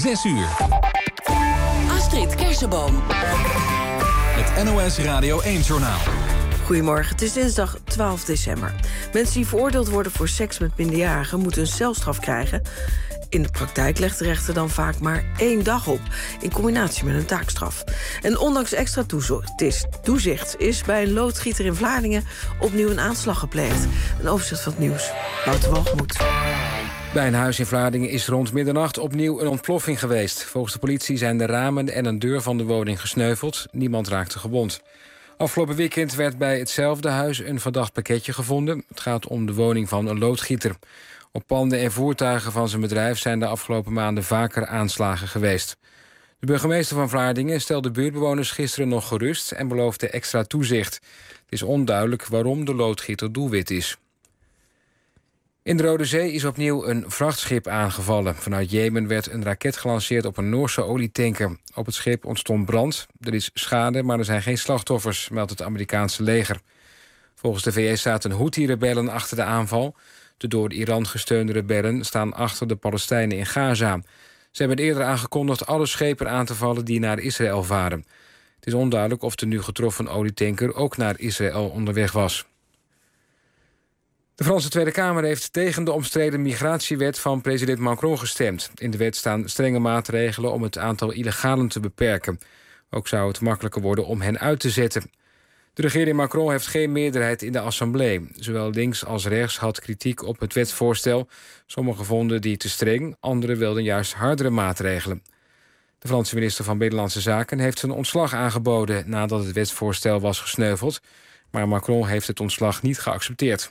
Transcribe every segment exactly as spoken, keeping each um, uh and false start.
zes uur. Astrid Kersenboom. Het N O S Radio één-journaal. Goedemorgen, het is dinsdag twaalf december. Mensen die veroordeeld worden voor seks met minderjarigen moeten een celstraf krijgen. In de praktijk legt de rechter dan vaak maar één dag op, in combinatie met een taakstraf. En ondanks extra toezicht is bij een loodgieter in Vlaardingen opnieuw een aanslag gepleegd. Een overzicht van het nieuws. Wouter Walgemoed. Bij een huis in Vlaardingen is rond middernacht opnieuw een ontploffing geweest. Volgens de politie zijn de ramen en een deur van de woning gesneuveld. Niemand raakte gewond. Afgelopen weekend werd bij hetzelfde huis een verdacht pakketje gevonden. Het gaat om de woning van een loodgieter. Op panden en voertuigen van zijn bedrijf zijn de afgelopen maanden vaker aanslagen geweest. De burgemeester van Vlaardingen stelde buurtbewoners gisteren nog gerust en beloofde extra toezicht. Het is onduidelijk waarom de loodgieter doelwit is. In de Rode Zee is opnieuw een vrachtschip aangevallen. Vanuit Jemen werd een raket gelanceerd op een Noorse olietanker. Op het schip ontstond brand. Er is schade, maar er zijn geen slachtoffers, meldt het Amerikaanse leger. Volgens de V S zaten Houthi-rebellen achter de aanval. De door Iran gesteunde rebellen staan achter de Palestijnen in Gaza. Ze hebben eerder aangekondigd alle schepen aan te vallen die naar Israël varen. Het is onduidelijk of de nu getroffen olietanker ook naar Israël onderweg was. De Franse Tweede Kamer heeft tegen de omstreden migratiewet van president Macron gestemd. In de wet staan strenge maatregelen om het aantal illegalen te beperken. Ook zou het makkelijker worden om hen uit te zetten. De regering Macron heeft geen meerderheid in de Assemblée. Zowel links als rechts had kritiek op het wetsvoorstel. Sommigen vonden die te streng, anderen wilden juist hardere maatregelen. De Franse minister van Binnenlandse Zaken heeft zijn ontslag aangeboden nadat het wetsvoorstel was gesneuveld. Maar Macron heeft het ontslag niet geaccepteerd.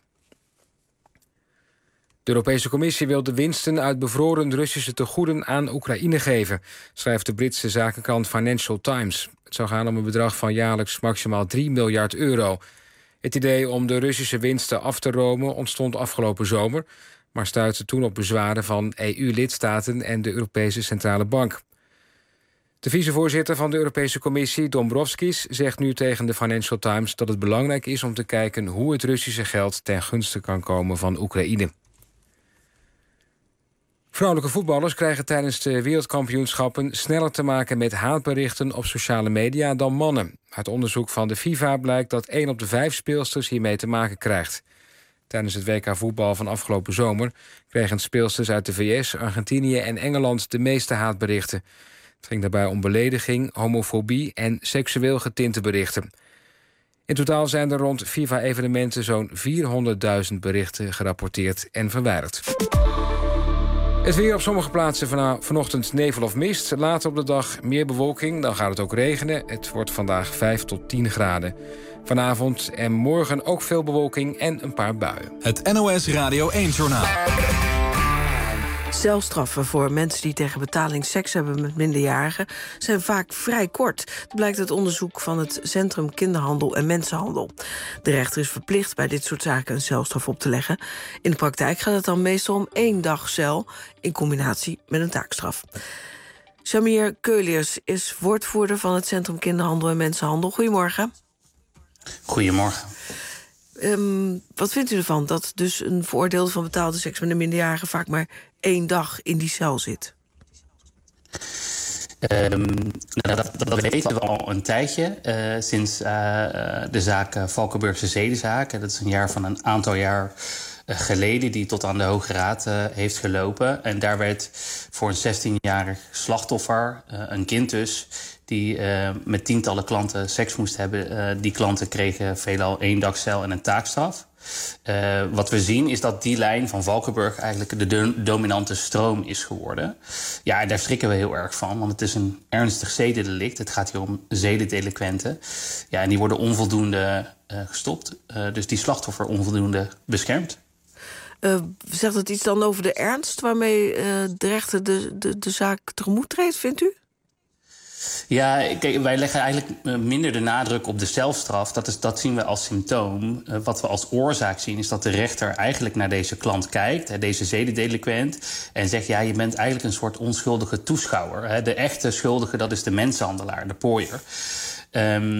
De Europese Commissie wil de winsten uit bevroren Russische tegoeden aan Oekraïne geven, schrijft de Britse zakenkrant Financial Times. Het zou gaan om een bedrag van jaarlijks maximaal drie miljard euro. Het idee om de Russische winsten af te romen ontstond afgelopen zomer, maar stuitte toen op bezwaren van E U-lidstaten en de Europese Centrale Bank. De vicevoorzitter van de Europese Commissie, Dombrovskis, zegt nu tegen de Financial Times dat het belangrijk is om te kijken hoe het Russische geld ten gunste kan komen van Oekraïne. Vrouwelijke voetballers krijgen tijdens de wereldkampioenschappen sneller te maken met haatberichten op sociale media dan mannen. Uit onderzoek van de FIFA blijkt dat één op de vijf speelsters hiermee te maken krijgt. Tijdens het W K voetbal van afgelopen zomer kregen speelsters uit de V S, Argentinië en Engeland de meeste haatberichten. Het ging daarbij om belediging, homofobie en seksueel getinte berichten. In totaal zijn er rond FIFA-evenementen zo'n vierhonderdduizend berichten gerapporteerd en verwijderd. Het weer op sommige plaatsen van, vanochtend nevel of mist. Later op de dag meer bewolking, dan gaat het ook regenen. Het wordt vandaag vijf tot tien graden. Vanavond en morgen ook veel bewolking en een paar buien. Het N O S Radio één-journaal. Celstraffen voor mensen die tegen betaling seks hebben met minderjarigen zijn vaak vrij kort. Dat blijkt uit onderzoek van het Centrum Kinderhandel en Mensenhandel. De rechter is verplicht bij dit soort zaken een celstraf op te leggen. In de praktijk gaat het dan meestal om één dag cel in combinatie met een taakstraf. Samir Keuliers is woordvoerder van het Centrum Kinderhandel en Mensenhandel. Goedemorgen. Goedemorgen. Um, wat vindt u ervan dat dus een veroordeelde van betaalde seks met een minderjarige vaak maar één dag in die cel zit? Um, nou, dat, dat weten we al een tijdje, uh, sinds uh, de zaak uh, Valkenburgse zedenzaak. Dat is een jaar van een aantal jaar uh, geleden die tot aan de Hoge Raad uh, heeft gelopen. En daar werd voor een zestienjarig slachtoffer, uh, een kind dus, die uh, met tientallen klanten seks moest hebben. Uh, die klanten kregen veelal één dag cel en een taakstraf. Uh, wat we zien is dat die lijn van Valkenburg eigenlijk de do- dominante stroom is geworden. Ja, en daar schrikken we heel erg van, want het is een ernstig zedendelict. Het gaat hier om zedendelinquenten. Ja, en die worden onvoldoende uh, gestopt. Uh, dus die slachtoffer onvoldoende beschermd. Uh, zegt het iets dan over de ernst waarmee uh, de rechter de, de, de zaak tegemoet treedt, vindt u? Ja, kijk, wij leggen eigenlijk minder de nadruk op de celstraf. Dat, is, dat zien we als symptoom. Uh, wat we als oorzaak zien is dat de rechter eigenlijk naar deze klant kijkt, hè, deze zedendelinquent, en zegt, ja, je bent eigenlijk een soort onschuldige toeschouwer. Hè. De echte schuldige, dat is de mensenhandelaar, de pooier. Um,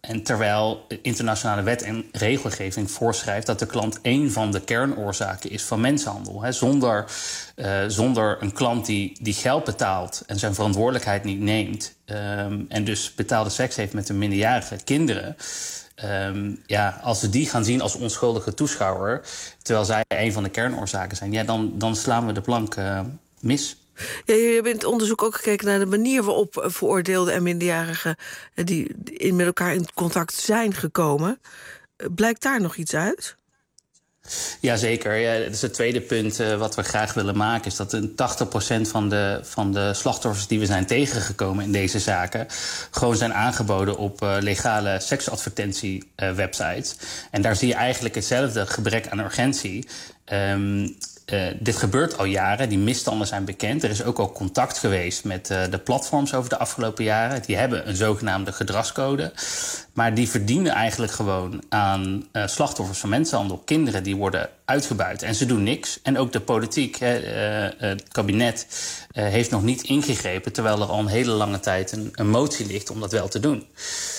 En terwijl internationale wet en regelgeving voorschrijft dat de klant één van de kernoorzaken is van mensenhandel. He, zonder, uh, zonder een klant die, die geld betaalt en zijn verantwoordelijkheid niet neemt, um, en dus betaalde seks heeft met een minderjarige kinderen. Um, ja, als we die gaan zien als onschuldige toeschouwer, terwijl zij een van de kernoorzaken zijn, ja, dan, dan slaan we de plank uh, mis. Ja, jullie hebben in het onderzoek ook gekeken naar de manier waarop veroordeelden en minderjarigen die in met elkaar in contact zijn gekomen. Blijkt daar nog iets uit? Jazeker. Ja, dat is het tweede punt uh, wat we graag willen maken. Is dat een tachtig procent van de, van de slachtoffers die we zijn tegengekomen in deze zaken gewoon zijn aangeboden op uh, legale seksadvertentie-websites. Uh, en daar zie je eigenlijk hetzelfde gebrek aan urgentie. Um, Uh, dit gebeurt al jaren, die misstanden zijn bekend. Er is ook al contact geweest met uh, de platforms over de afgelopen jaren. Die hebben een zogenaamde gedragscode. Maar die verdienen eigenlijk gewoon aan uh, slachtoffers van mensenhandel. Kinderen die worden uitgebuit en ze doen niks. En ook de politiek, hè, uh, het kabinet, uh, heeft nog niet ingegrepen, terwijl er al een hele lange tijd een, een motie ligt om dat wel te doen.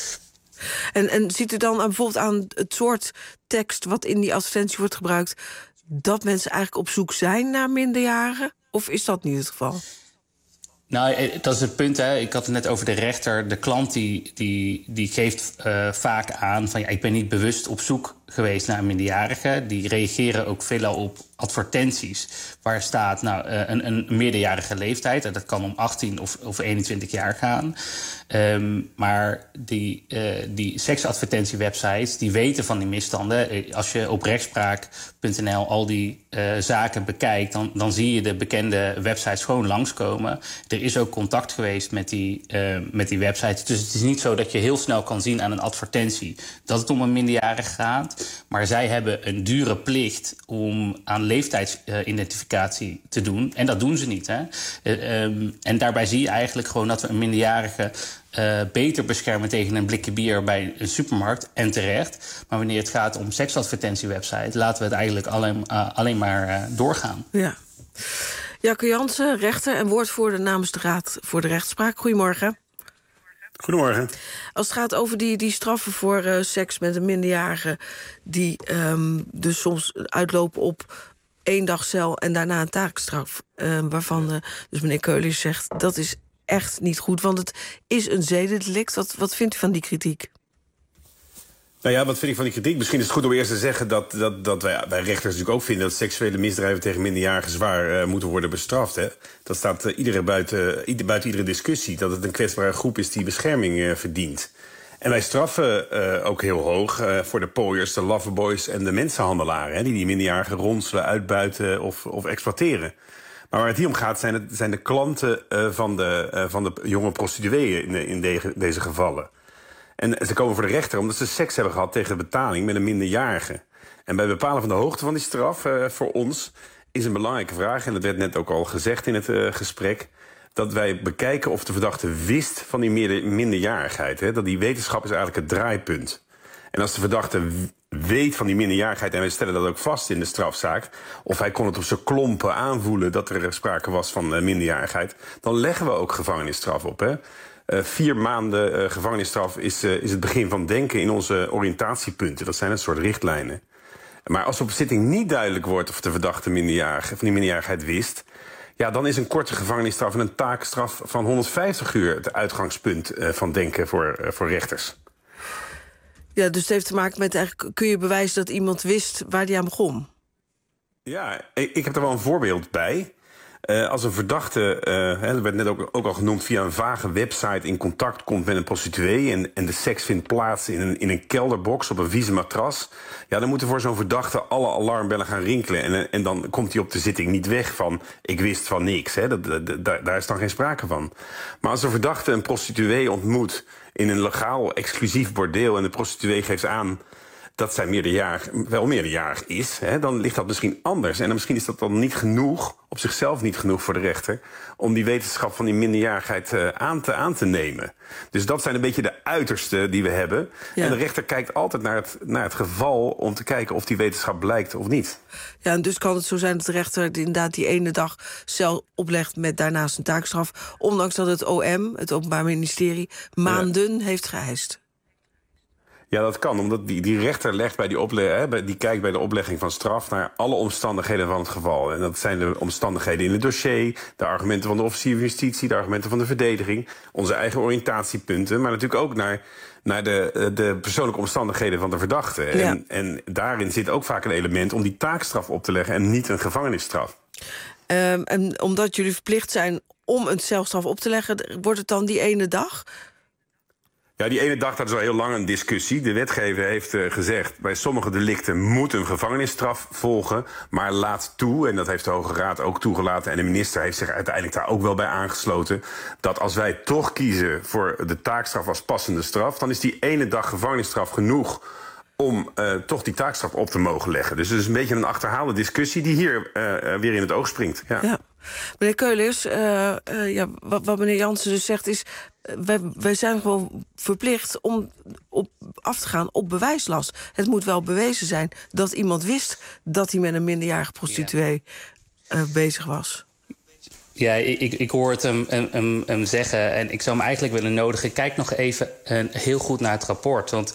En, en ziet u dan bijvoorbeeld aan het soort tekst wat in die advertentie wordt gebruikt, dat mensen eigenlijk op zoek zijn naar minderjarigen? Of is dat niet het geval? Nou, dat is het punt. Hè. Ik had het net over de rechter. De klant die, die, die geeft uh, vaak aan van ja, ik ben niet bewust op zoek geweest naar een minderjarige. Die reageren ook veelal op advertenties waar staat nou, uh, een, een meerderjarige leeftijd. En dat kan om achttien of, of eenentwintig jaar gaan. Um, maar die, uh, die seksadvertentiewebsites die weten van die misstanden. Als je op rechtspraak punt n l al die uh, zaken bekijkt, dan, dan zie je de bekende websites gewoon langskomen. Er is ook contact geweest met die, uh, met die websites. Dus het is niet zo dat je heel snel kan zien aan een advertentie dat het om een minderjarige gaat. Maar zij hebben een dure plicht om aan leeftijdsidentificatie te doen. En dat doen ze niet. Hè? Uh, um, en daarbij zie je eigenlijk gewoon dat we een minderjarige Uh, beter beschermen tegen een blikje bier bij een supermarkt. En terecht. Maar wanneer het gaat om seksadvertentiewebsites, laten we het eigenlijk alleen, uh, alleen maar uh, doorgaan. Ja. Jacco Jansen, rechter en woordvoerder namens de Raad voor de Rechtspraak. Goedemorgen. Goedemorgen. Als het gaat over die, die straffen voor uh, seks met een minderjarige, die um, dus soms uitlopen op één dag cel en daarna een taakstraf, uh, waarvan uh, dus meneer Keulis zegt dat is echt niet goed, want het is een zedendelict. Wat, wat vindt u van die kritiek? Nou ja, wat vind ik van die kritiek? Misschien is het goed om eerst te zeggen dat, dat, dat wij, wij rechters natuurlijk ook vinden dat seksuele misdrijven tegen minderjarigen zwaar uh, moeten worden bestraft. Hè? Dat staat uh, iedere buiten, ieder, buiten iedere discussie, dat het een kwetsbare groep is die bescherming uh, verdient. En wij straffen uh, ook heel hoog uh, voor de pooiers, de loverboys en de mensenhandelaren, hè, die die minderjarigen ronselen, uitbuiten of, of exploiteren. Maar waar het hier om gaat zijn, het, zijn de klanten uh, van, de, uh, van de jonge prostitueeën in, de, in de, deze gevallen. En ze komen voor de rechter omdat ze seks hebben gehad tegen betaling met een minderjarige. En bij het bepalen van de hoogte van die straf uh, voor ons is een belangrijke vraag, en dat werd net ook al gezegd in het uh, gesprek, dat wij bekijken of de verdachte wist van die minderjarigheid. Hè? Dat die wetenschap is eigenlijk het draaipunt. En als de verdachte weet van die minderjarigheid, en we stellen dat ook vast in de strafzaak, of hij kon het op zijn klompen aanvoelen dat er sprake was van uh, minderjarigheid, dan leggen we ook gevangenisstraf op. Hè? Uh, vier maanden uh, gevangenisstraf is, uh, is het begin van denken in onze oriëntatiepunten. Dat zijn een soort richtlijnen. Maar als op zitting niet duidelijk wordt of de verdachte minderjarige, van die minderjarigheid wist, ja, dan is een korte gevangenisstraf en een taakstraf van honderdvijftig uur het uitgangspunt uh, van denken voor, uh, voor rechters. Ja, dus het heeft te maken met eigenlijk, kun je bewijzen dat iemand wist waar die aan begon? Ja, ik, ik heb er wel een voorbeeld bij. Uh, als een verdachte, uh, hè, dat werd net ook, ook al genoemd, via een vage website in contact komt met een prostituee en, en de seks vindt plaats in een, in een kelderbox op een vieze matras, ja, dan moeten voor zo'n verdachte alle alarmbellen gaan rinkelen. En, en dan komt hij op de zitting niet weg van ik wist van niks. Hè. Dat, dat, dat, daar is dan geen sprake van. Maar als een verdachte een prostituee ontmoet in een legaal exclusief bordeel en de prostituee geeft aan dat zij meerderjarig, wel meerderjarig is, hè, dan ligt dat misschien anders. En dan misschien is dat dan niet genoeg, op zichzelf niet genoeg voor de rechter, om die wetenschap van die minderjarigheid uh, aan, te, aan te nemen. Dus dat zijn een beetje de uitersten die we hebben. Ja. En de rechter kijkt altijd naar het, naar het geval om te kijken of die wetenschap blijkt of niet. Ja, en dus kan het zo zijn dat de rechter inderdaad die ene dag cel oplegt met daarnaast een taakstraf, ondanks dat het O M, het Openbaar Ministerie, maanden ja. heeft geëist. Ja, dat kan, omdat die, die rechter legt bij die, ople- hè, die kijkt bij de oplegging van straf naar alle omstandigheden van het geval. En dat zijn de omstandigheden in het dossier, de argumenten van de officier van justitie, de argumenten van de verdediging, onze eigen oriëntatiepunten, maar natuurlijk ook naar, naar de, de persoonlijke omstandigheden van de verdachte. Ja. En, en daarin zit ook vaak een element om die taakstraf op te leggen en niet een gevangenisstraf. Um, en omdat jullie verplicht zijn om een celstraf op te leggen, wordt het dan die ene dag? Ja, die ene dag, dat is al heel lang een discussie. De wetgever heeft uh, gezegd, bij sommige delicten moet een gevangenisstraf volgen, maar laat toe, en dat heeft de Hoge Raad ook toegelaten, en de minister heeft zich uiteindelijk daar ook wel bij aangesloten, dat als wij toch kiezen voor de taakstraf als passende straf, dan is die ene dag gevangenisstraf genoeg om uh, toch die taakstraf op te mogen leggen. Dus het is een beetje een achterhaalde discussie die hier uh, weer in het oog springt. Ja. Ja. Meneer Keulers, uh, uh, ja, wat, wat meneer Jansen dus zegt is, uh, wij, wij zijn gewoon verplicht om op, af te gaan op bewijslast. Het moet wel bewezen zijn dat iemand wist dat hij met een minderjarige prostituee uh, bezig was. Ja, ik, ik hoor het hem, hem, hem zeggen en ik zou hem eigenlijk willen nodigen. Kijk nog even uh, heel goed naar het rapport, want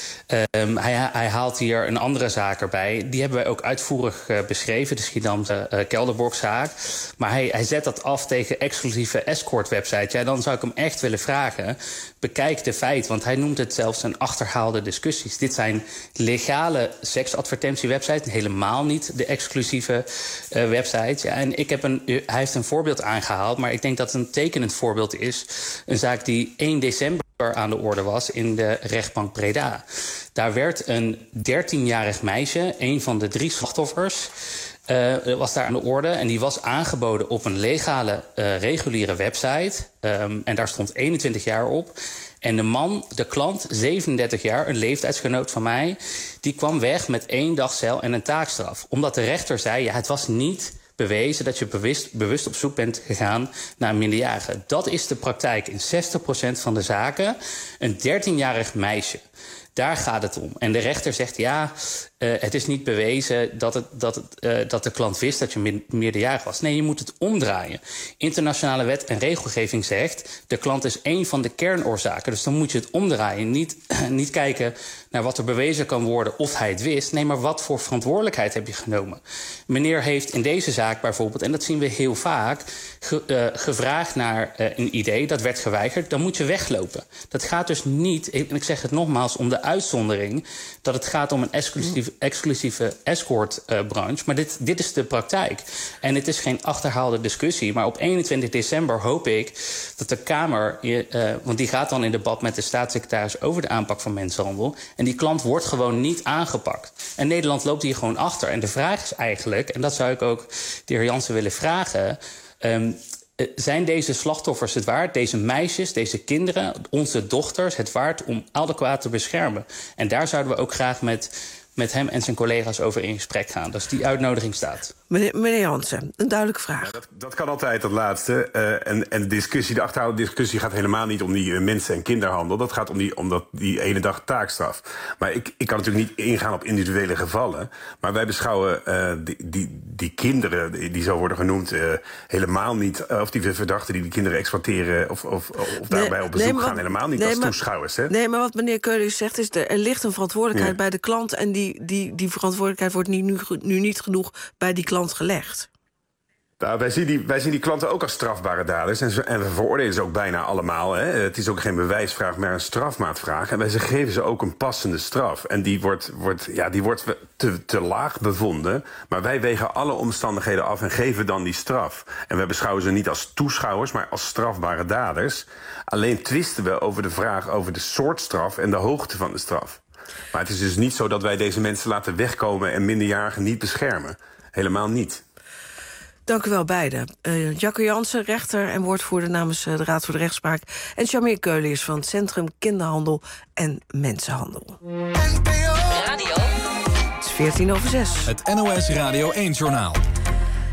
Um, hij, hij haalt hier een andere zaak erbij. Die hebben wij ook uitvoerig uh, beschreven, de Schiedamse uh, Kelderborgzaak. Maar hij, hij zet dat af tegen exclusieve escort-websites. Ja, dan zou ik hem echt willen vragen, bekijk de feiten. Want hij noemt het zelfs een achterhaalde discussies. Dit zijn legale seksadvertentiewebsites, helemaal niet de exclusieve uh, websites. Ja, en ik heb een, hij heeft een voorbeeld aangehaald, maar ik denk dat het een tekenend voorbeeld is. Een zaak die één december aan de orde was in de rechtbank Breda. Daar werd een dertienjarig meisje, een van de drie slachtoffers, uh, was daar aan de orde. En die was aangeboden op een legale, uh, reguliere website. Um, en daar stond eenentwintig jaar op. En de man, de klant, zevenendertig jaar, een leeftijdsgenoot van mij, die kwam weg met één dag cel en een taakstraf. Omdat de rechter zei, ja, het was niet bewezen dat je bewust, bewust op zoek bent gegaan naar een minderjarige. Dat is de praktijk in zestig procent van de zaken. Een dertienjarig meisje. Daar gaat het om. En de rechter zegt, ja, uh, het is niet bewezen dat, het, dat, het, uh, dat de klant wist dat je min, meerderjarig was. Nee, je moet het omdraaien. Internationale wet en regelgeving zegt, de klant is één van de kernoorzaken. Dus dan moet je het omdraaien. Niet, uh, niet kijken naar wat er bewezen kan worden of hij het wist. Nee, maar wat voor verantwoordelijkheid heb je genomen? Meneer heeft in deze zaak bijvoorbeeld, en dat zien we heel vaak, ge, uh, gevraagd naar uh, een idee, dat werd geweigerd, dan moet je weglopen. Dat gaat dus niet, en ik zeg het nogmaals, om de uitzondering dat het gaat om een exclusieve, exclusieve escortbranche. Uh, maar dit, dit is de praktijk. En het is geen achterhaalde discussie. Maar op eenentwintig december hoop ik dat de Kamer, uh, want die gaat dan in debat met de staatssecretaris over de aanpak van mensenhandel. En die klant wordt gewoon niet aangepakt. En Nederland loopt hier gewoon achter. En de vraag is eigenlijk, en dat zou ik ook de heer Jansen willen vragen, Um, zijn deze slachtoffers het waard, deze meisjes, deze kinderen, onze dochters, het waard om adequaat te beschermen? En daar zouden we ook graag met, met hem en zijn collega's over in gesprek gaan. Dus die uitnodiging staat. Meneer, meneer Jansen, een duidelijke vraag. Ja, dat, dat kan altijd, dat laatste. Uh, en, en de discussie, de achterhaalde discussie gaat helemaal niet om die uh, mensen- en kinderhandel. Dat gaat om die, om dat, die ene dag taakstraf. Maar ik, ik kan natuurlijk niet ingaan op individuele gevallen. Maar wij beschouwen uh, die, die, die kinderen, die, die zo worden genoemd, uh, helemaal niet, uh, of die verdachten die die kinderen exploiteren of, of, of daarbij nee, op bezoek nee, wat, gaan, helemaal niet nee, als maar, toeschouwers. Hè? Nee, maar wat meneer Keulers zegt is, er ligt een verantwoordelijkheid ja. bij de klant. En die, die, die verantwoordelijkheid wordt niet, nu, nu niet genoeg bij die klant gelegd. Nou, wij, zien die, wij zien die klanten ook als strafbare daders. En, ze, en we veroordelen ze ook bijna allemaal. Hè. Het is ook geen bewijsvraag, maar een strafmaatvraag. En wij ze geven ze ook een passende straf. En die wordt, wordt, ja, die wordt te, te laag bevonden. Maar wij wegen alle omstandigheden af en geven dan die straf. En we beschouwen ze niet als toeschouwers, maar als strafbare daders. Alleen twisten we over de vraag over de soort straf en de hoogte van de straf. Maar het is dus niet zo dat wij deze mensen laten wegkomen en minderjarigen niet beschermen. Helemaal niet. Dank u wel beiden. Uh, Jacco Jansen, rechter en woordvoerder namens uh, de Raad voor de Rechtspraak. En Shamir Keulers van het Centrum Kinderhandel en Mensenhandel. Radio. Het is veertien over zes. Het N O S Radio één-journaal.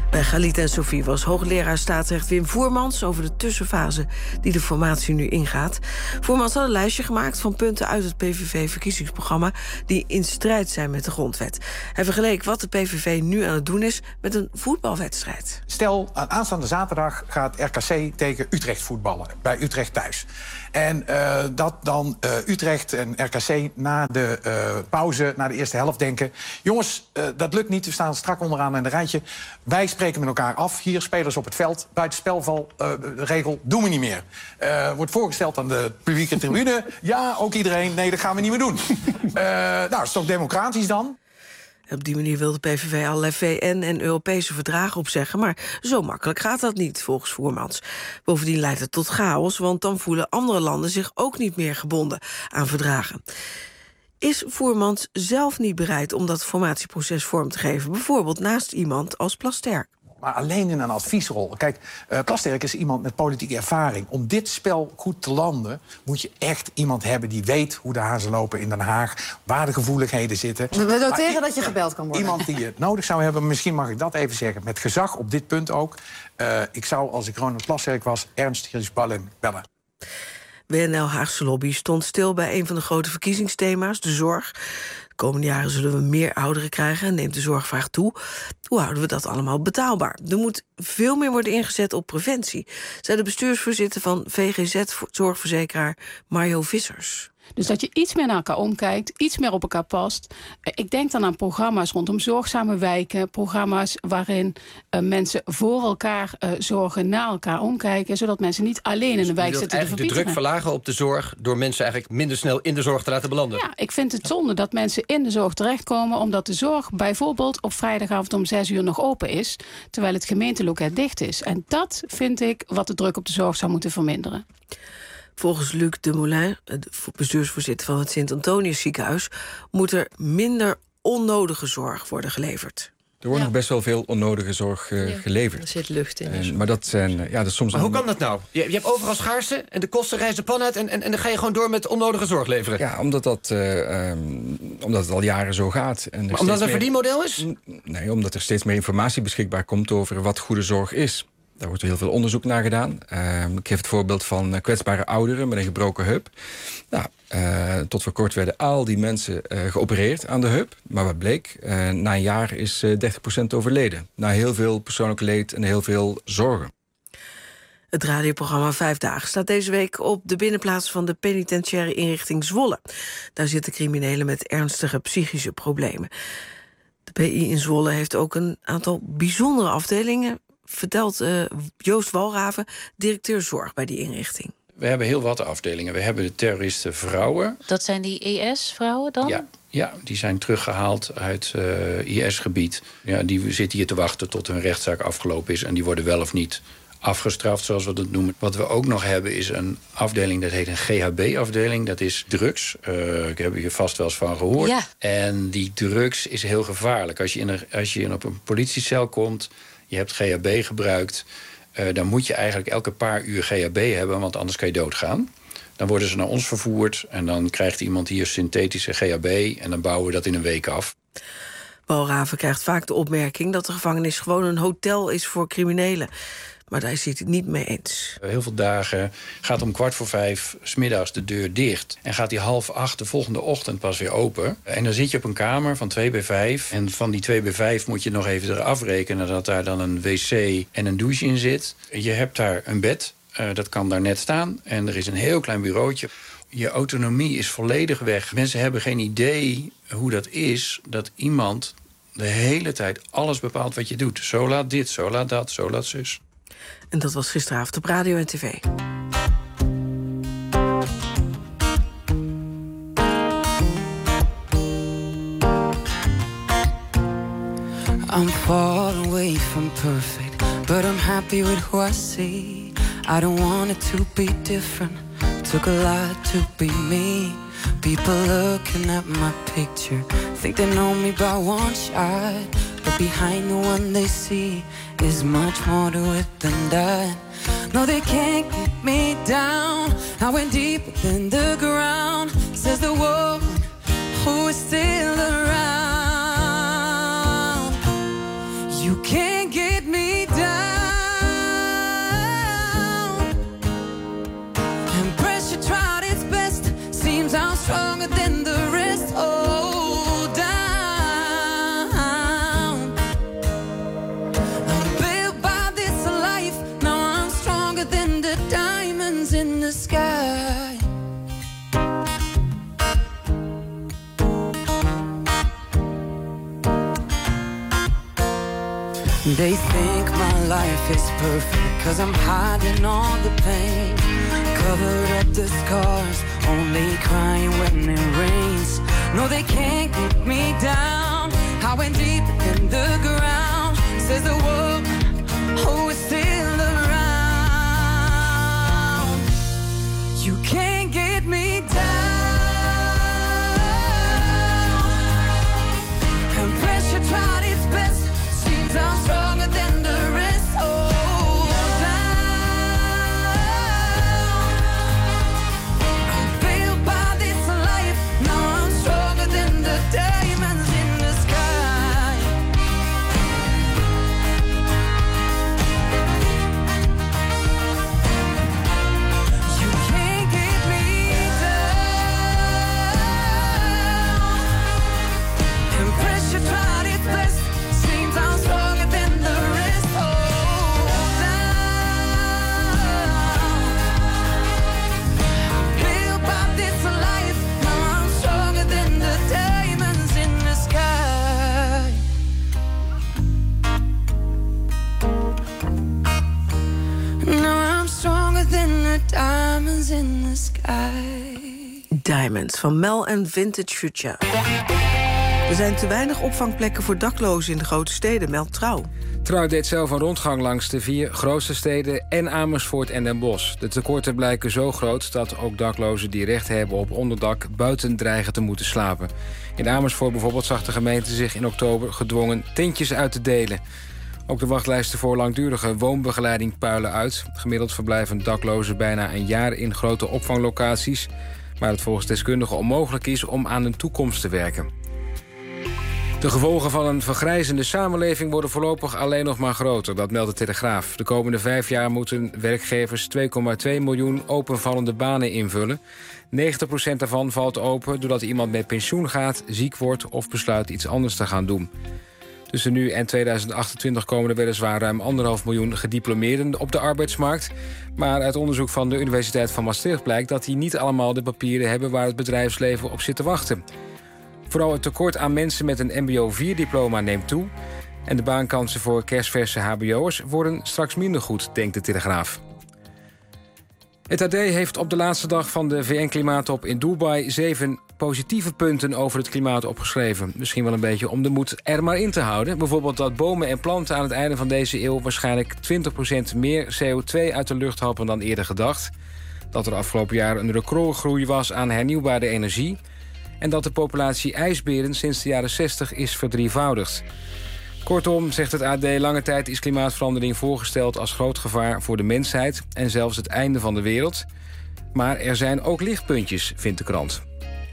Bij Galit en Sophie was hoogleraar staatsrecht Wim Voermans over de tussenfase die de formatie nu ingaat. Voermans had een lijstje gemaakt van punten uit het P V V-verkiezingsprogramma die in strijd zijn met de grondwet. Hij vergeleek wat de P V V nu aan het doen is met een voetbalwedstrijd. Stel, aanstaande zaterdag gaat R K C tegen Utrecht voetballen, bij Utrecht thuis. En uh, dat dan uh, Utrecht en R K C na de uh, pauze, na de eerste helft denken... jongens, uh, dat lukt niet, we staan strak onderaan in een rijtje. Wij spreken met elkaar af, hier spelers op het veld. Buitenspelregel uh, doen we niet meer. Uh, wordt voorgesteld aan de publieke tribune. Ja, ook iedereen, nee, dat gaan we niet meer doen. uh, nou, is toch democratisch dan? Op die manier wil de P V V allerlei V N- en Europese verdragen opzeggen, maar zo makkelijk gaat dat niet, volgens Voermans. Bovendien leidt het tot chaos, want dan voelen andere landen zich ook niet meer gebonden aan verdragen. Is Voermans zelf niet bereid om dat formatieproces vorm te geven, bijvoorbeeld naast iemand als Plasterk? Maar alleen in een adviesrol. Kijk, uh, Plasterk is iemand met politieke ervaring. Om dit spel goed te landen moet je echt iemand hebben die weet hoe de hazen lopen in Den Haag, waar de gevoeligheden zitten. We noteren maar, dat je gebeld kan worden. Iemand die je nodig zou hebben, misschien mag ik dat even zeggen, met gezag op dit punt ook. Uh, ik zou, als ik Ronald Plasterk was, Ernst Gilles Ballin bellen. W N L Haagse Lobby stond stil bij een van de grote verkiezingsthema's, de zorg. De komende jaren zullen we meer ouderen krijgen en neemt de zorgvraag toe. Hoe houden we dat allemaal betaalbaar? Er moet veel meer worden ingezet op preventie, zei de bestuursvoorzitter van V G Z-zorgverzekeraar Mario Vissers. Dus dat je iets meer naar elkaar omkijkt, iets meer op elkaar past. Ik denk dan aan programma's rondom zorgzame wijken, programma's waarin uh, mensen voor elkaar uh, zorgen, naar elkaar omkijken, zodat mensen niet alleen in de wijk zitten te verpieteren. De druk verlagen op de zorg door mensen eigenlijk minder snel in de zorg te laten belanden. Ja, ik vind het zonde dat mensen in de zorg terechtkomen omdat de zorg bijvoorbeeld op vrijdagavond om zes uur nog open is, terwijl het gemeenteloket dicht is. En dat vind ik wat de druk op de zorg zou moeten verminderen. Volgens Luc de Moulin, de bestuursvoorzitter van het Sint-Antonius ziekenhuis, moet er minder onnodige zorg worden geleverd. Er wordt ja. nog best wel veel onnodige zorg uh, ja, geleverd. Er zit lucht in. En, maar dat zijn, ja, dat is soms. Maar hoe kan dat nou? Je, je hebt overal schaarste en de kosten reizen de pan uit en, en, en dan ga je gewoon door met onnodige zorg leveren. Ja, omdat dat, uh, um, omdat het al jaren zo gaat. En maar omdat het een meer... verdienmodel is? Nee, omdat er steeds meer informatie beschikbaar komt over wat goede zorg is. Daar wordt heel veel onderzoek naar gedaan. Uh, ik geef het voorbeeld van uh, kwetsbare ouderen met een gebroken heup. Nou, uh, tot voor kort werden al die mensen uh, geopereerd aan de heup. Maar wat bleek? Uh, na een jaar is uh, dertig procent overleden. Na heel veel persoonlijk leed en heel veel zorgen. Het radioprogramma Vijf Dagen staat deze week op de binnenplaats van de penitentiaire inrichting Zwolle. Daar zitten criminelen met ernstige psychische problemen. De P I in Zwolle heeft ook een aantal bijzondere afdelingen, vertelt uh, Joost Walraven, directeur zorg bij die inrichting. We hebben heel wat afdelingen. We hebben de terroristen vrouwen. Dat zijn die I S-vrouwen dan? Ja, ja, die zijn teruggehaald uit uh, I S-gebied. Ja, die zitten hier te wachten tot hun rechtszaak afgelopen is. En die worden wel of niet afgestraft, zoals we dat noemen. Wat we ook nog hebben is een afdeling, dat heet een G H B-afdeling. Dat is drugs. Uh, ik heb hier vast wel eens van gehoord. Ja. En die drugs is heel gevaarlijk. Als je, in een, als je in op een politiecel komt, je hebt G H B gebruikt, Uh, dan moet je eigenlijk elke paar uur G H B hebben, want anders kan je doodgaan. Dan worden ze naar ons vervoerd en dan krijgt iemand hier synthetische G H B en dan bouwen we dat in een week af. Walraven krijgt vaak de opmerking dat de gevangenis gewoon een hotel is voor criminelen. Maar daar is hij het niet mee eens. Heel veel dagen gaat om kwart voor vijf 's middags de deur dicht. En gaat die half acht de volgende ochtend pas weer open. En dan zit je op een kamer van twee bij vijf. En van die twee bij vijf moet je nog even eraf rekenen dat daar dan een wc en een douche in zit. Je hebt daar een bed, uh, dat kan daar net staan. En er is een heel klein bureautje. Je autonomie is volledig weg. Mensen hebben geen idee hoe dat is, dat iemand de hele tijd alles bepaalt wat je doet. Zo laat dit, zo laat dat, zo laat zus. En dat was gisteravond op radio en tv. I'm far away from perfect, but I'm happy with who I see. I don't want it to be different. Took a lot to be me. People looking at my picture think they know me by one shot, but behind the one they see is much more to it than that. No, they can't get me down. I went deeper than the ground, says the one who is still around. You can't get me in the sky. They think my life is perfect, 'cause I'm hiding all the pain. Covered up the scars, only crying when it rains. No, they can't get me down. I went deep in the ground, says the woman who is still around. You can't get me down. And pressure tried its best, seems I'm stronger than the rest. Oh, down. I'm built by this life, now I'm stronger than the diamonds in the sky. You can't get me down. And pressure tried its best, seems I'm stronger than the rest. Oh, down. Built by this life, now I'm stronger than the diamonds in the sky. Now I'm stronger than the diamonds in the sky. Diamonds van Mel en Vintage Future. Er zijn te weinig opvangplekken voor daklozen in de grote steden, meldt Trouw. Trouw deed zelf een rondgang langs de vier grootste steden en Amersfoort en Den Bosch. De tekorten blijken zo groot dat ook daklozen die recht hebben op onderdak buiten dreigen te moeten slapen. In Amersfoort bijvoorbeeld zag de gemeente zich in oktober gedwongen tentjes uit te delen. Ook de wachtlijsten voor langdurige woonbegeleiding puilen uit. Gemiddeld verblijven daklozen bijna een jaar in grote opvanglocaties, waar het volgens deskundigen onmogelijk is om aan hun toekomst te werken. De gevolgen van een vergrijzende samenleving worden voorlopig alleen nog maar groter. Dat meldt de Telegraaf. De komende vijf jaar moeten werkgevers twee komma twee miljoen openvallende banen invullen. negentig procent daarvan valt open doordat iemand met pensioen gaat, ziek wordt of besluit iets anders te gaan doen. Tussen nu en tweeduizend achtentwintig komen er weliswaar ruim anderhalf miljoen gediplomeerden op de arbeidsmarkt. Maar uit onderzoek van de Universiteit van Maastricht blijkt dat die niet allemaal de papieren hebben waar het bedrijfsleven op zit te wachten. Vooral het tekort aan mensen met een M B O vier diploma neemt toe. En de baankansen voor kerstverse H B O'ers worden straks minder goed, denkt de Telegraaf. Het A D heeft op de laatste dag van de V N-klimaattop in Dubai zeven positieve punten over het klimaat opgeschreven. Misschien wel een beetje om de moed er maar in te houden. Bijvoorbeeld dat bomen en planten aan het einde van deze eeuw waarschijnlijk twintig procent meer C O twee uit de lucht happen dan eerder gedacht. Dat er afgelopen jaar een recordgroei was aan hernieuwbare energie. En dat de populatie ijsberen sinds de jaren zestig is verdrievoudigd. Kortom, zegt het A D, lange tijd is klimaatverandering voorgesteld als groot gevaar voor de mensheid en zelfs het einde van de wereld. Maar er zijn ook lichtpuntjes, vindt de krant.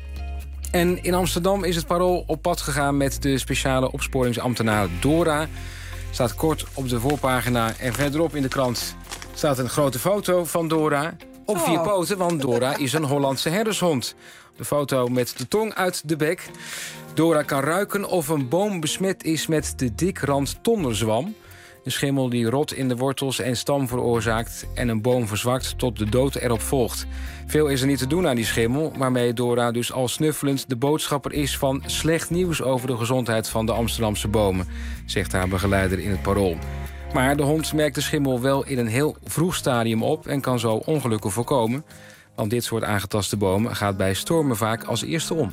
En in Amsterdam is het Parool op pad gegaan met de speciale opsporingsambtenaar Dora. Staat kort op de voorpagina en verderop in de krant staat een grote foto van Dora. Op vier poten, want Dora is een Hollandse herdershond. De foto met de tong uit de bek. Dora kan ruiken of een boom besmet is met de dikrand tonderzwam. Een schimmel die rot in de wortels en stam veroorzaakt en een boom verzwakt tot de dood erop volgt. Veel is er niet te doen aan die schimmel, waarmee Dora dus al snuffelend de boodschapper is van slecht nieuws over de gezondheid van de Amsterdamse bomen, zegt haar begeleider in het Parool. Maar de hond merkt de schimmel wel in een heel vroeg stadium op en kan zo ongelukken voorkomen. Want dit soort aangetaste bomen gaat bij stormen vaak als eerste om.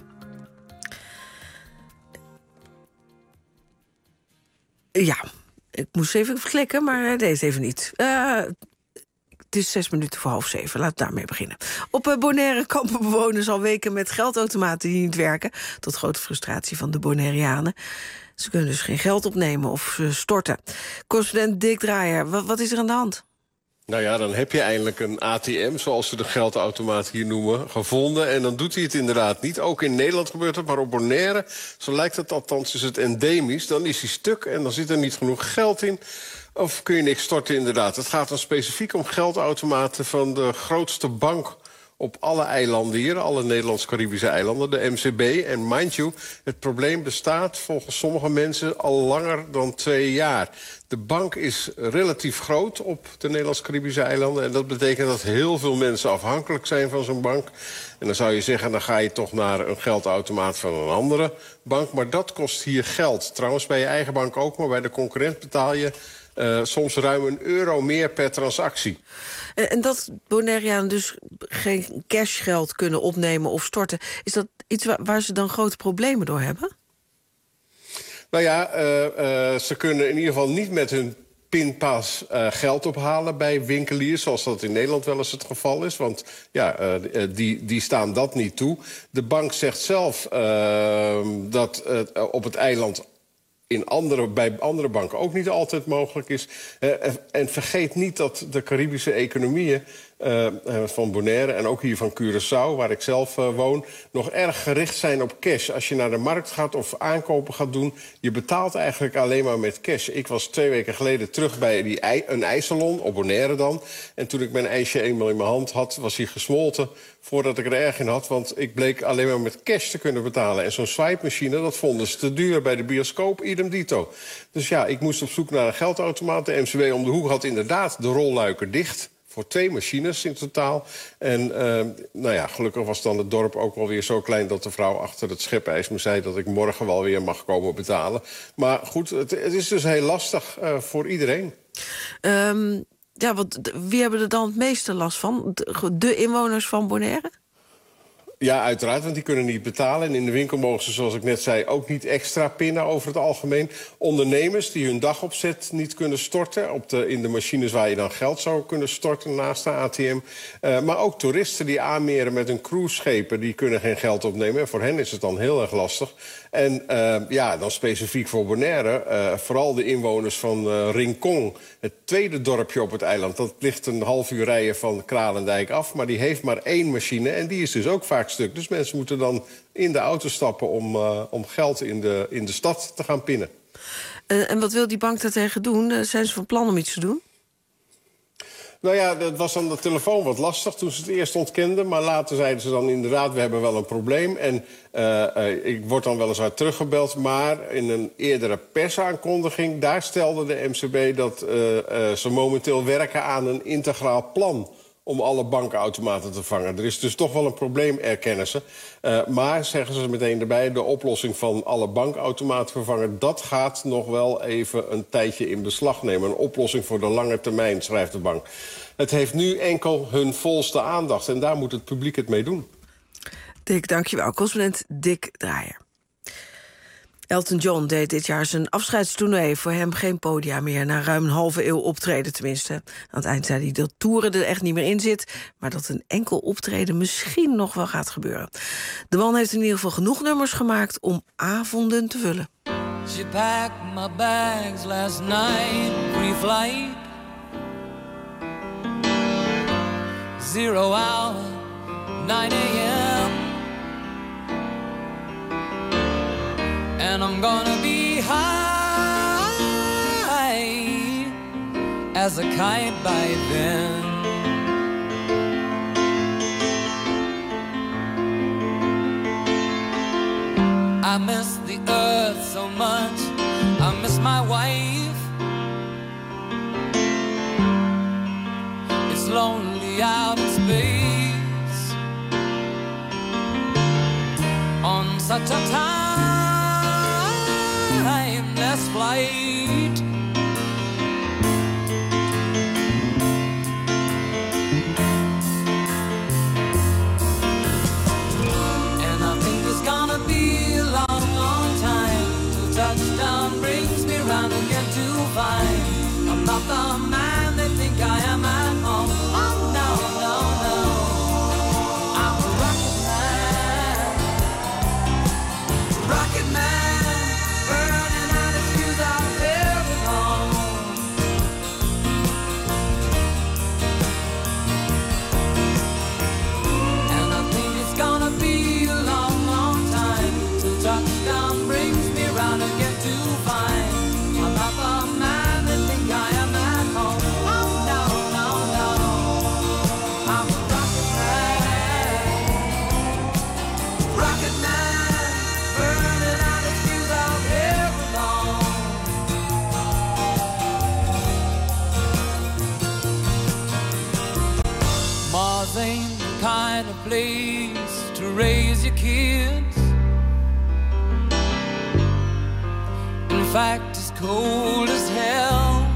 Ja, ik moest even klikken, maar deze even niet. Uh, het is zes minuten voor half zeven. Laten we daarmee beginnen. Op uh, Bonaire kampen bewoners al weken met geldautomaten die niet werken. Tot grote frustratie van de Bonaireanen. Ze kunnen dus geen geld opnemen of uh, storten. Correspondent Dick Draaier, wat, wat is er aan de hand? Nou ja, dan heb je eindelijk een A T M, zoals ze de geldautomaat hier noemen, gevonden. En dan doet hij het inderdaad niet. Ook in Nederland gebeurt het, maar op Bonaire, zo lijkt het althans, is het endemisch. Dan is hij stuk en dan zit er niet genoeg geld in. Of kun je niks storten inderdaad. Het gaat dan specifiek om geldautomaten van de grootste bank op alle eilanden hier, alle Nederlands-Caribische eilanden, de M C B. En mind you, het probleem bestaat volgens sommige mensen al langer dan twee jaar. De bank is relatief groot op de Nederlands-Caribische eilanden. En dat betekent dat heel veel mensen afhankelijk zijn van zo'n bank. En dan zou je zeggen, dan ga je toch naar een geldautomaat van een andere bank. Maar dat kost hier geld. Trouwens, bij je eigen bank ook, maar bij de concurrent betaal je uh, soms ruim een euro meer per transactie. En, en dat Bonaireanen dus geen cashgeld kunnen opnemen of storten, is dat iets waar, waar ze dan grote problemen door hebben? Nou ja, uh, uh, ze kunnen in ieder geval niet met hun pinpas uh, geld ophalen bij winkeliers, zoals dat in Nederland wel eens het geval is. Want ja, uh, die, die staan dat niet toe. De bank zegt zelf uh, dat uh, op het eiland in andere, bij andere banken ook niet altijd mogelijk is. Uh, en vergeet niet dat de Caribische economieën Uh, uh, van Bonaire en ook hier van Curaçao, waar ik zelf uh, woon, nog erg gericht zijn op cash. Als je naar de markt gaat of aankopen gaat doen, je betaalt eigenlijk alleen maar met cash. Ik was twee weken geleden terug bij die ei, een ijssalon, op Bonaire dan. En toen ik mijn ijsje eenmaal in mijn hand had, was hij gesmolten voordat ik er erg in had. Want ik bleek alleen maar met cash te kunnen betalen. En zo'n swipe-machine, dat vonden ze te duur bij de bioscoop, idem dito. Dus ja, ik moest op zoek naar een geldautomaat. De M C B om de hoek had inderdaad de rolluiken dicht voor twee machines in totaal. En uh, nou ja, gelukkig was dan het dorp ook wel weer zo klein dat de vrouw achter het schepijs me zei dat ik morgen wel weer mag komen betalen. Maar goed, het, het is dus heel lastig uh, voor iedereen. Um, ja, want wie hebben er dan het meeste last van? De, de inwoners van Bonaire? Ja, uiteraard, want die kunnen niet betalen. En in de winkel mogen ze, zoals ik net zei, ook niet extra pinnen over het algemeen. Ondernemers die hun dagopzet niet kunnen storten op de, in de machines waar je dan geld zou kunnen storten naast de A T M. Uh, maar ook toeristen die aanmeren met hun cruiseschepen, die kunnen geen geld opnemen. En voor hen is het dan heel erg lastig. En uh, ja, dan specifiek voor Bonaire, uh, vooral de inwoners van uh, Rincon, het tweede dorpje op het eiland. Dat ligt een half uur rijden van Kralendijk af, maar die heeft maar één machine en die is dus ook vaak stuk. Dus mensen moeten dan in de auto stappen om, uh, om geld in de, in de stad te gaan pinnen. Uh, en wat wil die bank daartegen doen? Uh, zijn ze van plan om iets te doen? Nou ja, dat was aan de telefoon wat lastig toen ze het eerst ontkenden. Maar later zeiden ze dan inderdaad, we hebben wel een probleem. En uh, uh, ik word dan weliswaar teruggebeld. Maar in een eerdere persaankondiging, daar stelde de M C B dat uh, uh, ze momenteel werken aan een integraal plan om alle bankautomaten te vangen. Er is dus toch wel een probleem, erkennen ze. Uh, maar, zeggen ze meteen erbij, de oplossing van alle bankautomaten vervangen, dat gaat nog wel even een tijdje in beslag nemen. Een oplossing voor de lange termijn, schrijft de bank. Het heeft nu enkel hun volste aandacht en daar moet het publiek het mee doen. Dick, dankjewel. Correspondent Dick Draaier. Elton John deed dit jaar zijn afscheidstournee. Voor hem geen podia meer, na ruim een halve eeuw optreden tenminste. Aan het eind zei hij dat toeren er echt niet meer in zit, maar dat een enkel optreden misschien nog wel gaat gebeuren. De man heeft in ieder geval genoeg nummers gemaakt om avonden te vullen. She packed my bags last night, pre-flight. Zero hour, nine a m And I'm gonna be high as a kite by then. I miss the earth so much, I miss my wife. It's lonely out in space on such a time timeless flight. And I think it's gonna be a long, long time till touchdown brings me round again to find I'm not the man they think I am at home. Oh no, no, no, I'm a rocket man, rocket man. Burning out his fuse out there. ain't the kind of place to raise your kids. In fact, it's cold as hell,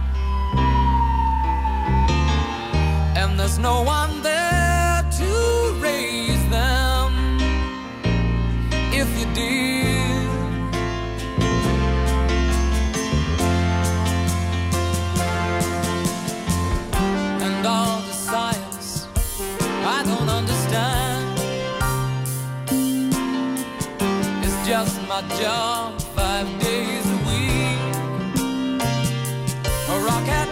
and there's no one there to raise them if you did. And all the science I don't understand, it's just my job five days a week. A rocket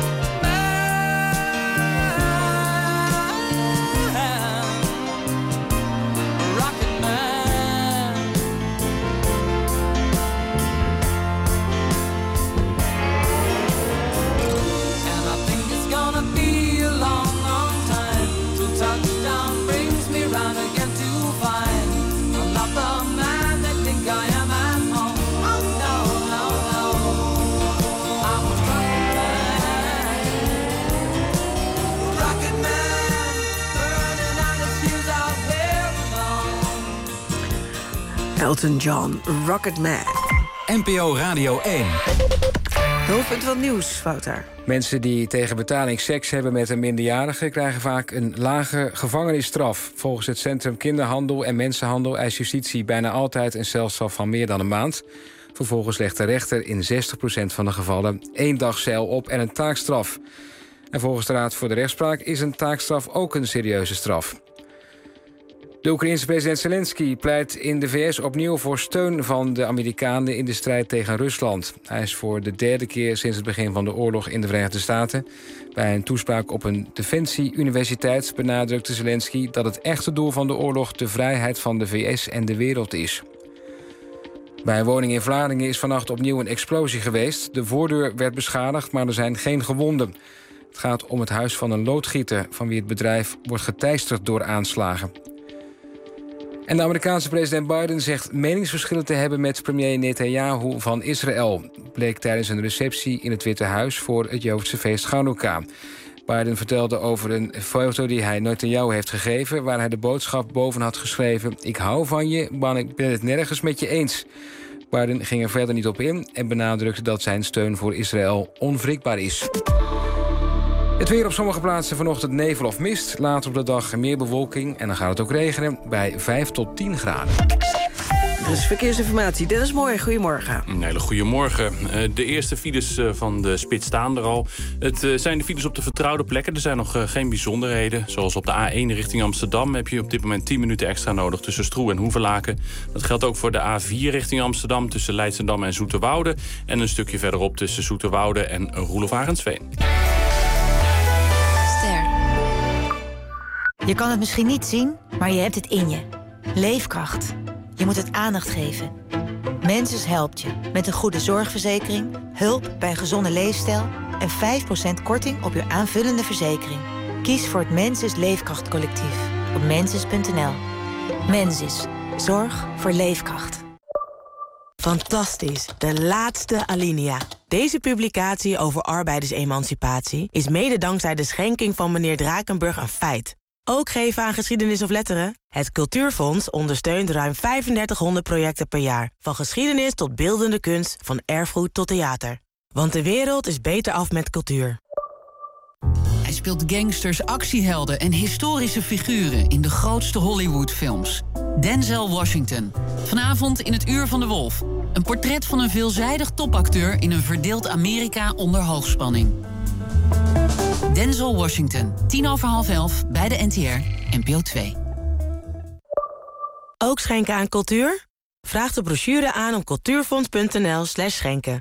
Elton John, Rocketman. N P O Radio één. Hoofdpunt van nieuws, Wouter. Mensen die tegen betaling seks hebben met een minderjarige krijgen vaak een lage gevangenisstraf. Volgens het Centrum Kinderhandel en Mensenhandel eist justitie bijna altijd een celstraf van meer dan een maand. Vervolgens legt de rechter in zestig procent van de gevallen één dag cel op en een taakstraf. En volgens de Raad voor de Rechtspraak is een taakstraf ook een serieuze straf. De Oekraïense president Zelensky pleit in de V S opnieuw voor steun van de Amerikanen in de strijd tegen Rusland. Hij is voor de derde keer sinds het begin van de oorlog in de Verenigde Staten. Bij een toespraak op een defensie-universiteit benadrukte Zelensky dat het echte doel van de oorlog de vrijheid van de V S en de wereld is. Bij een woning in Vlaardingen is vannacht opnieuw een explosie geweest. De voordeur werd beschadigd, maar er zijn geen gewonden. Het gaat om het huis van een loodgieter van wie het bedrijf wordt geteisterd door aanslagen. En de Amerikaanse president Biden zegt meningsverschillen te hebben met premier Netanyahu van Israël. Bleek tijdens een receptie in het Witte Huis voor het Joodse feest Chanukka. Biden vertelde over een foto die hij Netanyahu heeft gegeven, waar hij de boodschap boven had geschreven: ik hou van je, maar ik ben het nergens met je eens. Biden ging er verder niet op in en benadrukte dat zijn steun voor Israël onwrikbaar is. Het weer op sommige plaatsen vanochtend nevel of mist. Later op de dag meer bewolking en dan gaat het ook regenen bij vijf tot tien graden. Er is verkeersinformatie. Dit is mooi. Goedemorgen. Een hele goede morgen. De eerste files van de spits staan er al. Het zijn de files op de vertrouwde plekken. Er zijn nog geen bijzonderheden. Zoals op de A één richting Amsterdam heb je op dit moment tien minuten extra nodig tussen Stroe en Hoevelaken. Dat geldt ook voor de A vier richting Amsterdam tussen Leidschendam en Zoeterwoude. En een stukje verderop tussen Zoeterwoude en Roelof Arendsveen. Je kan het misschien niet zien, maar je hebt het in je. Leefkracht. Je moet het aandacht geven. Mensis helpt je met een goede zorgverzekering, hulp bij een gezonde leefstijl en vijf procent korting op je aanvullende verzekering. Kies voor het Mensis Leefkrachtcollectief op mensis punt n l. Mensis. Zorg voor leefkracht. Fantastisch, de laatste alinea. Deze publicatie over arbeidersemancipatie is mede dankzij de schenking van meneer Drakenburg een feit. Ook geven aan geschiedenis of letteren? Het Cultuurfonds ondersteunt ruim drieduizend projecten per jaar. Van geschiedenis tot beeldende kunst, van erfgoed tot theater. Want de wereld is beter af met cultuur. Hij speelt gangsters, actiehelden en historische figuren in de grootste Hollywoodfilms. Denzel Washington. Vanavond in het Uur van de Wolf. Een portret van een veelzijdig topacteur in een verdeeld Amerika onder hoogspanning. Denzel Washington, tien over half elf, bij de N T R, N P O twee. Ook schenken aan cultuur? Vraag de brochure aan op cultuurfonds punt n l slash schenken.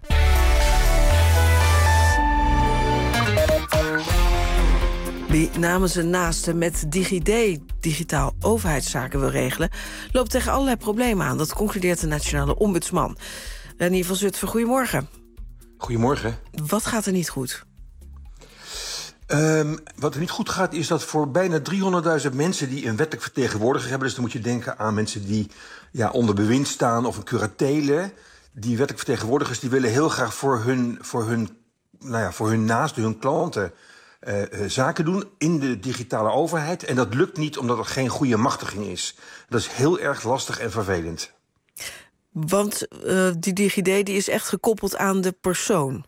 Wie namens een naaste met DigiD digitaal overheidszaken wil regelen, loopt tegen allerlei problemen aan. Dat concludeert de Nationale Ombudsman. Renier van Zutphen, goedemorgen. Goedemorgen. Wat gaat er niet goed? Um, wat er niet goed gaat is dat voor bijna driehonderdduizend mensen die een wettelijk vertegenwoordiger hebben, dus dan moet je denken aan mensen die ja, onder bewind staan of een curatele, die wettelijk vertegenwoordigers die willen heel graag voor hun, voor hun, nou ja, voor hun naasten, hun klanten, uh, zaken doen in de digitale overheid. En dat lukt niet omdat er geen goede machtiging is. Dat is heel erg lastig en vervelend. Want uh, die DigiD die is echt gekoppeld aan de persoon.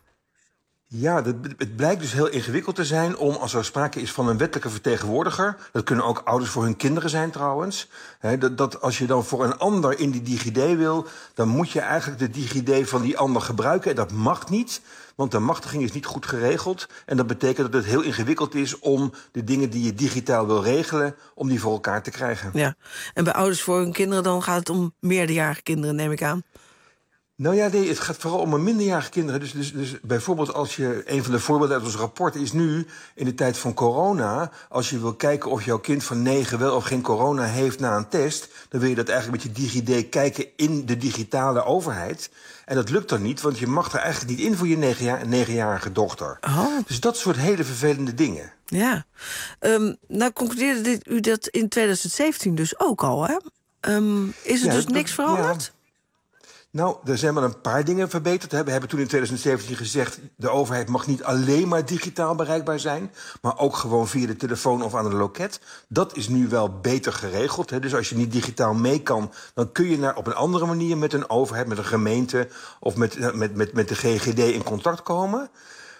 Ja, dat, het blijkt dus heel ingewikkeld te zijn om, als er sprake is van een wettelijke vertegenwoordiger, dat kunnen ook ouders voor hun kinderen zijn trouwens, hè, dat, dat als je dan voor een ander in die DigiD wil, dan moet je eigenlijk de DigiD van die ander gebruiken. En dat mag niet, want de machtiging is niet goed geregeld. En dat betekent dat het heel ingewikkeld is om de dingen die je digitaal wil regelen, om die voor elkaar te krijgen. Ja, en bij ouders voor hun kinderen dan gaat het om meerderjarige kinderen, neem ik aan. Nou ja, nee, het gaat vooral om een minderjarige kinderen. Dus, dus, dus bijvoorbeeld als je, een van de voorbeelden uit ons rapport is nu, in de tijd van corona, als je wil kijken of jouw kind van negen wel of geen corona heeft na een test, dan wil je dat eigenlijk met je DigiD kijken in de digitale overheid. En dat lukt dan niet, want je mag er eigenlijk niet in voor je negenjar- negenjarige dochter. Oh. Dus dat soort hele vervelende dingen. Ja. Um, nou concludeerde dit, u dat in twintig zeventien dus ook al, hè? Um, is er ja, dus dat, niks veranderd? Ja. Nou, er zijn wel een paar dingen verbeterd. We hebben toen in twintig zeventien gezegd, de overheid mag niet alleen maar digitaal bereikbaar zijn, maar ook gewoon via de telefoon of aan het loket. Dat is nu wel beter geregeld. Dus als je niet digitaal mee kan, dan kun je naar, op een andere manier met een overheid, met een gemeente of met, met, met, met de G G D in contact komen.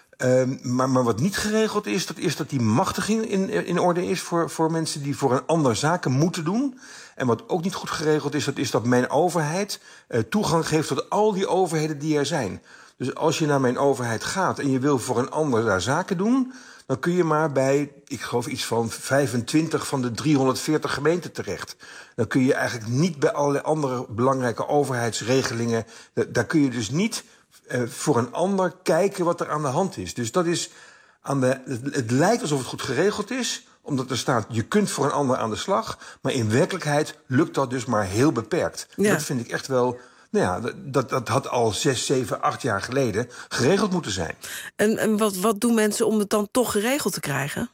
Um, maar, maar wat niet geregeld is, dat is dat die machtiging in, in orde is voor, voor mensen die voor een ander zaken moeten doen. En wat ook niet goed geregeld is, dat is dat mijn overheid uh, toegang geeft tot al die overheden die er zijn. Dus als je naar mijn overheid gaat en je wil voor een ander daar zaken doen, dan kun je maar bij, ik geloof iets van vijfentwintig van de driehonderdveertig gemeenten terecht. Dan kun je eigenlijk niet bij allerlei andere belangrijke overheidsregelingen, daar kun je dus niet uh, voor een ander kijken wat er aan de hand is. Dus dat is aan de, het, het lijkt alsof het goed geregeld is, omdat er staat, je kunt voor een ander aan de slag, maar in werkelijkheid lukt dat dus maar heel beperkt. Ja. Dat vind ik echt wel, nou ja, dat, dat had al zes, zeven, acht jaar geleden geregeld moeten zijn. En, en wat, wat doen mensen om het dan toch geregeld te krijgen?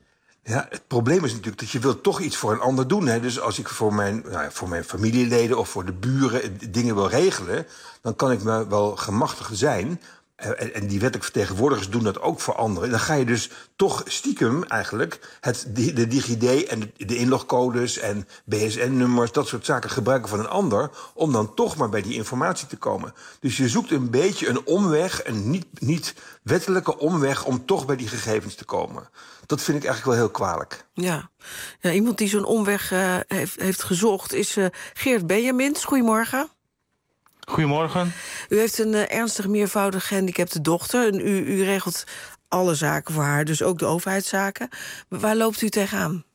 Ja, het probleem is natuurlijk dat je wilt toch iets voor een ander doen. Hè? Dus als ik voor mijn, nou ja, voor mijn familieleden of voor de buren dingen wil regelen, dan kan ik me wel gemachtigd zijn. En, en die wettelijk vertegenwoordigers doen dat ook voor anderen. Dan ga je dus toch stiekem eigenlijk het, de, de DigiD en de, de inlogcodes en B S N-nummers, dat soort zaken gebruiken van een ander, om dan toch maar bij die informatie te komen. Dus je zoekt een beetje een omweg, een niet, niet wettelijke omweg, om toch bij die gegevens te komen. Dat vind ik eigenlijk wel heel kwalijk. Ja, ja iemand die zo'n omweg uh, heeft, heeft gezocht is uh, Geert Benjamins. Goedemorgen. Goedemorgen. U heeft een uh, ernstig meervoudig gehandicapte dochter. En u, u regelt alle zaken voor haar, dus ook de overheidszaken. Maar waar loopt u tegenaan?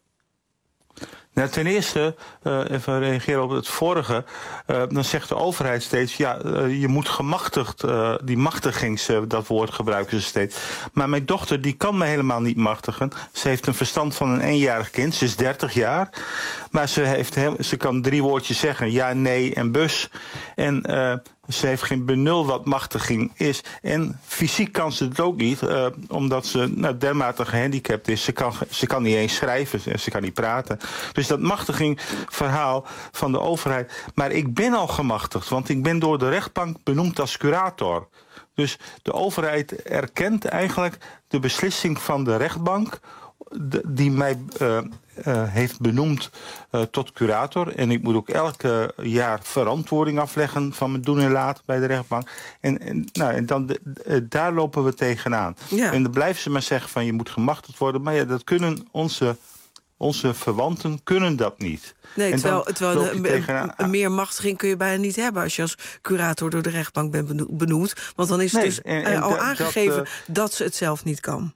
Nou, ten eerste, uh, even reageren op het vorige. Uh, dan zegt de overheid steeds, ja, uh, je moet gemachtigd, uh, die machtigings, uh, dat woord gebruiken ze steeds. Maar mijn dochter, die kan me helemaal niet machtigen. Ze heeft een verstand van een eenjarig kind, ze is dertig jaar. Maar ze, heeft heel, ze kan drie woordjes zeggen, ja, nee en bus. En uh, ze heeft geen benul wat machtiging is. En fysiek kan ze het ook niet, uh, omdat ze nou, dermate gehandicapt is. Ze kan, ze kan niet eens schrijven, ze kan niet praten. Dus dat machtigingverhaal van de overheid. Maar ik ben al gemachtigd, want ik ben door de rechtbank benoemd als curator. Dus de overheid erkent eigenlijk de beslissing van de rechtbank die mij uh, uh, heeft benoemd uh, tot curator. En ik moet ook elk uh, jaar verantwoording afleggen van mijn doen en laten bij de rechtbank. En, en, nou, en dan de, uh, daar lopen we tegenaan. Ja. En dan blijven ze maar zeggen van je moet gemachtigd worden. Maar ja, dat kunnen onze, onze verwanten kunnen dat niet. Nee, en terwijl, terwijl een, een, een meer machtiging kun je bijna niet hebben als je als curator door de rechtbank bent benoemd. Want dan is het nee, dus en, en al da, aangegeven dat, uh, dat ze het zelf niet kan.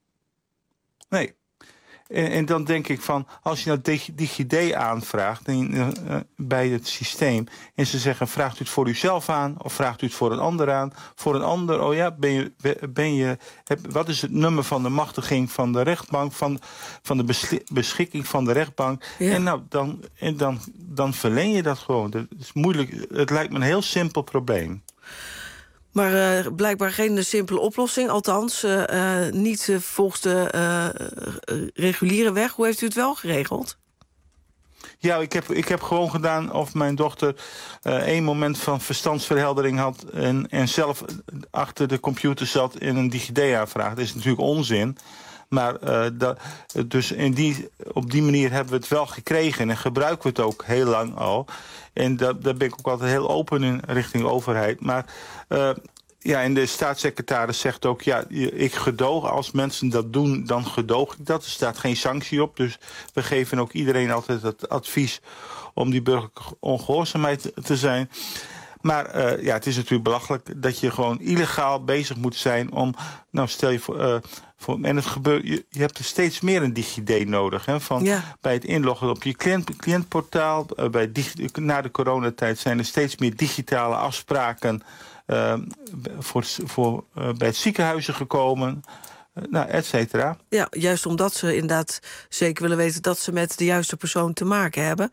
Nee. En, en dan denk ik van, als je nou DigiD aanvraagt in, uh, bij het systeem, en ze zeggen, vraagt u het voor uzelf aan of vraagt u het voor een ander aan? Voor een ander, oh ja, ben je, ben je, heb, wat is het nummer van de machtiging van de rechtbank, van, van de beschikking van de rechtbank? Ja. En nou, dan, en dan, dan verleen je dat gewoon. Dat is moeilijk. Het lijkt me een heel simpel probleem. Maar uh, blijkbaar geen simpele oplossing. Althans, uh, uh, niet uh, volgens de uh, reguliere weg. Hoe heeft u het wel geregeld? Ja, ik heb, ik heb gewoon gedaan of mijn dochter uh, één moment van verstandsverheldering had en, en zelf achter de computer zat en een DigiD aanvraag. Dat is natuurlijk onzin. Maar uh, dat, dus in die, op die manier hebben we het wel gekregen en gebruiken we het ook heel lang al. En dat, daar ben ik ook altijd heel open in richting overheid. Maar uh, ja, en de staatssecretaris zegt ook, ja, ik gedoog. Als mensen dat doen, dan gedoog ik dat. Er staat geen sanctie op. Dus we geven ook iedereen altijd het advies om die burgerlijke ongehoorzaamheid te zijn. Maar uh, ja, het is natuurlijk belachelijk dat je gewoon illegaal bezig moet zijn om, nou stel je voor, uh, voor en het gebeurt, je, je hebt er steeds meer een DigiD nodig. Hè, van ja. Bij het inloggen op je cliënt, cliëntportaal, uh, bij digi, na de coronatijd zijn er steeds meer digitale afspraken uh, voor, voor, uh, bij het ziekenhuizen gekomen. Uh, nou, et cetera. Ja, juist omdat ze inderdaad zeker willen weten dat ze met de juiste persoon te maken hebben.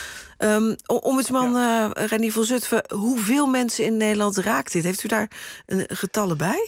Um, ombudsman ja. uh, Reinier van Zutphen, hoeveel mensen in Nederland raakt dit? Heeft u daar een getallen bij?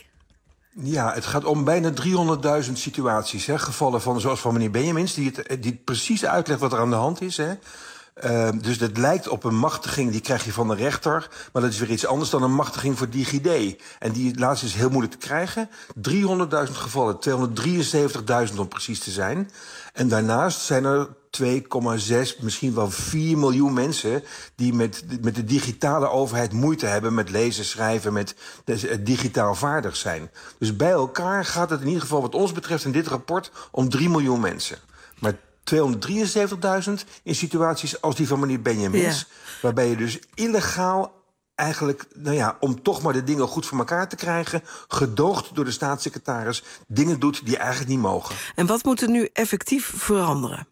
Ja, het gaat om bijna driehonderdduizend situaties. Hè, gevallen van, zoals van meneer Benjamins, die het, die het precies uitlegt wat er aan de hand is. Hè. Uh, dus dat lijkt op een machtiging, die krijg je van de rechter. Maar dat is weer iets anders dan een machtiging voor DigiD. En die laatste is heel moeilijk te krijgen. driehonderdduizend gevallen, tweehonderddrieënzeventigduizend om precies te zijn. En daarnaast zijn er twee komma zes, misschien wel vier miljoen mensen die met, met de digitale overheid moeite hebben met lezen, schrijven, met de, digitaal vaardig zijn. Dus bij elkaar gaat het in ieder geval wat ons betreft in dit rapport om drie miljoen mensen. Maar tweehonderddrieënzeventigduizend in situaties als die van meneer Benjamins, ja. Waarbij je dus illegaal eigenlijk, nou ja, om toch maar de dingen goed voor elkaar te krijgen, gedoogd door de staatssecretaris, dingen doet die eigenlijk niet mogen. En wat moet er nu effectief veranderen?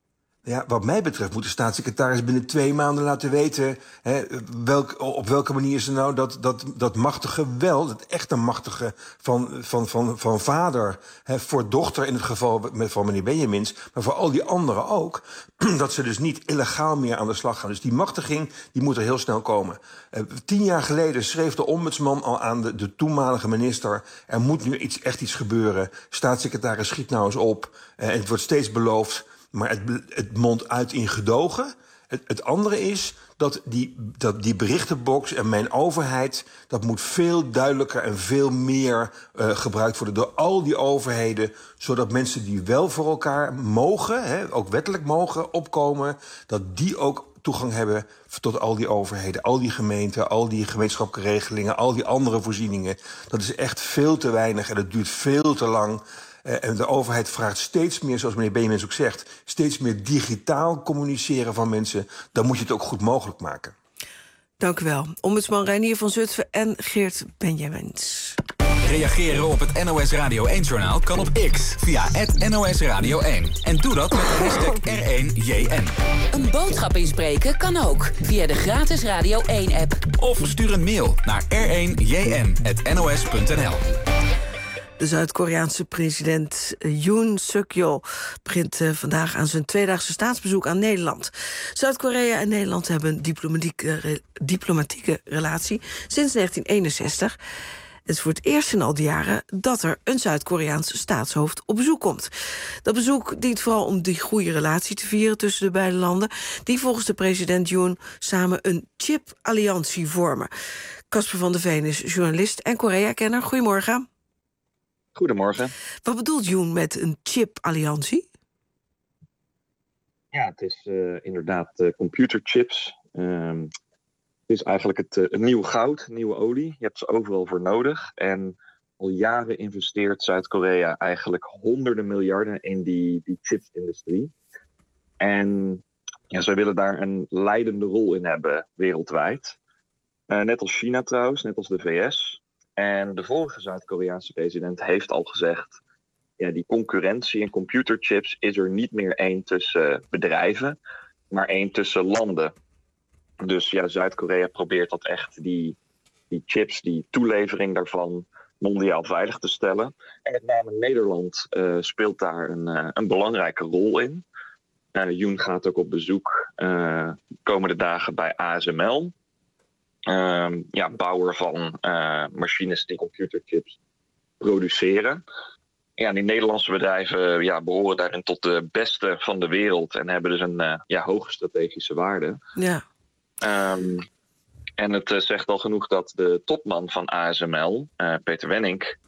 Ja, wat mij betreft moet de staatssecretaris binnen twee maanden laten weten, hè, welk, op welke manier ze nou dat, dat, dat machtige wel, dat echte machtige van, van, van, van vader, hè, voor dochter in het geval met, van meneer Benjamins, maar voor al die anderen ook, dat ze dus niet illegaal meer aan de slag gaan. Dus die machtiging, die moet er heel snel komen. Uh, tien jaar geleden schreef de ombudsman al aan de, de toenmalige minister, er moet nu iets, echt iets gebeuren. Staatssecretaris, schiet nou eens op. Uh, en het wordt steeds beloofd. Maar het, het mondt uit in gedogen. Het, het andere is dat die, dat die berichtenbox en mijn overheid, dat moet veel duidelijker en veel meer uh, gebruikt worden door al die overheden, zodat mensen die wel voor elkaar mogen, hè, ook wettelijk mogen opkomen, dat die ook toegang hebben tot al die overheden, al die gemeenten, al die gemeenschappelijke regelingen, al die andere voorzieningen. Dat is echt veel te weinig en dat duurt veel te lang. Uh, en de overheid vraagt steeds meer, zoals meneer Benjamins ook zegt, steeds meer digitaal communiceren van mensen. Dan moet je het ook goed mogelijk maken. Dank u wel. Ombudsman Reinier van Zutphen en Geert Benjamins. Reageren op het N O S Radio één-journaal kan op X via het N O S Radio één. En doe dat met de hashtag R één J N. Een boodschap inspreken kan ook via de gratis Radio één-app. Of stuur een mail naar r één j n at n o s punt n l. De Zuid-Koreaanse president Yoon Suk-yeol begint uh, vandaag aan zijn tweedaagse staatsbezoek aan Nederland. Zuid-Korea en Nederland hebben een diplomatieke, re, diplomatieke relatie sinds negentien eenenzestig. Het is voor het eerst in al die jaren dat er een Zuid-Koreaans staatshoofd op bezoek komt. Dat bezoek dient vooral om die goede relatie te vieren tussen de beide landen, die volgens de president Yoon samen een chip-alliantie vormen. Casper van der Veen is journalist en Korea-kenner. Goedemorgen. Goedemorgen. Wat bedoelt Yoon met een chip-alliantie? Ja, het is uh, inderdaad uh, computerchips. Um, het is eigenlijk het, uh, het nieuwe goud, nieuwe olie. Je hebt ze overal voor nodig. En al jaren investeert Zuid-Korea eigenlijk honderden miljarden in die, die chipsindustrie. En ja, zij willen daar een leidende rol in hebben wereldwijd. Uh, net als China trouwens, net als de V S. En de vorige Zuid-Koreaanse president heeft al gezegd, ja, die concurrentie in computerchips is er niet meer één tussen bedrijven, maar één tussen landen. Dus ja, Zuid-Korea probeert dat echt, die, die chips, die toelevering daarvan, mondiaal veilig te stellen. En met name Nederland uh, speelt daar een, uh, een belangrijke rol in. Uh, Yoon gaat ook op bezoek uh, de komende dagen bij A S M L. Uh, ja, bouwer van uh, machines die computerchips produceren. Ja, die Nederlandse bedrijven ja, behoren daarin tot de beste van de wereld en hebben dus een uh, ja, hoge strategische waarde. Ja. Um, en het uh, zegt al genoeg dat de topman van A S M L, uh, Peter Wennink,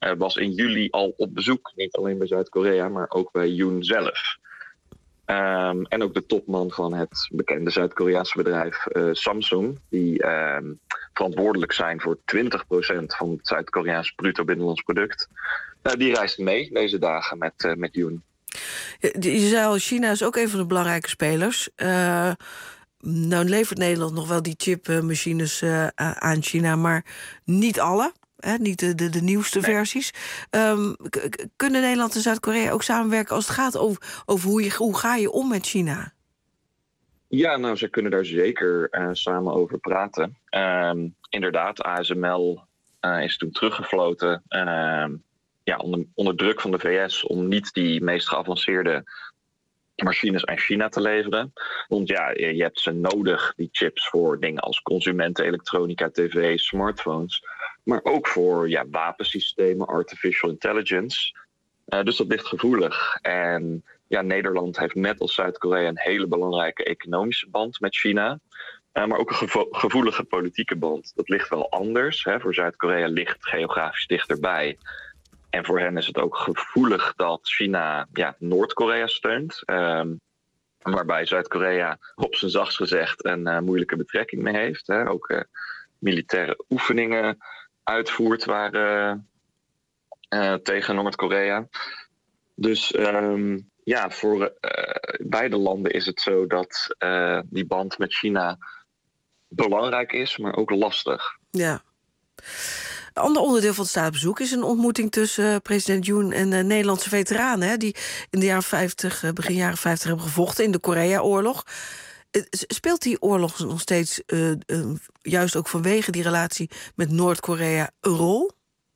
uh, was in juli al op bezoek. Niet alleen bij Zuid-Korea, maar ook bij Yoon zelf. Um, en ook de topman van het bekende Zuid-Koreaanse bedrijf uh, Samsung, die um, verantwoordelijk zijn voor twintig procent van het Zuid-Koreaanse bruto binnenlands product. Uh, die reist mee deze dagen met, uh, met Yoon. Je zei al, China is ook een van de belangrijke spelers. Uh, nou levert Nederland nog wel die chipmachines uh, aan China, maar niet alle. Hè, niet de, de, de nieuwste nee. versies. Um, k- kunnen Nederland en Zuid-Korea ook samenwerken als het gaat over, over hoe, je, hoe ga je om met China? Ja, nou, ze kunnen daar zeker uh, samen over praten. Um, inderdaad, A S M L uh, is toen teruggefloten uh, ja, onder, onder druk van de V S om niet die meest geavanceerde machines aan China te leveren. Want ja, je hebt ze nodig, die chips, voor dingen als consumenten, elektronica, tv, smartphones. Maar ook voor ja, wapensystemen, artificial intelligence. Uh, dus dat ligt gevoelig. En ja, Nederland heeft net als Zuid-Korea een hele belangrijke economische band met China. Uh, maar ook een gevo- gevoelige politieke band. Dat ligt wel anders. Hè. Voor Zuid-Korea ligt geografisch dichterbij. En voor hen is het ook gevoelig dat China ja, Noord-Korea steunt. Um, waarbij Zuid-Korea op zijn zachtst gezegd een uh, moeilijke betrekking mee heeft. Hè. Ook uh, militaire oefeningen uitvoert waar, uh, uh, tegen Noord-Korea. Dus um, ja, voor uh, beide landen is het zo dat uh, die band met China belangrijk is, maar ook lastig. Ja. Een ander onderdeel van het staatsbezoek is een ontmoeting tussen uh, president Yoon en uh, Nederlandse veteranen, hè, die in de jaren vijftig, uh, begin jaren vijftig hebben gevochten in de Korea-oorlog. Uh, speelt die oorlog nog steeds, uh, uh, juist ook vanwege die relatie met Noord-Korea, een rol?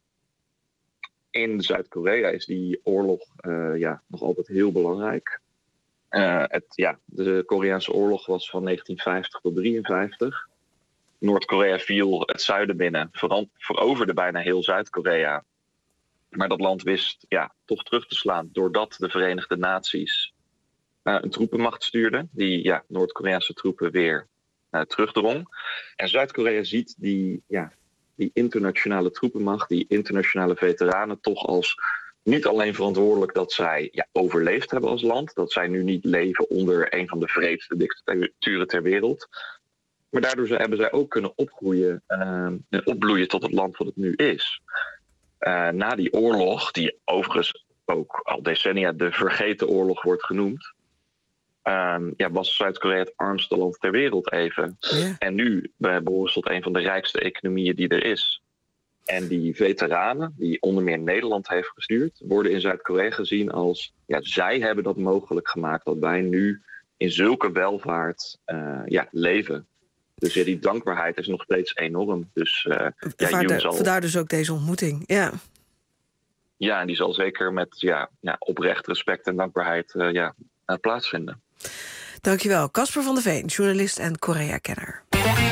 In Zuid-Korea is die oorlog uh, ja, nog altijd heel belangrijk. Uh, het, ja, de Koreaanse oorlog was van negentien vijftig tot drieënvijftig. Noord-Korea viel het zuiden binnen, veran- veroverde bijna heel Zuid-Korea. Maar dat land wist ja, toch terug te slaan doordat de Verenigde Naties uh, een troepenmacht stuurde, die ja, Noord-Koreaanse troepen weer uh, terugdrong. En Zuid-Korea ziet die, ja, die internationale troepenmacht, die internationale veteranen, toch als niet alleen verantwoordelijk dat zij ja, overleefd hebben als land, dat zij nu niet leven onder een van de wreedste dictaturen ter wereld. Maar daardoor hebben zij ook kunnen opgroeien uh, en opbloeien tot het land wat het nu is. Uh, na die oorlog, die overigens ook al decennia de vergeten oorlog wordt genoemd, uh, ja, was Zuid-Korea het armste land ter wereld even. Ja. En nu behoren ze tot een van de rijkste economieën die er is. En die veteranen, die onder meer Nederland heeft gestuurd, worden in Zuid-Korea gezien als, ja, zij hebben dat mogelijk gemaakt dat wij nu in zulke welvaart uh, ja, leven. Dus ja, die dankbaarheid is nog steeds enorm. Dus, uh, ja, Vandaar, zal... vandaar dus ook deze ontmoeting, ja. Ja, en die zal zeker met ja, ja, oprecht respect en dankbaarheid uh, ja, uh, plaatsvinden. Dankjewel, Casper van der Veen, journalist en Korea-kenner.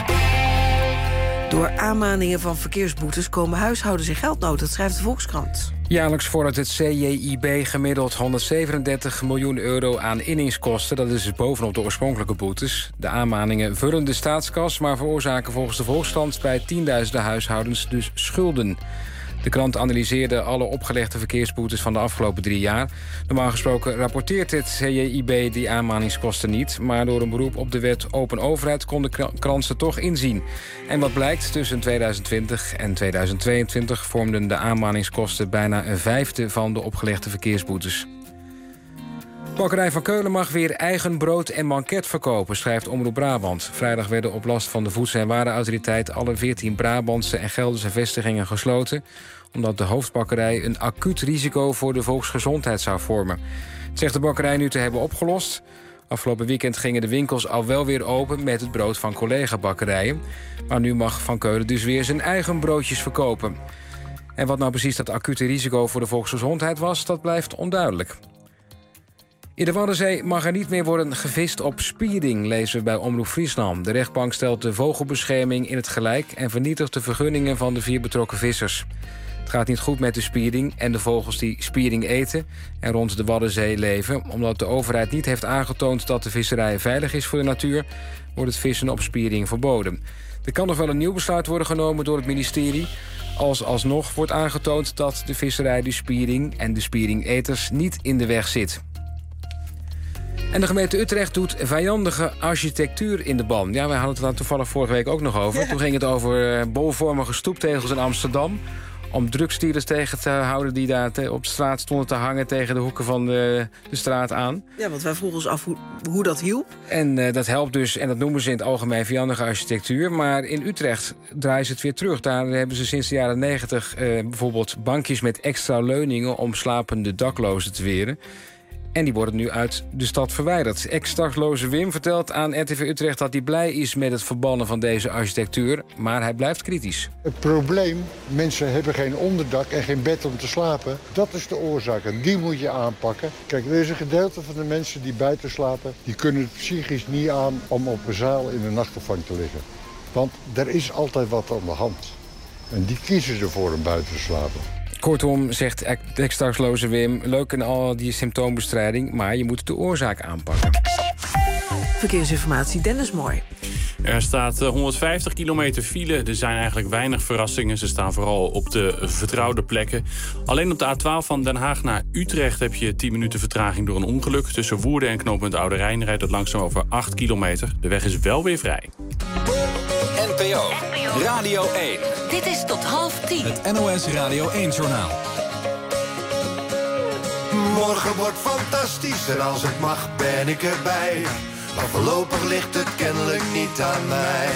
Door aanmaningen van verkeersboetes komen huishoudens in geldnood, dat schrijft de Volkskrant. Jaarlijks vordert het C J I B gemiddeld honderdzevenendertig miljoen euro aan inningskosten. Dat is bovenop de oorspronkelijke boetes. De aanmaningen vullen de staatskas, maar veroorzaken volgens de Volkskrant bij tienduizenden huishoudens dus schulden. De krant analyseerde alle opgelegde verkeersboetes van de afgelopen drie jaar. Normaal gesproken rapporteert het C J I B die aanmaningskosten niet, maar door een beroep op de wet Open Overheid kon de krant ze toch inzien. En wat blijkt, tussen tweeduizend twintig en tweeduizend tweeëntwintig vormden de aanmaningskosten bijna een vijfde van de opgelegde verkeersboetes. Bakkerij van Keulen mag weer eigen brood en banket verkopen, schrijft Omroep Brabant. Vrijdag werden op last van de Voedsel- en Warenautoriteit alle veertien Brabantse en Gelderse vestigingen gesloten, omdat de hoofdbakkerij een acuut risico voor de volksgezondheid zou vormen. Het zegt de bakkerij nu te hebben opgelost. Afgelopen weekend gingen de winkels al wel weer open met het brood van collega-bakkerijen. Maar nu mag Van Keulen dus weer zijn eigen broodjes verkopen. En wat nou precies dat acute risico voor de volksgezondheid was, dat blijft onduidelijk. In de Waddenzee mag er niet meer worden gevist op spiering, lezen we bij Omroep Friesland. De rechtbank stelt de vogelbescherming in het gelijk en vernietigt de vergunningen van de vier betrokken vissers. Het gaat niet goed met de spiering en de vogels die spiering eten en rond de Waddenzee leven. Omdat de overheid niet heeft aangetoond dat de visserij veilig is voor de natuur, wordt het vissen op spiering verboden. Er kan nog wel een nieuw besluit worden genomen door het ministerie, als alsnog wordt aangetoond dat de visserij de spiering en de spieringeters niet in de weg zit. En de gemeente Utrecht doet vijandige architectuur in de ban. Ja, wij hadden het daar toevallig vorige week ook nog over. Ja. Toen ging het over uh, bolvormige stoeptegels in Amsterdam, om drugsdealers tegen te houden die daar te, op straat stonden te hangen tegen de hoeken van de, de straat aan. Ja, want wij vroegen ons af hoe, hoe dat hielp. En uh, dat helpt dus, en dat noemen ze in het algemeen vijandige architectuur. Maar in Utrecht draaien ze het weer terug. Daar hebben ze sinds de jaren negentig uh, bijvoorbeeld bankjes met extra leuningen om slapende daklozen te weren. En die worden nu uit de stad verwijderd. Ex-dakloze Wim vertelt aan R T V Utrecht dat hij blij is met het verbannen van deze architectuur. Maar hij blijft kritisch. Het probleem, mensen hebben geen onderdak en geen bed om te slapen. Dat is de oorzaak en die moet je aanpakken. Kijk, er is een gedeelte van de mensen die buiten slapen, die kunnen het psychisch niet aan om op een zaal in de nachtopvang te liggen. Want er is altijd wat aan de hand. En die kiezen ervoor om buiten te slapen. Kortom, zegt ex-dakloze Wim, leuk en al die symptoombestrijding, maar je moet de oorzaak aanpakken. Verkeersinformatie, Dennis Mooi. Er staat honderdvijftig kilometer file. Er zijn eigenlijk weinig verrassingen. Ze staan vooral op de vertrouwde plekken. Alleen op de A twaalf van Den Haag naar Utrecht heb je tien minuten vertraging door een ongeluk. Tussen Woerden en knooppunt Oude Rijn rijdt het langzaam over acht kilometer. De weg is wel weer vrij. N P O, Radio één. Dit is tot half tien. Het N O S Radio één-journaal. Morgen wordt fantastisch en als het mag ben ik erbij. Maar voorlopig ligt het kennelijk niet aan mij.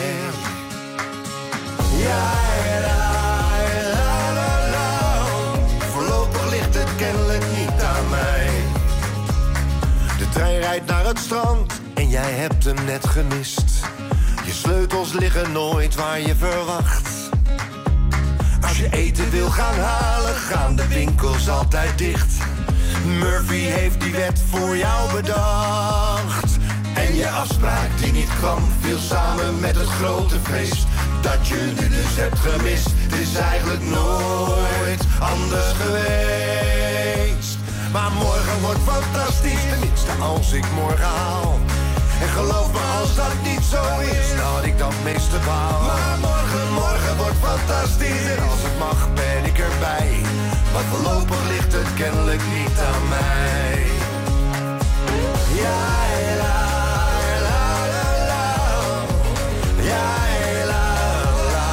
Ja, la, la, la, la. Voorlopig ligt het kennelijk niet aan mij. De trein rijdt naar het strand en jij hebt hem net gemist. Je sleutels liggen nooit waar je verwacht. Als je eten wil gaan halen, gaan de winkels altijd dicht. Murphy heeft die wet voor jou bedacht. En je afspraak die niet kwam, viel samen met het grote feest. Dat je nu dus hebt gemist, het is eigenlijk nooit anders geweest. Maar morgen wordt fantastisch, tenminste als ik morgen haal. En geloof me als dat niet zo is, dat ik dan het meeste baal. Maar morgen, morgen wordt fantastisch en als het mag ben ik erbij. Maar voorlopig ligt het kennelijk niet aan mij. Ja, la, la, la, la. Ja, la, la.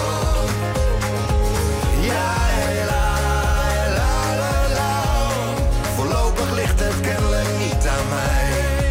Ja, la, la, la, la. Voorlopig ligt het kennelijk niet aan mij.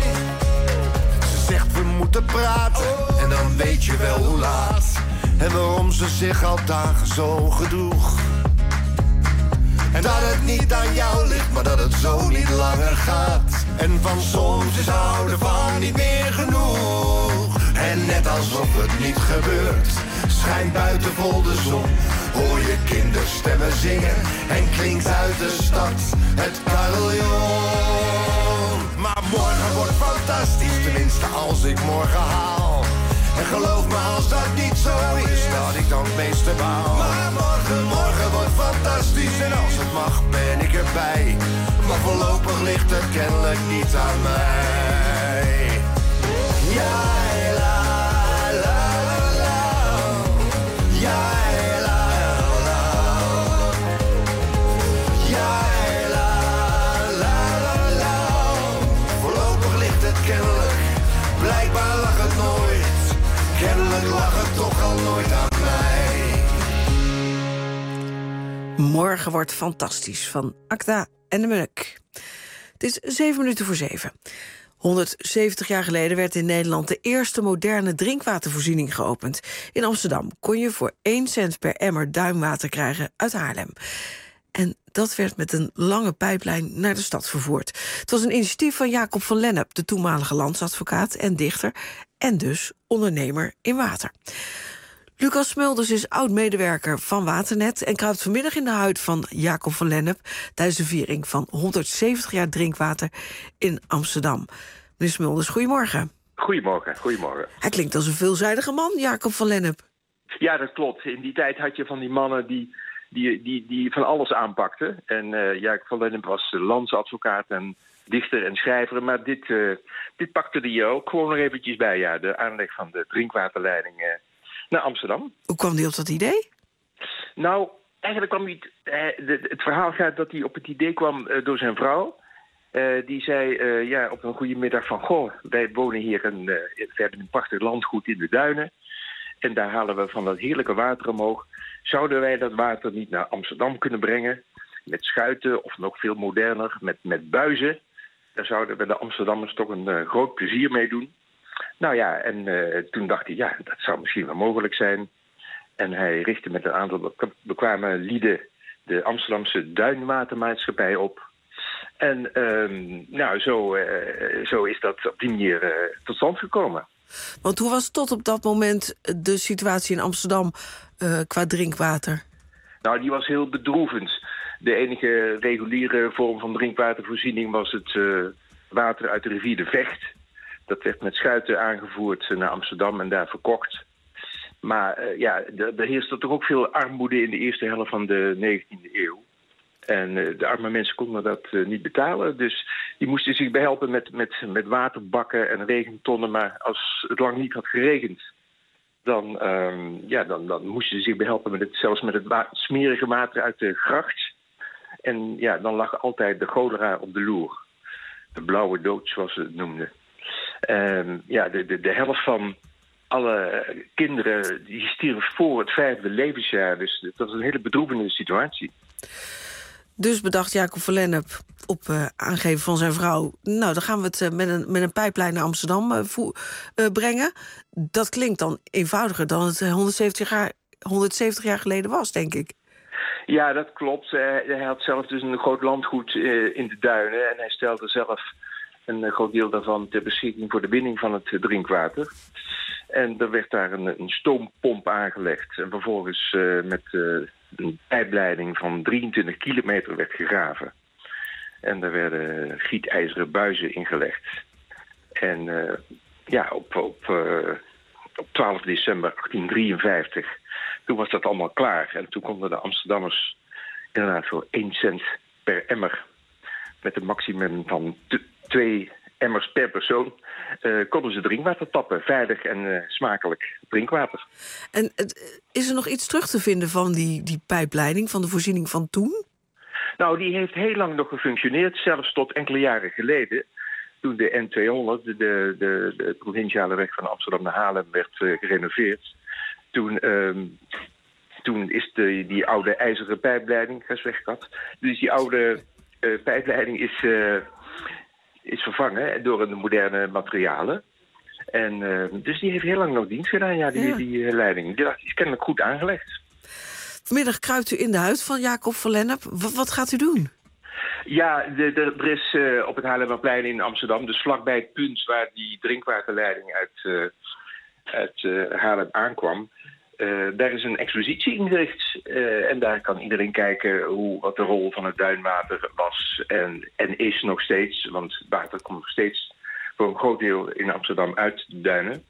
We moeten praten en dan weet je wel hoe laat. En waarom ze zich al dagen zo gedroeg. En dat het niet aan jou ligt, maar dat het zo niet langer gaat. En van soms is houden van niet meer genoeg. En net alsof het niet gebeurt, schijnt buiten vol de zon. Hoor je kinderstemmen zingen en klinkt uit de stad het carillon. Maar morgen wordt fantastisch, tenminste als ik morgen haal. En geloof me als dat niet zo is, dat ik dan het meeste baal. Maar morgen, morgen wordt fantastisch en als het mag ben ik erbij. Maar voorlopig ligt het kennelijk niet aan mij. Ja, la, la, la, la. Ja, la, la. Ja, la, la, la, la. Voorlopig ligt het kennelijk, blijkbaar lag het nooit. Kennelijk lag het toch al nooit aan mij. Morgen wordt fantastisch van Acta en de Munnik. Het is zeven minuten voor zeven. honderdzeventig jaar geleden werd in Nederland de eerste moderne drinkwatervoorziening geopend. In Amsterdam kon je voor één cent per emmer duimwater krijgen uit Haarlem. En dat werd met een lange pijplijn naar de stad vervoerd. Het was een initiatief van Jacob van Lennep, de toenmalige landsadvocaat en dichter, en dus ondernemer in water. Lucas Smulders is oud-medewerker van Waternet en kruipt vanmiddag in de huid van Jacob van Lennep tijdens de viering van honderdzeventig jaar drinkwater in Amsterdam. Meneer Smulders, goedemorgen. Goedemorgen, goedemorgen. Hij klinkt als een veelzijdige man, Jacob van Lennep. Ja, dat klopt. In die tijd had je van die mannen die die, die, die van alles aanpakte. En uh, Jacob van Lennep was landsadvocaat en dichter en schrijver. Maar dit, uh, dit pakte hij ook gewoon nog eventjes bij. Ja, de aanleg van de drinkwaterleiding uh, naar Amsterdam. Hoe kwam hij op dat idee? Nou, eigenlijk kwam hij... Uh, de, het verhaal gaat dat hij op het idee kwam uh, door zijn vrouw. Uh, die zei uh, ja, op een goede middag van... Goh, wij wonen hier een, uh, we hebben een prachtig landgoed in de duinen. En daar halen we van dat heerlijke water omhoog. Zouden wij dat water niet naar Amsterdam kunnen brengen? Met schuiten of nog veel moderner, met, met buizen. Daar zouden we de Amsterdammers toch een uh, groot plezier mee doen. Nou ja, en uh, toen dacht hij, ja, dat zou misschien wel mogelijk zijn. En hij richtte met een aantal bekwame lieden de Amsterdamse Duinwatermaatschappij op. En um, nou, zo, uh, zo is dat op die manier uh, tot stand gekomen. Want hoe was tot op dat moment de situatie in Amsterdam uh, qua drinkwater? Nou, die was heel bedroevend. De enige reguliere vorm van drinkwatervoorziening was het uh, water uit de rivier de Vecht. Dat werd met schuiten aangevoerd naar Amsterdam en daar verkocht. Maar uh, ja, er heerste toch ook veel armoede in de eerste helft van de negentiende eeuw. En uh, de arme mensen konden dat uh, niet betalen. Dus die moesten zich behelpen met, met, met waterbakken en regentonnen. Maar als het lang niet had geregend, dan, um, ja, dan, dan moesten ze zich behelpen met het, zelfs met het wa- smerige water uit de gracht. En ja, dan lag altijd de cholera op de loer. De blauwe dood, zoals ze het noemden. Um, ja, de, de, de helft van alle kinderen die stierven voor het vijfde levensjaar. Dus dat was een hele bedroevende situatie. Dus bedacht Jacob van Lennep op uh, aangeven van zijn vrouw... nou, dan gaan we het uh, met, een, met een pijplijn naar Amsterdam uh, vo- uh, brengen. Dat klinkt dan eenvoudiger dan het honderdzeventig jaar, honderdzeventig jaar geleden was, denk ik. Ja, dat klopt. Uh, hij had zelf dus een groot landgoed uh, in de duinen... en hij stelde zelf een uh, groot deel daarvan ter beschikking... voor de winning van het uh, drinkwater. En er werd daar een, een stoompomp aangelegd. En vervolgens uh, met uh, een pijpleiding van drieëntwintig kilometer werd gegraven. En daar werden gietijzeren buizen ingelegd. En uh, ja, op, op, uh, op twaalf december achttien drieënvijftig... toen was dat allemaal klaar. En toen konden de Amsterdammers inderdaad voor één cent per emmer... met een maximum van t- twee emmers per persoon... Uh, konden ze drinkwater tappen. Veilig en uh, smakelijk drinkwater. En uh, is er nog iets terug te vinden van die, die pijpleiding... van de voorziening van toen? Nou, die heeft heel lang nog gefunctioneerd. Zelfs tot enkele jaren geleden. Toen de N tweehonderd, de, de, de, de provinciale weg van Amsterdam naar Haarlem... werd uh, gerenoveerd. Toen... Uh, Toen is de, die oude ijzeren pijpleiding weggekat. Dus die oude uh, pijpleiding is, uh, is vervangen door een moderne materialen. En uh, dus die heeft heel lang nog dienst gedaan, ja, die, ja. die uh, leiding. Die is kennelijk goed aangelegd. Vanmiddag kruipt u in de huid van Jacob van Lennep. W- wat gaat u doen? Ja, de, de, er is uh, op het Haarlemmerplein in Amsterdam... dus vlakbij het punt waar die drinkwaterleiding uit, uh, uit uh, Haarlem aankwam... Uh, daar is een expositie ingericht uh, en daar kan iedereen kijken hoe, wat de rol van het duinwater was en, en is nog steeds. Want het water komt nog steeds voor een groot deel in Amsterdam uit de duinen.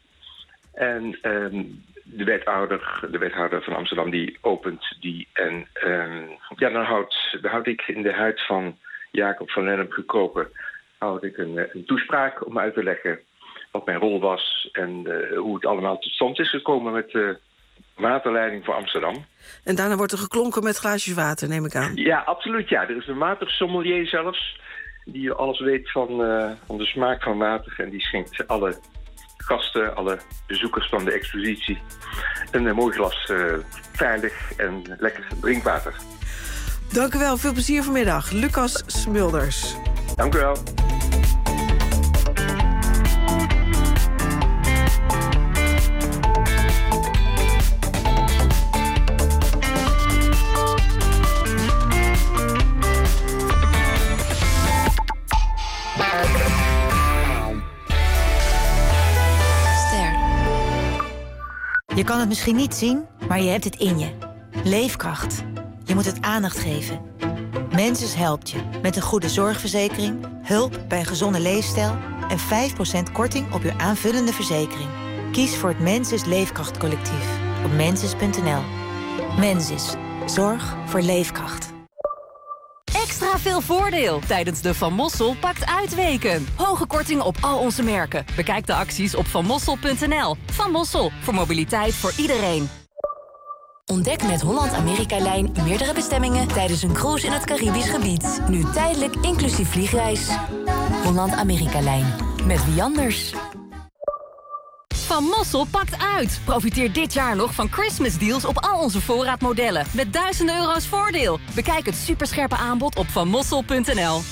En um, de wethouder, de wethouder van Amsterdam die opent die. En um, ja, dan houd, dan houd ik in de huid van Jacob van Lennep gekropen... houd ik een, een toespraak om uit te leggen wat mijn rol was... en uh, hoe het allemaal tot stand is gekomen met... Uh, waterleiding voor Amsterdam. En daarna wordt er geklonken met glaasjes water, neem ik aan. Ja, absoluut. Ja. Er is een watersommelier zelfs... die alles weet van, uh, van de smaak van water... en die schenkt alle gasten, alle bezoekers van de expositie... een uh, mooi glas uh, veilig en lekker drinkwater. Dank u wel. Veel plezier vanmiddag. Lucas Smulders. Dank u wel. Je kan het misschien niet zien, maar je hebt het in je. Leefkracht. Je moet het aandacht geven. Mensis helpt je met een goede zorgverzekering, hulp bij een gezonde leefstijl en vijf procent korting op je aanvullende verzekering. Kies voor het Mensis Leefkrachtcollectief op mensis punt n l. Mensis. Zorg voor leefkracht. Extra veel voordeel tijdens de Van Mossel Pakt Uit weken. Hoge korting op al onze merken. Bekijk de acties op van mossel punt n l. Van Mossel, voor mobiliteit voor iedereen. Ontdek met Holland-Amerika-lijn meerdere bestemmingen tijdens een cruise in het Caribisch gebied. Nu tijdelijk inclusief vliegreis. Holland-Amerika-lijn. Met wie anders? Van Mossel Pakt Uit. Profiteer dit jaar nog van Christmas deals op al onze voorraadmodellen. Met duizenden euro's voordeel. Bekijk het superscherpe aanbod op van mossel punt n l.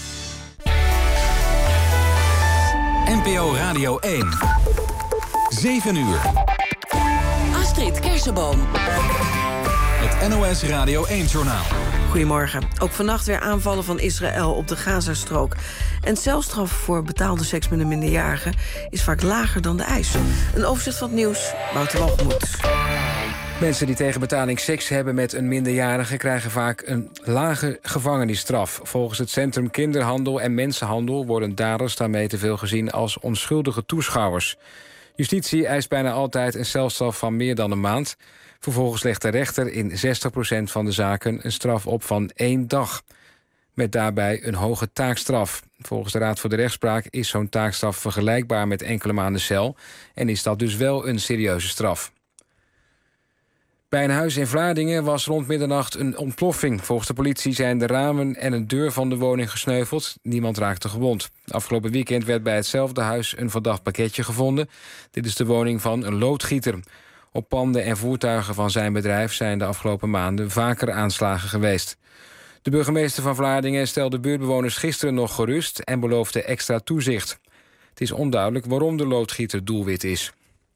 N P O Radio één. zeven uur. Astrid Kersenboom. Het N O S Radio één-journaal. Goedemorgen. Ook vannacht weer aanvallen van Israël op de Gazastrook. En celstraf voor betaalde seks met een minderjarige is vaak lager dan de eis. Een overzicht van het nieuws, Wouter Walgemoed. Mensen die tegen betaling seks hebben met een minderjarige krijgen vaak een lage gevangenisstraf. Volgens het Centrum Kinderhandel en Mensenhandel worden daders daarmee te veel gezien als onschuldige toeschouwers. Justitie eist bijna altijd een celstraf van meer dan een maand. Vervolgens legt de rechter in zestig procent van de zaken een straf op van één dag. Met daarbij een hoge taakstraf. Volgens de Raad voor de Rechtspraak is zo'n taakstraf vergelijkbaar met enkele maanden cel en is dat dus wel een serieuze straf. Bij een huis in Vlaardingen was rond middernacht een ontploffing. Volgens de politie zijn de ramen en een deur van de woning gesneuveld. Niemand raakte gewond. Afgelopen weekend werd bij hetzelfde huis een verdacht pakketje gevonden. Dit is de woning van een loodgieter. Op panden en voertuigen van zijn bedrijf zijn de afgelopen maanden vaker aanslagen geweest. De burgemeester van Vlaardingen stelde buurtbewoners gisteren nog gerust en beloofde extra toezicht. Het is onduidelijk waarom de loodgieter doelwit is.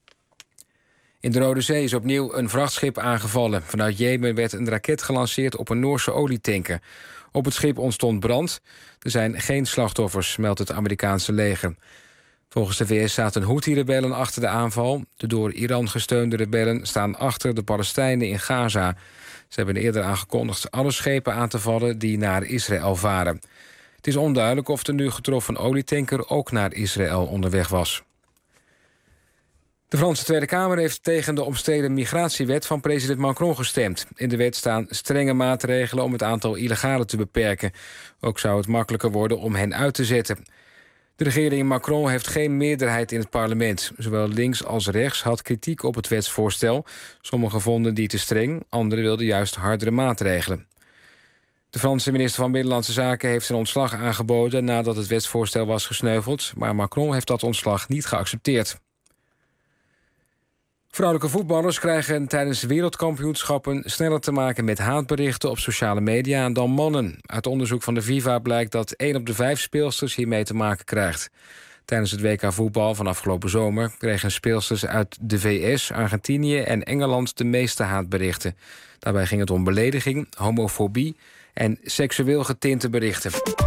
In de Rode Zee is opnieuw een vrachtschip aangevallen. Vanuit Jemen werd een raket gelanceerd op een Noorse olietanker. Op het schip ontstond brand. Er zijn geen slachtoffers, meldt het Amerikaanse leger. Volgens de V S zaten Houthi-rebellen achter de aanval. De door Iran gesteunde rebellen staan achter de Palestijnen in Gaza. Ze hebben eerder aangekondigd alle schepen aan te vallen die naar Israël varen. Het is onduidelijk of de nu getroffen olietanker ook naar Israël onderweg was. De Franse Tweede Kamer heeft tegen de omstreden migratiewet van president Macron gestemd. In de wet staan strenge maatregelen om het aantal illegalen te beperken. Ook zou het makkelijker worden om hen uit te zetten. De regering Macron heeft geen meerderheid in het parlement. Zowel links als rechts had kritiek op het wetsvoorstel. Sommigen vonden die te streng, anderen wilden juist hardere maatregelen. De Franse minister van Binnenlandse Zaken heeft zijn ontslag aangeboden nadat het wetsvoorstel was gesneuveld, maar Macron heeft dat ontslag niet geaccepteerd. Vrouwelijke voetballers krijgen tijdens wereldkampioenschappen sneller te maken met haatberichten op sociale media dan mannen. Uit onderzoek van de FIFA blijkt dat één op de vijf speelsters hiermee te maken krijgt. Tijdens het W K voetbal van afgelopen zomer kregen speelsters uit de V S, Argentinië en Engeland de meeste haatberichten. Daarbij ging het om belediging, homofobie en seksueel getinte berichten.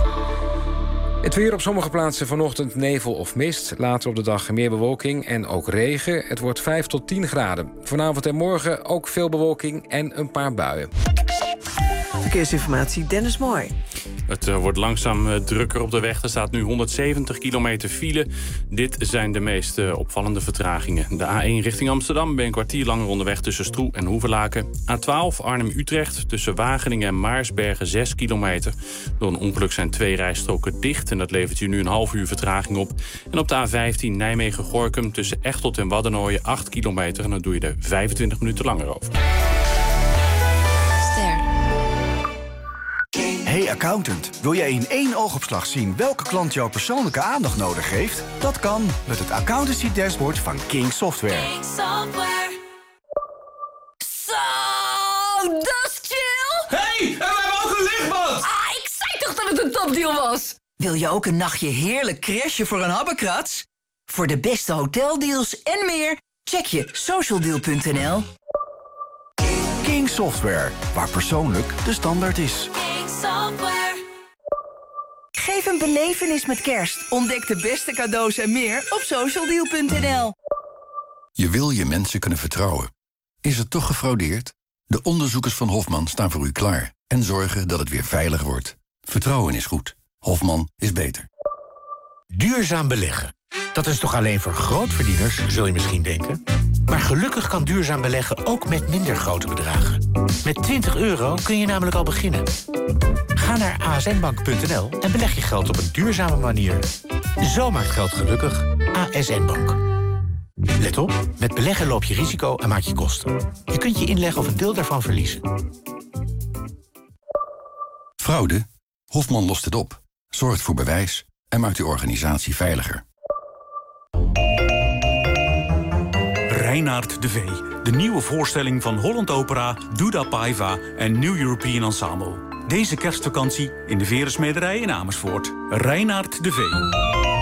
Het weer op sommige plaatsen vanochtend nevel of mist. Later op de dag meer bewolking en ook regen. Het wordt vijf tot tien graden. Vanavond en morgen ook veel bewolking en een paar buien. Verkeersinformatie, Dennis Mooi. Het uh, wordt langzaam uh, drukker op de weg. Er staat nu honderdzeventig kilometer file. Dit zijn de meest uh, opvallende vertragingen. De A één richting Amsterdam ben je een kwartier langer onderweg tussen Stroe en Hoevelaken. A twaalf Arnhem-Utrecht tussen Wageningen en Maarsbergen zes kilometer. Door een ongeluk zijn twee rijstroken dicht en dat levert je nu een half uur vertraging op. En op de A vijftien Nijmegen-Gorinchem tussen Echteld en Waddenooien acht kilometer. En dan doe je er vijfentwintig minuten langer over. Hey accountant, wil jij in één oogopslag zien welke klant jouw persoonlijke aandacht nodig heeft? Dat kan met het accountancy dashboard van King Software. King Software. Zo, dat is chill. Hey, en we hebben ook een lichtbad. Ah, ik zei toch dat het een topdeal was? Wil je ook een nachtje heerlijk crashen voor een habbekrats? Voor de beste hoteldeals en meer, check je socialdeal punt n l. King Software, waar persoonlijk de standaard is. Software. Geef een belevenis met kerst. Ontdek de beste cadeaus en meer op socialdeal punt n l. Je wil je mensen kunnen vertrouwen. Is het toch gefraudeerd? De onderzoekers van Hofman staan voor u klaar en zorgen dat het weer veilig wordt. Vertrouwen is goed. Hofman is beter. Duurzaam beleggen. Dat is toch alleen voor grootverdieners, zul je misschien denken? Maar gelukkig kan duurzaam beleggen ook met minder grote bedragen. Met twintig euro kun je namelijk al beginnen. Ga naar a s n bank punt n l en beleg je geld op een duurzame manier. Zo maakt geld gelukkig. A S N Bank. Let op, met beleggen loop je risico en maak je kosten. Je kunt je inleggen of een deel daarvan verliezen. Fraude? Hofman lost het op, zorgt voor bewijs en maakt uw organisatie veiliger. Reinaard de Vee, de nieuwe voorstelling van Holland Opera, Duda Paiva en New European Ensemble. Deze kerstvakantie in de Verensmederij in Amersfoort. Reinaard de Vee.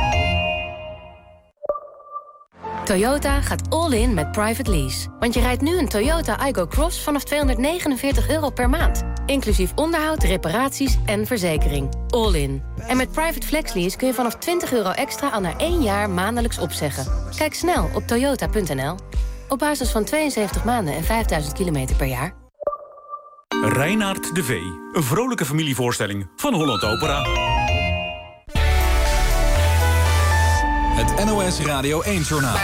Toyota gaat all-in met private lease. Want je rijdt nu een Toyota Aygo Cross vanaf tweehonderdnegenenveertig euro per maand. Inclusief onderhoud, reparaties en verzekering. All-in. En met private flexlease kun je vanaf twintig euro extra al na één jaar maandelijks opzeggen. Kijk snel op toyota punt n l. Op basis van tweeënzeventig maanden en vijfduizend kilometer per jaar. Reinaard de Vee, een vrolijke familievoorstelling van Holland Opera. Het N O S Radio één-journaal.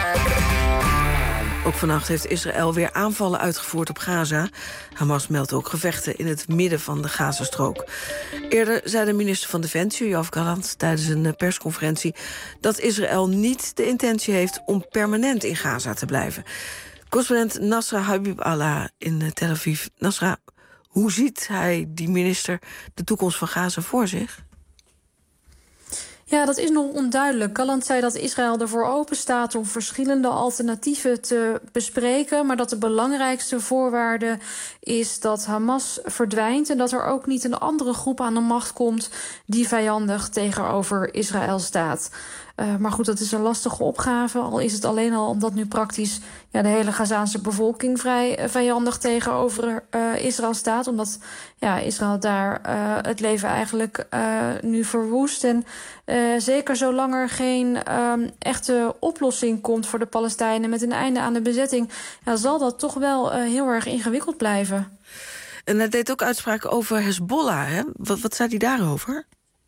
Ook vannacht heeft Israël weer aanvallen uitgevoerd op Gaza. Hamas meldt ook gevechten in het midden van de Gazastrook. Eerder zei de minister van Defensie, Yoav Gallant, tijdens een persconferentie dat Israël niet de intentie heeft om permanent in Gaza te blijven. Correspondent Nasra Habib Allah in Tel Aviv. Nasra, hoe ziet hij, die minister, de toekomst van Gaza voor zich? Ja, dat is nog onduidelijk. Gallant zei dat Israël ervoor open staat om verschillende alternatieven te bespreken, maar dat de belangrijkste voorwaarde is dat Hamas verdwijnt en dat er ook niet een andere groep aan de macht komt die vijandig tegenover Israël staat. Uh, maar goed, dat is een lastige opgave. Al is het alleen al omdat nu praktisch ja, de hele Gazaanse bevolking vrij uh, vijandig tegenover uh, Israël staat. Omdat ja, Israël daar uh, het leven eigenlijk uh, nu verwoest. En uh, zeker zolang er geen um, echte oplossing komt voor de Palestijnen met een einde aan de bezetting, ja, zal dat toch wel uh, heel erg ingewikkeld blijven. En hij deed ook uitspraken over Hezbollah. Hè? Wat, wat zei hij daarover?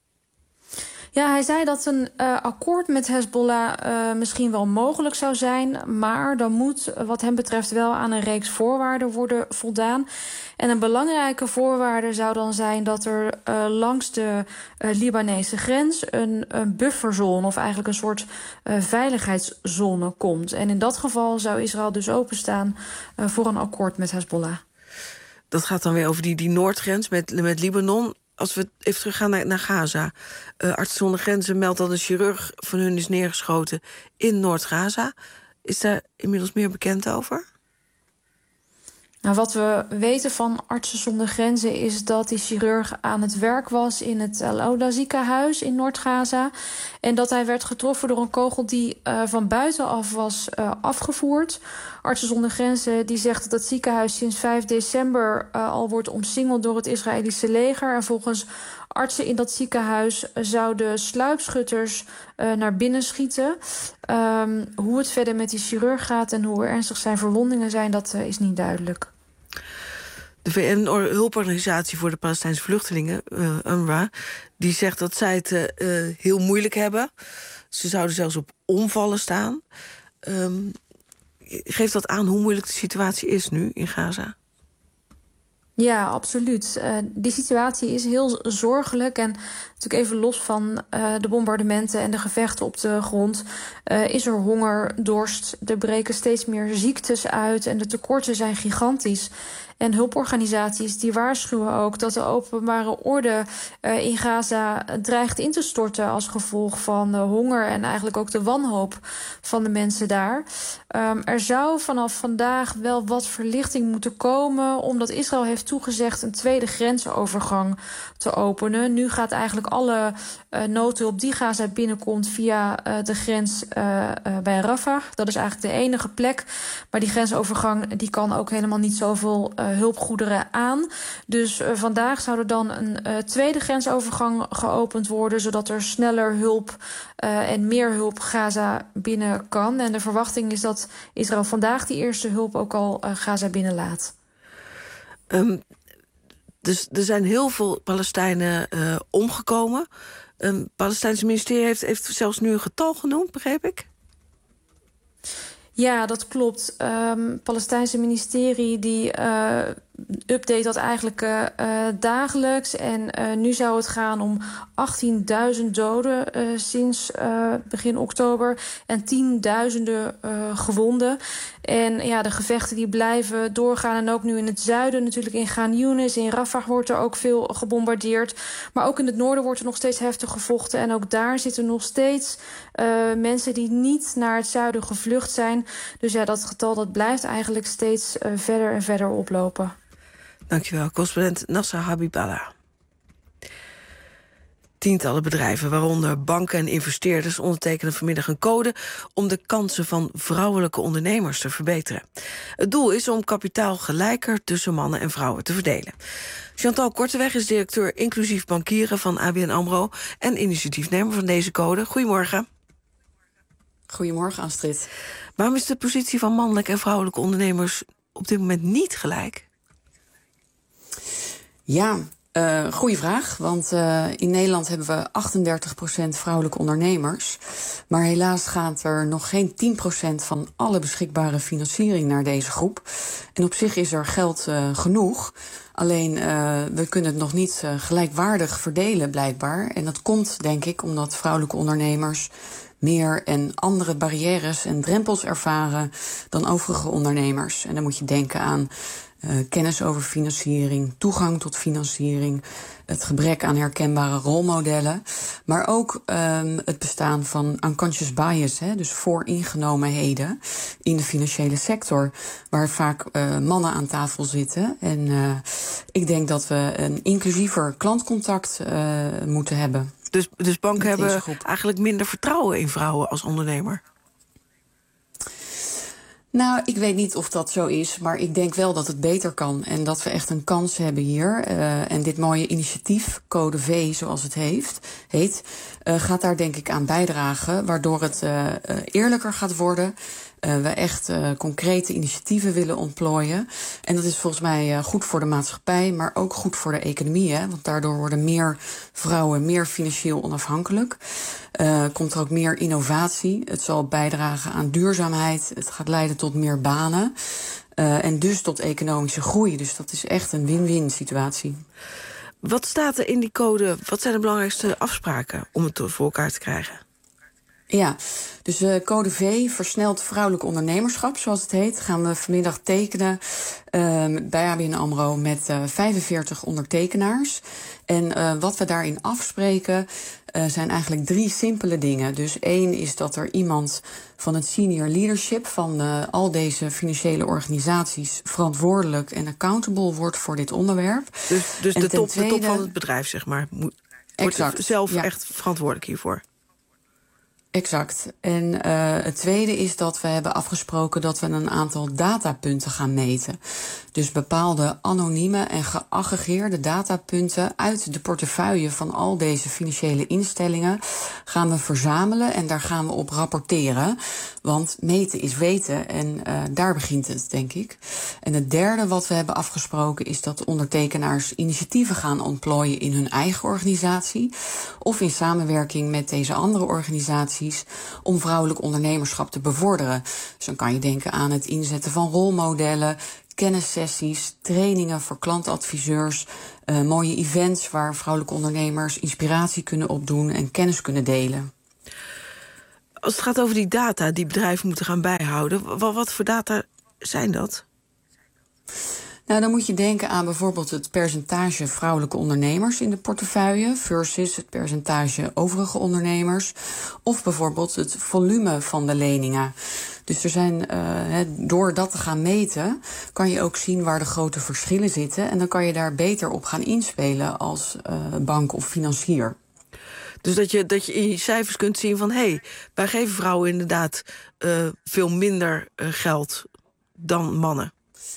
Ja, hij zei dat een uh, akkoord met Hezbollah uh, misschien wel mogelijk zou zijn, maar dan moet wat hem betreft wel aan een reeks voorwaarden worden voldaan. En een belangrijke voorwaarde zou dan zijn dat er uh, langs de uh, Libanese grens een, een bufferzone of eigenlijk een soort uh, veiligheidszone komt. En in dat geval zou Israël dus openstaan uh, voor een akkoord met Hezbollah. Dat gaat dan weer over die, die noordgrens met, met Libanon. Als we even teruggaan naar, naar Gaza. Uh, Artsen zonder Grenzen meldt dat een chirurg van hun is neergeschoten in Noord-Gaza. Is daar inmiddels meer bekend over? Nou, wat we weten van Artsen zonder Grenzen is dat die chirurg aan het werk was in het Al-Oda ziekenhuis in Noord-Gaza. En dat hij werd getroffen door een kogel die uh, van buitenaf was uh, afgevoerd. Artsen zonder Grenzen die zegt dat het ziekenhuis sinds vijf december uh, al wordt omsingeld door het Israëlische leger. En volgens artsen in dat ziekenhuis zouden sluipschutters uh, naar binnen schieten. Um, hoe het verder met die chirurg gaat en hoe ernstig zijn verwondingen zijn, dat uh, is niet duidelijk. De V N-hulporganisatie voor de Palestijnse vluchtelingen, uh, U N R W A, die zegt dat zij het uh, heel moeilijk hebben. Ze zouden zelfs op omvallen staan. Um, geeft dat aan hoe moeilijk de situatie is nu in Gaza? Ja, absoluut. Uh, die situatie is heel zorgelijk. En natuurlijk even los van uh, de bombardementen en de gevechten op de grond, Uh, is er honger, dorst, er breken steeds meer ziektes uit en de tekorten zijn gigantisch. En hulporganisaties die waarschuwen ook dat de openbare orde uh, in Gaza dreigt in te storten als gevolg van uh, honger en eigenlijk ook de wanhoop van de mensen daar. Um, er zou vanaf vandaag wel wat verlichting moeten komen, omdat Israël heeft toegezegd een tweede grensovergang te openen. Nu gaat eigenlijk alle uh, noodhulp die Gaza binnenkomt via uh, de grens uh, uh, bij Rafah. Dat is eigenlijk de enige plek. Maar die grensovergang die kan ook helemaal niet zoveel uh, hulpgoederen aan. Dus uh, vandaag zou er dan een uh, tweede grensovergang geopend worden, zodat er sneller hulp uh, en meer hulp Gaza binnen kan. En de verwachting is dat Israël vandaag die eerste hulp ook al uh, Gaza binnenlaat. Um, dus er zijn heel veel Palestijnen uh, omgekomen. Het um, Palestijnse ministerie heeft, heeft zelfs nu een getal genoemd, begreep ik? Ja, dat klopt. Het um, Palestijnse ministerie die uh, update dat eigenlijk uh, uh, dagelijks. En uh, nu zou het gaan om achttienduizend doden uh, sinds uh, begin oktober. En tienduizenden uh, gewonden. En ja, de gevechten die blijven doorgaan. En ook nu in het zuiden, natuurlijk in Khan Younis, in Rafah wordt er ook veel gebombardeerd. Maar ook in het noorden wordt er nog steeds heftig gevochten. En ook daar zitten nog steeds uh, mensen die niet naar het zuiden gevlucht zijn. Dus ja, dat getal dat blijft eigenlijk steeds uh, verder en verder oplopen. Dankjewel, correspondent Nasser Habiballah. Tientallen bedrijven, waaronder banken en investeerders, ondertekenen vanmiddag een code om de kansen van vrouwelijke ondernemers te verbeteren. Het doel is om kapitaal gelijker tussen mannen en vrouwen te verdelen. Chantal Korteweg is directeur inclusief bankieren van A B N AMRO en initiatiefnemer van deze code. Goedemorgen. Goedemorgen, Astrid. Waarom is de positie van mannelijke en vrouwelijke ondernemers op dit moment niet gelijk? Ja, uh, goede vraag. Want uh, in Nederland hebben we achtendertig procent vrouwelijke ondernemers. Maar helaas gaat er nog geen tien procent van alle beschikbare financiering naar deze groep. En op zich is er geld uh, genoeg. Alleen uh, we kunnen het nog niet uh, gelijkwaardig verdelen, blijkbaar. En dat komt, denk ik, omdat vrouwelijke ondernemers meer en andere barrières en drempels ervaren dan overige ondernemers. En dan moet je denken aan uh, kennis over financiering, toegang tot financiering, het gebrek aan herkenbare rolmodellen, maar ook um, het bestaan van unconscious bias, hè, dus vooringenomenheden in de financiële sector, waar vaak uh, mannen aan tafel zitten. En uh, ik denk dat we een inclusiever klantcontact uh, moeten hebben. Dus, dus banken hebben eigenlijk minder vertrouwen in vrouwen als ondernemer? Nou, ik weet niet of dat zo is, maar ik denk wel dat het beter kan. En dat we echt een kans hebben hier. Uh, en dit mooie initiatief, Code V, zoals het heeft, heet, uh, gaat daar denk ik aan bijdragen, waardoor het uh, uh, eerlijker gaat worden. Uh, we echt uh, concrete initiatieven willen ontplooien. En dat is volgens mij uh, goed voor de maatschappij, maar ook goed voor de economie. Hè? Want daardoor worden meer vrouwen meer financieel onafhankelijk. Uh, komt er ook meer innovatie. Het zal bijdragen aan duurzaamheid. Het gaat leiden tot meer banen. Uh, en dus tot economische groei. Dus dat is echt een win-win situatie. Wat staat er in die code? Wat zijn de belangrijkste afspraken om het voor elkaar te krijgen? Ja, dus uh, Code V, versneld vrouwelijk ondernemerschap, zoals het heet, gaan we vanmiddag tekenen uh, bij A B N AMRO met uh, vijfenveertig ondertekenaars. En uh, wat we daarin afspreken uh, zijn eigenlijk drie simpele dingen. Dus één is dat er iemand van het senior leadership van uh, al deze financiële organisaties verantwoordelijk en accountable wordt voor dit onderwerp. Dus, dus de, top, tweede, de top van het bedrijf, zeg maar, moet, wordt exact, zelf ja. echt verantwoordelijk hiervoor. Exact. En uh, het tweede is dat we hebben afgesproken dat we een aantal datapunten gaan meten. Dus bepaalde anonieme en geaggregeerde datapunten uit de portefeuille van al deze financiële instellingen gaan we verzamelen en daar gaan we op rapporteren. Want meten is weten en uh, daar begint het, denk ik. En het derde wat we hebben afgesproken is dat ondertekenaars initiatieven gaan ontplooien in hun eigen organisatie of in samenwerking met deze andere organisaties om vrouwelijk ondernemerschap te bevorderen. Dus dan kan je denken aan het inzetten van rolmodellen, kennissessies, trainingen voor klantadviseurs, uh, mooie events waar vrouwelijke ondernemers inspiratie kunnen opdoen en kennis kunnen delen. Als het gaat over die data die bedrijven moeten gaan bijhouden, wat, wat voor data zijn dat? Nou, dan moet je denken aan bijvoorbeeld het percentage vrouwelijke ondernemers in de portefeuille versus het percentage overige ondernemers. Of bijvoorbeeld het volume van de leningen. Dus er zijn, uh, door dat te gaan meten, kan je ook zien waar de grote verschillen zitten. En dan kan je daar beter op gaan inspelen als uh, bank of financier. Dus dat je, dat je in je cijfers kunt zien van, hé, hey, wij geven vrouwen inderdaad uh, veel minder uh, geld dan mannen.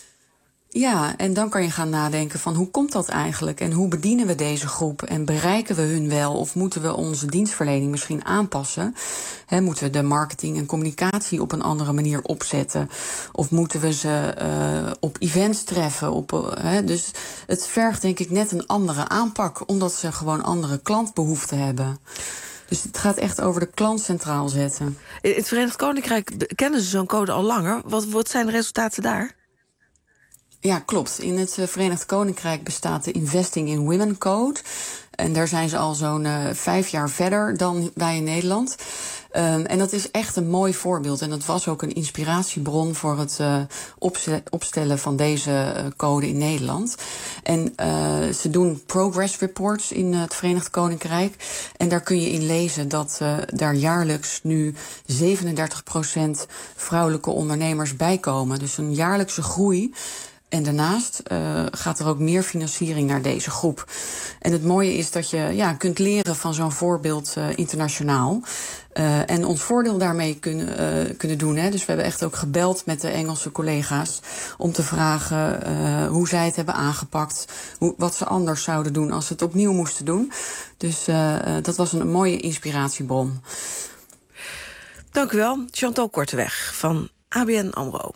Ja, en dan kan je gaan nadenken van hoe komt dat eigenlijk en hoe bedienen we deze groep en bereiken we hun wel of moeten we onze dienstverlening misschien aanpassen? He, moeten we de marketing en communicatie op een andere manier opzetten of moeten we ze uh, op events treffen? Op, uh, he, dus het vergt denk ik net een andere aanpak omdat ze gewoon andere klantbehoeften hebben. Dus het gaat echt over de klant centraal zetten. In het Verenigd Koninkrijk kennen ze zo'n code al langer. Wat, wat zijn de resultaten daar? Ja, klopt. In het uh, Verenigd Koninkrijk bestaat de Investing in Women Code. En daar zijn ze al zo'n uh, vijf jaar verder dan wij in Nederland. Um, en dat is echt een mooi voorbeeld. En dat was ook een inspiratiebron voor het uh, opze- opstellen van deze uh, code in Nederland. En uh, ze doen progress reports in uh, het Verenigd Koninkrijk. En daar kun je in lezen dat uh, daar jaarlijks nu zevenendertig procent vrouwelijke ondernemers bijkomen. Dus een jaarlijkse groei. En daarnaast uh, gaat er ook meer financiering naar deze groep. En het mooie is dat je ja, kunt leren van zo'n voorbeeld uh, internationaal. Uh, en ons voordeel daarmee kunnen, uh, kunnen doen. Hè. Dus we hebben echt ook gebeld met de Engelse collega's om te vragen uh, hoe zij het hebben aangepakt. Hoe, wat ze anders zouden doen als ze het opnieuw moesten doen. Dus uh, uh, dat was een mooie inspiratiebron. Dank u wel, Chantal Korteweg van A B N AMRO.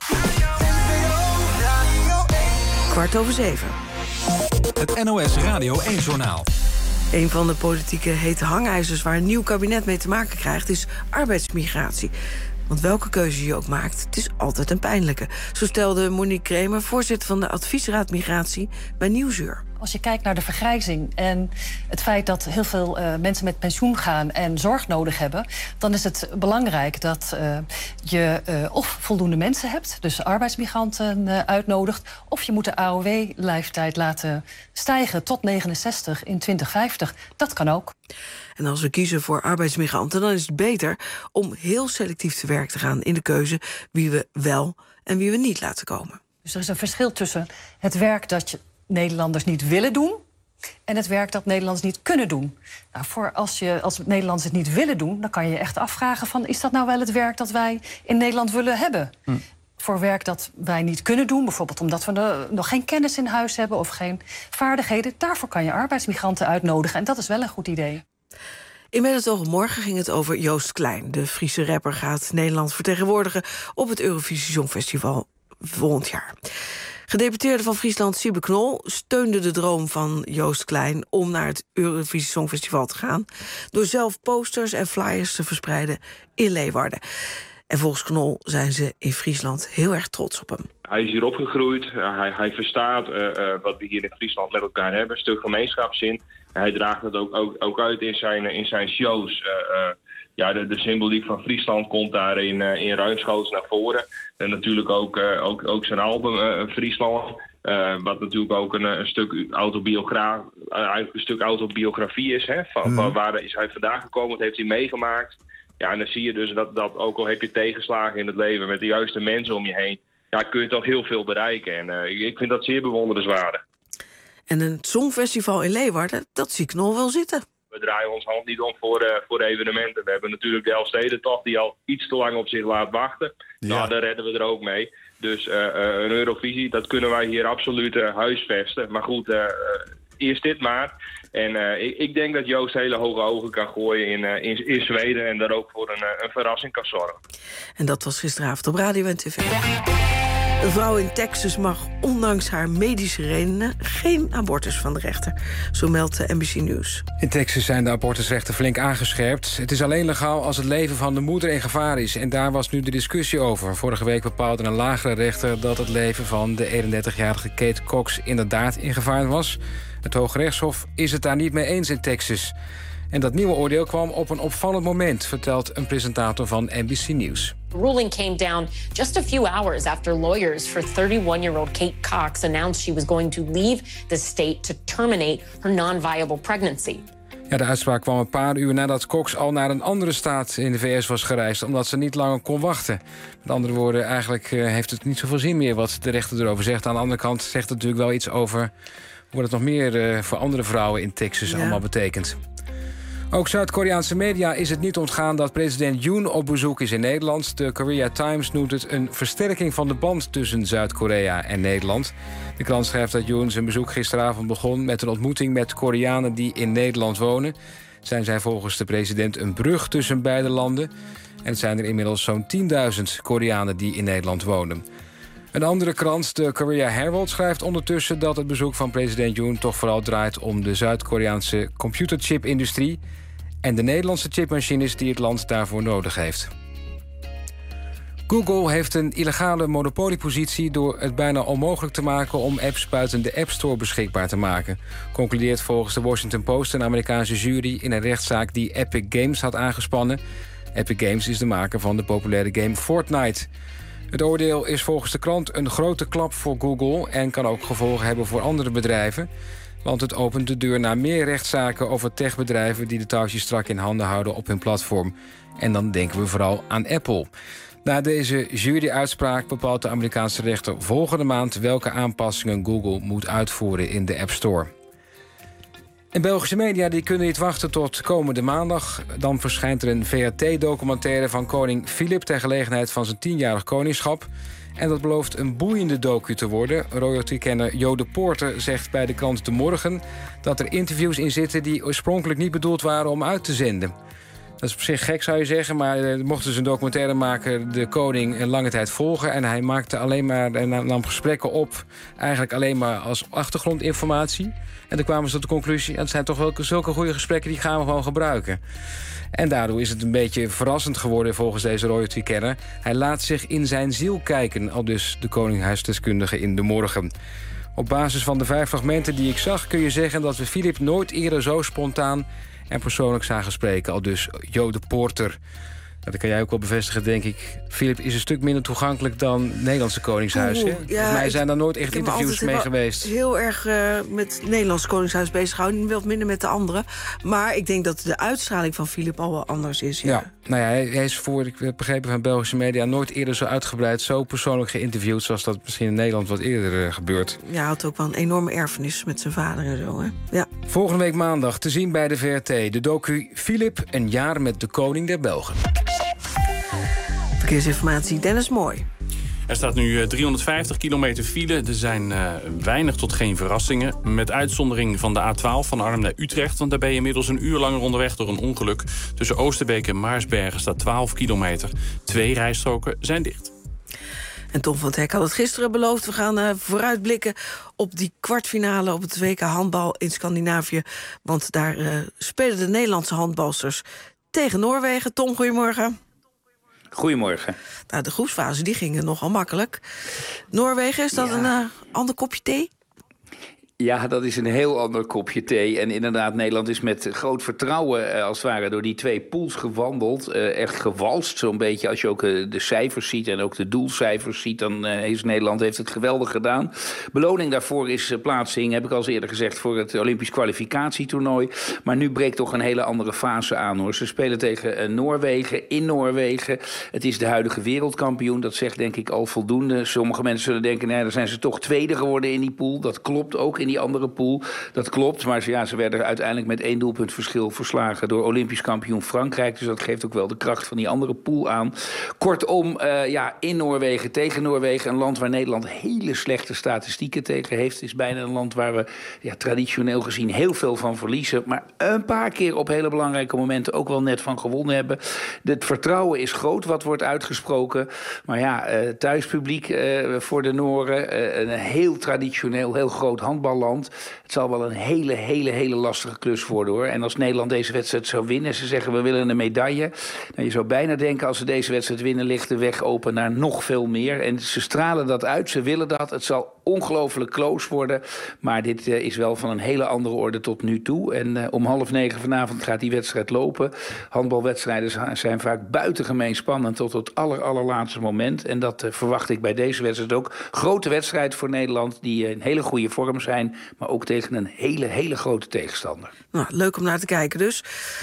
Kwart over zeven. Het N O S Radio één-journaal. Een van de politieke hete hangijzers waar een nieuw kabinet mee te maken krijgt is arbeidsmigratie. Want welke keuze je ook maakt, het is altijd een pijnlijke. Zo stelde Monique Kremer, voorzitter van de Adviesraad Migratie bij Nieuwsuur. Als je kijkt naar de vergrijzing en het feit dat heel veel uh, mensen met pensioen gaan en zorg nodig hebben, dan is het belangrijk dat uh, je uh, of voldoende mensen hebt, dus arbeidsmigranten uh, uitnodigt, of je moet de A O W-leeftijd laten stijgen tot negenenzestig in twintig vijftig. Dat kan ook. En als we kiezen voor arbeidsmigranten, dan is het beter om heel selectief te werk te gaan in de keuze wie we wel en wie we niet laten komen. Dus er is een verschil tussen het werk dat je Nederlanders niet willen doen en het werk dat Nederlanders niet kunnen doen. Nou, voor als, je, als Nederlanders het niet willen doen, dan kan je je echt afvragen van, is dat nou wel het werk dat wij in Nederland willen hebben? Hm. Voor werk dat wij niet kunnen doen, bijvoorbeeld omdat we de, nog geen kennis in huis hebben of geen vaardigheden, daarvoor kan je arbeidsmigranten uitnodigen en dat is wel een goed idee. In Met het oog op morgen ging het over Joost Klein. De Friese rapper gaat Nederland vertegenwoordigen op het Eurovisie Songfestival volgend jaar. Gedeputeerde van Friesland Siebe Knol steunde de droom van Joost Klein om naar het Eurovisie Songfestival te gaan door zelf posters en flyers te verspreiden in Leeuwarden. En volgens Knol zijn ze in Friesland heel erg trots op hem. Hij is hier opgegroeid, uh, hij, hij verstaat uh, uh, wat we hier in Friesland met elkaar hebben, een stuk gemeenschapszin. En hij draagt het ook, ook, ook uit in zijn, in zijn shows. Uh, uh, ja, de, de symboliek van Friesland komt daar in, uh, in ruimschoots naar voren. En natuurlijk ook, uh, ook, ook zijn album uh, Friesland. Uh, wat natuurlijk ook een, een stuk autobiograaf, uh, eigenlijk een stuk autobiografie is. Hè, van, mm. van waar is hij vandaan gekomen, wat heeft hij meegemaakt. Ja, en dan zie je dus dat, dat ook al heb je tegenslagen in het leven met de juiste mensen om je heen, ja, kun je toch heel veel bereiken. En uh, ik vind dat zeer bewonderenswaardig. En een songfestival in Leeuwarden, dat zie ik nog wel zitten. We draaien ons hand niet om voor, uh, voor evenementen. We hebben natuurlijk de Elfstedentocht die al iets te lang op zich laat wachten. Ja. Nou, daar redden we er ook mee. Dus uh, uh, een Eurovisie, dat kunnen wij hier absoluut uh, huisvesten. Maar goed, uh, uh, eerst dit maar. En uh, ik, ik denk dat Joost hele hoge ogen kan gooien in, uh, in, in Zweden en daar ook voor een, uh, een verrassing kan zorgen. En dat was gisteravond op Radio en tv. Een vrouw in Texas mag ondanks haar medische redenen geen abortus van de rechter. Zo meldt de N B C News. In Texas zijn de abortusrechten flink aangescherpt. Het is alleen legaal als het leven van de moeder in gevaar is. En daar was nu de discussie over. Vorige week bepaalde een lagere rechter dat het leven van de eenendertigjarige Kate Cox inderdaad in gevaar was. Het Hoge Rechtshof is het daar niet mee eens in Texas. En dat nieuwe oordeel kwam op een opvallend moment, vertelt een presentator van N B C News. The ruling came down just a few hours after lawyers for thirty-one-year-old Kate Cox announced she was going to leave the state to terminate her non-viable pregnancy. Ja, de uitspraak kwam een paar uur nadat Cox al naar een andere staat in de V S was gereisd, omdat ze niet langer kon wachten. Met andere woorden, eigenlijk uh, heeft het niet zoveel zin meer wat de rechter erover zegt. Aan de andere kant zegt het natuurlijk wel iets over wat het nog meer uh, voor andere vrouwen in Texas ja. allemaal betekent. Ook Zuid-Koreaanse media is het niet ontgaan dat president Yoon op bezoek is in Nederland. De Korea Times noemt het een versterking van de band tussen Zuid-Korea en Nederland. De krant schrijft dat Yoon zijn bezoek gisteravond begon met een ontmoeting met Koreanen die in Nederland wonen. Zijn zij volgens de president een brug tussen beide landen. En het zijn er inmiddels zo'n tienduizend Koreanen die in Nederland wonen. Een andere krant, de Korea Herald, schrijft ondertussen dat het bezoek van president Yoon toch vooral draait om de Zuid-Koreaanse computerchip-industrie en de Nederlandse chipmachines die het land daarvoor nodig heeft. Google heeft een illegale monopoliepositie door het bijna onmogelijk te maken om apps buiten de App Store beschikbaar te maken. Concludeert volgens de Washington Post een Amerikaanse jury in een rechtszaak die Epic Games had aangespannen. Epic Games is de maker van de populaire game Fortnite. Het oordeel is volgens de krant een grote klap voor Google en kan ook gevolgen hebben voor andere bedrijven. Want het opent de deur naar meer rechtszaken over techbedrijven die de touwtjes strak in handen houden op hun platform. En dan denken we vooral aan Apple. Na deze juryuitspraak bepaalt de Amerikaanse rechter volgende maand welke aanpassingen Google moet uitvoeren in de App Store. En Belgische media die kunnen niet wachten tot komende maandag. Dan verschijnt er een V R T-documentaire van koning Filip ter gelegenheid van zijn tienjarig koningschap. En dat belooft een boeiende docu te worden. Royalty-kenner Jo de Poorter zegt bij de krant De Morgen dat er interviews in zitten die oorspronkelijk niet bedoeld waren om uit te zenden. Dat is op zich gek, zou je zeggen, maar er mocht dus een documentairemaker de koning een lange tijd volgen. En hij maakte alleen maar, en nam gesprekken op, eigenlijk alleen maar als achtergrondinformatie. En toen kwamen ze tot de conclusie, dat zijn toch wel zulke goede gesprekken, die gaan we gewoon gebruiken. En daardoor is het een beetje verrassend geworden volgens deze royalty-kenner. Hij laat zich in zijn ziel kijken, al dus de koninghuisdeskundige in De Morgen. Op basis van de vijf fragmenten die ik zag kun je zeggen dat we Filip nooit eerder zo spontaan en persoonlijk zagen spreken, al dus Jo de Poorter. Nou, dat kan jij ook wel bevestigen, denk ik. Filip is een stuk minder toegankelijk dan het Nederlandse Koningshuis. Oeh, hè? ja, Volgens mij zijn daar nooit echt interviews mee geweest. Ik ben heel erg uh, met het Nederlandse Koningshuis bezig gehouden. Wel minder met de anderen. Maar ik denk dat de uitstraling van Filip al wel anders is. Ja, ja nou ja, hij, hij is voor, ik heb begrepen van Belgische media, nooit eerder zo uitgebreid, zo persoonlijk geïnterviewd zoals dat misschien in Nederland wat eerder uh, gebeurt. Ja, hij had ook wel een enorme erfenis met zijn vader en zo. Hè? Ja. Volgende week maandag te zien bij de V R T. De docu Filip, een jaar met de koning der Belgen. Verkeersinformatie, Dennis Mooi. Er staat nu driehonderdvijftig kilometer file. Er zijn uh, weinig tot geen verrassingen. Met uitzondering van de A twaalf van Arnhem naar Utrecht. Want daar ben je inmiddels een uur langer onderweg door een ongeluk. Tussen Oosterbeek en Maarsbergen staat twaalf kilometer. Twee rijstroken zijn dicht. En Tom van het Hek had het gisteren beloofd. We gaan uh, vooruitblikken op die kwartfinale op het W K handbal in Scandinavië. Want daar uh, spelen de Nederlandse handbalsters tegen Noorwegen. Tom, goedemorgen. Goedemorgen. Nou, de groepsfase die gingen nogal makkelijk. Noorwegen, is dat ja. een uh, ander kopje thee? Ja, dat is een heel ander kopje thee. En inderdaad, Nederland is met groot vertrouwen eh, als het ware door die twee pools gewandeld. Eh, echt gewalst zo'n beetje. Als je ook uh, de cijfers ziet en ook de doelcijfers ziet, dan uh, is Nederland heeft het geweldig gedaan. Beloning daarvoor is uh, plaatsing, heb ik al eens eerder gezegd, voor het Olympisch kwalificatietoernooi. Maar nu breekt toch een hele andere fase aan, hoor. Ze spelen tegen uh, Noorwegen, in Noorwegen. Het is de huidige wereldkampioen. Dat zegt denk ik al voldoende. Sommige mensen zullen denken, nee, dan zijn ze toch tweede geworden in die pool. Dat klopt ook in die andere pool. Dat klopt, maar ja, ze werden uiteindelijk met één doelpunt verschil verslagen door Olympisch kampioen Frankrijk. Dus dat geeft ook wel de kracht van die andere pool aan. Kortom, uh, ja, in Noorwegen, tegen Noorwegen, een land waar Nederland hele slechte statistieken tegen heeft. Het is bijna een land waar we ja, traditioneel gezien heel veel van verliezen, maar een paar keer op hele belangrijke momenten ook wel net van gewonnen hebben. Het vertrouwen is groot wat wordt uitgesproken. Maar ja, uh, thuispubliek uh, voor de Nooren, uh, een heel traditioneel, heel groot handballand. Het zal wel een hele, hele, hele lastige klus worden, hoor. En als Nederland deze wedstrijd zou winnen, ze zeggen we willen een medaille. Nou, je zou bijna denken als ze deze wedstrijd winnen, ligt de weg open naar nog veel meer. En ze stralen dat uit, ze willen dat. Het zal ongelooflijk close worden. Maar dit uh, is wel van een hele andere orde tot nu toe. En uh, om half negen vanavond gaat die wedstrijd lopen. Handbalwedstrijden zijn vaak buitengemeen spannend tot het aller, allerlaatste moment. En dat uh, verwacht ik bij deze wedstrijd ook. Grote wedstrijd voor Nederland die uh, in hele goede vorm zijn, maar ook tegen een hele, hele grote tegenstander. Nou, leuk om naar te kijken dus.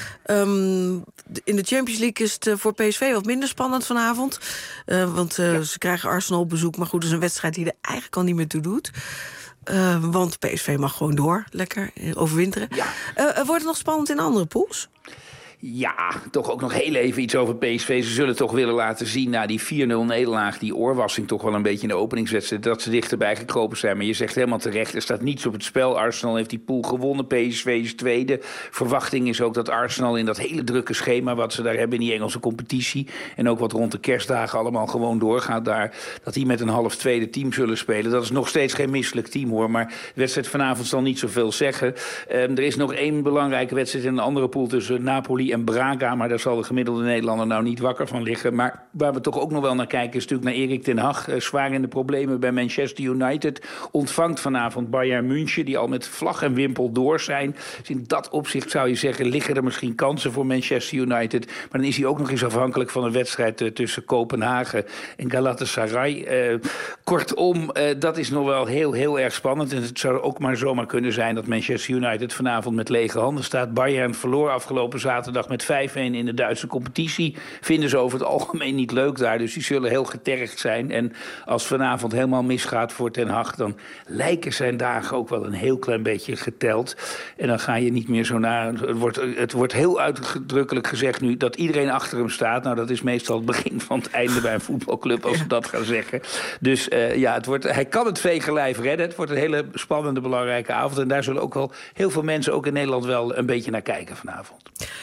Um, in de Champions League is het uh, voor P S V wat minder spannend vanavond. Uh, want uh, ja. ze krijgen Arsenal op bezoek. Maar goed, het is een wedstrijd die er eigenlijk al niet meer toe doet. Uh, want P S V mag gewoon door, lekker, overwinteren. Ja. Uh, uh, wordt het nog spannend in andere pools? Ja, toch ook nog heel even iets over P S V. Ze zullen toch willen laten zien na die vier nul nederlaag, die oorwassing toch wel een beetje in de openingswedstrijd, dat ze dichterbij gekropen zijn. Maar je zegt helemaal terecht, er staat niets op het spel. Arsenal heeft die pool gewonnen, P S V is tweede. Verwachting is ook dat Arsenal in dat hele drukke schema wat ze daar hebben in die Engelse competitie, en ook wat rond de kerstdagen allemaal gewoon doorgaat daar, dat die met een half tweede team zullen spelen. Dat is nog steeds geen misselijk team, hoor. Maar de wedstrijd vanavond zal niet zoveel zeggen. Um, er is nog één belangrijke wedstrijd in een andere pool tussen Napoli Napoli en Braga, maar daar zal de gemiddelde Nederlander nou niet wakker van liggen. Maar waar we toch ook nog wel naar kijken is natuurlijk naar Erik ten Hag. Uh, zwaar in de problemen bij Manchester United. Ontvangt vanavond Bayern München, die al met vlag en wimpel door zijn. Dus in dat opzicht zou je zeggen, liggen er misschien kansen voor Manchester United. Maar dan is hij ook nog eens afhankelijk van een wedstrijd uh, tussen Kopenhagen en Galatasaray. Uh, kortom, uh, dat is nog wel heel, heel erg spannend. En het zou ook maar zomaar kunnen zijn dat Manchester United vanavond met lege handen staat. Bayern verloor afgelopen zaterdag met vijf-een in de Duitse competitie. Vinden ze over het algemeen niet leuk daar. Dus die zullen heel getergd zijn. En als vanavond helemaal misgaat voor Ten Hag, dan lijken zijn dagen ook wel een heel klein beetje geteld. En dan ga je niet meer zo naar... Het wordt, het wordt heel uitdrukkelijk gezegd nu dat iedereen achter hem staat. Nou, dat is meestal het begin van het einde bij een voetbalclub, als we dat gaan zeggen. Dus uh, ja, het wordt, hij kan het vegenlijf redden. Het wordt een hele spannende, belangrijke avond. En daar zullen ook wel heel veel mensen, ook in Nederland, wel een beetje naar kijken vanavond.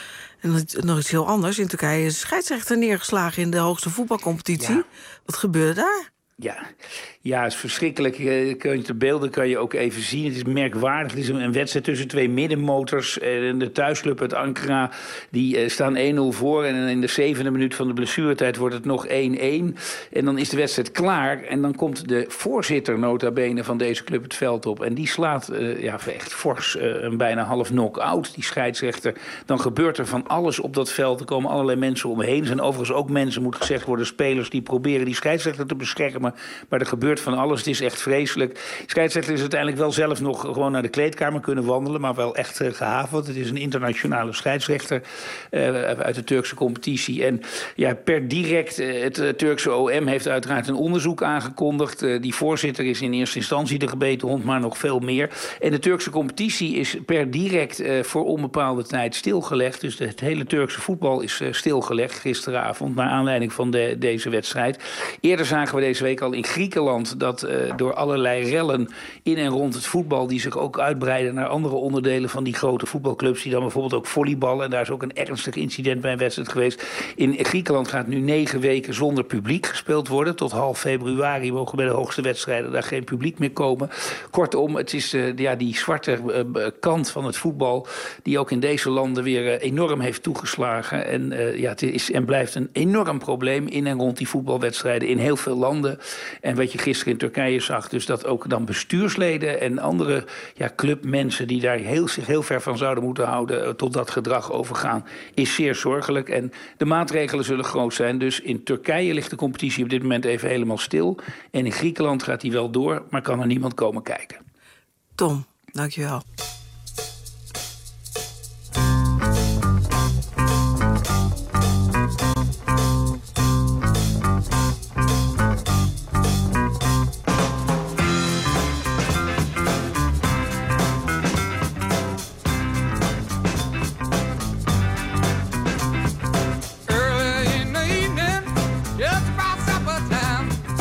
En nog iets heel anders. In Turkije is scheidsrechter neergeslagen in de hoogste voetbalcompetitie. Ja. Wat gebeurde daar? Ja. ja, het is verschrikkelijk. De beelden kan je ook even zien. Het is merkwaardig. Het is een wedstrijd tussen twee middenmotors. En de thuisclub uit Ankara, die staan één-nul voor. En in de zevende minuut van de blessuretijd wordt het nog één-één. En dan is de wedstrijd klaar. En dan komt de voorzitter nota bene van deze club het veld op. En die slaat uh, ja, echt fors uh, een bijna half knock-out, die scheidsrechter. Dan gebeurt er van alles op dat veld. Er komen allerlei mensen omheen. Er zijn overigens ook mensen, moet gezegd worden, spelers die proberen die scheidsrechter te beschermen. Maar er gebeurt van alles. Het is echt vreselijk. De scheidsrechter is uiteindelijk wel zelf nog gewoon naar de kleedkamer kunnen wandelen, maar wel echt uh, gehavend. Het is een internationale scheidsrechter uh, uit de Turkse competitie. En ja, per direct, uh, het uh, Turkse O M heeft uiteraard een onderzoek aangekondigd. Uh, die voorzitter is in eerste instantie de gebeten hond, maar nog veel meer. En de Turkse competitie is per direct uh, voor onbepaalde tijd stilgelegd. Dus het hele Turkse voetbal is uh, stilgelegd gisteravond, naar aanleiding van de, deze wedstrijd. Eerder zagen we deze week al in Griekenland dat uh, door allerlei rellen in en rond het voetbal, die zich ook uitbreiden naar andere onderdelen van die grote voetbalclubs, die dan bijvoorbeeld ook volleyballen. En daar is ook een ernstig incident bij een wedstrijd geweest. In Griekenland gaat nu negen weken zonder publiek gespeeld worden. Tot half februari mogen bij de hoogste wedstrijden daar geen publiek meer komen. Kortom, het is uh, ja, die zwarte uh, kant van het voetbal die ook in deze landen weer uh, enorm heeft toegeslagen. En uh, ja, het is en blijft een enorm probleem in en rond die voetbalwedstrijden in heel veel landen. En wat je gisteren in Turkije zag, dus dat ook dan bestuursleden en andere ja, clubmensen die daar heel, zich heel ver van zouden moeten houden tot dat gedrag overgaan, is zeer zorgelijk. En de maatregelen zullen groot zijn. Dus in Turkije ligt de competitie op dit moment even helemaal stil. En in Griekenland gaat die wel door, maar kan er niemand komen kijken. Tom, dankjewel.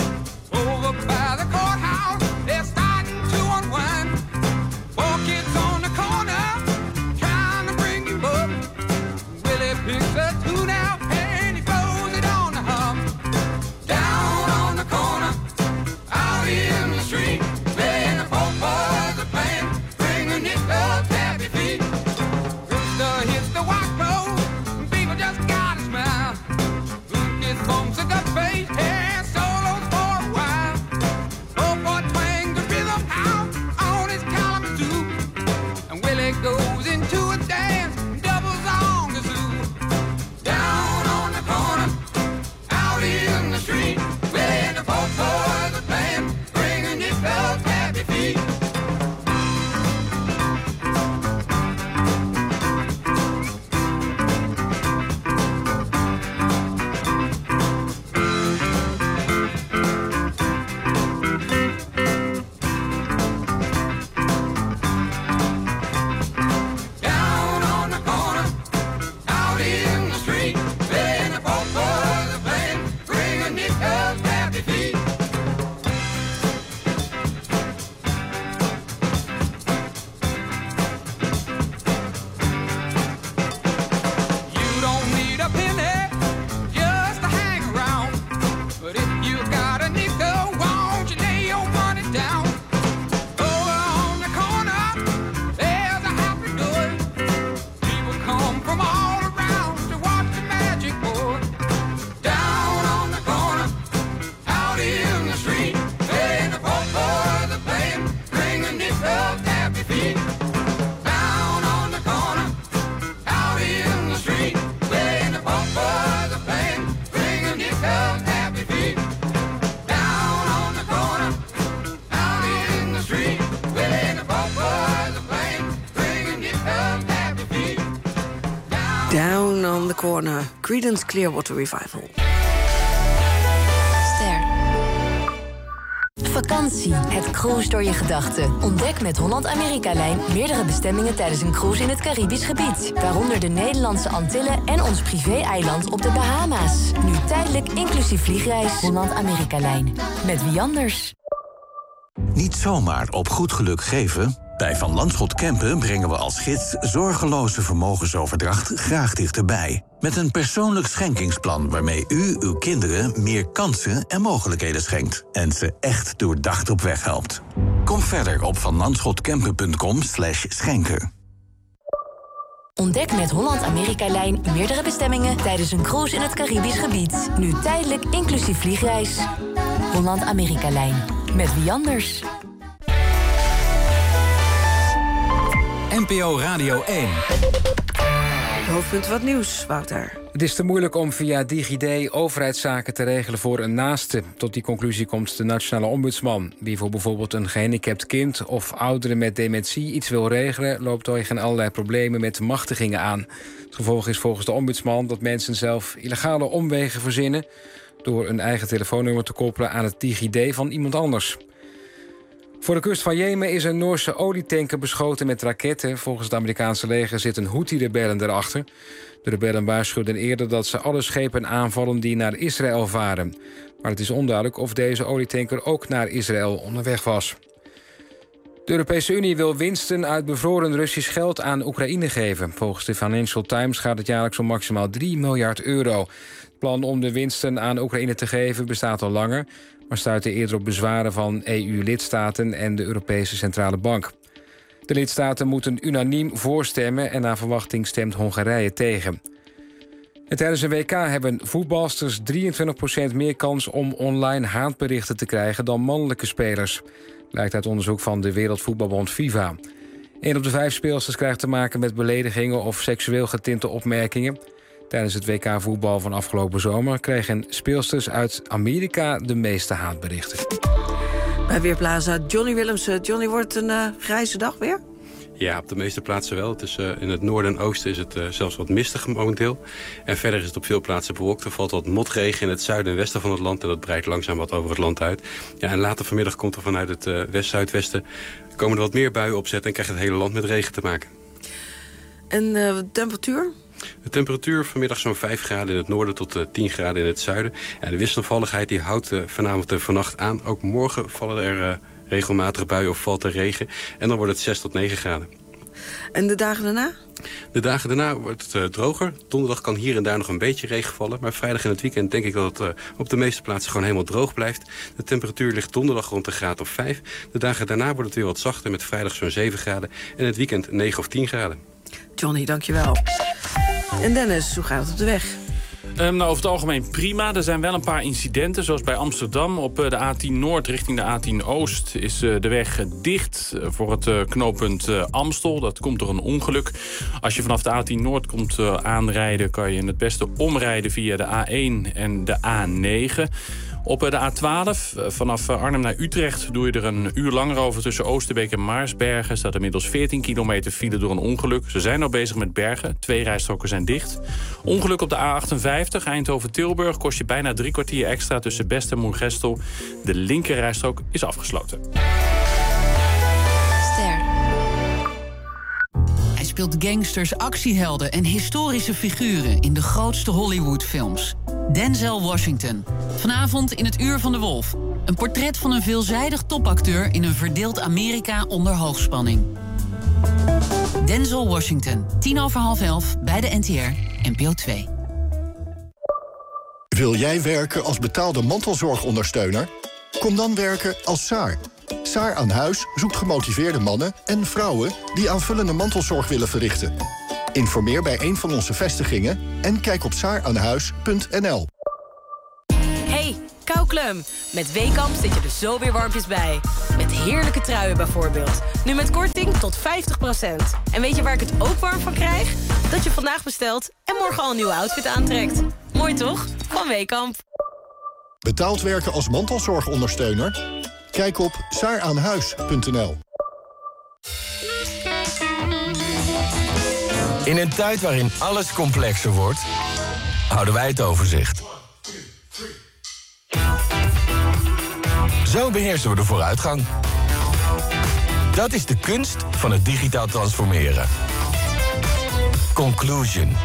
Over by the courthouse, they're starting to unwind. Four kids on Down on the Corner, Creedence Clearwater Revival. Vakantie, het cruise door je gedachten. Ontdek met Holland-Amerika-lijn meerdere bestemmingen tijdens een cruise in het Caribisch gebied. Waaronder de Nederlandse Antillen en ons privé-eiland op de Bahama's. Nu tijdelijk inclusief vliegreis. Holland-Amerika-lijn. Met wie anders? Niet zomaar op goed geluk geven. Bij Van Landschot Kempen brengen we als gids zorgeloze vermogensoverdracht graag dichterbij. Met een persoonlijk schenkingsplan waarmee u uw kinderen meer kansen en mogelijkheden schenkt. En ze echt doordacht op weg helpt. Kom verder op van landschotkempen punt com slash schenken. Ontdek met Holland-Amerika-lijn meerdere bestemmingen tijdens een cruise in het Caribisch gebied. Nu tijdelijk inclusief vliegreis. Holland-Amerika-lijn. Met wie anders? N P O Radio één. Hoofdpunt wat nieuws, Wouter. Het is te moeilijk om via DigiD overheidszaken te regelen voor een naaste. Tot die conclusie komt de nationale ombudsman. Wie voor bijvoorbeeld een gehandicapt kind of ouderen met dementie iets wil regelen, loopt tegen allerlei problemen met machtigingen aan. Het gevolg is volgens de ombudsman dat mensen zelf illegale omwegen verzinnen door een eigen telefoonnummer te koppelen aan het DigiD van iemand anders. Voor de kust van Jemen is een Noorse olietanker beschoten met raketten. Volgens het Amerikaanse leger zitten Houthi-rebellen erachter. De rebellen waarschuwden eerder dat ze alle schepen aanvallen die naar Israël varen. Maar het is onduidelijk of deze olietanker ook naar Israël onderweg was. De Europese Unie wil winsten uit bevroren Russisch geld aan Oekraïne geven. Volgens de Financial Times gaat het jaarlijks om maximaal drie miljard euro. Het plan om de winsten aan Oekraïne te geven bestaat al langer, maar stuitte eerder op bezwaren van E U-lidstaten en de Europese Centrale Bank. De lidstaten moeten unaniem voorstemmen en naar verwachting stemt Hongarije tegen. En tijdens een W K hebben voetbalsters drieëntwintig procent meer kans om online haatberichten te krijgen dan mannelijke spelers. Blijkt uit onderzoek van de Wereldvoetbalbond FIFA. Een op de vijf speelsters krijgt te maken met beledigingen of seksueel getinte opmerkingen. Tijdens het W K voetbal van afgelopen zomer kregen speelsters uit Amerika de meeste haatberichten. Bij Weerplaza Johnny Willemsen. Johnny, wordt het een uh, grijze dag weer? Ja, op de meeste plaatsen wel. Het is, uh, in het noorden en oosten is het uh, zelfs wat mistig momenteel. En verder is het op veel plaatsen bewolkt. Er valt wat motregen in het zuiden en westen van het land. En dat breidt langzaam wat over het land uit. Ja, en later vanmiddag komt er vanuit het uh, west-zuidwesten komen er wat meer buien opzetten en krijgt het hele land met regen te maken. En uh, de temperatuur? De temperatuur vanmiddag zo'n vijf graden in het noorden tot uh, tien graden in het zuiden. Ja, de wisselvalligheid die houdt uh, vanavond en vannacht aan. Ook morgen vallen er uh, regelmatig buien of valt er regen. En dan wordt het zes tot negen graden. En de dagen daarna? De dagen daarna wordt het uh, droger. Donderdag kan hier en daar nog een beetje regen vallen. Maar vrijdag en het weekend denk ik dat het uh, op de meeste plaatsen gewoon helemaal droog blijft. De temperatuur ligt donderdag rond de graad of vijf. De dagen daarna wordt het weer wat zachter met vrijdag zo'n zeven graden. En het weekend negen of tien graden. Johnny, dankjewel. En Dennis, hoe gaat het op de weg? Um, nou, over het algemeen prima. Er zijn wel een paar incidenten, zoals bij Amsterdam. Op uh, de A tien Noord richting de A tien Oost is uh, de weg uh, dicht uh, voor het uh, knooppunt uh, Amstel. Dat komt door een ongeluk. Als je vanaf de A tien Noord komt uh, aanrijden, kan je het beste omrijden via de A één en de A negen. Op de A twaalf, vanaf Arnhem naar Utrecht, doe je er een uur langer over tussen Oosterbeek en Maarsbergen. Staat inmiddels veertien kilometer file door een ongeluk. Ze zijn al bezig met bergen. Twee rijstroken zijn dicht. Ongeluk op de A achtenvijftig, Eindhoven-Tilburg, kost je bijna drie kwartier extra tussen Best en Moergestel. De linker rijstrook is afgesloten. Hij speelt gangsters, actiehelden en historische figuren in de grootste Hollywoodfilms. Denzel Washington. Vanavond in het Uur van de Wolf. Een portret van een veelzijdig topacteur in een verdeeld Amerika onder hoogspanning. Denzel Washington. Tien over half elf bij de N T R, N P O twee. Wil jij werken als betaalde mantelzorgondersteuner? Kom dan werken als Saar. Saar aan Huis zoekt gemotiveerde mannen en vrouwen die aanvullende mantelzorg willen verrichten. Informeer bij een van onze vestigingen en kijk op saaraanhuis punt n l. Hey, Kouklum. Met Weekamp zit je er zo weer warmpjes bij. Met heerlijke truien bijvoorbeeld. Nu met korting tot vijftig procent. En weet je waar ik het ook warm van krijg? Dat je vandaag bestelt en morgen al een nieuwe outfit aantrekt. Mooi toch? Van Weekamp. Betaald werken als mantelzorgondersteuner? Kijk op saaraanhuis punt n l. In een tijd waarin alles complexer wordt, houden wij het overzicht. Zo beheersen we de vooruitgang. Dat is de kunst van het digitaal transformeren. Conclusion.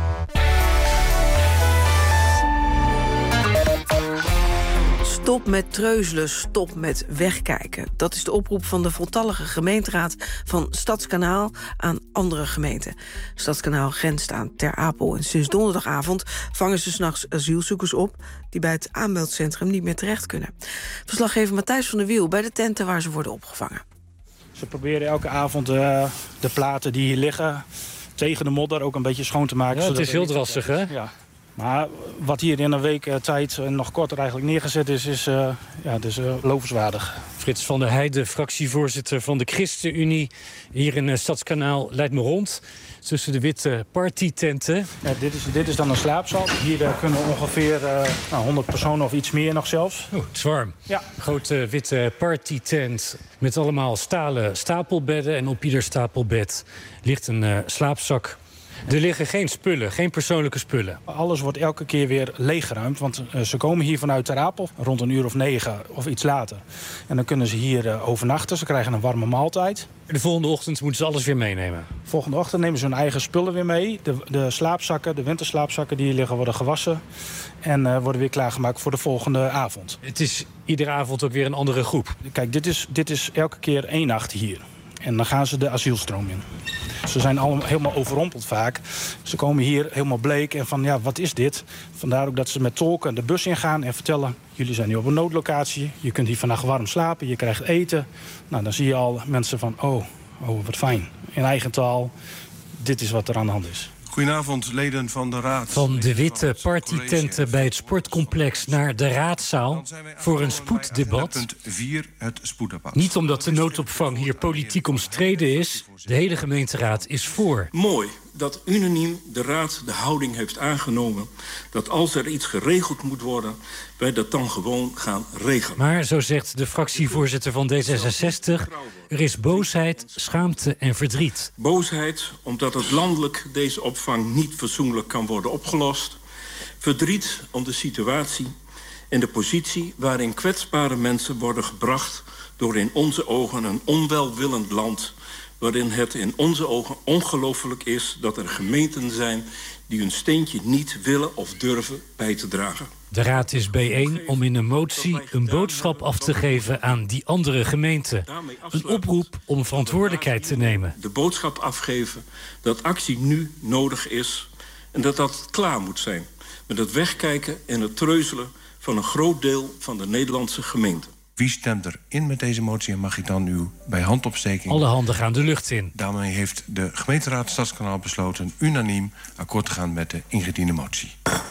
Stop met treuzelen, stop met wegkijken. Dat is de oproep van de voltallige gemeenteraad van Stadskanaal aan andere gemeenten. Stadskanaal grenst aan Ter Apel en sinds donderdagavond vangen ze 's nachts asielzoekers op die bij het aanmeldcentrum niet meer terecht kunnen. Verslaggever Matthijs van der Wiel bij de tenten waar ze worden opgevangen. Ze proberen elke avond uh, de platen die hier liggen tegen de modder ook een beetje schoon te maken. Ja, het is heel drassig, hè? Ja. Maar wat hier in een week uh, tijd en nog korter eigenlijk neergezet is, is, uh, ja, dus, uh, lovenswaardig. Frits van der Heijden, fractievoorzitter van de ChristenUnie hier in uh, Stadskanaal, leidt me rond tussen de witte partytenten. Ja, dit, is, dit is dan een slaapzaal. Hier uh, kunnen ongeveer uh, nou, honderd personen of iets meer nog zelfs. Oh, het is warm. Ja. Grote witte partytent met allemaal stalen stapelbedden. En op ieder stapelbed ligt een uh, slaapzak. Er liggen geen spullen, geen persoonlijke spullen. Alles wordt elke keer weer leeggeruimd, want uh, ze komen hier vanuit Ter Apel rond een uur of negen of iets later. En dan kunnen ze hier uh, overnachten, ze krijgen een warme maaltijd. De volgende ochtend moeten ze alles weer meenemen? Volgende ochtend nemen ze hun eigen spullen weer mee. De, de slaapzakken, de winterslaapzakken die hier liggen, worden gewassen en uh, worden weer klaargemaakt voor de volgende avond. Het is iedere avond ook weer een andere groep? Kijk, dit is, dit is elke keer één nacht hier. En dan gaan ze de asielstroom in. Ze zijn allemaal helemaal overrompeld vaak. Ze komen hier helemaal bleek en van, ja, wat is dit? Vandaar ook dat ze met tolken de bus ingaan en vertellen, jullie zijn nu op een noodlocatie. Je kunt hier vannacht warm slapen, je krijgt eten. Nou, dan zie je al mensen van, oh, oh, wat fijn. In eigen taal, dit is wat er aan de hand is. Goedenavond, leden van de Raad. Van de witte partytenten bij het sportcomplex naar de raadzaal voor een spoeddebat. Punt vier, het spoeddebat. Niet omdat de noodopvang hier politiek omstreden is. De hele gemeenteraad is voor. Mooi dat unaniem de Raad de houding heeft aangenomen dat als er iets geregeld moet worden, wij dat dan gewoon gaan regelen. Maar, zo zegt de fractievoorzitter van D zesenzestig... er is boosheid, schaamte en verdriet. Boosheid omdat het landelijk deze opvang niet fatsoenlijk kan worden opgelost. Verdriet om de situatie en de positie waarin kwetsbare mensen worden gebracht door in onze ogen een onwelwillend land, waarin het in onze ogen ongelooflijk is dat er gemeenten zijn die hun steentje niet willen of durven bij te dragen. De Raad is bijeen om in een motie een boodschap af te geven aan die andere gemeenten. Een oproep om verantwoordelijkheid te nemen. De boodschap afgeven dat actie nu nodig is en dat dat klaar moet zijn met het wegkijken en het treuzelen van een groot deel van de Nederlandse gemeenten. Wie stemt er in met deze motie en mag ik dan u bij handopsteking... Alle handen gaan de lucht in. Daarmee heeft de gemeenteraad Stadskanaal besloten unaniem akkoord te gaan met de ingediende motie.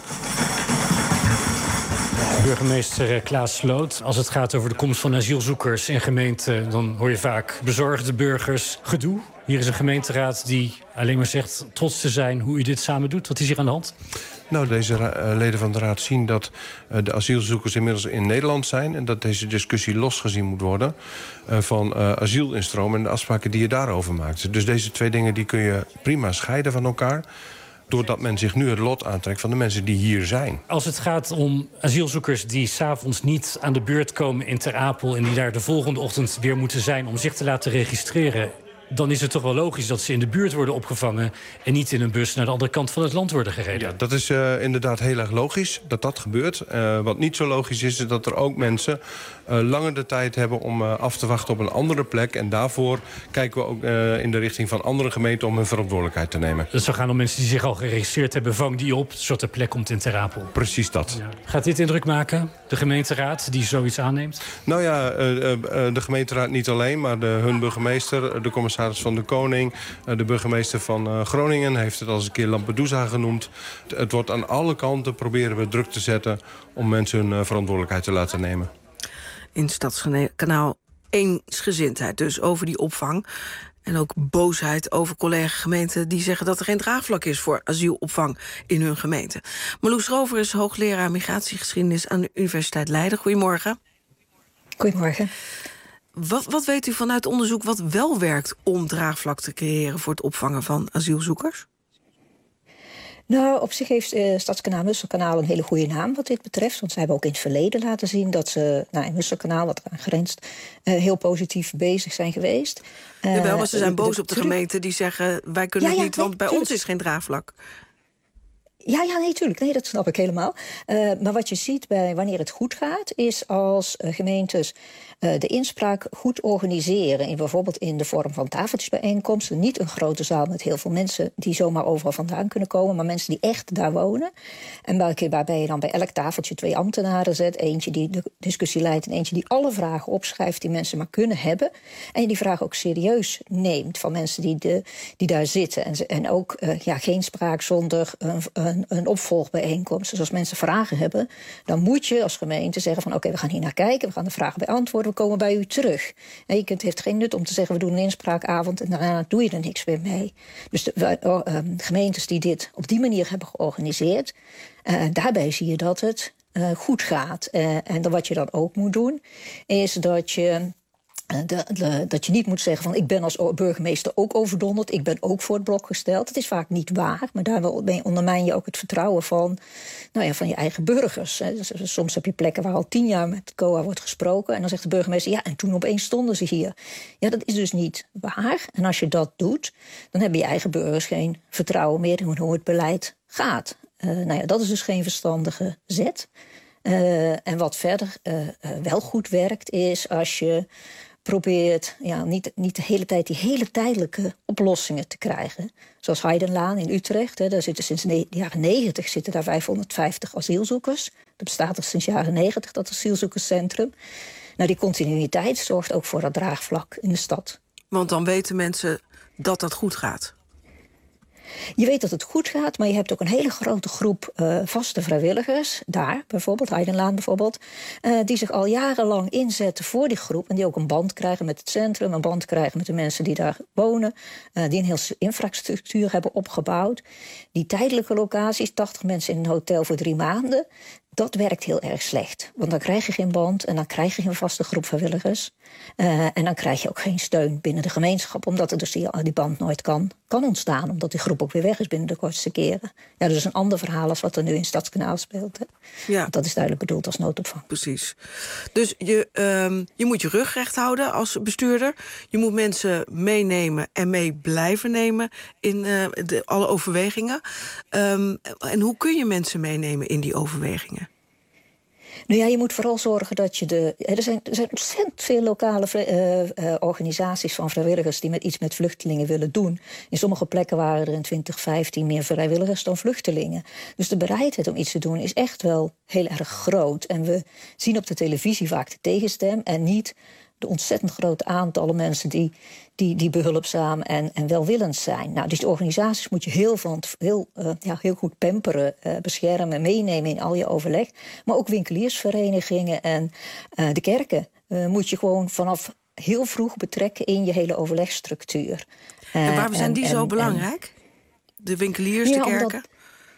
Burgemeester Klaas Sloot, als het gaat over de komst van asielzoekers in gemeenten, dan hoor je vaak bezorgde burgers, gedoe. Hier is een gemeenteraad die alleen maar zegt trots te zijn hoe u dit samen doet. Wat is hier aan de hand? Nou, deze uh, leden van de Raad zien dat uh, de asielzoekers inmiddels in Nederland zijn en dat deze discussie losgezien moet worden uh, van uh, asielinstroom en de afspraken die je daarover maakt. Dus deze twee dingen die kun je prima scheiden van elkaar, doordat men zich nu het lot aantrekt van de mensen die hier zijn. Als het gaat om asielzoekers die 's avonds niet aan de beurt komen in Ter Apel en die daar de volgende ochtend weer moeten zijn om zich te laten registreren, dan is het toch wel logisch dat ze in de buurt worden opgevangen en niet in een bus naar de andere kant van het land worden gereden. Ja, dat is uh, inderdaad heel erg logisch dat dat gebeurt. Uh, wat niet zo logisch is, is dat er ook mensen uh, langer de tijd hebben om uh, af te wachten op een andere plek. En daarvoor kijken we ook uh, in de richting van andere gemeenten om hun verantwoordelijkheid te nemen. Dat zou gaan om mensen die zich al geregistreerd hebben, vang die op, zodat er plek komt in Ter Apel. Precies dat. Ja. Gaat dit indruk maken, de gemeenteraad die zoiets aanneemt? Nou ja, uh, uh, de gemeenteraad niet alleen, maar de, hun burgemeester, de commissaris van de Koning, de burgemeester van Groningen heeft het al eens een keer Lampedusa genoemd. Het wordt aan alle kanten proberen we druk te zetten om mensen hun verantwoordelijkheid te laten nemen. In Stadskanaal eensgezindheid dus over die opvang. En ook boosheid over collega-gemeenten die zeggen dat er geen draagvlak is voor asielopvang in hun gemeente. Marloes Rover is hoogleraar migratiegeschiedenis aan de Universiteit Leiden. Goedemorgen. Goedemorgen. Wat, wat weet u vanuit onderzoek wat wel werkt om draagvlak te creëren voor het opvangen van asielzoekers? Nou, op zich heeft uh, Stadskanaal Musselkanaal een hele goede naam wat dit betreft. Want ze hebben ook in het verleden laten zien dat ze nou, in Musselkanaal, wat eraan grenst, uh, heel positief bezig zijn geweest. Uh, Jawel, maar ze zijn boos de, op de gemeente die zeggen, wij kunnen ja, het ja, niet, want nee, bij tuurlijk. ons is geen draagvlak. Ja, ja, nee, tuurlijk. Nee, dat snap ik helemaal. Uh, maar wat je ziet bij wanneer het goed gaat, is als uh, gemeentes uh, de inspraak goed organiseren. In bijvoorbeeld in de vorm van tafeltjesbijeenkomsten. Niet een grote zaal met heel veel mensen die zomaar overal vandaan kunnen komen, maar mensen die echt daar wonen. En waar, waarbij je dan bij elk tafeltje twee ambtenaren zet. Eentje die de discussie leidt en eentje die alle vragen opschrijft die mensen maar kunnen hebben. En je die vragen ook serieus neemt van mensen die, de, die daar zitten. En, en ook uh, ja, geen spraak zonder een, een Een, een opvolgbijeenkomst. Dus als mensen vragen hebben, dan moet je als gemeente zeggen van oké, okay, we gaan hier naar kijken, we gaan de vragen beantwoorden, we komen bij u terug. En je kunt, het heeft geen nut om te zeggen we doen een inspraakavond en daarna doe je er niks meer mee. Dus de uh, uh, gemeentes die dit op die manier hebben georganiseerd, uh, daarbij zie je dat het uh, goed gaat. Uh, en dan wat je dan ook moet doen, is dat je De, de, dat je niet moet zeggen van ik ben als burgemeester ook overdonderd, ik ben ook voor het blok gesteld. Het is vaak niet waar, maar daarmee ondermijn je ook het vertrouwen van, nou ja, van je eigen burgers. Hè. Dus, soms heb je plekken waar al tien jaar met C O A wordt gesproken en dan zegt de burgemeester ja, en toen opeens stonden ze hier. Ja, dat is dus niet waar. En als je dat doet, dan hebben je eigen burgers geen vertrouwen meer in hoe het beleid gaat. Uh, nou ja, dat is dus geen verstandige zet. Uh, en wat verder uh, uh, wel goed werkt, is als je probeert ja, niet, niet de hele tijd die hele tijdelijke oplossingen te krijgen. Zoals Heidenlaan in Utrecht. Hè, daar zitten sinds de jaren negentig zitten daar vijfhonderdvijftig asielzoekers. Dat bestaat al sinds jaren negentig, dat asielzoekerscentrum. Nou, die continuïteit zorgt ook voor dat draagvlak in de stad. Want dan weten mensen dat dat goed gaat. Je weet dat het goed gaat, maar je hebt ook een hele grote groep uh, vaste vrijwilligers. Daar bijvoorbeeld, Heidenlaan bijvoorbeeld. Uh, die zich al jarenlang inzetten voor die groep. En die ook een band krijgen met het centrum. Een band krijgen met de mensen die daar wonen. Uh, die een hele infrastructuur hebben opgebouwd. Die tijdelijke locaties, tachtig mensen in een hotel voor drie maanden. Dat werkt heel erg slecht. Want dan krijg je geen band en dan krijg je geen vaste groep vrijwilligers. Uh, en dan krijg je ook geen steun binnen de gemeenschap. Omdat er dus die, die band nooit kan, kan ontstaan. Omdat die groep ook weer weg is binnen de kortste keren. Ja, dat is een ander verhaal als wat er nu in Stadskanaal speelt. Hè. Ja. Want dat is duidelijk bedoeld als noodopvang. Precies. Dus je, um, je moet je rug recht houden als bestuurder. Je moet mensen meenemen en mee blijven nemen in uh, de, alle overwegingen. Um, en hoe kun je mensen meenemen in die overwegingen? Nou ja, je moet vooral zorgen dat je de... Er zijn, er zijn ontzettend veel lokale uh, uh, organisaties van vrijwilligers die met iets met vluchtelingen willen doen. In sommige plekken waren er in twintig vijftien meer vrijwilligers dan vluchtelingen. Dus de bereidheid om iets te doen is echt wel heel erg groot. En we zien op de televisie vaak de tegenstem en niet de ontzettend grote aantallen mensen die, die, die behulpzaam en, en welwillend zijn. Nou, dus de organisaties moet je heel, van, heel, uh, ja, heel goed pamperen, uh, beschermen, meenemen in al je overleg. Maar ook winkeliersverenigingen en uh, de kerken uh, moet je gewoon vanaf heel vroeg betrekken in je hele overlegstructuur. Uh, en waarom zijn die en, zo en, belangrijk? De winkeliers, ja, de kerken? Omdat,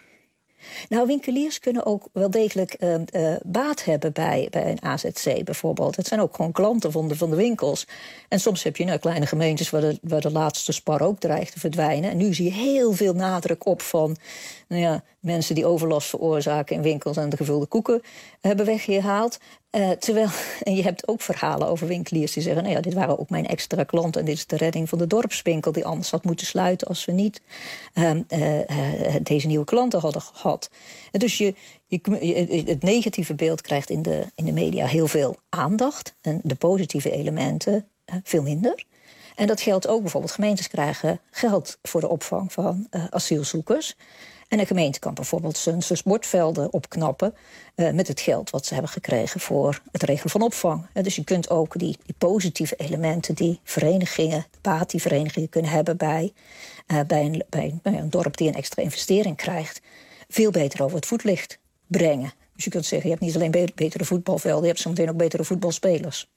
Nou, winkeliers kunnen ook wel degelijk uh, uh, baat hebben bij, bij een A Z C bijvoorbeeld. Het zijn ook gewoon klanten van de, van de winkels. En soms heb je nou, kleine gemeentes waar de, waar de laatste spar ook dreigt te verdwijnen. En nu zie je heel veel nadruk op van nou ja, mensen die overlast veroorzaken in winkels en de gevulde koeken hebben weggehaald. Uh, terwijl, en je hebt ook verhalen over winkeliers die zeggen, nou ja, dit waren ook mijn extra klanten en dit is de redding van de dorpswinkel die anders had moeten sluiten als we niet uh, uh, uh, deze nieuwe klanten hadden gehad. En dus je, je, het negatieve beeld krijgt in de, in de media heel veel aandacht en de positieve elementen uh, veel minder. En dat geldt ook bijvoorbeeld, gemeentes krijgen geld voor de opvang van uh, asielzoekers. En een gemeente kan bijvoorbeeld zijn sportvelden opknappen uh, met het geld wat ze hebben gekregen voor het regelen van opvang. Uh, dus je kunt ook die, die positieve elementen die verenigingen, baat die verenigingen kunnen hebben bij, uh, bij, een, bij nou ja, een dorp die een extra investering krijgt, veel beter over het voetlicht brengen. Dus je kunt zeggen, je hebt niet alleen be- betere voetbalvelden, je hebt zometeen ook betere voetbalspelers.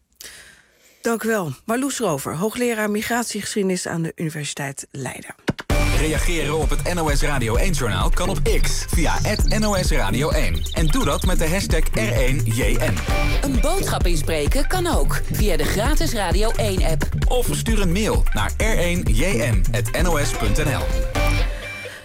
Dank u wel. Marloes Rover, hoogleraar migratiegeschiedenis aan de Universiteit Leiden. Reageren op het N O S Radio één-journaal kan op X via het N O S Radio één. En doe dat met de hashtag R één J N. Een boodschap inspreken kan ook via de gratis Radio één-app. Of stuur een mail naar r één j n punt n o s punt n l.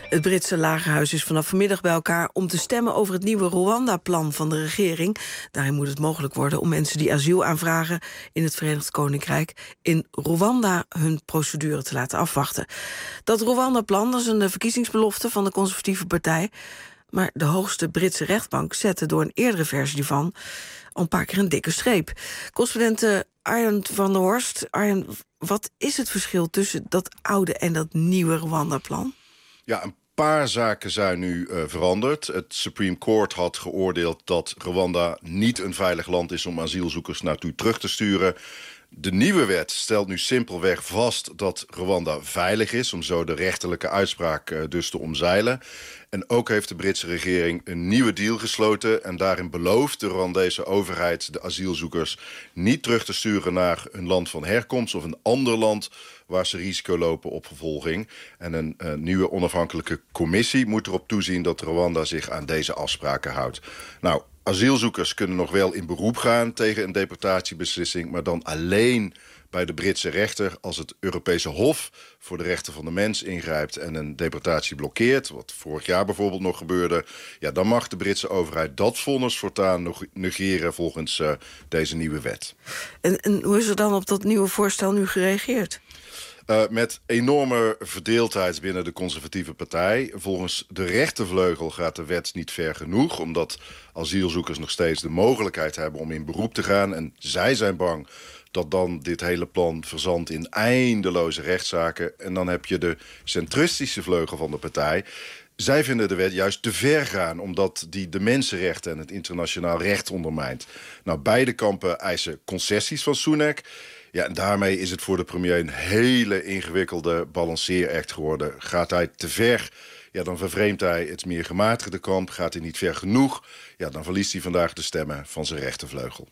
Het Britse lagerhuis is vanaf vanmiddag bij elkaar om te stemmen over het nieuwe Rwanda-plan van de regering. Daarin moet het mogelijk worden om mensen die asiel aanvragen in het Verenigd Koninkrijk in Rwanda hun procedure te laten afwachten. Dat Rwanda-plan is een verkiezingsbelofte van de Conservatieve Partij. Maar de hoogste Britse rechtbank zette door een eerdere versie hiervan al een paar keer een dikke streep. Correspondent Arjen van der Horst. Arjen, wat is het verschil tussen dat oude en dat nieuwe Rwanda-plan? Ja, een paar zaken zijn nu uh, veranderd. Het Supreme Court had geoordeeld dat Rwanda niet een veilig land is om asielzoekers naartoe terug te sturen. De nieuwe wet stelt nu simpelweg vast dat Rwanda veilig is, om zo de rechterlijke uitspraak uh, dus te omzeilen. En ook heeft de Britse regering een nieuwe deal gesloten en daarin belooft de Rwandese overheid de asielzoekers niet terug te sturen naar een land van herkomst of een ander land waar ze risico lopen op vervolging. En een uh, nieuwe onafhankelijke commissie moet erop toezien dat Rwanda zich aan deze afspraken houdt. Nou, asielzoekers kunnen nog wel in beroep gaan tegen een deportatiebeslissing, maar dan alleen bij de Britse rechter als het Europese Hof voor de rechten van de mens ingrijpt en een deportatie blokkeert, wat vorig jaar bijvoorbeeld nog gebeurde, ja, dan mag de Britse overheid dat vonnis voortaan nog negeren volgens uh, deze nieuwe wet. En, en hoe is er dan op dat nieuwe voorstel nu gereageerd? Uh, met enorme verdeeldheid binnen de conservatieve partij. Volgens de rechtervleugel gaat de wet niet ver genoeg, omdat asielzoekers nog steeds de mogelijkheid hebben om in beroep te gaan. En zij zijn bang dat dan dit hele plan verzandt in eindeloze rechtszaken. En dan heb je de centristische vleugel van de partij. Zij vinden de wet juist te ver gaan, omdat die de mensenrechten en het internationaal recht ondermijnt. Nou, beide kampen eisen concessies van Sunak. Ja, en daarmee is het voor de premier een hele ingewikkelde balanceeract geworden. Gaat hij te ver, ja, dan vervreemdt hij het meer gematigde kamp. Gaat hij niet ver genoeg, ja, dan verliest hij vandaag de stemmen van zijn rechtervleugel.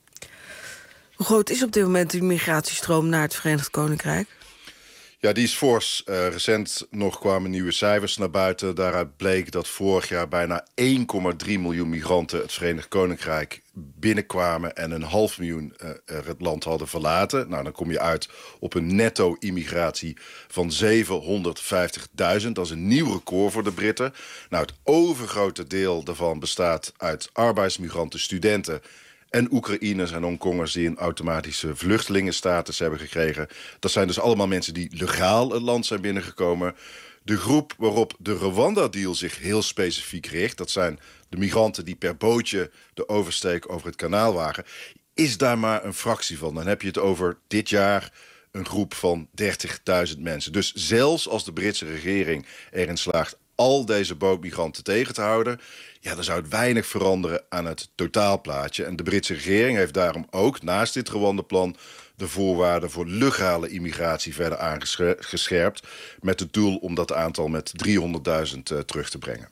Hoe groot is op dit moment de migratiestroom naar het Verenigd Koninkrijk? Ja, die is fors. Uh, recent nog kwamen nieuwe cijfers naar buiten. Daaruit bleek dat vorig jaar bijna één komma drie miljoen migranten het Verenigd Koninkrijk binnenkwamen en een half miljoen uh, er het land hadden verlaten. Nou, dan kom je uit op een netto-immigratie van zevenhonderdvijftigduizend. Dat is een nieuw record voor de Britten. Nou, het overgrote deel daarvan bestaat uit arbeidsmigranten, studenten en Oekraïners en Hongkongers die een automatische vluchtelingenstatus hebben gekregen. Dat zijn dus allemaal mensen die legaal het land zijn binnengekomen. De groep waarop de Rwanda-deal zich heel specifiek richt, dat zijn de migranten die per bootje de oversteek over het kanaal wagen, is daar maar een fractie van. Dan heb je het over dit jaar een groep van dertigduizend mensen. Dus zelfs als de Britse regering erin slaagt al deze bootmigranten tegen te houden, ja, dan zou het weinig veranderen aan het totaalplaatje. En de Britse regering heeft daarom ook naast dit Rwanda-plan de voorwaarden voor legale immigratie verder aangescherpt, met het doel om dat aantal met driehonderdduizend uh, terug te brengen.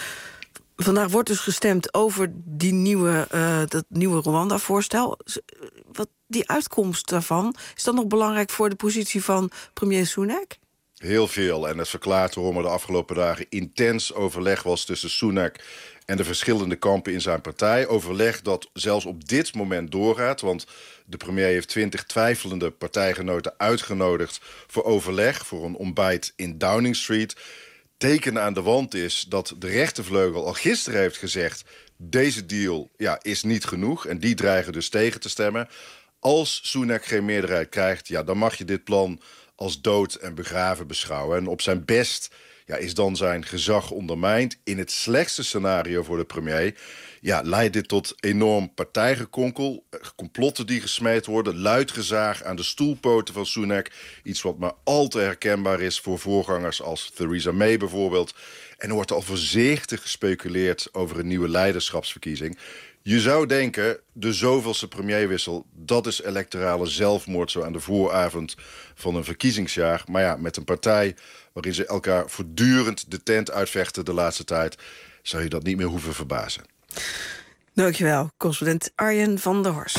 Vandaag wordt dus gestemd over die nieuwe, uh, dat nieuwe Rwanda-voorstel. Wat die uitkomst daarvan, is dat nog belangrijk voor de positie van premier Sunak? Heel veel. En het verklaart waarom er de afgelopen dagen intens overleg was tussen Sunak en de verschillende kampen in zijn partij. Overleg dat zelfs op dit moment doorgaat, want de premier heeft twintig twijfelende partijgenoten uitgenodigd voor overleg, voor een ontbijt in Downing Street. Teken aan de wand is dat de rechtervleugel al gisteren heeft gezegd, deze deal ja, is niet genoeg en die dreigen dus tegen te stemmen. Als Sunak geen meerderheid krijgt, ja, dan mag je dit plan als dood en begraven beschouwen. En op zijn best ja, is dan zijn gezag ondermijnd. In het slechtste scenario voor de premier ja, leidt dit tot enorm partijgekonkel, complotten die gesmeed worden, luid gezaag aan de stoelpoten van Sunak. Iets wat maar al te herkenbaar is voor voorgangers als Theresa May bijvoorbeeld. En er wordt al voorzichtig gespeculeerd over een nieuwe leiderschapsverkiezing. Je zou denken, de zoveelste premierwissel, dat is electorale zelfmoord zo aan de vooravond van een verkiezingsjaar. Maar ja, met een partij waarin ze elkaar voortdurend de tent uitvechten de laatste tijd, zou je dat niet meer hoeven verbazen. Dankjewel, correspondent Arjen van der Horst.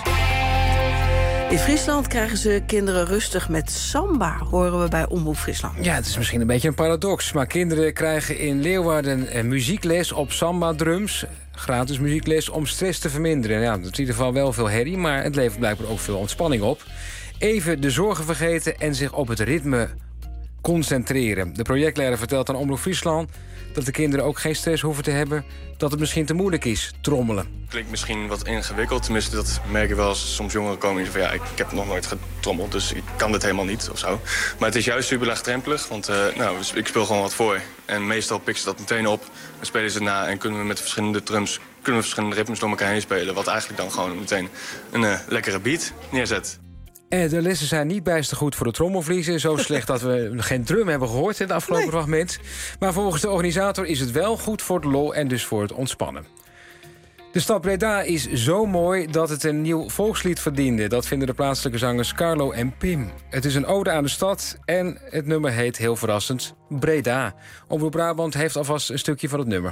In Friesland krijgen ze kinderen rustig met samba, horen we bij Omroep Friesland. Ja, het is misschien een beetje een paradox, maar kinderen krijgen in Leeuwarden muziekles op samba-drums. Gratis muziekles om stress te verminderen. Ja, dat is in ieder geval wel veel herrie, maar het levert blijkbaar ook veel ontspanning op. Even de zorgen vergeten en zich op het ritme concentreren. De projectleider vertelt aan Omroep Friesland dat de kinderen ook geen stress hoeven te hebben dat het misschien te moeilijk is, trommelen. Klinkt misschien wat ingewikkeld, tenminste dat merk ik wel als soms jongeren komen en zeggen van ja, ik, ik heb nog nooit getrommeld, dus ik kan dit helemaal niet of zo. Maar het is juist super laagdrempelig, want uh, nou, ik speel gewoon wat voor. En meestal pikken ze dat meteen op, en spelen ze het na en kunnen we met verschillende drums, kunnen we verschillende ritmes door elkaar heen spelen, wat eigenlijk dan gewoon meteen een uh, lekkere beat neerzet. En de lessen zijn niet bijster goed voor de trommelvliezen. Zo slecht dat we geen drum hebben gehoord in de afgelopen nee. fragment. Maar volgens de organisator is het wel goed voor het lol en dus voor het ontspannen. De stad Breda is zo mooi dat het een nieuw volkslied verdiende. Dat vinden de plaatselijke zangers Carlo en Pim. Het is een ode aan de stad en het nummer heet heel verrassend Breda. Omroep Brabant heeft alvast een stukje van het nummer.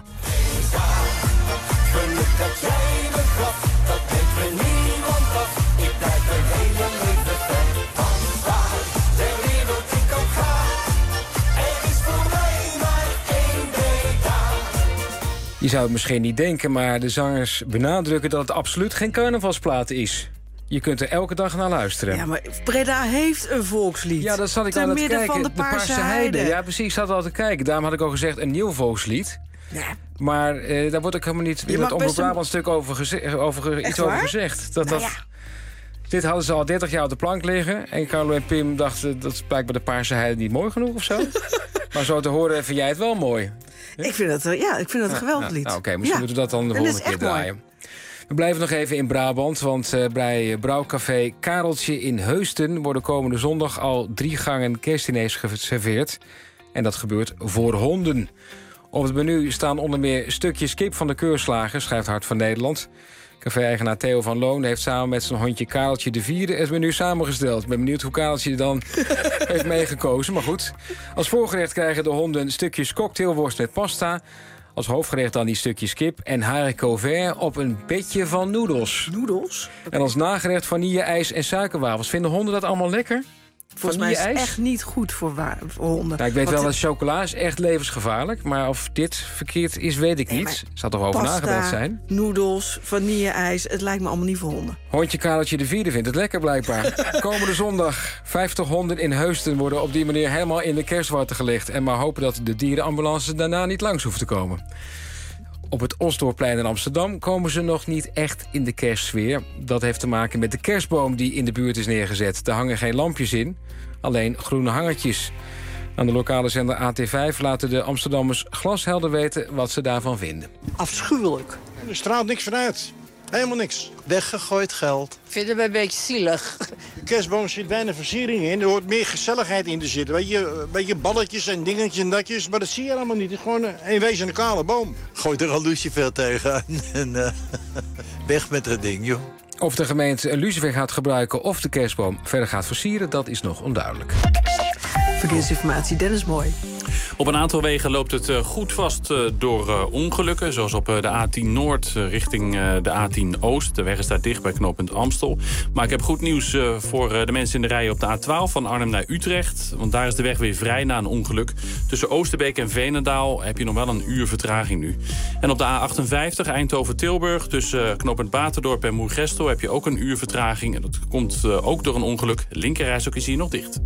Je zou het misschien niet denken, maar de zangers benadrukken dat het absoluut geen carnavalsplaat is. Je kunt er elke dag naar luisteren. Ja, maar Breda heeft een volkslied. Ja, dat zat ik aan het kijken. Te midden van de Paarse, de Paarse Heide. Heide. Ja, precies, ik zat al te kijken. Daarom had ik al gezegd een nieuw volkslied. Ja. Maar eh, daar wordt ook helemaal niet in het Omroep Brabant een stuk over, geze- over iets over gezegd. Dat, nou dat, ja. Dit hadden ze al dertig jaar op de plank liggen. En Carlo en Pim dachten dat is blijkbaar de Paarse Heide niet mooi genoeg of zo. Maar zo te horen vind jij het wel mooi. Ja? Ik vind het, ja, ik vind het een geweldig lied. Nou, Oké, okay, misschien ja. moeten we dat dan de volgende keer draaien. Mooi. We blijven nog even in Brabant, want uh, bij brouwcafé Kareltje in Heusden worden komende zondag al drie gangen kerstdiners geserveerd. En dat gebeurt voor honden. Op het menu staan onder meer stukjes kip van de keurslager, schrijft Hart van Nederland. Café-eigenaar Theo van Loon heeft samen met zijn hondje Kareltje de Vierde het menu samengesteld. Ik ben benieuwd hoe Kareltje dan heeft meegekozen, maar goed. Als voorgerecht krijgen de honden stukjes cocktailworst met pasta. Als hoofdgerecht dan die stukjes kip en haricot vert op een bedje van noedels. Noedels? En als nagerecht vanille-ijs en suikerwafels. Vinden honden dat allemaal lekker? Volgens mij is het echt niet goed voor, wa- voor honden. Nou, ik weet wel dat chocola is echt levensgevaarlijk. Maar of dit verkeerd is, weet ik nee, niet. Zou toch over pasta, nagedacht zijn? Noedels, vanille-ijs. Het lijkt me allemaal niet voor honden. Hondje Kareltje de Vierde vindt het lekker blijkbaar. Komende zondag. vijftig honden in Heusden worden op die manier helemaal in de kerstwarten gelegd. En maar hopen dat de dierenambulance daarna niet langs hoeft te komen. Op het Osdorpplein in Amsterdam komen ze nog niet echt in de kerstsfeer. Dat heeft te maken met de kerstboom die in de buurt is neergezet. Er hangen geen lampjes in, alleen groene hangertjes. Aan de lokale zender A T vijf laten de Amsterdammers glashelder weten wat ze daarvan vinden. Afschuwelijk. Er straalt niks vanuit. Helemaal niks. Weggegooid geld. Vinden we een beetje zielig. De kerstboom zit weinig versiering in. Er hoort meer gezelligheid in te zitten. Weet je, een beetje balletjes en dingetjes en datjes. Maar dat zie je allemaal niet. Het is gewoon een wezen een kale boom. Gooi er al lucifer tegen en uh, weg met dat ding, joh. Of de gemeente een lucifer gaat gebruiken of de kerstboom verder gaat versieren, dat is nog onduidelijk. Verkeersinformatie, Dennis Mooi. Op een aantal wegen loopt het goed vast door ongelukken. Zoals op de A tien Noord richting de A tien Oost. De weg is daar dicht bij knooppunt Amstel. Maar ik heb goed nieuws voor de mensen in de rij op de A twaalf van Arnhem naar Utrecht. Want daar is de weg weer vrij na een ongeluk. Tussen Oosterbeek en Veenendaal heb je nog wel een uur vertraging nu. En op de A achtenvijftig Eindhoven-Tilburg tussen knooppunt Baterdorp en Moergestel heb je ook een uur vertraging. En dat komt ook door een ongeluk. De linkerrijstrook is hier nog dicht.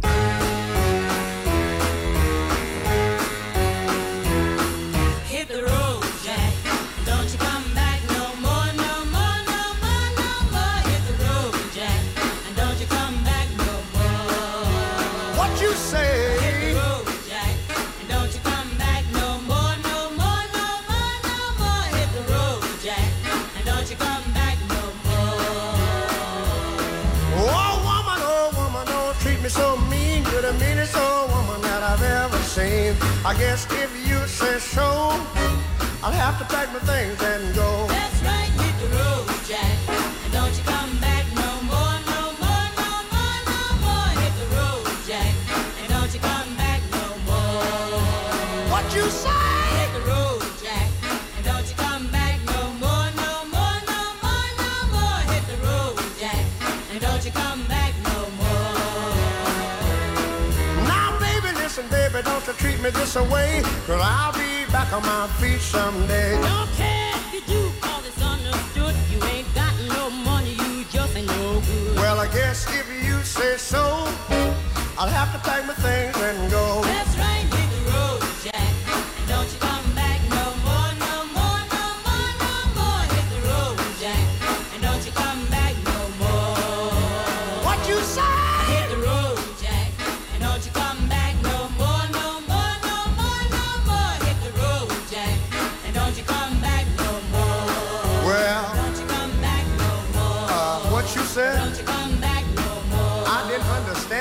I guess if you say so, I'll have to pack my things and go. That's right, hit the road, Jack. And don't you come back no more, no more, no more, no more. Hit the road, Jack. And don't you come back no more. What you say? Hit the road, Jack. And don't you come back no more, no more, no more, no more. Hit the road, Jack. And don't you come back no more. Now, baby, listen, baby, don't you treat me this away, 'cause I'll be back on my feet someday. Don't care if you do, 'cause it's understood. You ain't got no money, you just ain't no good. Well, I guess if you say so, I'll have to pack my things and go. That's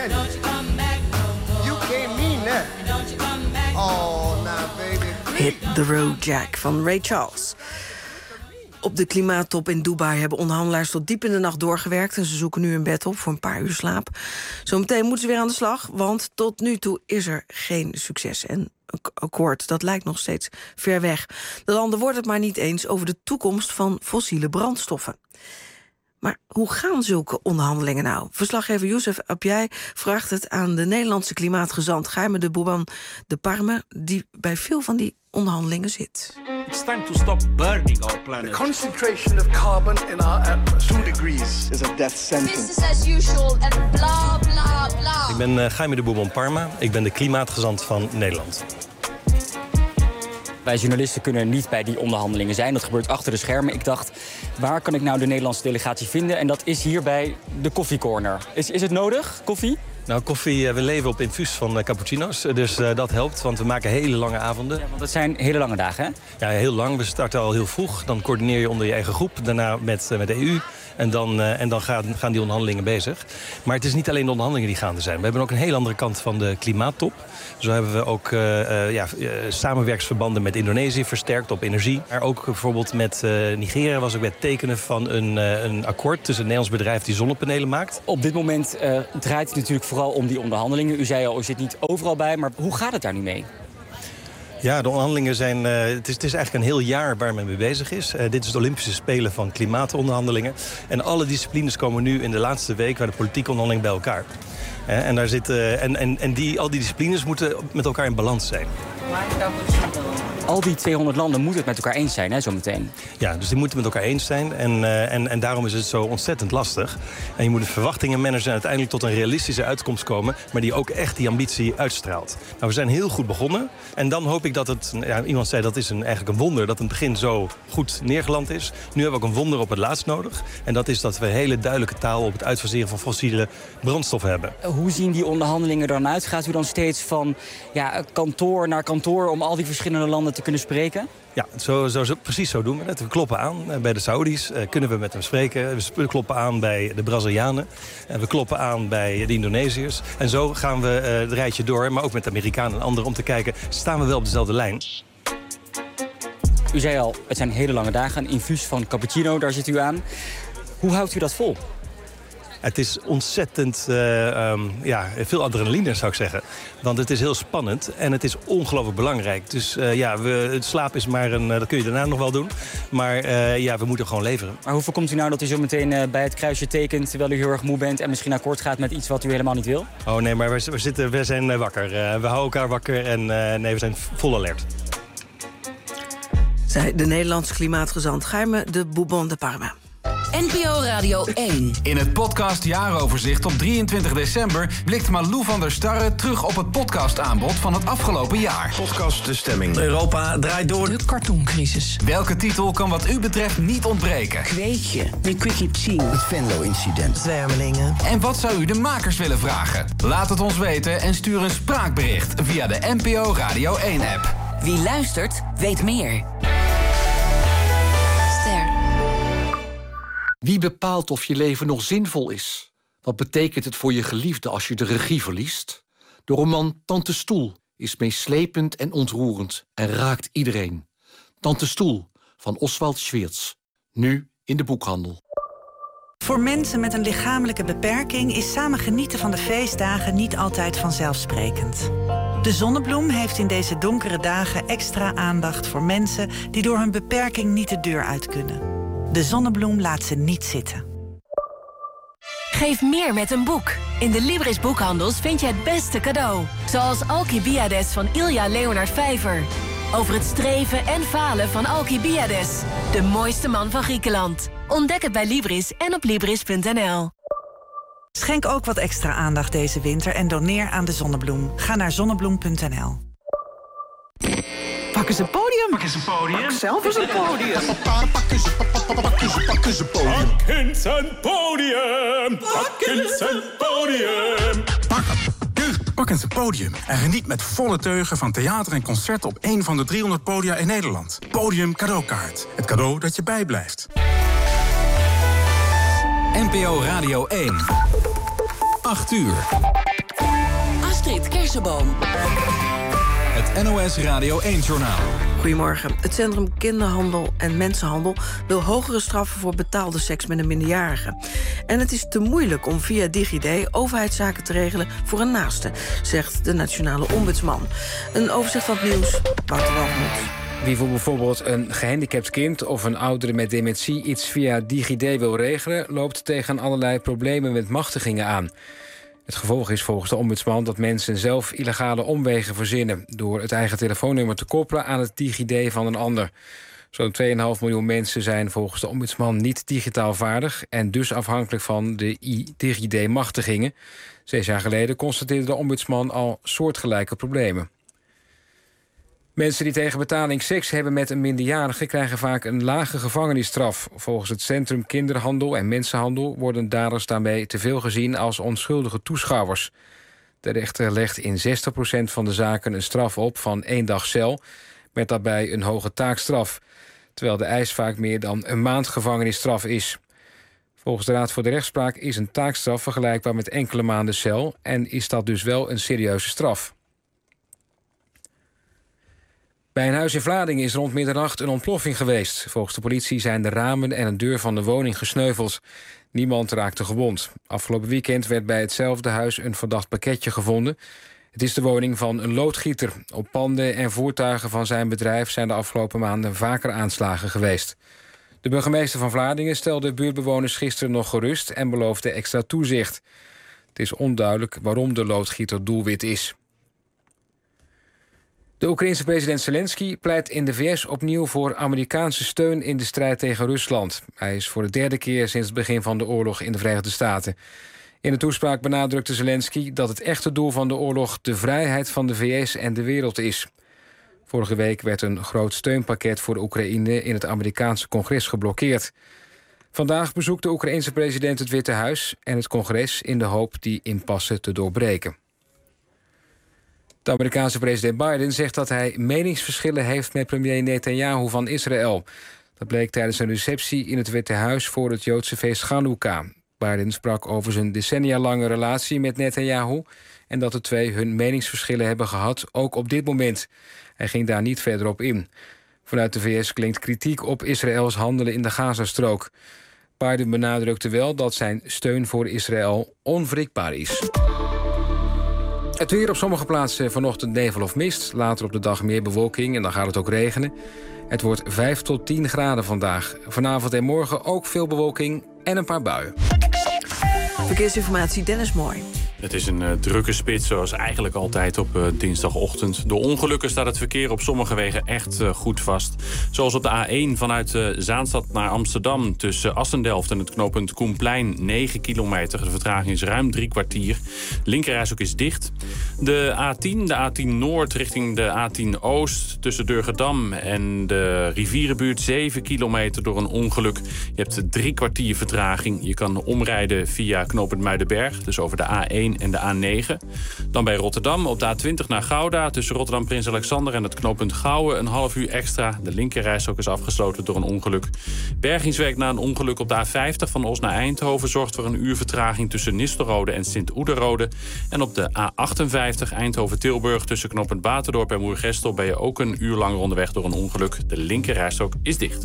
man. Don't you come back no more. You can't mean that. Don't you come back oh, now, baby. Hit the Road Jack van Ray Charles. Op de klimaattop in Dubai hebben onderhandelaars tot diep in de nacht doorgewerkt... en ze zoeken nu een bed op voor een paar uur slaap. Zometeen moeten ze weer aan de slag, want tot nu toe is er geen succes. En een akkoord, dat lijkt nog steeds ver weg. De landen worden het maar niet eens over de toekomst van fossiele brandstoffen. Maar hoe gaan zulke onderhandelingen nou? Verslaggever Youssef Abjai vraagt het aan de Nederlandse klimaatgezant Jaime de Bouban de Parme, die bij veel van die onderhandelingen zit. It's time to stop burning our planet. The concentration of carbon in our atmosphere two degrees is a death sentence. Business as usual en bla bla bla. Ik ben uh, Jaime de Bouban Parma. Ik ben de klimaatgezant van Nederland. Wij journalisten kunnen niet bij die onderhandelingen zijn. Dat gebeurt achter de schermen. Ik dacht, waar kan ik nou de Nederlandse delegatie vinden? En dat is hier bij de koffiecorner. Is, is het nodig, koffie? Nou, koffie, we leven op infuus van cappuccino's, dus uh, dat helpt, want we maken hele lange avonden. Ja, want het zijn hele lange dagen, hè? Ja, heel lang. We starten al heel vroeg. Dan coördineer je onder je eigen groep, daarna met, uh, met de E U. En dan, uh, en dan gaan, gaan die onderhandelingen bezig. Maar het is niet alleen de onderhandelingen die gaande zijn. We hebben ook een heel andere kant van de klimaattop. Zo hebben we ook uh, uh, ja, uh, samenwerksverbanden met Indonesië versterkt op energie. Maar ook bijvoorbeeld met uh, Nigeria was ook bij het tekenen van een, uh, een akkoord tussen een Nederlands bedrijf die zonnepanelen maakt. Op dit moment uh, draait het natuurlijk vooral om die onderhandelingen. U zei al, u zit niet overal bij, maar hoe gaat het daar nu mee? Ja, de onderhandelingen zijn... Uh, het, is, het is eigenlijk een heel jaar waar men mee bezig is. Uh, dit is de Olympische Spelen van klimaatonderhandelingen. En alle disciplines komen nu in de laatste week bij de politieke onderhandelingen bij elkaar. Uh, en daar zit, uh, en, en, en die, al die disciplines moeten met elkaar in balans zijn. Al die tweehonderd landen moeten het met elkaar eens zijn, hè, zometeen. Ja, dus die moeten met elkaar eens zijn. En, uh, en, en daarom is het zo ontzettend lastig. En je moet de verwachtingen managen en uiteindelijk tot een realistische uitkomst komen, maar die ook echt die ambitie uitstraalt. Nou, we zijn heel goed begonnen. En dan hoop ik dat het... Ja, iemand zei dat is een, eigenlijk een wonder dat het begin zo goed neergeland is. Nu hebben we ook een wonder op het laatst nodig. En dat is dat we hele duidelijke taal op het uitfaseren van fossiele brandstoffen hebben. Hoe zien die onderhandelingen dan uit? Gaat u dan steeds van ja, kantoor naar kantoor om al die verschillende landen te kunnen spreken? Ja, zo, zo, zo, precies zo doen we het. We kloppen aan bij de Saudis, uh, kunnen we met hem spreken. We kloppen aan bij de Brazilianen. En we kloppen aan bij de Indonesiërs. En zo gaan we uh, het rijtje door, maar ook met de Amerikanen en anderen, om te kijken, staan we wel op dezelfde lijn? U zei al, het zijn hele lange dagen. Een infuus van cappuccino, daar zit u aan. Hoe houdt u dat vol? Het is ontzettend uh, um, ja, veel adrenaline, zou ik zeggen. Want het is heel spannend en het is ongelooflijk belangrijk. Dus uh, ja, we, het slaap is maar een... Uh, dat kun je daarna nog wel doen. Maar uh, ja, we moeten gewoon leveren. Maar hoe voorkomt u nou dat u zo meteen uh, bij het kruisje tekent, terwijl u heel erg moe bent en misschien akkoord gaat met iets wat u helemaal niet wil? Oh nee, maar we, we, zitten, we zijn uh, wakker. Uh, we houden elkaar wakker en uh, nee, we zijn vol alert. Zei de Nederlandse klimaatgezant Jaime de Bouban de Parma. N P O Radio één. In het podcast Jaaroverzicht op drieëntwintig december... blikt Malou van der Starre terug op het podcastaanbod van het afgelopen jaar. Podcast De Stemming. Europa draait door. De cartooncrisis. Welke titel kan wat u betreft niet ontbreken? Kweetje. De Quickie Psing. Het Venlo-incident. Zwermelingen. En wat zou u de makers willen vragen? Laat het ons weten en stuur een spraakbericht via de N P O Radio één-app. Wie luistert, weet meer. Wie bepaalt of je leven nog zinvol is? Wat betekent het voor je geliefde als je de regie verliest? De roman Tante Stoel is meeslepend en ontroerend en raakt iedereen. Tante Stoel van Oswald Schweerts. Nu in de boekhandel. Voor mensen met een lichamelijke beperking is samen genieten van de feestdagen niet altijd vanzelfsprekend. De Zonnebloem heeft in deze donkere dagen extra aandacht voor mensen die door hun beperking niet de deur uit kunnen. De Zonnebloem laat ze niet zitten. Geef meer met een boek. In de Libris boekhandels vind je het beste cadeau. Zoals Alcibiades van Ilja Leonard Vijver. Over het streven en falen van Alcibiades. De mooiste man van Griekenland. Ontdek het bij Libris en op Libris punt n l. Schenk ook wat extra aandacht deze winter en doneer aan de Zonnebloem. Ga naar zonnebloem punt n l. Pak eens een podium. Pak eens een podium. Pak zelf eens een podium. Pak eens een podium. Pak eens een podium. Pak eens een podium. Pak het. Pak eens een podium. En geniet met volle teugen van theater en concerten op een van de driehonderd podia in Nederland. Podium cadeaukaart. Het cadeau dat je bijblijft. N P O Radio één. acht uur. Rozenboom. Het N O S Radio één-journaal. Goedemorgen. Het Centrum Kinderhandel en Mensenhandel wil hogere straffen voor betaalde seks met een minderjarige. En het is te moeilijk om via DigiD overheidszaken te regelen voor een naaste, zegt de Nationale Ombudsman. Een overzicht van het nieuws, Wouter Welgemoed. Wie voor bijvoorbeeld een gehandicapt kind of een oudere met dementie iets via DigiD wil regelen, loopt tegen allerlei problemen met machtigingen aan. Het gevolg is volgens de ombudsman dat mensen zelf illegale omwegen verzinnen door het eigen telefoonnummer te koppelen aan het DigiD van een ander. Zo'n twee komma vijf miljoen mensen zijn volgens de ombudsman niet digitaal vaardig en dus afhankelijk van de DigiD-machtigingen. Zes jaar geleden constateerde de ombudsman al soortgelijke problemen. Mensen die tegen betaling seks hebben met een minderjarige krijgen vaak een lage gevangenisstraf. Volgens het Centrum Kinderhandel en Mensenhandel worden daders daarmee te veel gezien als onschuldige toeschouwers. De rechter legt in zestig procent van de zaken een straf op van één dag cel, met daarbij een hoge taakstraf, terwijl de eis vaak meer dan een maand gevangenisstraf is. Volgens de Raad voor de Rechtspraak is een taakstraf vergelijkbaar met enkele maanden cel en is dat dus wel een serieuze straf. Bij een huis in Vlaardingen is rond middernacht een ontploffing geweest. Volgens de politie zijn de ramen en een deur van de woning gesneuveld. Niemand raakte gewond. Afgelopen weekend werd bij hetzelfde huis een verdacht pakketje gevonden. Het is de woning van een loodgieter. Op panden en voertuigen van zijn bedrijf zijn de afgelopen maanden vaker aanslagen geweest. De burgemeester van Vlaardingen stelde buurtbewoners gisteren nog gerust en beloofde extra toezicht. Het is onduidelijk waarom de loodgieter doelwit is. De Oekraïense president Zelensky pleit in de V S opnieuw voor Amerikaanse steun in de strijd tegen Rusland. Hij is voor de derde keer sinds het begin van de oorlog in de Verenigde Staten. In de toespraak benadrukte Zelensky dat het echte doel van de oorlog de vrijheid van de V S en de wereld is. Vorige week werd een groot steunpakket voor de Oekraïne in het Amerikaanse congres geblokkeerd. Vandaag bezoekt de Oekraïense president het Witte Huis en het congres in de hoop die impasse te doorbreken. De Amerikaanse president Biden zegt dat hij meningsverschillen heeft met premier Netanyahu van Israël. Dat bleek tijdens een receptie in het Witte Huis voor het Joodse feest Chanukka. Biden sprak over zijn decennia lange relatie met Netanyahu en dat de twee hun meningsverschillen hebben gehad, ook op dit moment. Hij ging daar niet verder op in. Vanuit de V S klinkt kritiek op Israëls handelen in de Gazastrook. Biden benadrukte wel dat zijn steun voor Israël onwrikbaar is. Het weer op sommige plaatsen vanochtend nevel of mist. Later op de dag meer bewolking en dan gaat het ook regenen. Het wordt vijf tot tien graden vandaag. Vanavond en morgen ook veel bewolking en een paar buien. Verkeersinformatie, Dennis Mooi. Het is een uh, drukke spits, zoals eigenlijk altijd op uh, dinsdagochtend. Door ongelukken staat het verkeer op sommige wegen echt uh, goed vast. Zoals op de A één vanuit uh, Zaanstad naar Amsterdam. Tussen Assendelft en het knooppunt Koenplein, negen kilometer. De vertraging is ruim drie kwartier. De linkerrijstrook is dicht. De A tien, de A tien Noord richting de A tien Oost. Tussen Durgedam en de rivierenbuurt, zeven kilometer door een ongeluk. Je hebt drie kwartier vertraging. Je kan omrijden via knooppunt Muidenberg, dus over de A één en de A negen. Dan bij Rotterdam op de A twintig naar Gouda. Tussen Rotterdam Prins Alexander en het knooppunt Gouwen een half uur extra. De linkerrijstrook is afgesloten door een ongeluk. Bergingswerk na een ongeluk op de A vijftig van Os naar Eindhoven zorgt voor een uur vertraging tussen Nistelrode en Sint-Oederode. En op de A achtenvijftig Eindhoven-Tilburg tussen knooppunt Baterdorp en Moergestel ben je ook een uur langer onderweg door een ongeluk. De linkerrijstrook is dicht.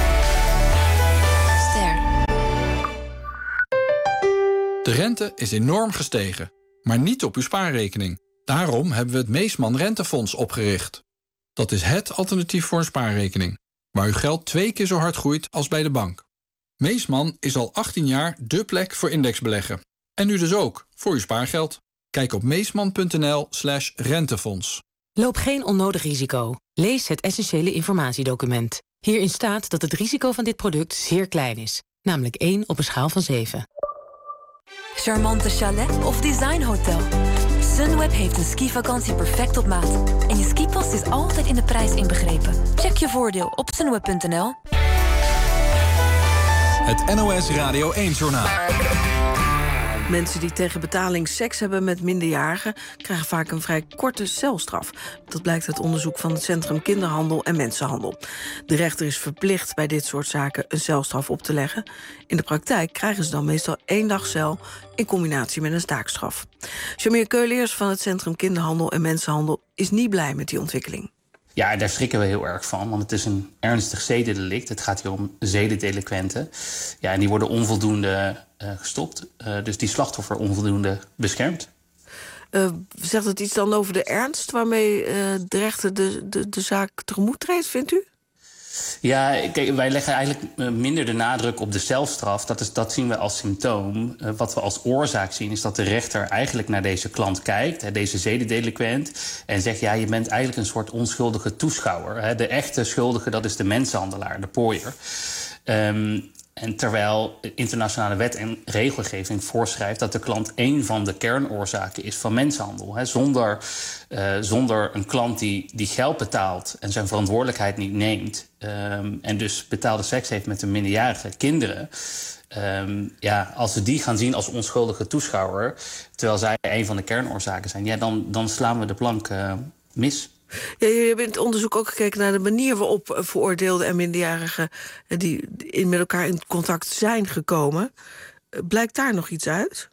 De rente is enorm gestegen, maar niet op uw spaarrekening. Daarom hebben we het Meesman Rentefonds opgericht. Dat is hét alternatief voor een spaarrekening, waar uw geld twee keer zo hard groeit als bij de bank. Meesman is al achttien jaar dé plek voor indexbeleggen. En u dus ook, voor uw spaargeld. Kijk op meesman.nl slash rentefonds. Loop geen onnodig risico. Lees het essentiële informatiedocument. Hierin staat dat het risico van dit product zeer klein is. Namelijk één op een schaal van zeven. Charmante chalet of designhotel. Sunweb heeft een skivakantie perfect op maat. En je skipas is altijd in de prijs inbegrepen. Check je voordeel op sunweb punt n l. Het N O S Radio één-journaal. Mensen die tegen betaling seks hebben met minderjarigen krijgen vaak een vrij korte celstraf. Dat blijkt uit onderzoek van het Centrum Kinderhandel en Mensenhandel. De rechter is verplicht bij dit soort zaken een celstraf op te leggen. In de praktijk krijgen ze dan meestal één dag cel in combinatie met een taakstraf. Shamir Keuleers van het Centrum Kinderhandel en Mensenhandel is niet blij met die ontwikkeling. Ja, daar schrikken we heel erg van, want het is een ernstig zedendelict. Het gaat hier om zedendelinquenten. Ja, en die worden onvoldoende uh, gestopt. Uh, dus die slachtoffer onvoldoende beschermd. Uh, zegt het iets dan over de ernst waarmee uh, de rechter de, de, de zaak tegemoet treedt, vindt u? Ja, kijk, wij leggen eigenlijk minder de nadruk op de celstraf. Dat, is, dat zien we als symptoom. Uh, wat we als oorzaak zien is dat de rechter eigenlijk naar deze klant kijkt, hè, deze zedendelinquent, en zegt, ja, je bent eigenlijk een soort onschuldige toeschouwer. Hè. De echte schuldige, dat is de mensenhandelaar, de pooier. Um, En terwijl internationale wet en regelgeving voorschrijft dat de klant één van de kernoorzaken is van mensenhandel. He, zonder, uh, zonder een klant die, die geld betaalt en zijn verantwoordelijkheid niet neemt, um, en dus betaalde seks heeft met een minderjarige kinderen. Um, ja, als we die gaan zien als onschuldige toeschouwer, terwijl zij een van de kernoorzaken zijn, ja, dan, dan slaan we de plank uh, mis. Ja, je hebt in het onderzoek ook gekeken naar de manier waarop veroordeelden en minderjarigen die in met elkaar in contact zijn gekomen. Blijkt daar nog iets uit?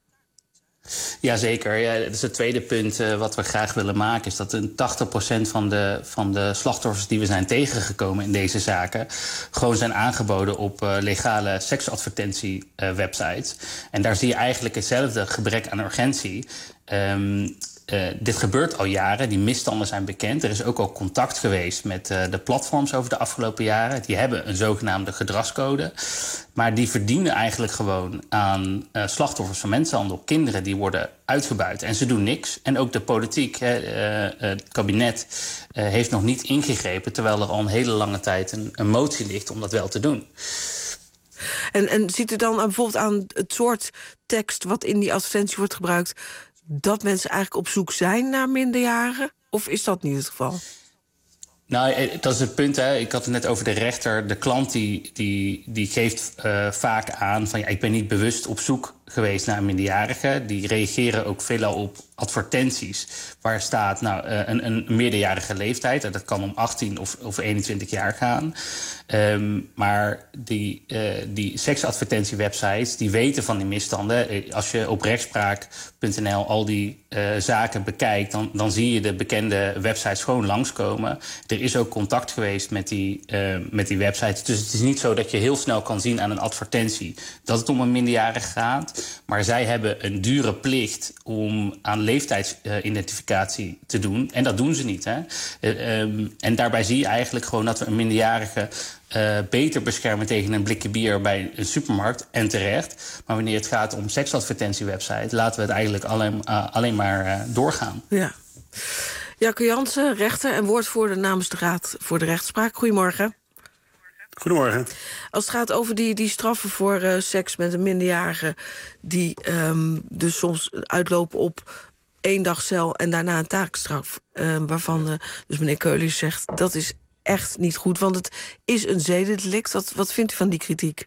Jazeker. Ja, dat is het tweede punt uh, wat we graag willen maken, is dat een tachtig procent van de, van de slachtoffers die we zijn tegengekomen in deze zaken gewoon zijn aangeboden op uh, legale seksadvertentie-websites. Uh, en daar zie je eigenlijk hetzelfde gebrek aan urgentie. Um, Uh, dit gebeurt al jaren, die misstanden zijn bekend. Er is ook al contact geweest met uh, de platforms over de afgelopen jaren. Die hebben een zogenaamde gedragscode. Maar die verdienen eigenlijk gewoon aan uh, slachtoffers van mensenhandel. Kinderen die worden uitgebuit en ze doen niks. En ook de politiek, hè, uh, uh, het kabinet, uh, heeft nog niet ingegrepen, terwijl er al een hele lange tijd een, een motie ligt om dat wel te doen. En, en ziet u dan bijvoorbeeld aan het soort tekst wat in die advertentie wordt gebruikt, dat mensen eigenlijk op zoek zijn naar minderjarigen? Of is dat niet het geval? Nou, dat is het punt. Hè. Ik had het net over de rechter. De klant die, die, die geeft uh, vaak aan van, ja, ik ben niet bewust op zoek geweest naar een minderjarige. Die reageren ook veelal op advertenties waar staat nou, uh, een, een meerderjarige leeftijd. En dat kan om achttien of, of eenentwintig jaar gaan. Um, maar die, uh, die seksadvertentiewebsites die weten van die misstanden. Als je op rechtspraak punt n l al die uh, zaken bekijkt, dan, dan zie je de bekende websites gewoon langskomen. Er is ook contact geweest met die, uh, met die websites. Dus het is niet zo dat je heel snel kan zien aan een advertentie dat het om een minderjarige gaat. Maar zij hebben een dure plicht om aan leeftijdsidentificatie uh, te doen. En dat doen ze niet. Hè? Uh, um, en daarbij zie je eigenlijk gewoon dat we een minderjarige uh, beter beschermen tegen een blikje bier bij een supermarkt. En terecht. Maar wanneer het gaat om seksadvertentiewebsites, laten we het eigenlijk alleen, uh, alleen maar uh, doorgaan. Ja. Jacco Jansen, rechter en woordvoerder namens de Raad voor de Rechtspraak. Goedemorgen. Goedemorgen. Als het gaat over die, die straffen voor uh, seks met een minderjarige, die um, dus soms uitlopen op één dag cel en daarna een taakstraf, Uh, waarvan uh, dus meneer Keulis zegt, dat is echt niet goed, want het is een zedendelict. Wat, wat vindt u van die kritiek?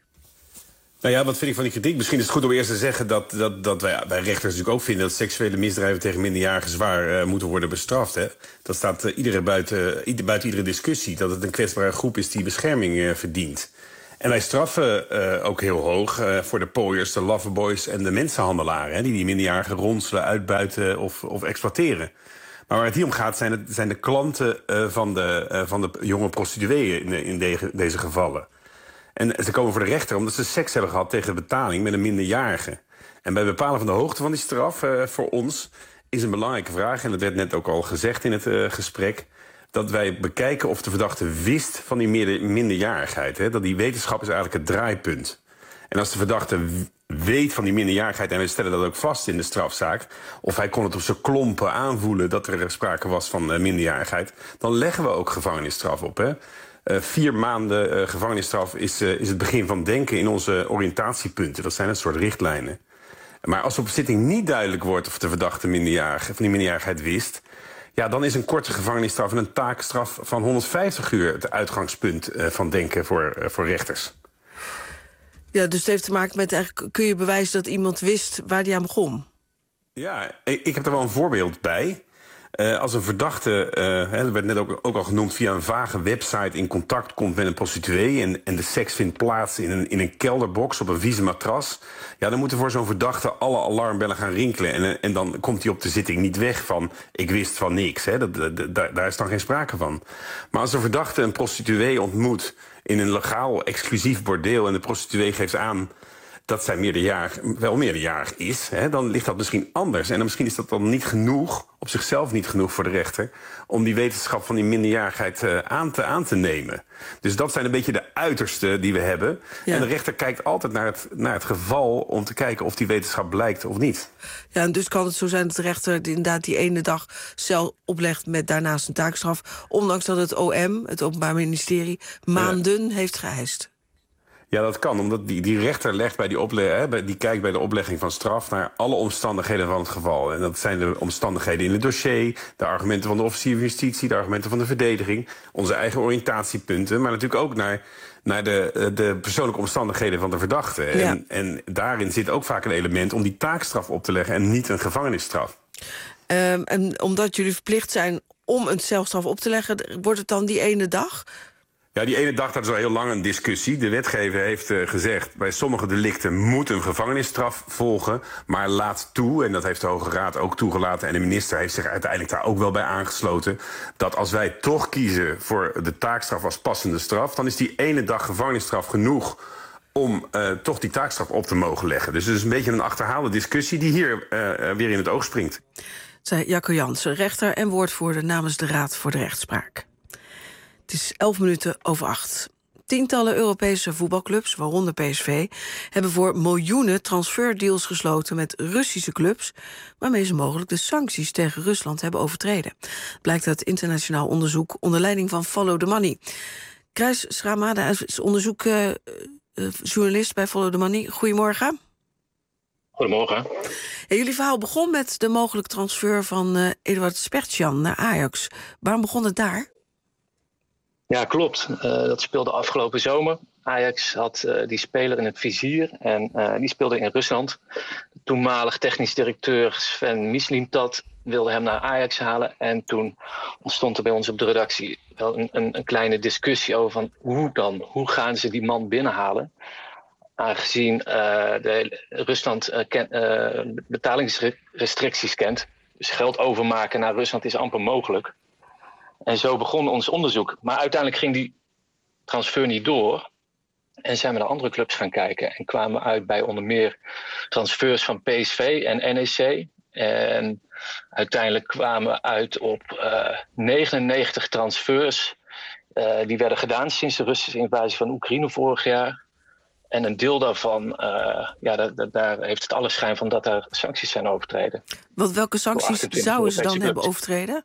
Nou ja, wat vind ik van die kritiek? Misschien is het goed om eerst te zeggen dat, dat, dat wij, wij rechters natuurlijk ook vinden dat seksuele misdrijven tegen minderjarigen zwaar uh, moeten worden bestraft. Hè? Dat staat uh, iedere buiten, ieder, buiten iedere discussie, dat het een kwetsbare groep is die bescherming uh, verdient. En wij straffen uh, ook heel hoog uh, voor de pooiers, de loverboys en de mensenhandelaren, hè, die die minderjarigen ronselen, uitbuiten of, of exploiteren. Maar waar het hier om gaat zijn, het, zijn de klanten uh, van, de, uh, van de jonge prostitueeën in, in de, deze gevallen. En ze komen voor de rechter omdat ze seks hebben gehad tegen betaling met een minderjarige. En bij het bepalen van de hoogte van die straf uh, voor ons is een belangrijke vraag, en dat werd net ook al gezegd in het uh, gesprek, dat wij bekijken of de verdachte wist van die minderjarigheid. Hè? Dat die wetenschap is eigenlijk het draaipunt. En als de verdachte weet van die minderjarigheid, en we stellen dat ook vast in de strafzaak, of hij kon het op zijn klompen aanvoelen dat er sprake was van uh, minderjarigheid, dan leggen we ook gevangenisstraf op. Hè? Uh, vier maanden uh, gevangenisstraf is, uh, is het begin van denken in onze oriëntatiepunten. Dat zijn een soort richtlijnen. Maar als op zitting niet duidelijk wordt of de verdachte minderjarige, van die minderjarigheid wist, ja, dan is een korte gevangenisstraf en een taakstraf van honderdvijftig uur het uitgangspunt uh, van denken voor, uh, voor rechters. Ja, dus het heeft te maken met eigenlijk, kun je bewijzen dat iemand wist waar die aan begon? Ja, ik, ik heb er wel een voorbeeld bij. Uh, als een verdachte, uh, hè, dat werd net ook, ook al genoemd, via een vage website in contact komt met een prostituee en, en de seks vindt plaats in een, in een kelderbox op een vieze matras, ja, dan moeten voor zo'n verdachte alle alarmbellen gaan rinkelen. En, en dan komt hij op de zitting niet weg van, ik wist van niks. Hè. Dat, dat, dat, daar is dan geen sprake van. Maar als een verdachte een prostituee ontmoet in een legaal exclusief bordeel en de prostituee geeft aan dat zij meerderjarig, wel meerderjarig is, hè, dan ligt dat misschien anders. En dan misschien is dat dan niet genoeg, op zichzelf niet genoeg voor de rechter, om die wetenschap van die minderjarigheid uh, aan, te, aan te nemen. Dus dat zijn een beetje de uitersten die we hebben. Ja. En de rechter kijkt altijd naar het, naar het geval om te kijken of die wetenschap blijkt of niet. Ja, en dus kan het zo zijn dat de rechter inderdaad die ene dag cel oplegt met daarnaast een taakstraf, ondanks dat het O M, het Openbaar Ministerie, maanden ja. heeft geëist. Ja, dat kan, omdat die, die rechter legt bij die, ople- hè, die kijkt bij de oplegging van straf naar alle omstandigheden van het geval. En dat zijn de omstandigheden in het dossier, de argumenten van de officier van justitie, de argumenten van de verdediging, onze eigen oriëntatiepunten, maar natuurlijk ook naar, naar de, de persoonlijke omstandigheden van de verdachte. Ja. En, en daarin zit ook vaak een element om die taakstraf op te leggen en niet een gevangenisstraf. Um, en omdat jullie verplicht zijn om een celstraf op te leggen, wordt het dan die ene dag? Ja, die ene dag, dat is al heel lang een discussie. De wetgever heeft uh, gezegd, bij sommige delicten moet een gevangenisstraf volgen, maar laat toe, en dat heeft de Hoge Raad ook toegelaten en de minister heeft zich uiteindelijk daar ook wel bij aangesloten, dat als wij toch kiezen voor de taakstraf als passende straf, dan is die ene dag gevangenisstraf genoeg om uh, toch die taakstraf op te mogen leggen. Dus het is een beetje een achterhaalde discussie die hier uh, weer in het oog springt. Zei Jacco Jansen, rechter en woordvoerder namens de Raad voor de Rechtspraak. Het is elf minuten over acht. Tientallen Europese voetbalclubs, waaronder P S V, hebben voor miljoenen transferdeals gesloten met Russische clubs, waarmee ze mogelijk de sancties tegen Rusland hebben overtreden. Blijkt uit internationaal onderzoek onder leiding van Follow the Money. Kruis Schramada is onderzoekjournalist uh, bij Follow the Money. Goedemorgen. Goedemorgen. Ja, jullie verhaal begon met de mogelijke transfer van uh, Eduard Spertjan naar Ajax. Waarom begon het daar? Ja, klopt. Uh, dat speelde afgelopen zomer. Ajax had uh, die speler in het vizier en uh, die speelde in Rusland. De toenmalig technisch directeur Sven Mislintat wilde hem naar Ajax halen. En toen ontstond er bij ons op de redactie wel een, een, een kleine discussie over van hoe dan? Hoe gaan ze die man binnenhalen? Aangezien uh, de Rusland uh, ken, uh, betalingsrestricties kent. Dus geld overmaken naar Rusland is amper mogelijk. En zo begon ons onderzoek. Maar uiteindelijk ging die transfer niet door. En zijn we naar andere clubs gaan kijken. En kwamen uit bij onder meer transfers van P S V en N E C. En uiteindelijk kwamen we uit op uh, negenennegentig transfers. Uh, die werden gedaan sinds de Russische invasie van Oekraïne vorig jaar. En een deel daarvan, uh, ja, da- da- daar heeft het alle schijn van dat er sancties zijn overtreden. Want welke sancties zouden ze dan clubs. hebben overtreden?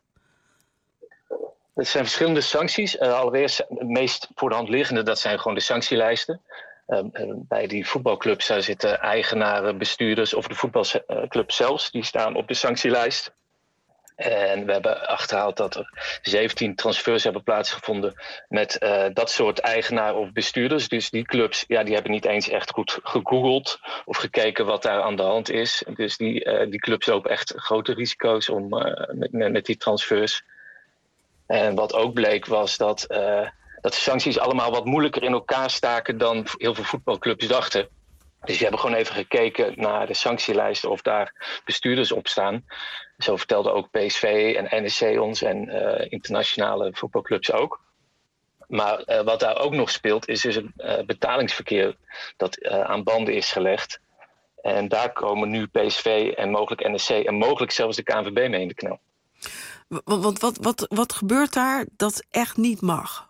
Er zijn verschillende sancties. Uh, allereerst het meest voor de hand liggende, dat zijn gewoon de sanctielijsten. Uh, uh, bij die voetbalclubs daar zitten eigenaren, bestuurders of de voetbalclub zelfs. Die staan op de sanctielijst. En we hebben achterhaald dat er zeventien transfers hebben plaatsgevonden met uh, dat soort eigenaar of bestuurders. Dus die clubs, ja, die hebben niet eens echt goed gegoogeld of gekeken wat daar aan de hand is. Dus die, uh, die clubs lopen echt grote risico's om, uh, met, met, met die transfers. En wat ook bleek was dat, uh, dat de sancties allemaal wat moeilijker in elkaar staken dan heel veel voetbalclubs dachten. Dus die hebben gewoon even gekeken naar de sanctielijsten of daar bestuurders op staan. Zo vertelden ook P S V en N E C ons en uh, internationale voetbalclubs ook. Maar uh, wat daar ook nog speelt is dus het uh, betalingsverkeer dat uh, aan banden is gelegd. En daar komen nu P S V en mogelijk N E C en mogelijk zelfs de K N V B mee in de knel. Want wat, wat, wat, wat gebeurt daar dat echt niet mag?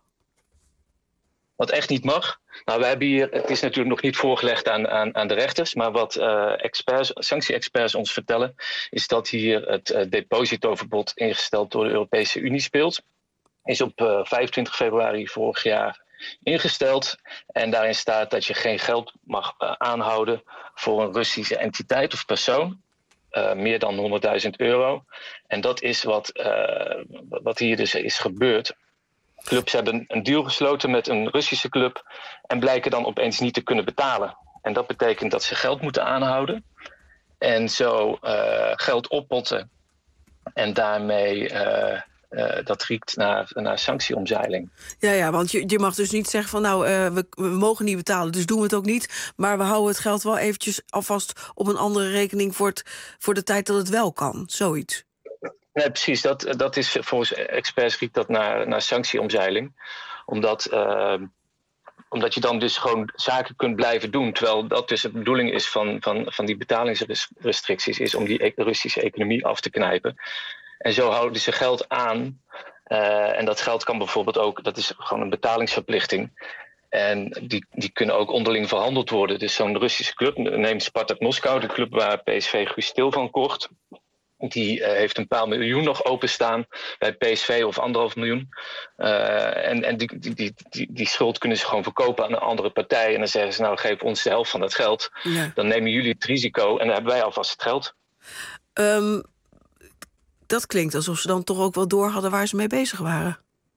Wat echt niet mag? Nou, we hebben hier, het is natuurlijk nog niet voorgelegd aan, aan, aan de rechters, maar wat uh, experts, sanctie-experts ons vertellen, is dat hier het uh, depositoverbod ingesteld door de Europese Unie speelt. Is op uh, vijfentwintig februari vorig jaar ingesteld. En daarin staat dat je geen geld mag uh, aanhouden voor een Russische entiteit of persoon. Uh, meer dan honderdduizend euro. En dat is wat, uh, wat hier dus is gebeurd. Clubs hebben een deal gesloten met een Russische club en blijken dan opeens niet te kunnen betalen. En dat betekent dat ze geld moeten aanhouden. En zo uh, geld oppotten. En daarmee, uh, uh, dat riekt naar, naar sanctieomzeiling. Ja, ja, want je, je mag dus niet zeggen van nou, uh, we, we mogen niet betalen, dus doen we het ook niet. Maar we houden het geld wel eventjes alvast op een andere rekening voor, het, voor de tijd dat het wel kan. Zoiets. Nee, precies. Dat, dat is volgens experts riekt dat naar, naar sanctieomzeiling. Omdat... Uh, Omdat je dan dus gewoon zaken kunt blijven doen. Terwijl dat dus de bedoeling is van, van, van die betalingsrestricties, is om die Russische economie af te knijpen. En zo houden ze geld aan. Uh, en dat geld kan bijvoorbeeld ook, dat is gewoon een betalingsverplichting. En die, die kunnen ook onderling verhandeld worden. Dus zo'n Russische club, neem Spartak Moskou, de club waar P S V Guus Til van kocht. Die uh, heeft een paar miljoen nog openstaan bij P S V of anderhalf miljoen. Uh, en en die, die, die, die, die schuld kunnen ze gewoon verkopen aan een andere partij. En dan zeggen ze, nou geef ons de helft van dat geld. Ja. Dan nemen jullie het risico en dan hebben wij alvast het geld. Um, dat klinkt alsof ze dan toch ook wel door hadden waar ze mee bezig waren.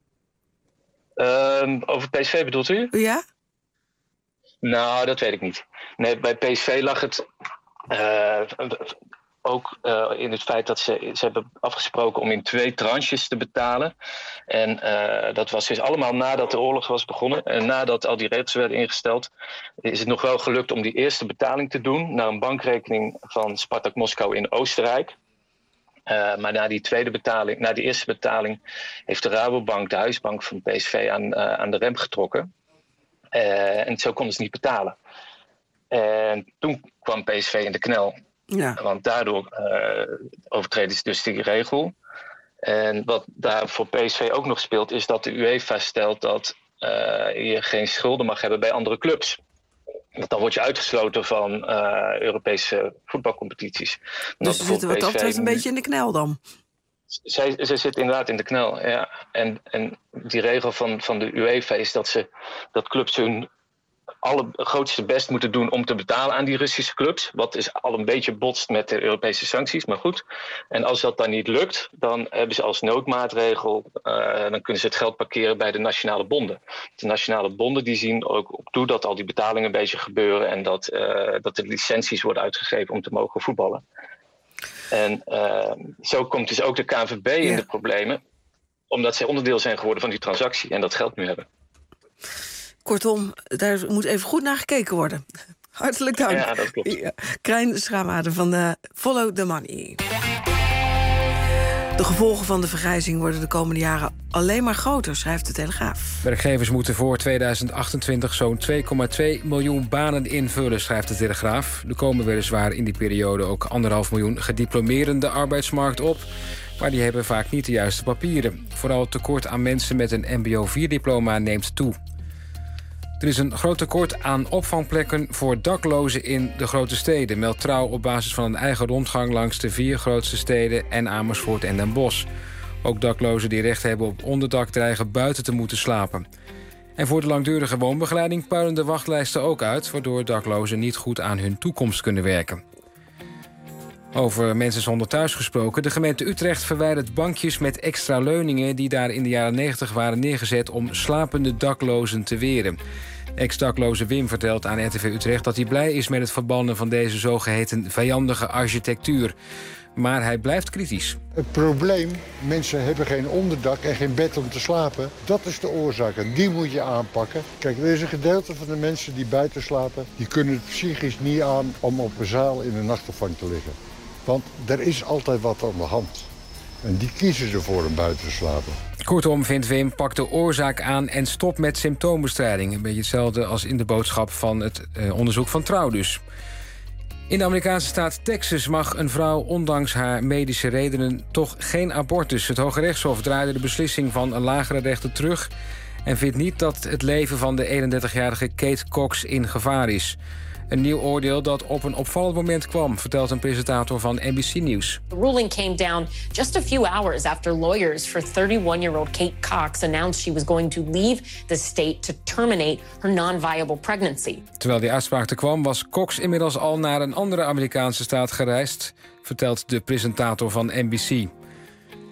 Uh, over P S V bedoelt u? Ja? Nou, dat weet ik niet. Nee, bij P S V lag het... Uh, Ook uh, in het feit dat ze, ze hebben afgesproken om in twee tranches te betalen. En uh, dat was dus allemaal nadat de oorlog was begonnen. En nadat al die regels werden ingesteld, is het nog wel gelukt om die eerste betaling te doen naar een bankrekening van Spartak Moskou in Oostenrijk. Uh, maar na die tweede betaling, na die eerste betaling, heeft de Rabobank, de huisbank van P S V, aan, uh, aan de rem getrokken. Uh, en zo konden ze niet betalen. En toen kwam P S V in de knel. Ja. Want daardoor uh, overtreden ze dus die regel. En wat daar voor P S V ook nog speelt, is dat de UEFA stelt dat uh, je geen schulden mag hebben bij andere clubs. Want dan word je uitgesloten van uh, Europese voetbalcompetities. Dus ze zitten wat dat betreft een beetje in de knel dan? Zij, ze zitten inderdaad in de knel, ja. En, en die regel van, van de UEFA is dat, ze, dat clubs hun alle grootste best moeten doen om te betalen aan die Russische clubs. Wat is al een beetje botst met de Europese sancties, maar goed. En als dat dan niet lukt, dan hebben ze als noodmaatregel, uh, dan kunnen ze het geld parkeren bij de nationale bonden. De nationale bonden die zien ook op toe dat al die betalingen een beetje gebeuren en dat, uh, dat de licenties worden uitgegeven om te mogen voetballen. En uh, zo komt dus ook de K N V B in ja. de problemen, omdat zij onderdeel zijn geworden van die transactie en dat geld nu hebben. Kortom, daar moet even goed naar gekeken worden. Hartelijk dank. Ja, dat klopt. Ja. Krijn Schamade van de Follow the Money. De gevolgen van de vergrijzing worden de komende jaren alleen maar groter, schrijft de Telegraaf. Werkgevers moeten voor tweeduizend achtentwintig zo'n twee komma twee miljoen banen invullen, schrijft de Telegraaf. Er komen weliswaar in die periode ook anderhalf miljoen gediplomeerden de arbeidsmarkt op, maar die hebben vaak niet de juiste papieren. Vooral het tekort aan mensen met een M B O vier diploma neemt toe. Er is een groot tekort aan opvangplekken voor daklozen in de grote steden, meldt Trouw op basis van een eigen rondgang langs de vier grootste steden en Amersfoort en Den Bosch. Ook daklozen die recht hebben op onderdak dreigen buiten te moeten slapen. En voor de langdurige woonbegeleiding puilen de wachtlijsten ook uit, waardoor daklozen niet goed aan hun toekomst kunnen werken. Over mensen zonder thuis gesproken. De gemeente Utrecht verwijdert bankjes met extra leuningen die daar in de jaren negentig waren neergezet om slapende daklozen te weren. Ex-dakloze Wim vertelt aan R T V Utrecht dat hij blij is met het verbannen van deze zogeheten vijandige architectuur. Maar hij blijft kritisch. Het probleem, mensen hebben geen onderdak en geen bed om te slapen. Dat is de oorzaak en die moet je aanpakken. Kijk, er is een gedeelte van de mensen die buiten slapen, die kunnen het psychisch niet aan om op een zaal in een nachtopvang te liggen. Want er is altijd wat aan de hand. En die kiezen ze voor om buiten te slapen. Kortom, vindt Wim, pak de oorzaak aan en stop met symptoombestrijding. Een beetje hetzelfde als in de boodschap van het eh, onderzoek van Trouw dus. In de Amerikaanse staat Texas mag een vrouw ondanks haar medische redenen toch geen abortus. Het Hoge Rechtshof draaide de beslissing van een lagere rechter terug en vindt niet dat het leven van de eenendertigjarige Kate Cox in gevaar is. Een nieuw oordeel dat op een opvallend moment kwam, vertelt een presentator van N B C News. The ruling came down just a few hours after lawyers for thirty-one-year-old Kate Cox announced she was going to leave the state to terminate her non-viable pregnancy. Terwijl die uitspraak er kwam, was Cox inmiddels al naar een andere Amerikaanse staat gereisd, vertelt de presentator van N B C.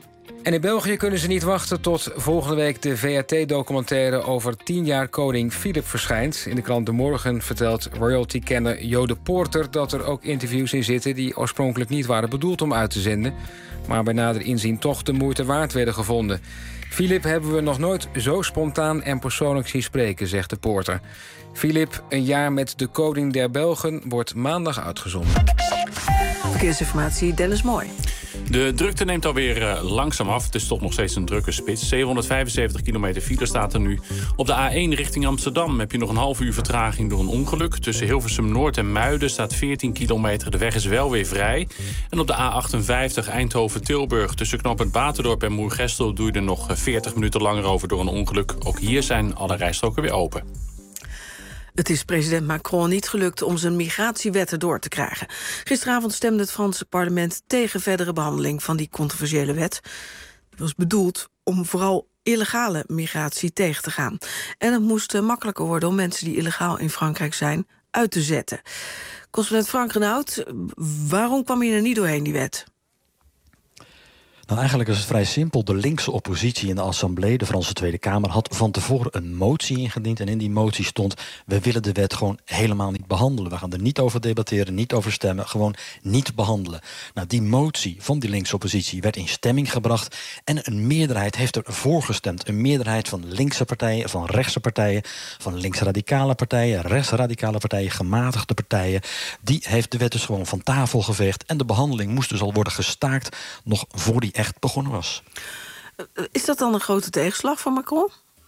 En in België kunnen ze niet wachten tot volgende week de V R T-documentaire over tien jaar koning Filip verschijnt. In de krant De Morgen vertelt royalty-kenner Jo de Poorter dat er ook interviews in zitten die oorspronkelijk niet waren bedoeld om uit te zenden, maar bij nader inzien toch de moeite waard werden gevonden. Filip hebben we nog nooit zo spontaan en persoonlijk zien spreken, zegt de Poorter. Filip, een jaar met de koning der Belgen, wordt maandag uitgezonden. Verkeersinformatie, Dennis Mooi. De drukte neemt alweer uh, langzaam af. Het is toch nog steeds een drukke spits. zevenhonderdvijfenzeventig kilometer file staat er nu. Op de A één richting Amsterdam heb je nog een half uur vertraging door een ongeluk. Tussen Hilversum Noord en Muiden staat veertien kilometer. De weg is wel weer vrij. En op de A achtenvijftig Eindhoven-Tilburg tussen knooppunt Baterdorp en Moergestel doe je er nog veertig minuten langer over door een ongeluk. Ook hier zijn alle rijstroken weer open. Het is president Macron niet gelukt om zijn migratiewetten door te krijgen. Gisteravond stemde het Franse parlement tegen verdere behandeling van die controversiële wet. Het was bedoeld om vooral illegale migratie tegen te gaan. En het moest makkelijker worden om mensen die illegaal in Frankrijk zijn uit te zetten. Correspondent Frank Renaud, waarom kwam je er niet doorheen, die wet? Nou, eigenlijk is het vrij simpel. De linkse oppositie in de Assemblée, de Franse Tweede Kamer, had van tevoren een motie ingediend. En in die motie stond: we willen de wet gewoon helemaal niet behandelen. We gaan er niet over debatteren, niet over stemmen, gewoon niet behandelen. Nou, die motie van die linkse oppositie werd in stemming gebracht. En een meerderheid heeft ervoor gestemd. Een meerderheid van linkse partijen, van rechtse partijen, van linksradicale partijen, rechtsradicale partijen, gematigde partijen. Die heeft de wet dus gewoon van tafel geveegd. En de behandeling moest dus al worden gestaakt nog voor die echt begonnen was. Is dat dan een grote tegenslag van Macron?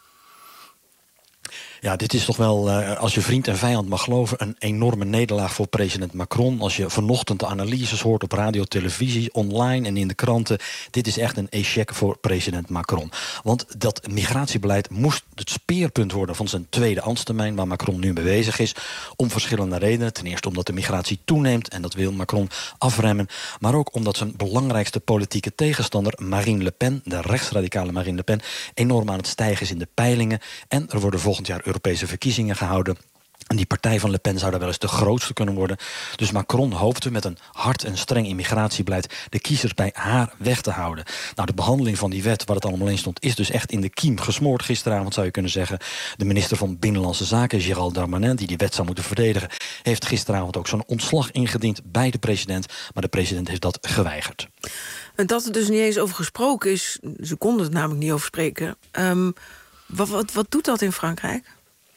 Ja, dit is toch wel, uh, als je vriend en vijand mag geloven, een enorme nederlaag voor president Macron. Als je vanochtend de analyses hoort op radio, televisie, online en in de kranten, dit is echt een échec voor president Macron. Want dat migratiebeleid moest het speerpunt worden van zijn tweede ambtstermijn, waar Macron nu mee bezig is, om verschillende redenen. Ten eerste omdat de migratie toeneemt en dat wil Macron afremmen. Maar ook omdat zijn belangrijkste politieke tegenstander, Marine Le Pen, de rechtsradicale Marine Le Pen, enorm aan het stijgen is in de peilingen. En er worden volgend jaar Europese verkiezingen gehouden. En die partij van Le Pen zou daar wel eens de grootste kunnen worden. Dus Macron hoopte met een hard en streng immigratiebeleid de kiezers bij haar weg te houden. Nou, de behandeling van die wet, waar het allemaal in stond, is dus echt in de kiem gesmoord gisteravond, zou je kunnen zeggen. De minister van Binnenlandse Zaken, Gérald Darmanin, die die wet zou moeten verdedigen, heeft gisteravond ook zo'n ontslag ingediend bij de president. Maar de president heeft dat geweigerd. En dat er dus niet eens over gesproken is, ze konden het namelijk niet over spreken. Um, wat, wat, wat doet dat in Frankrijk?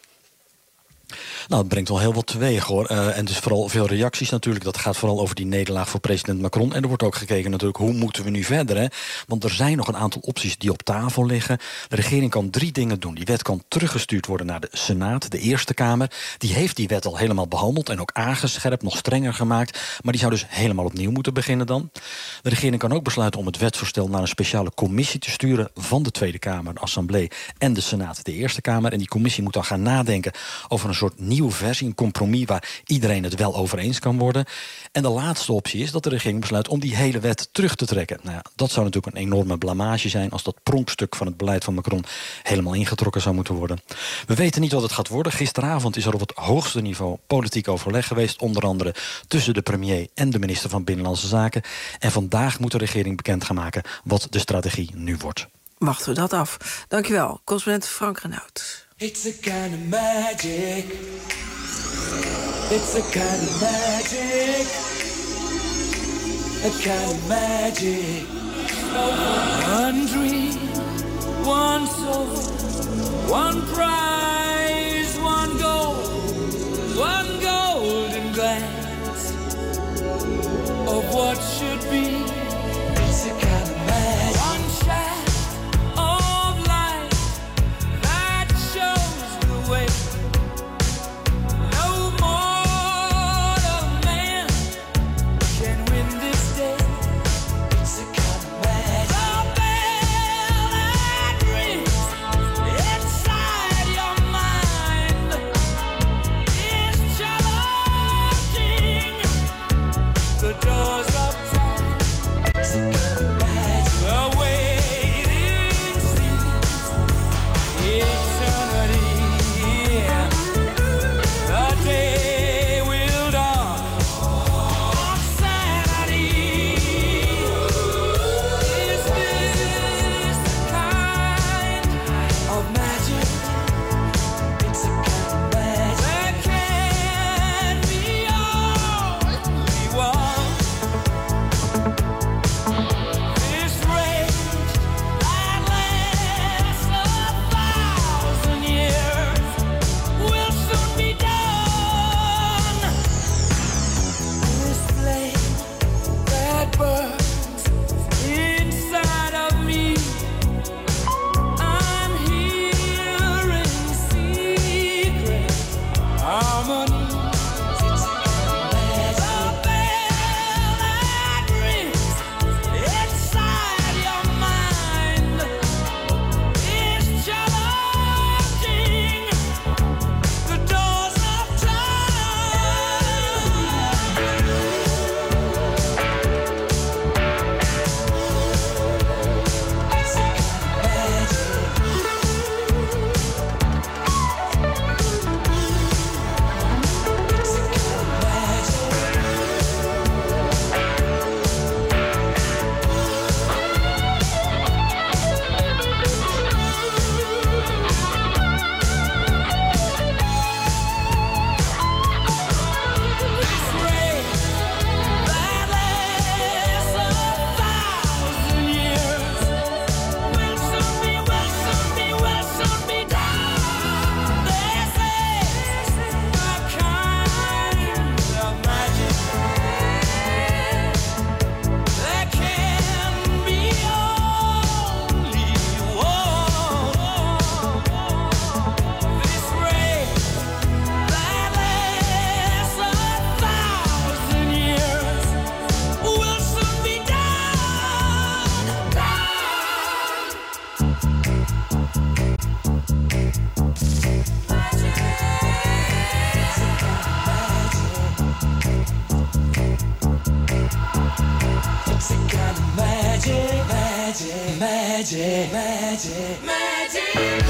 Nou, het brengt wel heel wat teweeg, hoor. Uh, en dus vooral veel reacties natuurlijk. Dat gaat vooral over die nederlaag voor president Macron. En er wordt ook gekeken natuurlijk, hoe moeten we nu verder? Hè? Want er zijn nog een aantal opties die op tafel liggen. De regering kan drie dingen doen. Die wet kan teruggestuurd worden naar de Senaat, de Eerste Kamer. Die heeft die wet al helemaal behandeld en ook aangescherpt, nog strenger gemaakt. Maar die zou dus helemaal opnieuw moeten beginnen dan. De regering kan ook besluiten om het wetsvoorstel naar een speciale commissie te sturen van de Tweede Kamer, de Assemblée en de Senaat, de Eerste Kamer. En die commissie moet dan gaan nadenken over een soort nieuwe versie, een compromis waar iedereen het wel over eens kan worden. En de laatste optie is dat de regering besluit om die hele wet terug te trekken. Nou ja, dat zou natuurlijk een enorme blamage zijn als dat pronkstuk van het beleid van Macron helemaal ingetrokken zou moeten worden. We weten niet wat het gaat worden. Gisteravond is er op het hoogste niveau politiek overleg geweest, onder andere tussen de premier en de minister van Binnenlandse Zaken. En vandaag moet de regering bekend gaan maken wat de strategie nu wordt. Wachten we dat af. Dankjewel, correspondent Frank Renaud. It's a kind of magic. It's a kind of magic. A kind of magic. One dream, one soul, one prize, one goal, one golden glance of what should be. It's a kind of magic. One shaft. Your magic, magic, magic.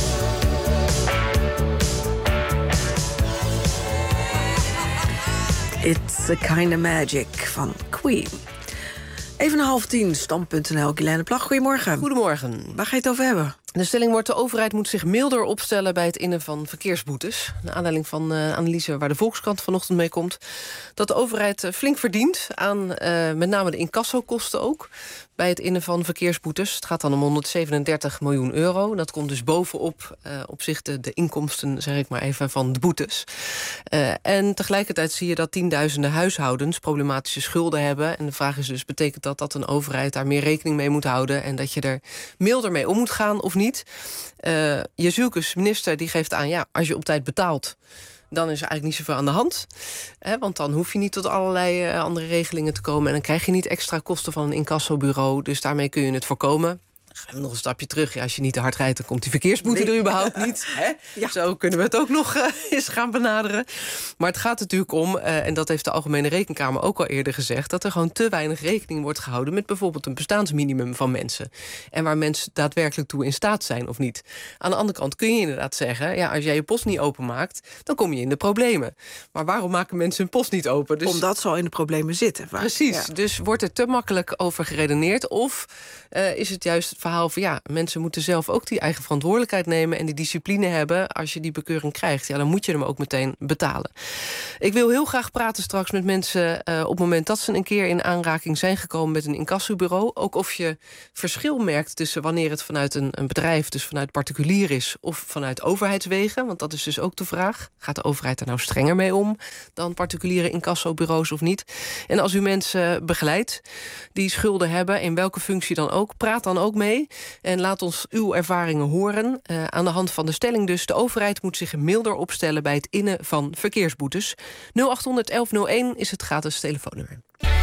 It's a kind of magic van Queen. Even een half tien, stand punt n l. Guilaine Plag, goedemorgen. Goedemorgen. Waar ga je het over hebben? De stelling wordt: de overheid moet zich milder opstellen bij het innen van verkeersboetes. Naar aanleiding van uh, analyse waar de Volkskrant vanochtend mee komt, dat de overheid uh, flink verdient aan uh, met name de incassokosten ook bij het innen van verkeersboetes. Het gaat dan om honderdzevenendertig miljoen euro. Dat komt dus bovenop uh, op zich de, de inkomsten, zeg ik maar even, van de boetes. Uh, en tegelijkertijd zie je dat tienduizenden huishoudens problematische schulden hebben. En de vraag is dus, betekent dat dat een overheid daar meer rekening mee moet houden en dat je er milder mee om moet gaan of niet? Uh, Jezielkus, minister, die geeft aan, ja, als je op tijd betaalt, dan is er eigenlijk niet zoveel aan de hand. Hè, want dan hoef je niet tot allerlei uh, andere regelingen te komen en dan krijg je niet extra kosten van een incassobureau. Dus daarmee kun je het voorkomen. Dan gaan we nog een stapje terug. Ja, als je niet te hard rijdt, dan komt die verkeersboete nee. er überhaupt niet. Hè? Ja. Zo kunnen we het ook nog uh, eens gaan benaderen. Maar het gaat natuurlijk om, uh, en dat heeft de Algemene Rekenkamer ook al eerder gezegd, dat er gewoon te weinig rekening wordt gehouden met bijvoorbeeld een bestaansminimum van mensen. En waar mensen daadwerkelijk toe in staat zijn of niet. Aan de andere kant kun je inderdaad zeggen, ja, als jij je post niet openmaakt, dan kom je in de problemen. Maar waarom maken mensen hun post niet open? Dus omdat ze al in de problemen zitten. Vaak. Precies. Ja. Dus wordt er te makkelijk over geredeneerd? Of uh, is het juist het verhaal van, ja, mensen moeten zelf ook die eigen verantwoordelijkheid nemen en die discipline hebben. Als je die bekeuring krijgt, ja, dan moet je hem ook meteen betalen. Ik wil heel graag praten straks met mensen uh, op het moment dat ze een keer in aanraking zijn gekomen met een incassobureau. Ook of je verschil merkt tussen wanneer het vanuit een, een bedrijf, dus vanuit particulier is, of vanuit overheidswegen. Want dat is dus ook de vraag. Gaat de overheid er nou strenger mee om dan particuliere incassobureaus of niet? En als u mensen begeleidt die schulden hebben, in welke functie dan ook, praat dan ook mee. En laat ons uw ervaringen horen. Uh, aan de hand van de stelling dus, de overheid moet zich milder opstellen bij het innen van verkeersboetes. nul acht honderd elf nul één is het gratis telefoonnummer.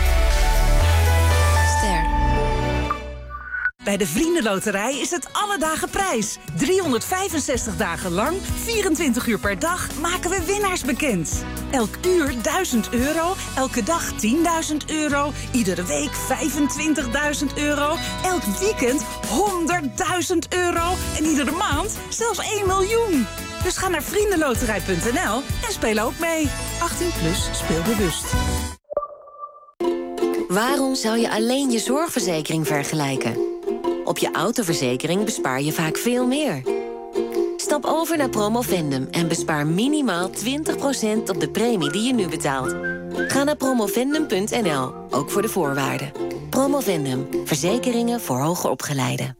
Ster. Bij de Vriendenloterij is het alle dagen prijs. driehonderdvijfenzestig dagen lang, vierentwintig uur per dag, maken we winnaars bekend. Elk uur duizend euro, elke dag tienduizend euro, iedere week vijfentwintigduizend euro, elk weekend honderdduizend euro en iedere maand zelfs één miljoen. Dus ga naar vriendenloterij punt n l en speel ook mee. achttien plus, speel bewust. Waarom zou je alleen je zorgverzekering vergelijken? Op je autoverzekering bespaar je vaak veel meer. Stap over naar Promovendum en bespaar minimaal twintig procent op de premie die je nu betaalt. Ga naar promovendum punt n l, ook voor de voorwaarden. Promovendum, verzekeringen voor hoger opgeleiden.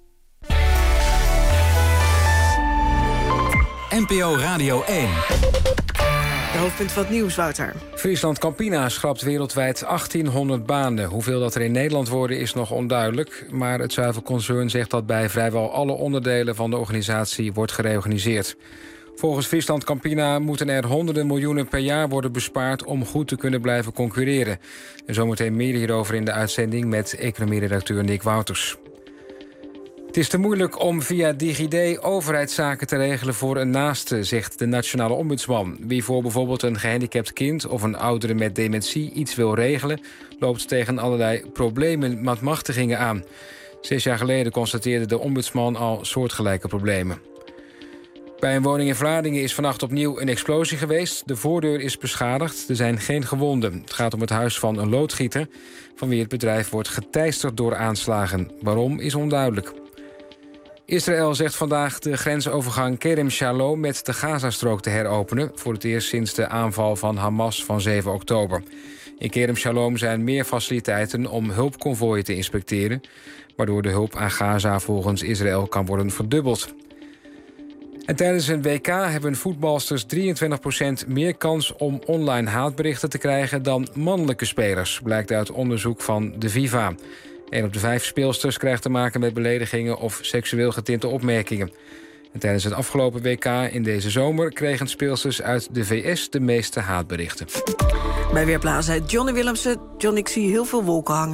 N P O Radio één. De hoofdpunt van het nieuws, Wouter. Friesland Campina schrapt wereldwijd achttienhonderd banen. Hoeveel dat er in Nederland worden is nog onduidelijk. Maar het zuivelconcern zegt dat bij vrijwel alle onderdelen van de organisatie wordt gereorganiseerd. Volgens Friesland Campina moeten er honderden miljoenen per jaar worden bespaard om goed te kunnen blijven concurreren. En zometeen meer hierover in de uitzending met economieredacteur Nick Wouters. Het is te moeilijk om via DigiD overheidszaken te regelen voor een naaste, zegt de nationale ombudsman. Wie voor bijvoorbeeld een gehandicapt kind of een oudere met dementie iets wil regelen, loopt tegen allerlei problemen met machtigingen aan. Zes jaar geleden constateerde de ombudsman al soortgelijke problemen. Bij een woning in Vlaardingen is vannacht opnieuw een explosie geweest. De voordeur is beschadigd, er zijn geen gewonden. Het gaat om het huis van een loodgieter, van wie het bedrijf wordt geteisterd door aanslagen. Waarom is onduidelijk. Israël zegt vandaag de grensovergang Kerem Shalom met de Gazastrook te heropenen, voor het eerst sinds de aanval van Hamas van zeven oktober. In Kerem Shalom zijn meer faciliteiten om hulpconvooien te inspecteren, waardoor de hulp aan Gaza volgens Israël kan worden verdubbeld. En tijdens een W K hebben voetbalsters drieëntwintig procent meer kans om online haatberichten te krijgen dan mannelijke spelers, blijkt uit onderzoek van de FIFA. Een op de vijf speelsters krijgt te maken met beledigingen of seksueel getinte opmerkingen. En tijdens het afgelopen W K in deze zomer kregen speelsters uit de V S de meeste haatberichten. Bij Weerplaza Johnny Willemsen. John, ik zie heel veel wolken hangen.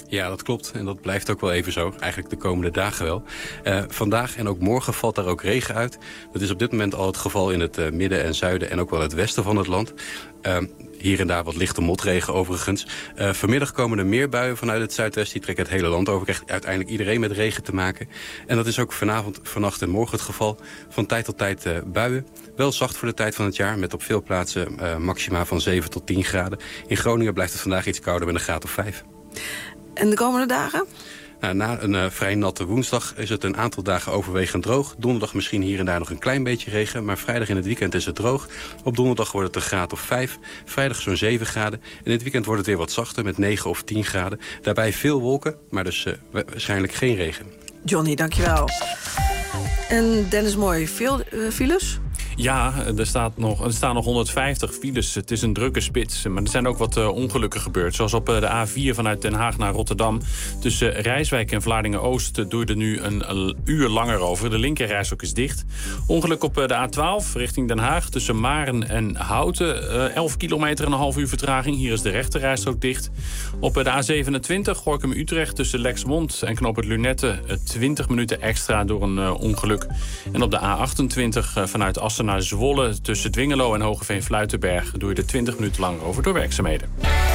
Ja, dat klopt. En dat blijft ook wel even zo. Eigenlijk de komende dagen wel. Uh, vandaag en ook morgen valt daar ook regen uit. Dat is op dit moment al het geval in het uh, midden en zuiden en ook wel het westen van het land. Uh, hier en daar wat lichte motregen overigens. Uh, vanmiddag komen er meer buien vanuit het zuidwesten. Die trekken het hele land over. Krijgt uiteindelijk iedereen met regen te maken. En dat is ook vanavond, vannacht en morgen het geval. Van tijd tot tijd uh, buien. Wel zacht voor de tijd van het jaar. Met op veel plaatsen uh, maxima van zeven tot tien graden. In Groningen blijft het vandaag iets kouder met een graad of vijf. En de komende dagen? Nou, na een uh, vrij natte woensdag is het een aantal dagen overwegend droog. Donderdag misschien hier en daar nog een klein beetje regen. Maar vrijdag in het weekend is het droog. Op donderdag wordt het een graad of vijf. Vrijdag zo'n zeven graden. En in het weekend wordt het weer wat zachter met negen of tien graden. Daarbij veel wolken, maar dus uh, waarschijnlijk geen regen. Johnny, dankjewel. En Dennis Mooi, veel uh, files? Ja, er, staat nog, er staan nog honderdvijftig files. Het is een drukke spits. Maar er zijn ook wat uh, ongelukken gebeurd. Zoals op uh, de A vier vanuit Den Haag naar Rotterdam. Tussen Rijswijk en Vlaardingen-Oost uh, doe je er nu een, een uur langer over. De linkerrijstrook is dicht. Ongeluk op uh, de A twaalf richting Den Haag. Tussen Maren en Houten. Uh, elf kilometer en een half uur vertraging. Hier is de rechterrijstrook dicht. Op uh, de A zevenentwintig Gorinchem-Utrecht tussen Lexmond en Knooppunt Lunette. Uh, twintig minuten extra door een uh, ongeluk. En op de A achtentwintig uh, vanuit Assen naar Zwolle tussen Dwingelo en Hogeveen-Fluitenberg doe je er twintig minuten langer over door werkzaamheden.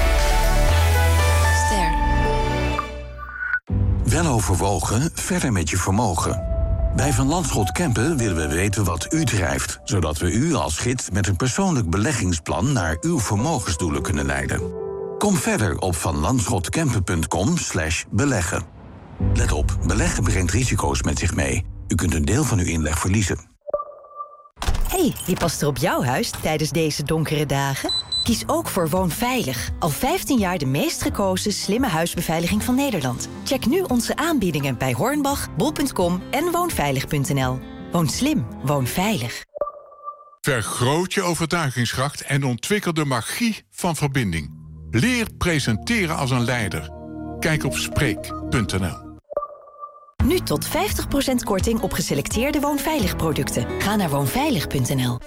Ster. Weloverwogen, verder met je vermogen. Bij Van Landschot Kempen willen we weten wat u drijft, zodat we u als gids met een persoonlijk beleggingsplan naar uw vermogensdoelen kunnen leiden. Kom verder op vanlandschotkampen punt com slash beleggen. Let op, beleggen brengt risico's met zich mee. U kunt een deel van uw inleg verliezen. Hey, wie past er op jouw huis tijdens deze donkere dagen? Kies ook voor Woonveilig. Al vijftien jaar de meest gekozen slimme huisbeveiliging van Nederland. Check nu onze aanbiedingen bij Hornbach, bol punt com en woonveilig punt n l. Woon slim, woon veilig. Vergroot je overtuigingskracht en ontwikkel de magie van verbinding. Leer presenteren als een leider. Kijk op spreek punt n l. Nu tot vijftig procent korting op geselecteerde Woonveilig producten. Ga naar woonveilig punt n l.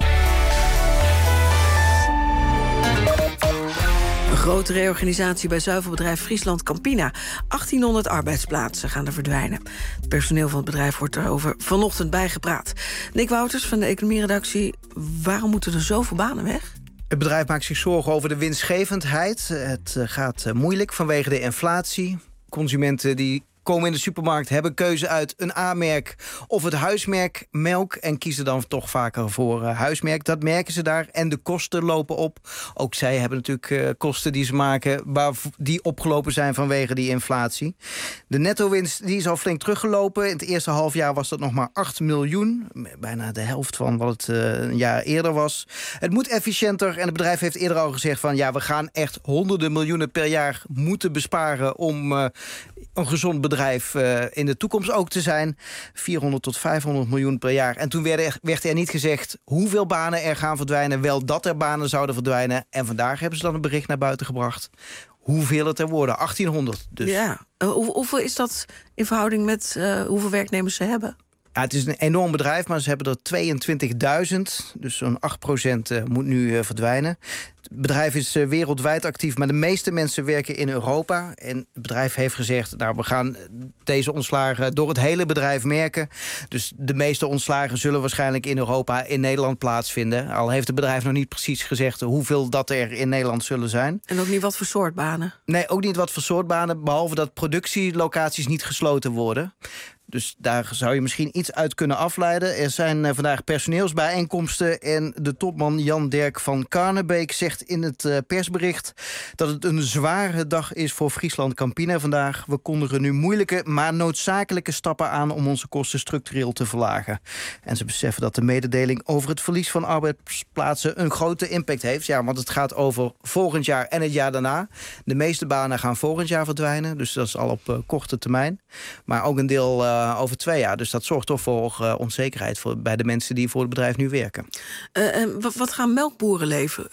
Een grote reorganisatie bij zuivelbedrijf Friesland Campina. achttienhonderd arbeidsplaatsen gaan er verdwijnen. Het personeel van het bedrijf wordt daarover vanochtend bijgepraat. Nick Wouters van de economieredactie. Waarom moeten er zoveel banen weg? Het bedrijf maakt zich zorgen over de winstgevendheid. Het gaat moeilijk vanwege de inflatie. Consumenten die komen in de supermarkt, hebben keuze uit een A-merk of het huismerk melk en kiezen dan toch vaker voor uh, huismerk. Dat merken ze daar en de kosten lopen op. Ook zij hebben natuurlijk uh, kosten die ze maken waar, die opgelopen zijn vanwege die inflatie. De netto-winst die is al flink teruggelopen. In het eerste halfjaar was dat nog maar acht miljoen. Bijna de helft van wat het uh, een jaar eerder was. Het moet efficiënter en het bedrijf heeft eerder al gezegd van ja, we gaan echt honderden miljoenen per jaar moeten besparen om uh, een gezond bedrijf uh, in de toekomst ook te zijn. vierhonderd tot vijfhonderd miljoen per jaar. En toen werd er, werd er niet gezegd hoeveel banen er gaan verdwijnen. Wel dat er banen zouden verdwijnen. En vandaag hebben ze dan een bericht naar buiten gebracht. Hoeveel het er worden. achttienhonderd dus. Ja. Uh, hoe, hoeveel is dat in verhouding met uh, hoeveel werknemers ze hebben? Ja, het is een enorm bedrijf, maar ze hebben er tweeëntwintigduizend. Dus zo'n acht procent uh, moet nu uh, verdwijnen. Het bedrijf is uh, wereldwijd actief, maar de meeste mensen werken in Europa. En het bedrijf heeft gezegd, nou, we gaan deze ontslagen door het hele bedrijf merken. Dus de meeste ontslagen zullen waarschijnlijk in Europa, in Nederland plaatsvinden. Al heeft het bedrijf nog niet precies gezegd hoeveel dat er in Nederland zullen zijn. En ook niet wat voor soort banen? Nee, ook niet wat voor soort banen, behalve dat productielocaties niet gesloten worden. Dus daar zou je misschien iets uit kunnen afleiden. Er zijn uh, vandaag personeelsbijeenkomsten en de topman Jan Derk van Karnebeek zegt in het uh, persbericht dat het een zware dag is voor Friesland Campina vandaag. We kondigen nu moeilijke, maar noodzakelijke stappen aan om onze kosten structureel te verlagen. En ze beseffen dat de mededeling over het verlies van arbeidsplaatsen een grote impact heeft. Ja, want het gaat over volgend jaar en het jaar daarna. De meeste banen gaan volgend jaar verdwijnen, dus dat is al op uh, korte termijn. Maar ook een deel uh, over twee jaar. Dus dat zorgt toch voor uh, onzekerheid voor, bij de mensen die voor het bedrijf nu werken. Uh, en wat, wat gaan melkboeren leven, uh,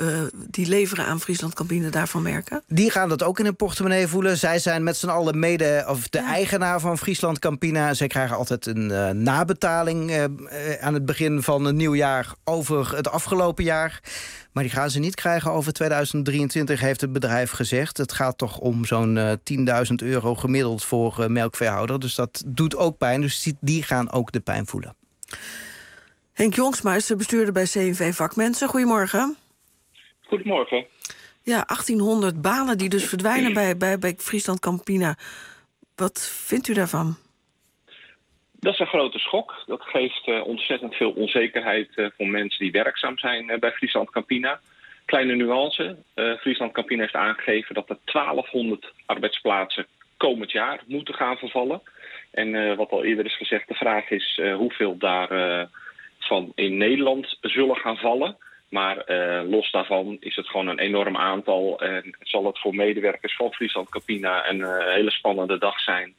die leveren aan Friesland Campina daarvan merken? Die gaan dat ook in hun portemonnee voelen. Zij zijn met z'n allen mede, of de ja. eigenaar van Friesland Campina. Zij krijgen altijd een uh, nabetaling uh, aan het begin van een nieuw jaar over het afgelopen jaar. Maar die gaan ze niet krijgen over tweeduizend drieëntwintig, heeft het bedrijf gezegd. Het gaat toch om zo'n uh, tienduizend euro gemiddeld voor uh, melkveehouder. Dus dat doet ook pijn. Dus die gaan ook de pijn voelen. Henk Jongsma is bestuurder bij C N V Vakmensen. Goedemorgen. Goedemorgen. Ja, achttienhonderd banen die dus verdwijnen bij, bij, bij Friesland Campina. Wat vindt u daarvan? Dat is een grote schok. Dat geeft uh, ontzettend veel onzekerheid uh, voor mensen die werkzaam zijn uh, bij Friesland Campina. Kleine nuance. Uh, Friesland Campina heeft aangegeven dat er twaalfhonderd arbeidsplaatsen komend jaar moeten gaan vervallen. En uh, wat al eerder is gezegd, de vraag is uh, hoeveel daar uh, van in Nederland zullen gaan vallen. Maar uh, los daarvan is het gewoon een enorm aantal. En zal het voor medewerkers van Friesland Campina een uh, hele spannende dag zijn.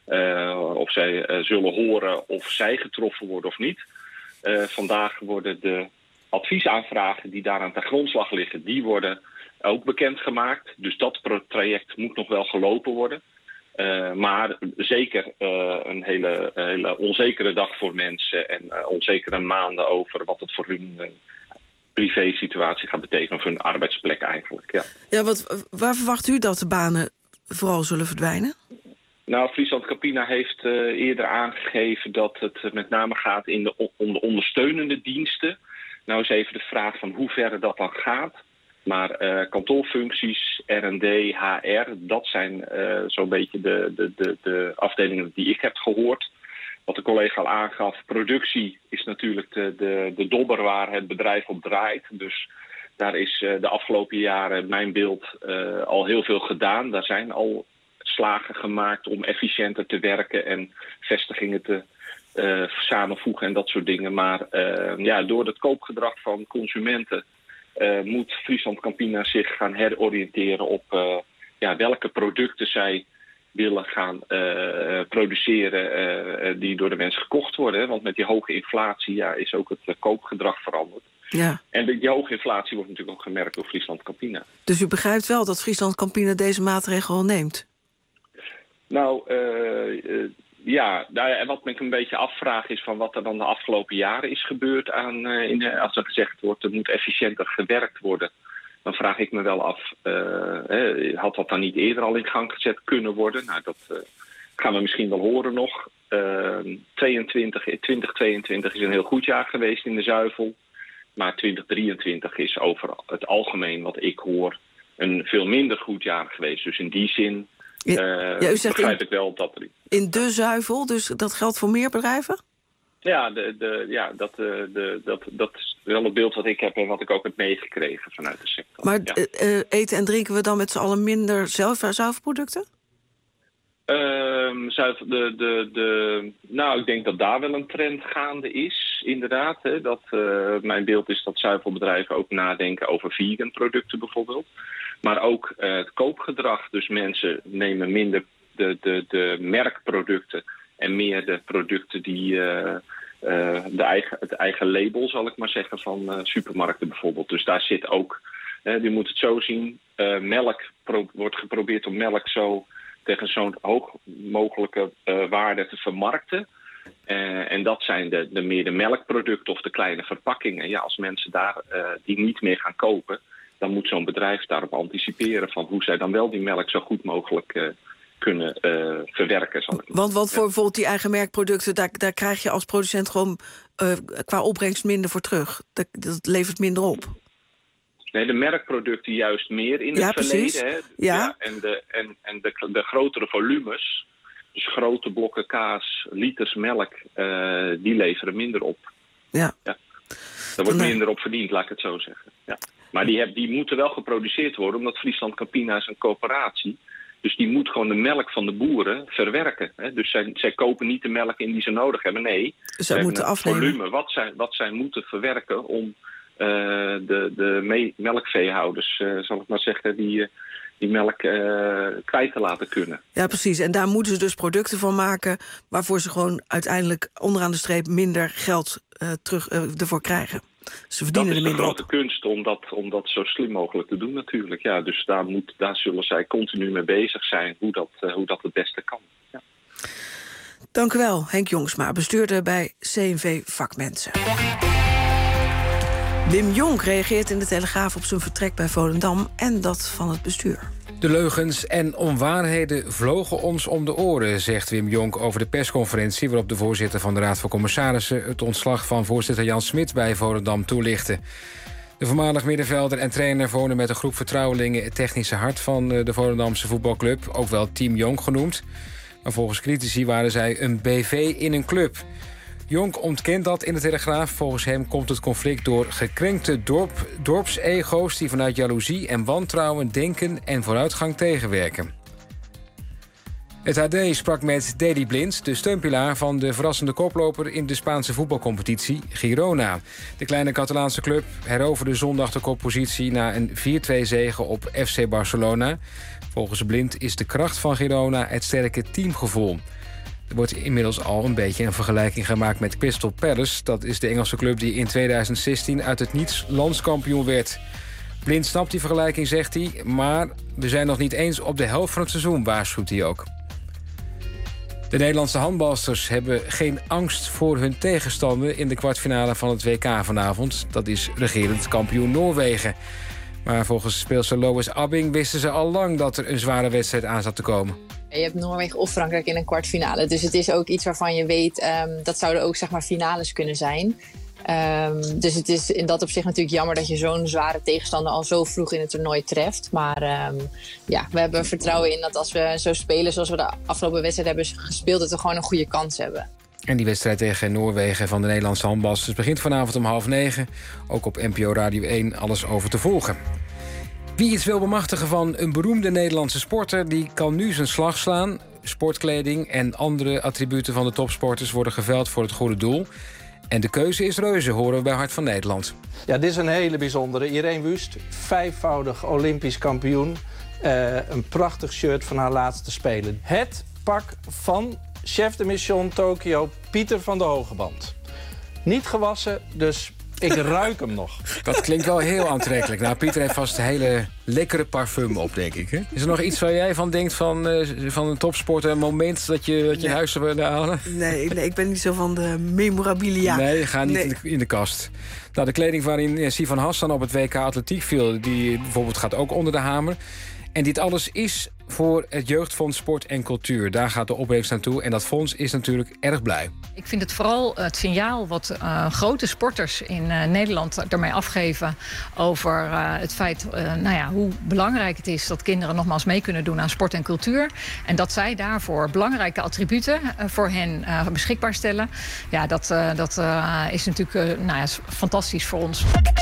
Uh, of zij uh, zullen horen of zij getroffen worden of niet. Uh, vandaag worden de adviesaanvragen die daaraan ten grondslag liggen, die worden ook bekendgemaakt. Dus dat traject moet nog wel gelopen worden. Uh, maar zeker uh, een hele, hele onzekere dag voor mensen en uh, onzekere maanden over wat het voor hun uh, privé-situatie gaat betekenen, of hun arbeidsplek eigenlijk. Ja, ja wat, waar verwacht u dat de banen vooral zullen verdwijnen? Nou, Friesland Campina heeft uh, eerder aangegeven dat het met name gaat in de, om de ondersteunende diensten. Nou is even de vraag van hoe ver dat dan gaat. Maar uh, kantoorfuncties, R en D, H R, dat zijn uh, zo'n beetje de, de, de, de afdelingen die ik heb gehoord. Wat de collega al aangaf, productie is natuurlijk de, de, de dobber waar het bedrijf op draait. Dus daar is uh, de afgelopen jaren, mijn beeld, uh, al heel veel gedaan. Daar zijn al slagen gemaakt om efficiënter te werken en vestigingen te uh, samenvoegen en dat soort dingen. Maar uh, ja, door het koopgedrag van consumenten uh, moet Friesland Campina zich gaan heroriënteren op uh, ja, welke producten zij willen gaan uh, produceren uh, die door de mensen gekocht worden. Hè? Want met die hoge inflatie ja, is ook het uh, koopgedrag veranderd. Ja. En die hoge inflatie wordt natuurlijk ook gemerkt door Friesland Campina. Dus u begrijpt wel dat Friesland Campina deze maatregel neemt? Nou, uh, uh, ja, nou ja, en wat ik een beetje afvraag is van wat er dan de afgelopen jaren is gebeurd aan, uh, in, uh, als er gezegd wordt, er moet efficiënter gewerkt worden. Dan vraag ik me wel af, uh, eh, had dat dan niet eerder al in gang gezet kunnen worden? Nou, dat uh, gaan we misschien wel horen nog. Uh, tweeëntwintig, twintig tweeëntwintig is een heel goed jaar geweest in de zuivel. Maar twintig drieëntwintig is over het algemeen, wat ik hoor, een veel minder goed jaar geweest. Dus in die zin uh, ja, u zegt begrijp in, ik wel dat er... In de zuivel, dus dat geldt voor meer bedrijven? Ja, de, de, ja dat, de, dat, dat is wel het beeld wat ik heb en wat ik ook heb meegekregen vanuit de sector. Maar ja. uh, eten en drinken we dan met z'n allen minder zelf, zuivelproducten? Um, zuivel, de, de, de, nou, ik denk dat daar wel een trend gaande is, inderdaad. Hè, dat, uh, mijn beeld is dat zuivelbedrijven ook nadenken over vegan producten bijvoorbeeld. Maar ook uh, het koopgedrag. Dus mensen nemen minder de, de, de merkproducten en meer de producten die uh, uh, de eigen, het eigen label, zal ik maar zeggen, van uh, supermarkten bijvoorbeeld. Dus daar zit ook, uh, je moet het zo zien, uh, melk pro- wordt geprobeerd om melk zo tegen zo'n hoog mogelijke uh, waarde te vermarkten. Uh, en dat zijn de, de meer de melkproducten of de kleine verpakkingen. Ja, als mensen daar uh, die niet meer gaan kopen, dan moet zo'n bedrijf daarop anticiperen van hoe zij dan wel die melk zo goed mogelijk uh, kunnen uh, verwerken. Zal ik want want voor bijvoorbeeld die eigen merkproducten, daar, daar krijg je als producent gewoon uh, qua opbrengst minder voor terug. Dat, dat levert minder op. Nee, de merkproducten juist meer in het ja, verleden. Hè? Ja. Ja, en de, en, en de, de grotere volumes, dus grote blokken kaas, liters melk, uh, die leveren minder op. Ja. ja. Daar wordt minder op verdiend, laat ik het zo zeggen. Ja. Maar die, heb, die moeten wel geproduceerd worden, omdat Friesland Campina is een coöperatie. Dus die moet gewoon de melk van de boeren verwerken. Hè? Dus zij, zij kopen niet de melk in die ze nodig hebben. Nee, dus zij moeten het volume wat zij, wat zij moeten verwerken om uh, de, de me- melkveehouders, uh, zal ik maar zeggen, die, uh, die melk uh, kwijt te laten kunnen. Ja, precies. En daar moeten ze dus producten van maken waarvoor ze gewoon uiteindelijk onderaan de streep minder geld uh, terug uh, ervoor krijgen. Ze verdienen dat er is de minder grote op. kunst om dat, om dat zo slim mogelijk te doen natuurlijk. Ja, dus daar, moet, daar zullen zij continu mee bezig zijn hoe dat, uh, hoe dat het beste kan. Ja. Dank u wel, Henk Jongsma, bestuurder bij C N V Vakmensen. Wim Jonk reageert in de Telegraaf op zijn vertrek bij Volendam en dat van het bestuur. De leugens en onwaarheden vlogen ons om de oren, zegt Wim Jonk over de persconferentie waarop de voorzitter van de Raad van Commissarissen het ontslag van voorzitter Jan Smit bij Volendam toelichtte. De voormalig middenvelder en trainer woonde met een groep vertrouwelingen het technische hart van de Volendamse voetbalclub, ook wel Team Jonk genoemd. Maar volgens critici waren zij een B V in een club. Jonk ontkent dat in de Telegraaf. Volgens hem komt het conflict door gekrenkte dorp, dorpsego's die vanuit jaloezie en wantrouwen denken en vooruitgang tegenwerken. Het H D sprak met Daley Blind, de steunpilaar van de verrassende koploper in de Spaanse voetbalcompetitie, Girona. De kleine Catalaanse club heroverde zondag de koppositie na een vier-twee zege op F C Barcelona. Volgens Blind is de kracht van Girona het sterke teamgevoel. Er wordt inmiddels al een beetje een vergelijking gemaakt met Crystal Palace. Dat is de Engelse club die in tweeduizend zestien uit het niets landskampioen werd. Blind snapt die vergelijking, zegt hij, maar we zijn nog niet eens op de helft van het seizoen, waarschuwt hij ook. De Nederlandse handbalsters hebben geen angst voor hun tegenstander in de kwartfinale van het W K vanavond. Dat is regerend kampioen Noorwegen. Maar volgens speelster Lois Abbing wisten ze al lang dat er een zware wedstrijd aan zat te komen. Je hebt Noorwegen of Frankrijk in een kwartfinale. Dus het is ook iets waarvan je weet, um, dat zouden ook zeg maar finales kunnen zijn. Um, dus het is in dat opzicht natuurlijk jammer dat je zo'n zware tegenstander al zo vroeg in het toernooi treft. Maar um, ja, we hebben vertrouwen in dat als we zo spelen zoals we de afgelopen wedstrijd hebben gespeeld, dat we gewoon een goede kans hebben. En die wedstrijd tegen Noorwegen van de Nederlandse handbalsters begint vanavond om half negen. Ook op N P O Radio één alles over te volgen. Wie iets wil bemachtigen van een beroemde Nederlandse sporter, die kan nu zijn slag slaan. Sportkleding en andere attributen van de topsporters worden geveild voor het goede doel. En de keuze is reuze, horen we bij Hart van Nederland. Ja, dit is een hele bijzondere. Irene Wust, vijfvoudig Olympisch kampioen. Uh, een prachtig shirt van haar laatste Spelen. Het pak van chef de mission Tokio, Pieter van de Hogeband. Niet gewassen, dus ik ruik hem nog. Dat klinkt wel heel aantrekkelijk. Nou, Pieter heeft vast een hele lekkere parfum op, denk ik. Hè? Is er nog iets waar jij van denkt van, uh, van een topsporter, een moment dat je, dat je nee. huis zou willen halen? Nee, nee, ik ben niet zo van de memorabilia. Nee, ga niet nee. in, de, in de kast. Nou, de kleding waarin Sivan Hassan op het W K atletiek viel, die bijvoorbeeld gaat ook onder de hamer. En dit alles is voor het Jeugdfonds Sport en Cultuur. Daar gaat de opbrengst naartoe en dat fonds is natuurlijk erg blij. Ik vind het vooral het signaal wat uh, grote sporters in uh, Nederland ermee afgeven over uh, het feit uh, nou ja, hoe belangrijk het is dat kinderen nogmaals mee kunnen doen aan sport en cultuur. En dat zij daarvoor belangrijke attributen uh, voor hen uh, beschikbaar stellen. Ja, dat, uh, dat uh, is natuurlijk uh, nou ja, fantastisch voor ons.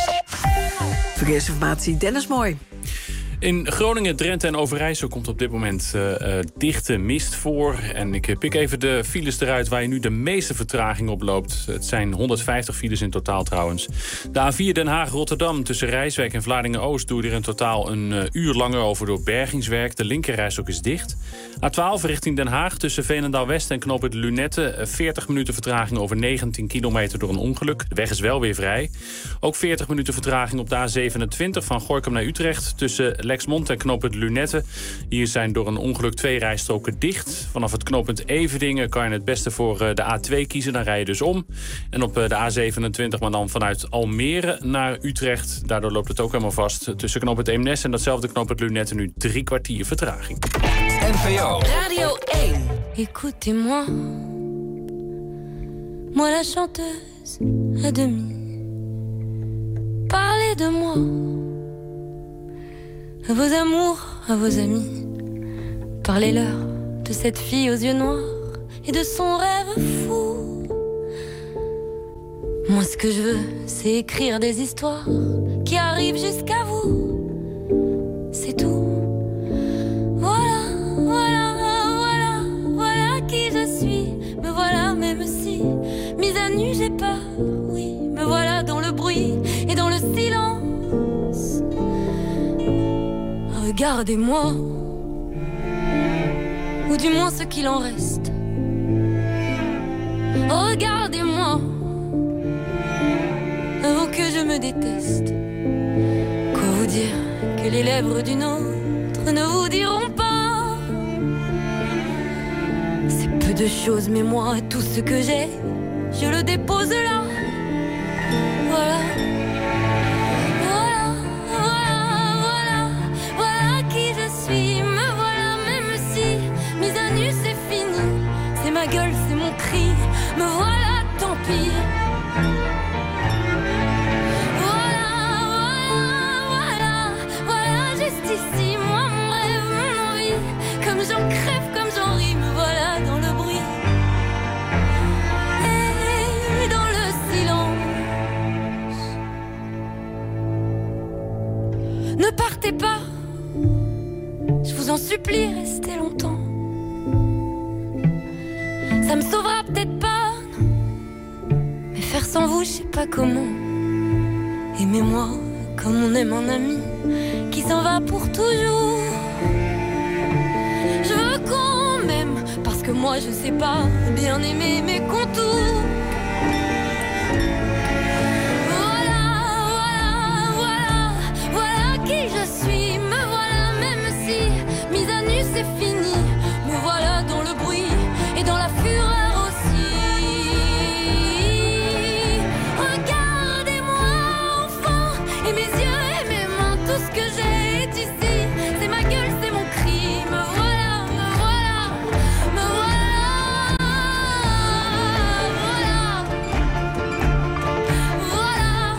Verkeersinformatie, Dennis Mooi. In Groningen, Drenthe en Overijssel komt op dit moment uh, uh, dichte mist voor. En ik pik even de files eruit waar je nu de meeste vertraging op loopt. Het zijn honderdvijftig files in totaal trouwens. De A vier Den Haag-Rotterdam tussen Rijswijk en Vlaardingen-Oost doe je er in totaal een uh, uur langer over door bergingswerk. De linkerrijstrook is dicht. A twaalf richting Den Haag tussen Veenendaal-West en knooppunt Lunette. veertig minuten vertraging over negentien kilometer door een ongeluk. De weg is wel weer vrij. Ook veertig minuten vertraging op de A zevenentwintig van Gorinchem naar Utrecht tussen Lexmond en knooppunt Lunette. Hier zijn door een ongeluk twee rijstroken dicht. Vanaf het knooppunt Everdingen kan je het beste voor de A twee kiezen. Dan rij je dus om. En op de A zevenentwintig, maar dan vanuit Almere naar Utrecht. Daardoor loopt het ook helemaal vast. Tussen knooppunt Eemnes en datzelfde knooppunt Lunette nu drie kwartier vertraging. N P O Radio één. Écoutez-moi, moi la chanteuse à demi. Parlez de moi. À vos amours, à vos amis. Parlez-leur de cette fille aux yeux noirs et de son rêve fou. Moi, ce que je veux, c'est écrire des histoires qui arrivent jusqu'à vous. C'est tout. Voilà, voilà, voilà, voilà qui je suis. Me voilà, même si, mise à nu, j'ai peur. Oui, me voilà dans le bruit et dans le silence. Regardez-moi, ou du moins ce qu'il en reste. Regardez-moi, avant que je me déteste. Quoi vous dire que les lèvres d'une autre ne vous diront pas. C'est peu de choses, mais moi, tout ce que j'ai, je le dépose là. Voilà. Voilà, voilà, voilà. Voilà qui je suis. Me voilà, même si mise à nu c'est fini. C'est ma gueule, c'est mon cri. Me voilà, tant pis. Voilà, voilà, voilà. Voilà, juste ici, moi, mon rêve, mon envie. Comme j'en crève, comme j'en ris. Me voilà dans le bruit. Et dans le silence. Ne partez pas, je vous en supplie, restez longtemps. Ça me sauvera peut-être pas, non. Mais faire sans vous, je sais pas comment. Aimez-moi comme on aime un ami qui s'en va pour toujours. Je veux qu'on m'aime, parce que moi je sais pas bien aimer mes contours. Qui je suis, me voilà, même si mise à nu c'est fini. Me voilà dans le bruit et dans la fureur aussi. Regardez-moi enfant, et mes yeux et mes mains, tout ce que j'ai est ici. C'est ma gueule, c'est mon cri. Me voilà, me voilà, me voilà. Voilà. Voilà.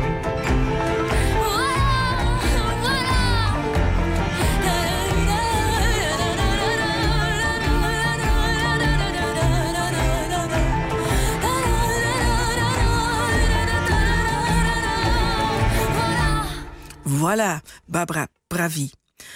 Voilà, Barbara Pravi.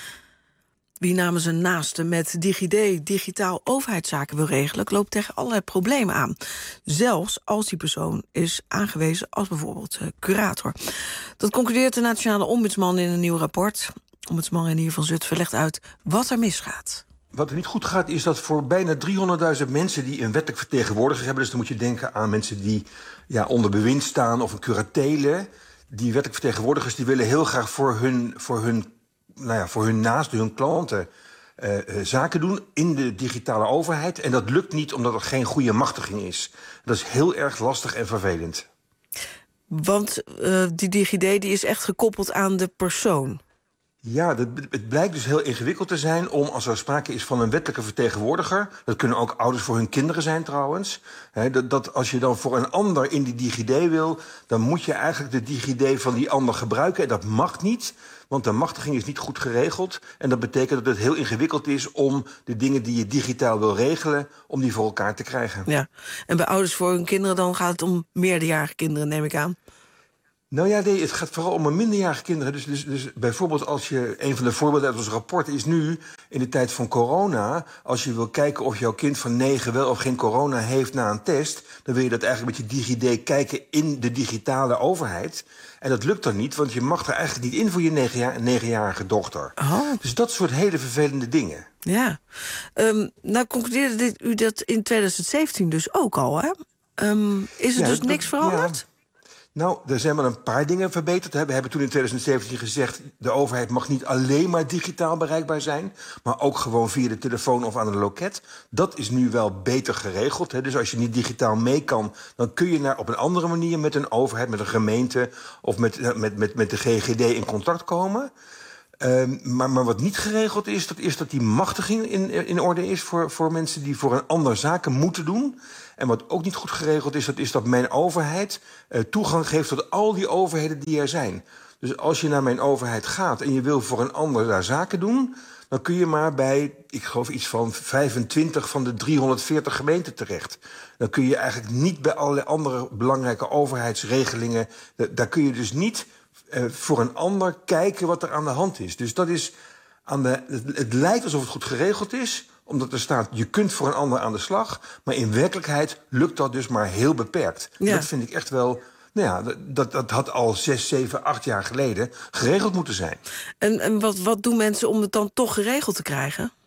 Wie namens een naaste met DigiD digitaal overheidszaken wil regelen, loopt tegen allerlei problemen aan. Zelfs als die persoon is aangewezen als bijvoorbeeld uh, curator. Dat concludeert de Nationale Ombudsman in een nieuw rapport. Ombudsman Renier van Zutphen legt uit wat er misgaat. Wat er niet goed gaat is dat voor bijna driehonderdduizend mensen die een wettelijk vertegenwoordiger hebben, dus dan moet je denken aan mensen die ja, onder bewind staan of een curatele, die wettelijk vertegenwoordigers die willen heel graag voor hun, voor hun, nou ja, voor hun naasten, hun klanten, uh, uh, zaken doen in de digitale overheid. En dat lukt niet omdat er geen goede machtiging is. Dat is heel erg lastig en vervelend. Want uh, die DigiD die is echt gekoppeld aan de persoon. Ja, dat, het blijkt dus heel ingewikkeld te zijn om, als er sprake is van een wettelijke vertegenwoordiger, dat kunnen ook ouders voor hun kinderen zijn trouwens, hè, dat, dat als je dan voor een ander in die DigiD wil, dan moet je eigenlijk de DigiD van die ander gebruiken. En dat mag niet, want de machtiging is niet goed geregeld. En dat betekent dat het heel ingewikkeld is om de dingen die je digitaal wil regelen, om die voor elkaar te krijgen. Ja, en bij ouders voor hun kinderen dan gaat het om meerderjarige kinderen, neem ik aan. Nou ja, nee, het gaat vooral om minderjarige kinderen. Dus, dus, dus bijvoorbeeld als je, een van de voorbeelden uit ons rapport is nu, in de tijd van corona, als je wil kijken of jouw kind van negen wel of geen corona heeft na een test, dan wil je dat eigenlijk met je DigiD kijken in de digitale overheid. En dat lukt dan niet, want je mag er eigenlijk niet in voor je negenjarige dochter. Oh. Dus dat soort hele vervelende dingen. Ja. Um, nou concludeerde dit, u dat in twintig zeventien dus ook al, hè? Um, is er ja, dus dat, niks veranderd? Ja. Nou, er zijn wel een paar dingen verbeterd. We hebben toen in twintig zeventien gezegd, de overheid mag niet alleen maar digitaal bereikbaar zijn, maar ook gewoon via de telefoon of aan een loket. Dat is nu wel beter geregeld. Hè. Dus als je niet digitaal mee kan, dan kun je naar, op een andere manier met een overheid, met een gemeente of met, met, met, met de G G D in contact komen. Um, maar, maar wat niet geregeld is, dat is dat die machtiging in, in orde is voor, voor mensen die voor een ander zaken moeten doen. En wat ook niet goed geregeld is, dat is dat mijn overheid uh, toegang geeft tot al die overheden die er zijn. Dus als je naar mijn overheid gaat en je wil voor een ander daar zaken doen, dan kun je maar bij, ik geloof iets van vijfentwintig van de driehonderdveertig gemeenten terecht. Dan kun je eigenlijk niet bij allerlei andere belangrijke overheidsregelingen, daar kun je dus niet uh, voor een ander kijken wat er aan de hand is. Dus dat is aan de, het, het lijkt alsof het goed geregeld is, omdat er staat, je kunt voor een ander aan de slag, maar in werkelijkheid lukt dat dus maar heel beperkt. Ja. Dat vind ik echt wel, nou ja, dat, dat had al zes, zeven, acht jaar geleden geregeld moeten zijn. En, en wat, wat doen mensen om het dan toch geregeld te krijgen?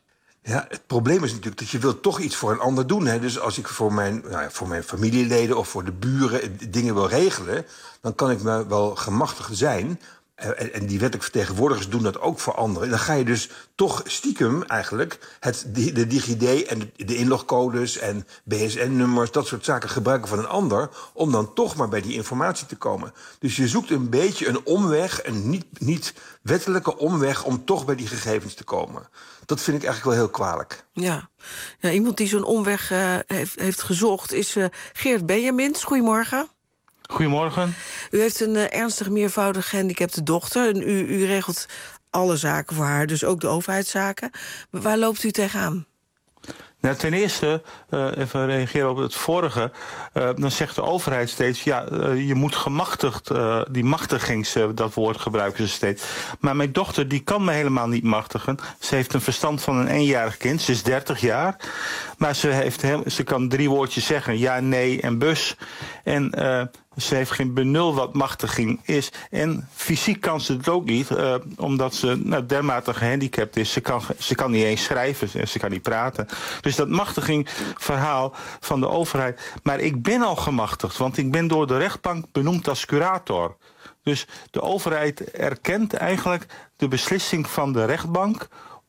Ja, het probleem is natuurlijk dat je wilt toch iets voor een ander doen. Hè? Dus als ik voor mijn, nou ja, voor mijn familieleden of voor de buren dingen wil regelen, dan kan ik me wel gemachtigd zijn. En, en die wettelijk vertegenwoordigers doen dat ook voor anderen. Dan ga je dus toch stiekem eigenlijk het, de DigiD en de, de inlogcodes en B S N-nummers, dat soort zaken gebruiken van een ander, om dan toch maar bij die informatie te komen. Dus je zoekt een beetje een omweg, een niet, niet wettelijke omweg, om toch bij die gegevens te komen. Dat vind ik eigenlijk wel heel kwalijk. Ja, ja iemand die zo'n omweg uh, heeft, heeft gezocht is uh, Geert Benjamins. Goedemorgen. Goedemorgen. U heeft een uh, ernstig meervoudig gehandicapte dochter. En u, u regelt alle zaken voor haar, dus ook de overheidszaken. Maar waar loopt u tegenaan? Nou, ten eerste, uh, even reageren op het vorige. Uh, dan zegt de overheid steeds, ja, uh, je moet gemachtigd, uh, die machtigings, uh, dat woord gebruiken ze steeds. Maar mijn dochter, die kan me helemaal niet machtigen. Ze heeft een verstand van een eenjarig kind, ze is dertig jaar. Maar ze, heeft heel, ze kan drie woordjes zeggen, ja, nee en bus. En uh, ze heeft geen benul wat machtiging is. En fysiek kan ze het ook niet, uh, omdat ze nou, dermate gehandicapt is. Ze kan, ze kan niet eens schrijven, ze kan niet praten. Dus dat machtiging verhaal van de overheid. Maar ik ben al gemachtigd, want ik ben door de rechtbank benoemd als curator. Dus de overheid erkent eigenlijk de beslissing van de rechtbank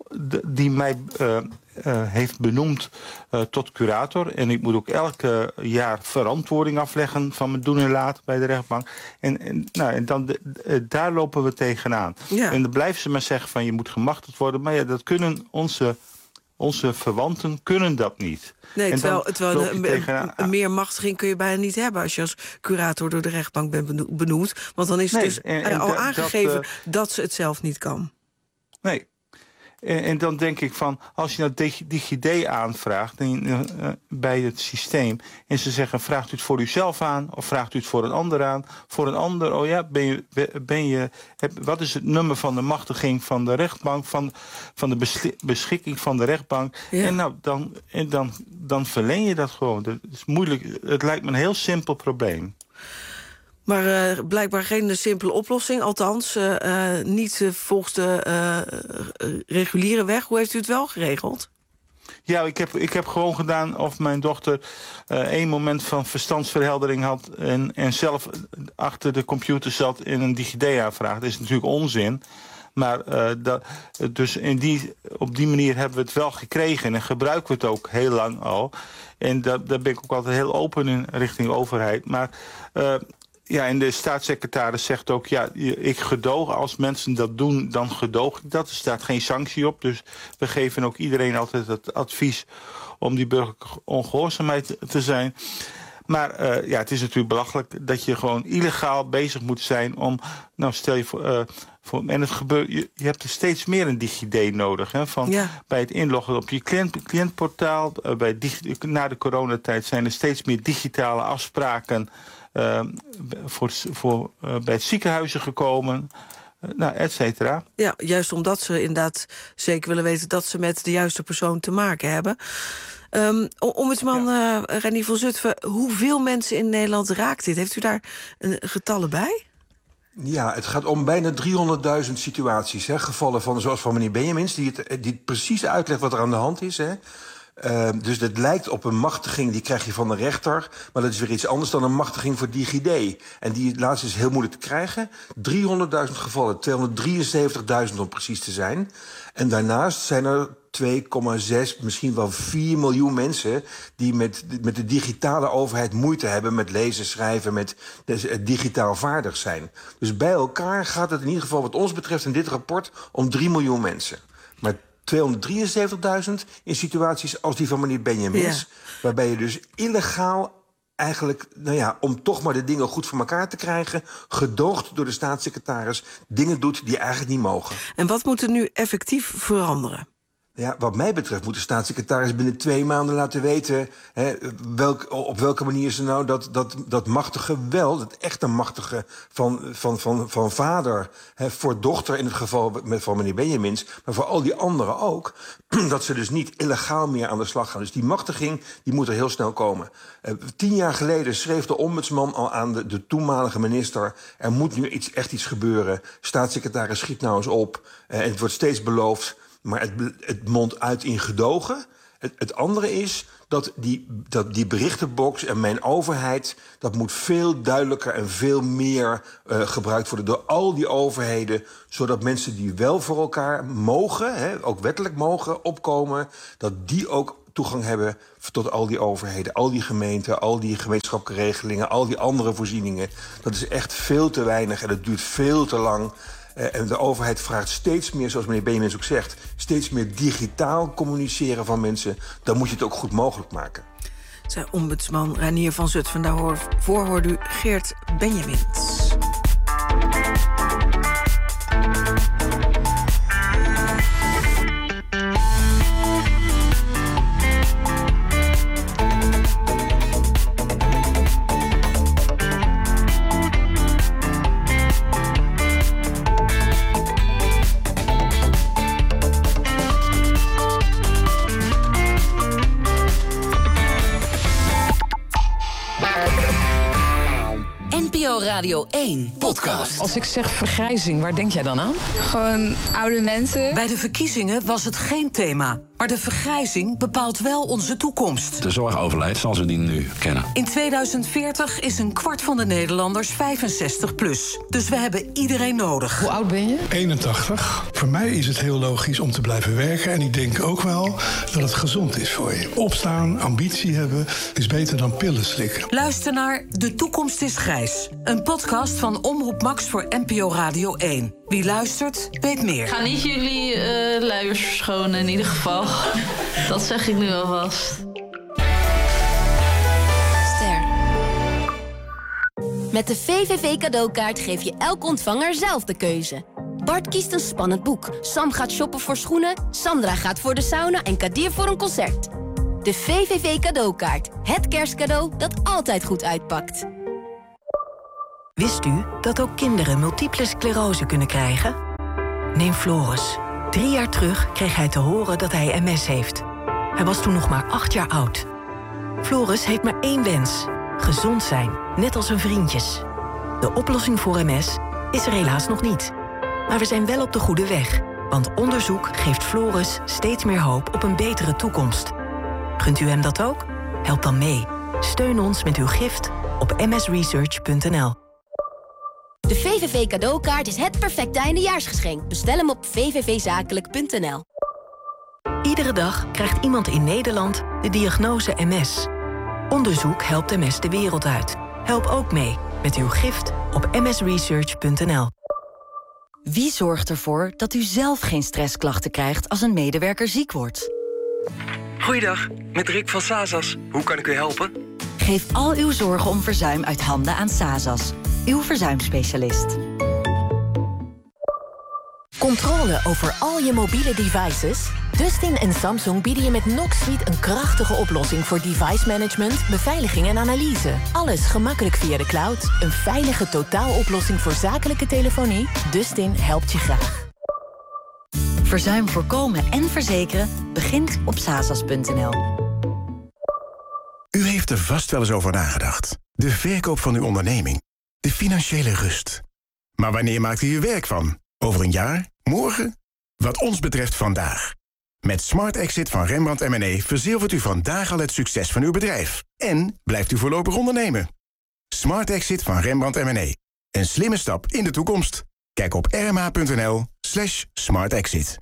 die mij uh, uh, heeft benoemd uh, tot curator. En ik moet ook elke jaar verantwoording afleggen van mijn doen en laten bij de rechtbank. En, en, nou, en dan de, de, daar lopen we tegenaan. Ja. En dan blijven ze maar zeggen van je moet gemachtigd worden. Maar ja, dat kunnen onze, onze verwanten kunnen dat niet. Nee, en terwijl, terwijl een, een, een meer machtiging kun je bijna niet hebben als je als curator door de rechtbank bent benoemd. Want dan is het nee, dus en, en al dat, aangegeven dat, uh, dat ze het zelf niet kan. Nee. En, en dan denk ik van, als je nou DigiD aanvraagt in, uh, bij het systeem, en ze zeggen, vraagt u het voor uzelf aan of vraagt u het voor een ander aan? Voor een ander, oh ja, ben je, ben je, heb, wat is het nummer van de machtiging van de rechtbank, van, van de beschikking van de rechtbank? Ja. En nou, dan, en dan, dan verleen je dat gewoon. Dat is moeilijk. Het lijkt me een heel simpel probleem. Maar uh, blijkbaar geen simpele oplossing. Althans, uh, uh, niet uh, volgens de uh, reguliere weg. Hoe heeft u het wel geregeld? Ja, ik heb, ik heb gewoon gedaan of mijn dochter uh, één moment van verstandsverheldering had en, en zelf achter de computer zat in een DigiD-aanvraag. Dat is natuurlijk onzin. Maar uh, dat, dus in die, op die manier hebben we het wel gekregen en gebruiken we het ook heel lang al. En dat, daar ben ik ook altijd heel open in richting overheid. Maar uh, ja, en de staatssecretaris zegt ook, ja, ik gedoog. Als mensen dat doen, dan gedoog ik dat. Er staat geen sanctie op. Dus we geven ook iedereen altijd het advies om die burgerlijke ongehoorzaamheid te zijn. Maar uh, ja, het is natuurlijk belachelijk dat je gewoon illegaal bezig moet zijn om, nou stel je voor, uh, voor en het gebeurt, je, je hebt er steeds meer een DigiD nodig. Hè, van ja. Bij het inloggen op je cliënt, cliëntportaal, uh, bij digi, na de coronatijd zijn er steeds meer digitale afspraken Uh, voor, voor, uh, bij het ziekenhuizen gekomen, uh, nou, et cetera. Ja, juist omdat ze inderdaad zeker willen weten dat ze met de juiste persoon te maken hebben. Um, Ombudsman ja. uh, Reinier van Zutphen, hoeveel mensen in Nederland raakt dit? Heeft u daar uh, getallen bij? Ja, het gaat om bijna driehonderdduizend situaties. Hè, gevallen van, zoals van meneer Benjamins, die het, die het precies uitlegt wat er aan de hand is. Hè. Uh, dus dat lijkt op een machtiging, die krijg je van de rechter. Maar dat is weer iets anders dan een machtiging voor DigiD. En die laatste is heel moeilijk te krijgen. driehonderdduizend gevallen, tweehonderddrieënzeventigduizend om precies te zijn. En daarnaast zijn er twee komma zes, misschien wel vier miljoen mensen die met, met de digitale overheid moeite hebben met lezen, schrijven, met dus, uh, digitaal vaardig zijn. Dus bij elkaar gaat het in ieder geval wat ons betreft in dit rapport om drie miljoen mensen. Maar tweehonderddrieënzeventigduizend in situaties als die van meneer Benjamins, ja. Waarbij je dus illegaal eigenlijk, nou ja, om toch maar de dingen goed voor elkaar te krijgen, gedoogd door de staatssecretaris, dingen doet die eigenlijk niet mogen. En wat moet er nu effectief veranderen? Ja, wat mij betreft moet de staatssecretaris binnen twee maanden laten weten, hè, welk, op welke manier ze nou dat, dat, dat machtige wel, dat echte machtige van, van, van, van vader, hè, voor dochter in het geval met, van meneer Benjamins, maar voor al die anderen ook, dat ze dus niet illegaal meer aan de slag gaan. Dus die machtiging, die moet er heel snel komen. Uh, tien jaar geleden schreef de ombudsman al aan de, de toenmalige minister, er moet nu iets, echt iets gebeuren. Staatssecretaris schiet nou eens op, uh, en het wordt steeds beloofd. maar het, het mondt uit in gedogen. Het, het andere is dat die, dat die berichtenbox en mijn overheid... dat moet veel duidelijker en veel meer uh, gebruikt worden door al die overheden... zodat mensen die wel voor elkaar mogen, hè, ook wettelijk mogen opkomen... dat die ook toegang hebben tot al die overheden, al die gemeenten... al die gemeenschappelijke regelingen, al die andere voorzieningen. Dat is echt veel te weinig en het duurt veel te lang... Uh, en de overheid vraagt steeds meer, zoals meneer Benjamins ook zegt... steeds meer digitaal communiceren van mensen. Dan moet je het ook goed mogelijk maken. Zij ombudsman Reinier van Zutphen. Daarvoor hoorde u Geert Benjamins. Radio één podcast. Als ik zeg vergrijzing, waar denk jij dan aan? Gewoon oude mensen. Bij de verkiezingen was het geen thema. Maar de vergrijzing bepaalt wel onze toekomst. De zorg overlijdt zoals we die nu kennen. In tweeduizend veertig is een kwart van de Nederlanders vijfenzestig plus. Dus we hebben iedereen nodig. Hoe oud ben je? eenentachtig. Voor mij is het heel logisch om te blijven werken. En ik denk ook wel dat het gezond is voor je. Opstaan, ambitie hebben, is beter dan pillen slikken. Luister naar De Toekomst is Grijs. Een podcast van Omroep Max voor N P O Radio één. Wie luistert, weet meer. Ga niet jullie uh, luiers verschonen in ieder geval. Dat zeg ik nu alvast. Ster. Met de V V V cadeaukaart geef je elk ontvanger zelf de keuze. Bart kiest een spannend boek. Sam gaat shoppen voor schoenen. Sandra gaat voor de sauna en Kadir voor een concert. De V V V cadeaukaart. Het kerstcadeau dat altijd goed uitpakt. Wist u dat ook kinderen multiple sclerose kunnen krijgen? Neem Floris. Drie jaar terug kreeg hij te horen dat hij M S heeft. Hij was toen nog maar acht jaar oud. Floris heeft maar één wens. Gezond zijn, net als zijn vriendjes. De oplossing voor M S is er helaas nog niet. Maar we zijn wel op de goede weg. Want onderzoek geeft Floris steeds meer hoop op een betere toekomst. Gunt u hem dat ook? Help dan mee. Steun ons met uw gift op m s research punt n l. De V V V cadeaukaart is het perfecte eindejaarsgeschenk. Bestel hem op v v v zakelijk punt n l. Iedere dag krijgt iemand in Nederland de diagnose M S. Onderzoek helpt M S de wereld uit. Help ook mee met uw gift op m s research punt n l. Wie zorgt ervoor dat u zelf geen stressklachten krijgt als een medewerker ziek wordt? Goeiedag, met Rick van Sazas. Hoe kan ik u helpen? Geef al uw zorgen om verzuim uit handen aan Sazas, uw verzuimspecialist. Controle over al je mobiele devices? Dustin en Samsung bieden je met Knox Suite een krachtige oplossing voor device management, beveiliging en analyse. Alles gemakkelijk via de cloud. Een veilige totaaloplossing voor zakelijke telefonie. Dustin helpt je graag. Verzuim voorkomen en verzekeren begint op sazas punt n l. U heeft er vast wel eens over nagedacht. De verkoop van uw onderneming. De financiële rust. Maar wanneer maakt u er werk van? Over een jaar? Morgen? Wat ons betreft vandaag. Met Smart Exit van Rembrandt en Mené verzilvert u vandaag al het succes van uw bedrijf. En blijft u voorlopig ondernemen. Smart Exit van Rembrandt en Mené. Een slimme stap in de toekomst. Kijk op r m h punt n l slash smart exit.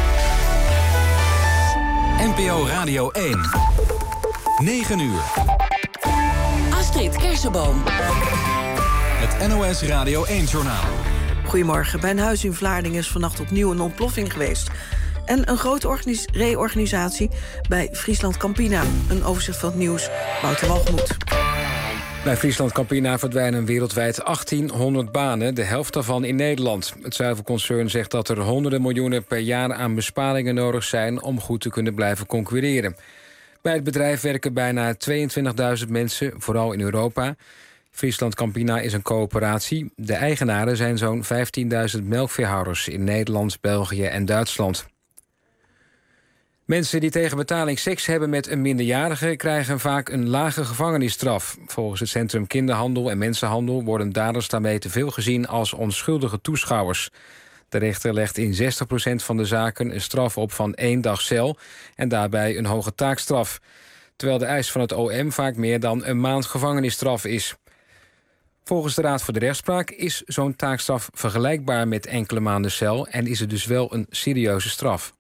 N P O Radio één. negen uur. Astrid Kersenboom. Het N O S Radio één-journaal. Goedemorgen. Bij een huis in Vlaardingen is vannacht opnieuw een ontploffing geweest. En een grote organis- reorganisatie bij Friesland Campina. Een overzicht van het nieuws. Wouter Walgemoed. Bij Friesland Campina verdwijnen wereldwijd achttienhonderd banen, de helft daarvan in Nederland. Het zuivelconcern zegt dat er honderden miljoenen per jaar aan besparingen nodig zijn om goed te kunnen blijven concurreren. Bij het bedrijf werken bijna tweeëntwintigduizend mensen, vooral in Europa. Friesland Campina is een coöperatie. De eigenaren zijn zo'n vijftienduizend melkveehouders in Nederland, België en Duitsland. Mensen die tegen betaling seks hebben met een minderjarige krijgen vaak een lage gevangenisstraf. Volgens het Centrum Kinderhandel en Mensenhandel worden daders daarmee te veel gezien als onschuldige toeschouwers. De rechter legt in zestig procent van de zaken een straf op van één dag cel en daarbij een hoge taakstraf. Terwijl de eis van het O M vaak meer dan een maand gevangenisstraf is. Volgens de Raad voor de Rechtspraak is zo'n taakstraf vergelijkbaar met enkele maanden cel en is het dus wel een serieuze straf.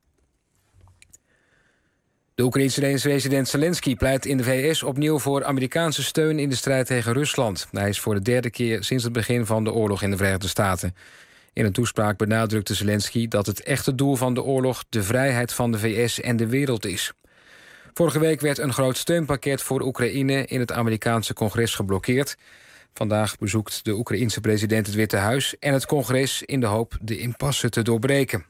De Oekraïense president Zelensky pleit in de V S opnieuw voor Amerikaanse steun in de strijd tegen Rusland. Hij is voor de derde keer sinds het begin van de oorlog in de Verenigde Staten. In een toespraak benadrukte Zelensky dat het echte doel van de oorlog de vrijheid van de V S en de wereld is. Vorige week werd een groot steunpakket voor Oekraïne in het Amerikaanse congres geblokkeerd. Vandaag bezoekt de Oekraïense president het Witte Huis en het congres in de hoop de impasse te doorbreken.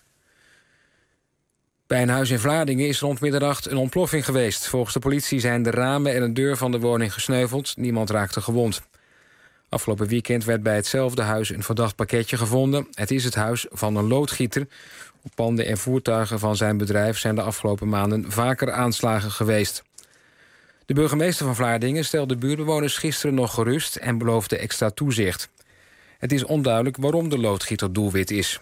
Bij een huis in Vlaardingen is rond middernacht een ontploffing geweest. Volgens de politie zijn de ramen en een deur van de woning gesneuveld. Niemand raakte gewond. Afgelopen weekend werd bij hetzelfde huis een verdacht pakketje gevonden. Het is het huis van een loodgieter. Op panden en voertuigen van zijn bedrijf zijn de afgelopen maanden vaker aanslagen geweest. De burgemeester van Vlaardingen stelde buurtbewoners gisteren nog gerust en beloofde extra toezicht. Het is onduidelijk waarom de loodgieter doelwit is.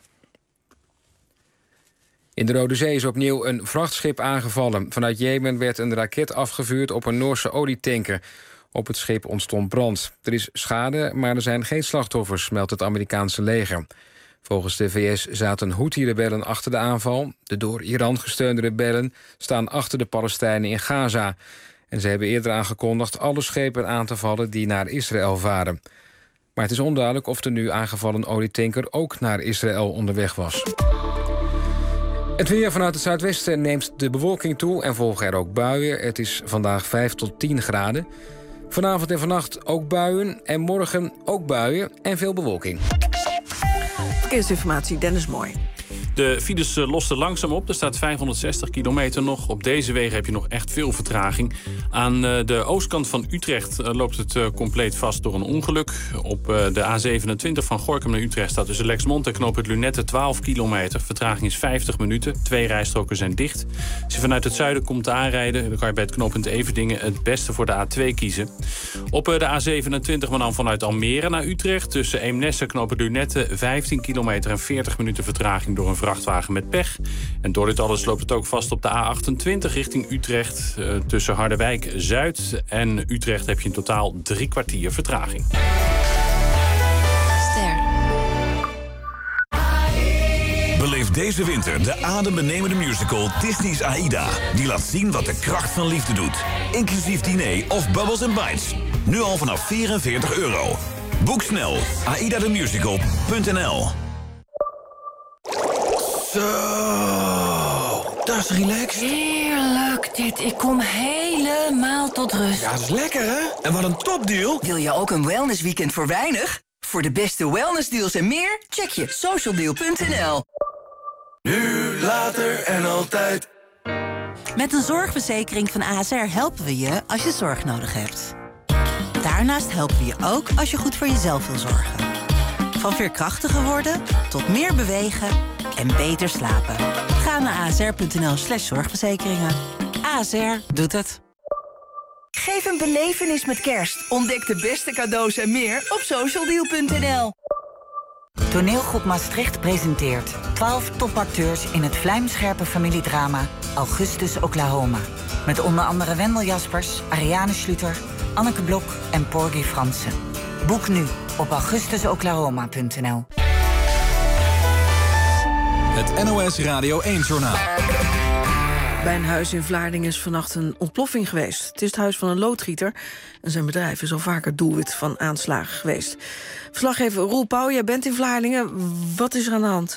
In de Rode Zee is opnieuw een vrachtschip aangevallen. Vanuit Jemen werd een raket afgevuurd op een Noorse olietanker. Op het schip ontstond brand. Er is schade, maar er zijn geen slachtoffers, meldt het Amerikaanse leger. Volgens de V S zaten Houthi-rebellen achter de aanval. De door Iran gesteunde rebellen staan achter de Palestijnen in Gaza. En ze hebben eerder aangekondigd alle schepen aan te vallen die naar Israël varen. Maar het is onduidelijk of de nu aangevallen olietanker ook naar Israël onderweg was. Het weer vanuit het zuidwesten neemt de bewolking toe en volgen er ook buien. Het is vandaag vijf tot tien graden. Vanavond en vannacht ook buien en morgen ook buien en veel bewolking. Verkeersinformatie, Dennis Mooi. De files losten langzaam op. Er staat vijfhonderdzestig kilometer nog. Op deze wegen heb je nog echt veel vertraging. Aan de oostkant van Utrecht loopt het compleet vast door een ongeluk. Op de A zevenentwintig van Gorinchem naar Utrecht staat tussen Lexmond en knooppunt Lunette twaalf kilometer. Vertraging is vijftig minuten. Twee rijstroken zijn dicht. Als je vanuit het zuiden komt aanrijden, dan kan je bij het knooppunt Everdingen het beste voor de A twee kiezen. Op de A zevenentwintig, maar dan vanuit Almere naar Utrecht tussen Eemnes en knooppunt Lunette vijftien kilometer en veertig minuten vertraging door een vrachtwagen met pech. En door dit alles loopt het ook vast op de A achtentwintig richting Utrecht. Uh, tussen Harderwijk-Zuid en Utrecht heb je in totaal drie kwartier vertraging. Ster. Beleef deze winter de adembenemende musical Disney's Aida. Die laat zien wat de kracht van liefde doet. Inclusief diner of Bubbles and Bites. Nu al vanaf vierenveertig euro. Boek snel. aida the musical punt n l. Zo, dat is relaxed. Heerlijk dit. Ik kom helemaal tot rust. Ja, dat is lekker, hè? En wat een topdeal. Wil je ook een wellnessweekend voor weinig? Voor de beste wellnessdeals en meer, check je socialdeal punt n l. Nu, later en altijd. Met een zorgverzekering van A S R helpen we je als je zorg nodig hebt. Daarnaast helpen we je ook als je goed voor jezelf wil zorgen. Van veerkrachtiger worden tot meer bewegen en beter slapen. Ga naar asr.nl slash zorgverzekeringen. A S R doet het. Geef een belevenis met kerst. Ontdek de beste cadeaus en meer op socialdeal punt n l. Toneelgroep Maastricht presenteert twaalf topacteurs in het vlijmscherpe familiedrama Augustus Oklahoma. Met onder andere Wendel Jaspers, Ariane Schluter, Anneke Blok en Porgy Fransen. Boek nu op augustus oklahoma punt n l. Het N O S Radio één-journaal. Bij een huis in Vlaardingen is vannacht een ontploffing geweest. Het is het huis van een loodgieter en zijn bedrijf is al vaker doelwit van aanslagen geweest. Verslaggever Roel Pauw, jij bent in Vlaardingen. Wat is er aan de hand?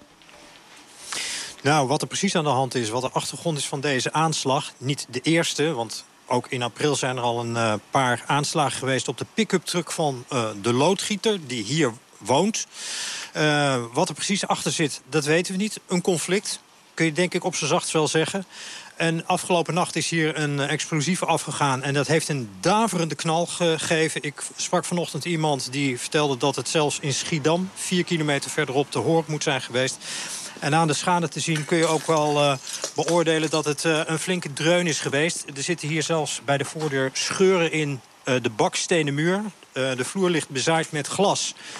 Nou, wat er precies aan de hand is, wat de achtergrond is van deze aanslag. Niet de eerste, want ook in april zijn er al een uh, paar aanslagen geweest op de pick-up truck van uh, de loodgieter die hier woont. Uh, wat er precies achter zit, dat weten we niet. Een conflict, kun je denk ik op z'n zachtst wel zeggen. En afgelopen nacht is hier een explosief afgegaan en dat heeft een daverende knal gegeven. Ik sprak vanochtend iemand die vertelde dat het zelfs in Schiedam, vier kilometer verderop, te horen moet zijn geweest. En aan de schade te zien kun je ook wel uh, beoordelen dat het uh, een flinke dreun is geweest. Er zitten hier zelfs bij de voordeur scheuren in uh, de bakstenen muur. Uh, de vloer ligt bezaaid met glas.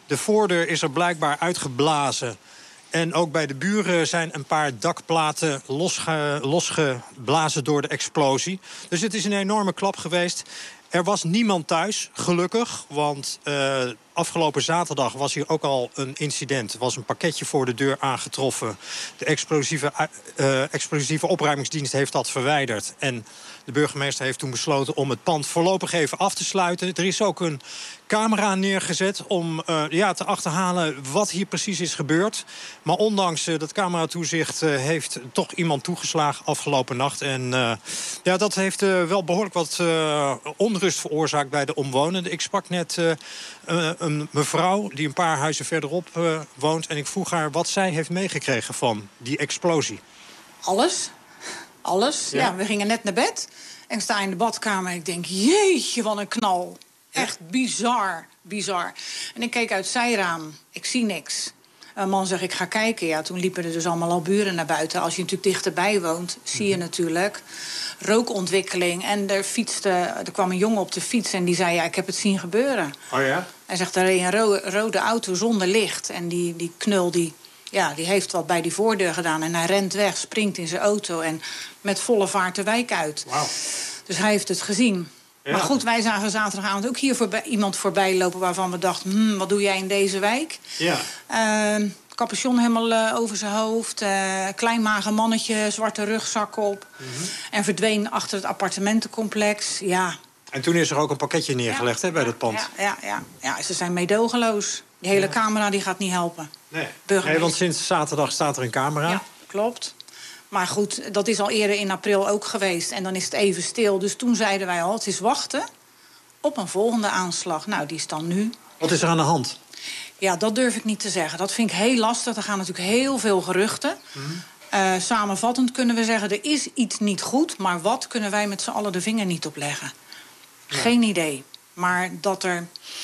De voordeur is er blijkbaar uitgeblazen. En ook bij de buren zijn een paar dakplaten losge, losgeblazen door de explosie. Dus het is een enorme klap geweest. Er was niemand thuis, gelukkig, want uh, afgelopen zaterdag was hier ook al een incident. Er was een pakketje voor de deur aangetroffen. De explosieve, uh, explosieve opruimingsdienst heeft dat verwijderd. En de burgemeester heeft toen besloten om het pand voorlopig even af te sluiten. Er is ook een camera neergezet om uh, ja, te achterhalen wat hier precies is gebeurd. Maar ondanks uh, dat cameratoezicht uh, heeft toch iemand toegeslagen afgelopen nacht. En uh, ja, dat heeft uh, wel behoorlijk wat uh, onrust veroorzaakt bij de omwonenden. Ik sprak net uh, uh, een mevrouw die een paar huizen verderop uh, woont. En ik vroeg haar wat zij heeft meegekregen van die explosie. Alles. Alles. Ja. ja, we gingen net naar bed. En ik sta in de badkamer en ik denk, jeetje, wat een knal. Echt bizar, bizar. En ik keek uit het zijraam. Ik zie niks. Een man zegt, ik ga kijken. Ja, toen liepen er dus allemaal al buren naar buiten. Als je natuurlijk dichterbij woont, zie je natuurlijk rookontwikkeling. En er fietste, er kwam een jongen op de fiets en die zei, ja, ik heb het zien gebeuren. Oh ja? Hij zegt, er reed een ro- rode auto zonder licht. En die, die knul, die, ja, die heeft wat bij die voordeur gedaan. En hij rent weg, springt in zijn auto en met volle vaart de wijk uit. Wauw. Dus hij heeft het gezien. Ja. Maar goed, wij zagen zaterdagavond ook hier voorbij, iemand voorbij lopen waarvan we dachten, hm, wat doe jij in deze wijk? Ja. Uh, capuchon helemaal uh, over zijn hoofd, uh, klein mager mannetje, zwarte rugzak op. Mm-hmm. En verdween achter het appartementencomplex. Ja. En toen is er ook een pakketje neergelegd, ja, hè, bij ja, dat pand. Ja, ja, ja, ja, ze zijn meedogenloos. Die hele ja. camera die gaat niet helpen. Nee. nee, want sinds zaterdag staat er een camera. Ja, klopt. Maar goed, dat is al eerder in april ook geweest. En dan is het even stil. Dus toen zeiden wij al, het is wachten op een volgende aanslag. Nou, die is dan nu. Wat is er aan de hand? Ja, dat durf ik niet te zeggen. Dat vind ik heel lastig. Er gaan natuurlijk heel veel geruchten. Mm-hmm. Uh, samenvattend kunnen we zeggen, er is iets niet goed. Maar wat kunnen wij met z'n allen de vinger niet op leggen? Ja. Geen idee. Maar dat er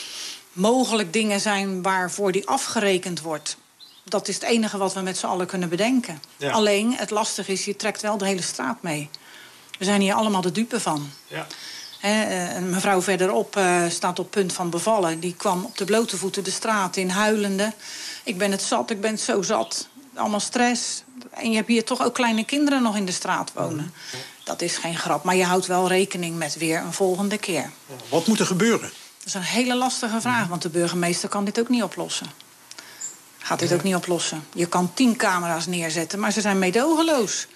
mogelijk dingen zijn waarvoor die afgerekend wordt, dat is het enige wat we met z'n allen kunnen bedenken. Ja. Alleen, het lastige is, je trekt wel de hele straat mee. We zijn hier allemaal de dupe van. Ja. He, een mevrouw verderop uh, staat op punt van bevallen. Die kwam op de blote voeten de straat in, huilende. Ik ben het zat, ik ben het zo zat. Allemaal stress. En je hebt hier toch ook kleine kinderen nog in de straat wonen. Ja. Dat is geen grap, maar je houdt wel rekening met weer een volgende keer. Ja. Wat moet er gebeuren? Dat is een hele lastige vraag, want de burgemeester kan dit ook niet oplossen. Gaat dit ook niet oplossen. Je kan tien camera's neerzetten, maar ze zijn meedogenloos.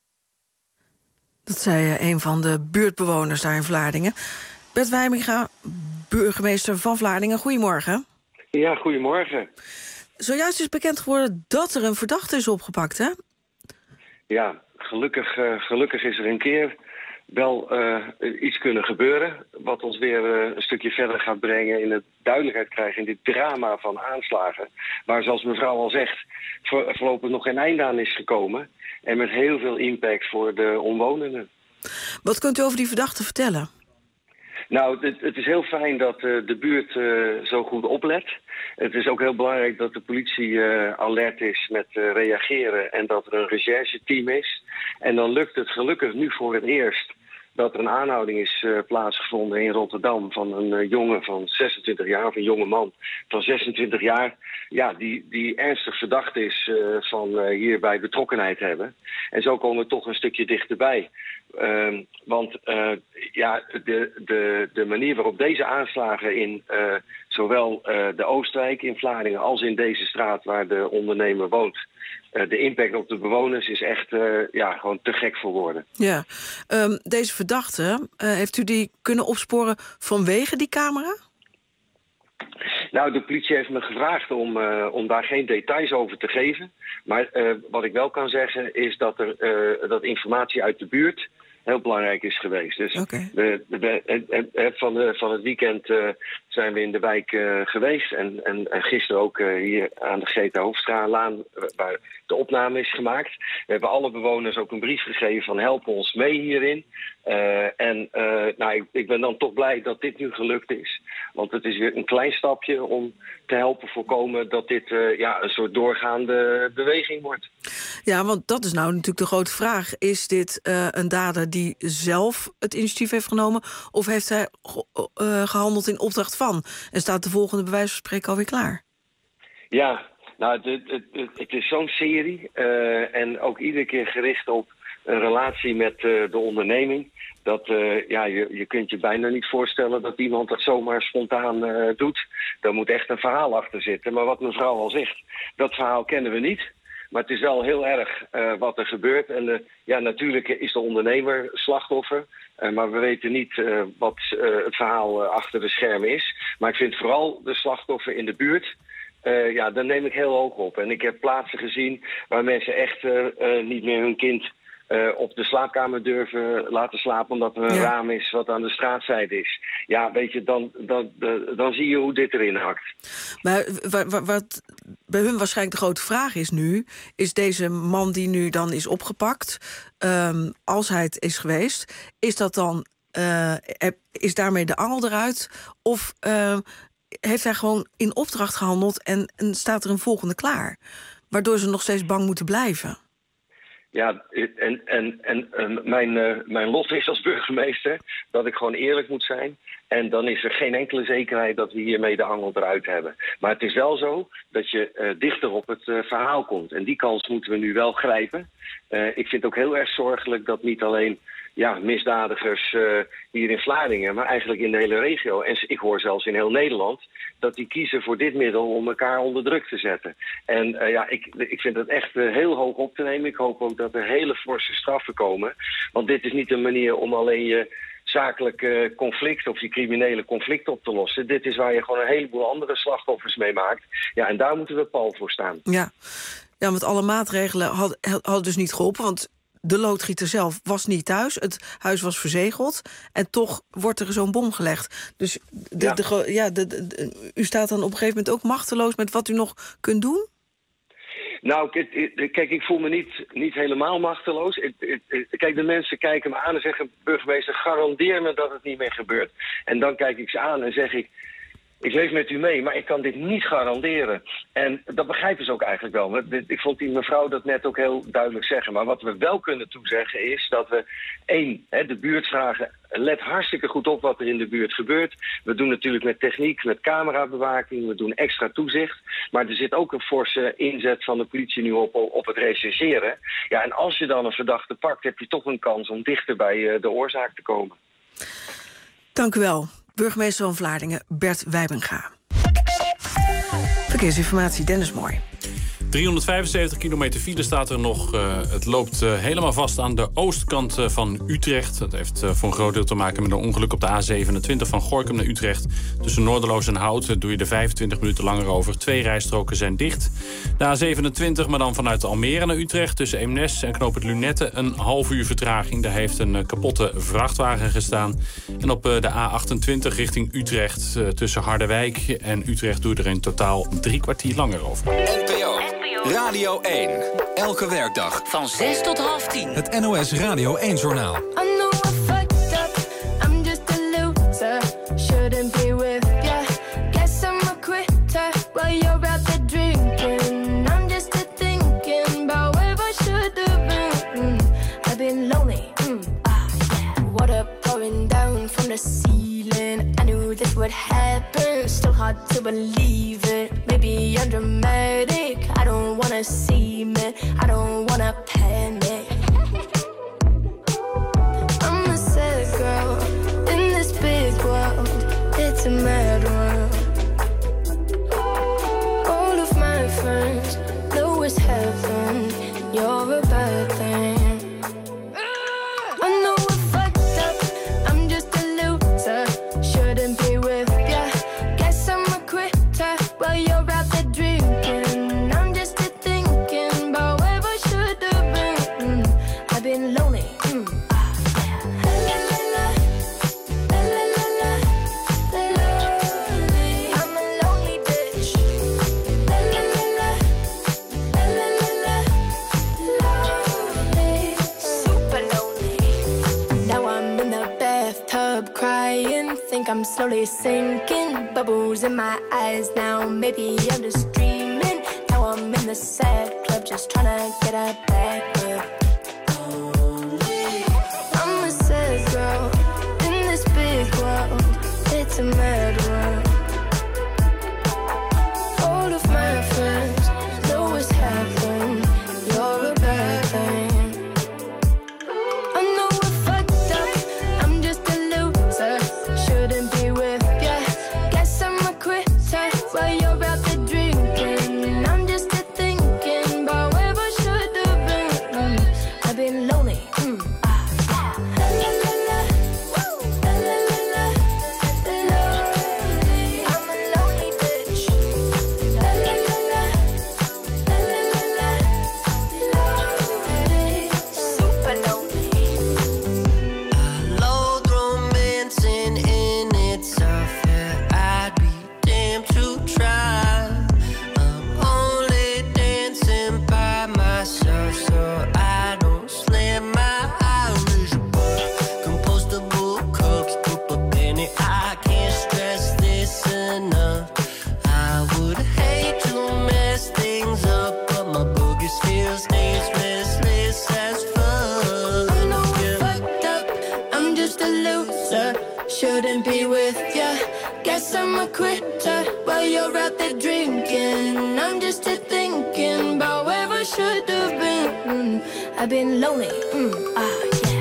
Dat zei een van de buurtbewoners daar in Vlaardingen. Bert Wijminga, burgemeester van Vlaardingen. Goedemorgen. Ja, goedemorgen. Zojuist is bekend geworden dat er een verdachte is opgepakt, hè? Ja, gelukkig, uh, gelukkig is er een keer wel uh, iets kunnen gebeuren, wat ons weer uh, een stukje verder gaat brengen in het duidelijkheid krijgen in dit drama van aanslagen, waar, zoals mevrouw al zegt, voor, voorlopig nog geen einde aan is gekomen en met heel veel impact voor de omwonenden. Wat kunt u over die verdachte vertellen? Nou, het, het is heel fijn dat uh, de buurt uh, zo goed oplet. Het is ook heel belangrijk dat de politie uh, alert is met uh, reageren en dat er een rechercheteam is. En dan lukt het gelukkig nu voor het eerst dat er een aanhouding is uh, plaatsgevonden in Rotterdam van een uh, jongen van zesentwintig jaar, of een jonge man van zesentwintig jaar, ja, die, die ernstig verdacht is uh, van uh, hierbij betrokkenheid hebben. En zo komen we toch een stukje dichterbij. Uh, want uh, ja, de, de, de manier waarop deze aanslagen in uh, zowel uh, de Oostwijk in Vlaardingen als in deze straat waar de ondernemer woont, Uh, de impact op de bewoners is echt uh, ja, gewoon te gek voor woorden. Ja, um, deze verdachte, uh, heeft u die kunnen opsporen vanwege die camera? Nou, de politie heeft me gevraagd om, uh, om daar geen details over te geven. Maar uh, wat ik wel kan zeggen is dat er uh, dat informatie uit de buurt heel belangrijk is geweest. Dus okay. we, we, we, van, de, van het weekend uh, zijn we in de wijk uh, geweest. En, en, en gisteren ook uh, hier aan de Greta Hoofdstraatlaan, waar de opname is gemaakt. We hebben alle bewoners ook een brief gegeven van help ons mee hierin. Uh, en uh, nou, ik, ik ben dan toch blij dat dit nu gelukt is. Want het is weer een klein stapje om te helpen voorkomen dat dit uh, ja, een soort doorgaande beweging wordt. Ja, want dat is nou natuurlijk de grote vraag. Is dit uh, een dader die zelf het initiatief heeft genomen, of heeft hij uh, gehandeld in opdracht van? En staat de volgende bij wijze van spreken alweer klaar? Ja, nou, het, het, het, het is zo'n serie uh, en ook iedere keer gericht op een relatie met uh, de onderneming. Dat, uh, ja, je, je kunt je bijna niet voorstellen dat iemand dat zomaar spontaan uh, doet. Daar moet echt een verhaal achter zitten. Maar wat mevrouw al zegt, dat verhaal kennen we niet. Maar het is wel heel erg uh, wat er gebeurt. En uh, ja, natuurlijk is de ondernemer slachtoffer. Uh, maar we weten niet uh, wat uh, het verhaal uh, achter de schermen is. Maar ik vind vooral de slachtoffer in de buurt. Uh, ja, daar neem ik heel hoog op. En ik heb plaatsen gezien waar mensen echt uh, uh, niet meer hun kind Uh, op de slaapkamer durven laten slapen omdat er een ja. raam is wat aan de straatzijde is. Ja, weet je, dan, dan, dan, dan zie je hoe dit erin hakt. Maar wat, wat bij hun waarschijnlijk de grote vraag is nu, is deze man die nu dan is opgepakt, um, als hij het is geweest, is dat dan, uh, is daarmee de angel eruit? Of uh, heeft hij gewoon in opdracht gehandeld en, en staat er een volgende klaar? Waardoor ze nog steeds bang moeten blijven. Ja, en, en, en, en mijn, uh, mijn lot is als burgemeester dat ik gewoon eerlijk moet zijn. En dan is er geen enkele zekerheid dat we hiermee de angel eruit hebben. Maar het is wel zo dat je uh, dichter op het uh, verhaal komt. En die kans moeten we nu wel grijpen. Uh, ik vind het ook heel erg zorgelijk dat niet alleen ja, misdadigers uh, hier in Vlaardingen, maar eigenlijk in de hele regio. En ik hoor zelfs in heel Nederland dat die kiezen voor dit middel om elkaar onder druk te zetten. En uh, ja, ik, ik vind het echt uh, heel hoog op te nemen. Ik hoop ook dat er hele forse straffen komen. Want dit is niet een manier om alleen je zakelijke conflict of je criminele conflict op te lossen. Dit is waar je gewoon een heleboel andere slachtoffers mee maakt. Ja, en daar moeten we pal voor staan. Ja, ja, want alle maatregelen hadden had dus niet geholpen, want de loodgieter zelf was niet thuis. Het huis was verzegeld. En toch wordt er zo'n bom gelegd. Dus de, ja. De, ja, de, de, de, u staat dan op een gegeven moment ook machteloos met wat u nog kunt doen? Nou, kijk, ik voel me niet, niet helemaal machteloos. Kijk, de mensen kijken me aan en zeggen, burgemeester, garandeer me dat het niet meer gebeurt. En dan kijk ik ze aan en zeg ik, ik leef met u mee, maar ik kan dit niet garanderen. En dat begrijpen ze ook eigenlijk wel. Ik vond die mevrouw dat net ook heel duidelijk zeggen. Maar wat we wel kunnen toezeggen is dat we, één, de buurt vragen, let hartstikke goed op wat er in de buurt gebeurt. We doen natuurlijk met techniek, met camerabewaking, we doen extra toezicht. Maar er zit ook een forse inzet van de politie nu op, op het rechercheren. Ja, en als je dan een verdachte pakt, heb je toch een kans om dichter bij de oorzaak te komen. Dank u wel. Burgemeester van Vlaardingen, Bert Wijbenga. Verkeersinformatie, Dennis Mooi. driehonderdvijfenzeventig kilometer file staat er nog. Uh, het loopt uh, helemaal vast aan de oostkant uh, van Utrecht. Dat heeft uh, voor een groot deel te maken met een ongeluk op de A zevenentwintig van Gorinchem naar Utrecht. Tussen Noorderloos en Hout doe je er vijfentwintig minuten langer over. Twee rijstroken zijn dicht. De A zevenentwintig, maar dan vanuit Almere naar Utrecht. Tussen Eemnes en Knoop het Lunette een half uur vertraging. Daar heeft een uh, kapotte vrachtwagen gestaan. En op uh, de A achtentwintig richting Utrecht. Uh, tussen Harderwijk en Utrecht doe je er in totaal drie kwartier langer over. N P O Radio één. Elke werkdag van zes tot half tien. Het N O S Radio één-journaal. I know I fucked up, I'm just a loser. Shouldn't be with ya. Guess I'm a quitter while you're out there drinking. I'm just a thinking about where I should have been. Mm, I've been lonely, mm, ah, yeah. Water pouring down from the ceiling. I knew this would happen, still hard to believe it. Maybe I'm dramatic, I don't wanna see me, I don't wanna panic. I'm a sad girl in this big world, it's a mad world. All of my friends know it's heaven, you're a bad thing. I know I fucked up, I'm just a loser, shouldn't be with ya. Guess I'm a quitter while you're out there drinking. I'm just a thinking about where I should have been. Mm, I've been lonely. Mm, ah, yeah. La, la, la, la, la, la, la, la, lonely. I'm a lonely bitch. La, la, la, la, la, la, la, la, lonely. Super lonely. Now I'm in the bathtub crying. Think I'm slowly sinking. Bubbles in my eyes now. Maybe I'm just dreaming. Now I'm in the sad club, just trying to get a back up. I'm a sad girl in this big world. It's a mad world. All of my friends couldn't be with ya. Guess I'm a quitter while you're out there drinking. I'm just here thinking about where I should have been. Mm, I've been lonely. Mm, ah, yeah.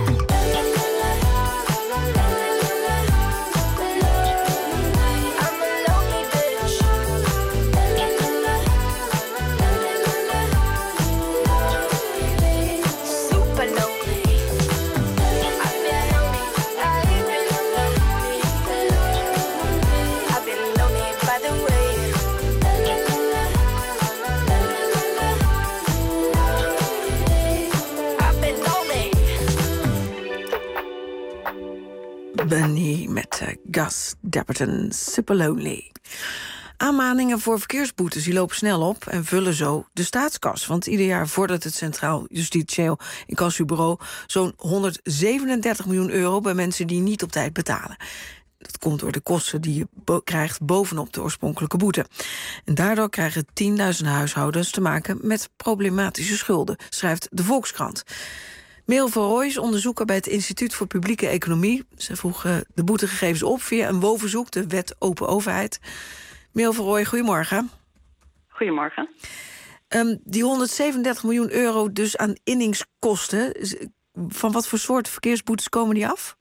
Bunny met uh, Gus Dapperton, Super Lonely. Aanmaningen voor verkeersboetes die lopen snel op en vullen zo de staatskas. Want ieder jaar vordert het Centraal Justitieel Incassobureau zo'n honderdzevenendertig miljoen euro bij mensen die niet op tijd betalen. Dat komt door de kosten die je bo- krijgt bovenop de oorspronkelijke boete. En daardoor krijgen tienduizenden huishoudens te maken met problematische schulden, schrijft de Volkskrant. Merel van Rooij is onderzoeker bij het Instituut voor Publieke Economie. Ze vroeg uh, de boetegegevens op via een WOV-verzoek, de Wet Open Overheid. Merel van Rooij, goedemorgen. Goedemorgen. Um, die honderdzevenendertig miljoen euro dus aan inningskosten. Van wat voor soort verkeersboetes komen die af?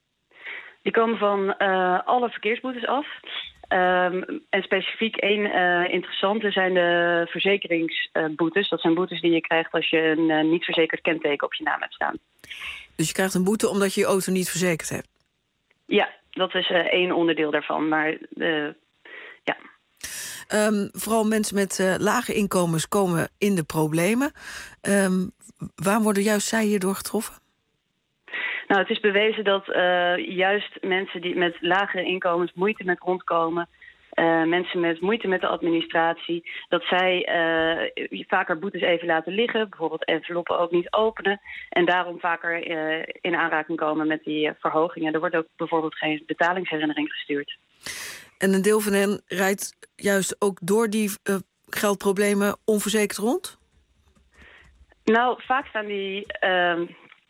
Die komen van uh, alle verkeersboetes af. Um, en specifiek één uh, interessante zijn de verzekeringsboetes. Dat zijn boetes die je krijgt als je een uh, niet verzekerd kenteken op je naam hebt staan. Dus je krijgt een boete omdat je je auto niet verzekerd hebt? Ja, dat is uh, één onderdeel daarvan. Maar uh, ja. Um, vooral mensen met uh, lage inkomens komen in de problemen. Um, waar worden juist zij hierdoor getroffen? Nou, het is bewezen dat uh, juist mensen die met lagere inkomens moeite met rondkomen, uh, mensen met moeite met de administratie, dat zij uh, vaker boetes even laten liggen, bijvoorbeeld enveloppen ook niet openen, en daarom vaker uh, in aanraking komen met die uh, verhogingen. Er wordt ook bijvoorbeeld geen betalingsherinnering gestuurd. En een deel van hen rijdt juist ook door die uh, geldproblemen onverzekerd rond? Nou, vaak staan die... Uh,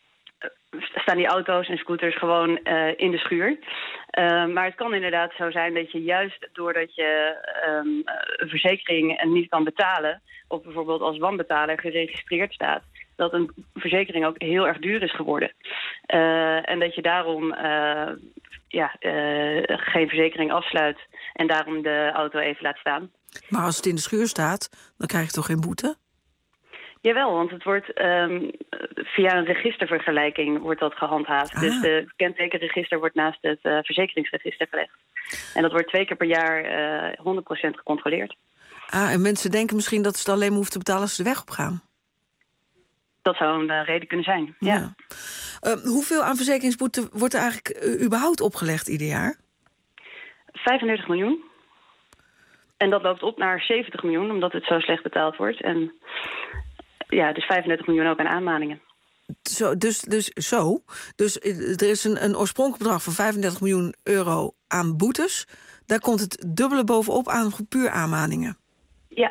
staan die auto's en scooters gewoon uh, in de schuur. Uh, maar het kan inderdaad zo zijn dat je juist doordat je um, een verzekering niet kan betalen, of bijvoorbeeld als wanbetaler geregistreerd staat, dat een verzekering ook heel erg duur is geworden. Uh, en dat je daarom uh, ja, uh, geen verzekering afsluit en daarom de auto even laat staan. Maar als het in de schuur staat, dan krijg je toch geen boete? Jawel, want het wordt um, via een registervergelijking wordt dat gehandhaafd. Ah. Dus de kentekenregister wordt naast het uh, verzekeringsregister gelegd. En dat wordt twee keer per jaar uh, honderd procent gecontroleerd. Ah, en mensen denken misschien dat ze het alleen maar hoeven te betalen als ze de weg op gaan. Dat zou een uh, reden kunnen zijn, ja. ja. Uh, hoeveel aan verzekeringsboete wordt er eigenlijk uh, überhaupt opgelegd ieder jaar? vijfendertig miljoen. En dat loopt op naar zeventig miljoen, omdat het zo slecht betaald wordt. En ja, dus vijfendertig miljoen ook aan aanmaningen. Zo, dus, dus zo. Dus er is een, een oorspronkelijk bedrag van vijfendertig miljoen euro aan boetes. Daar komt het dubbele bovenop aan puur aanmaningen. Ja.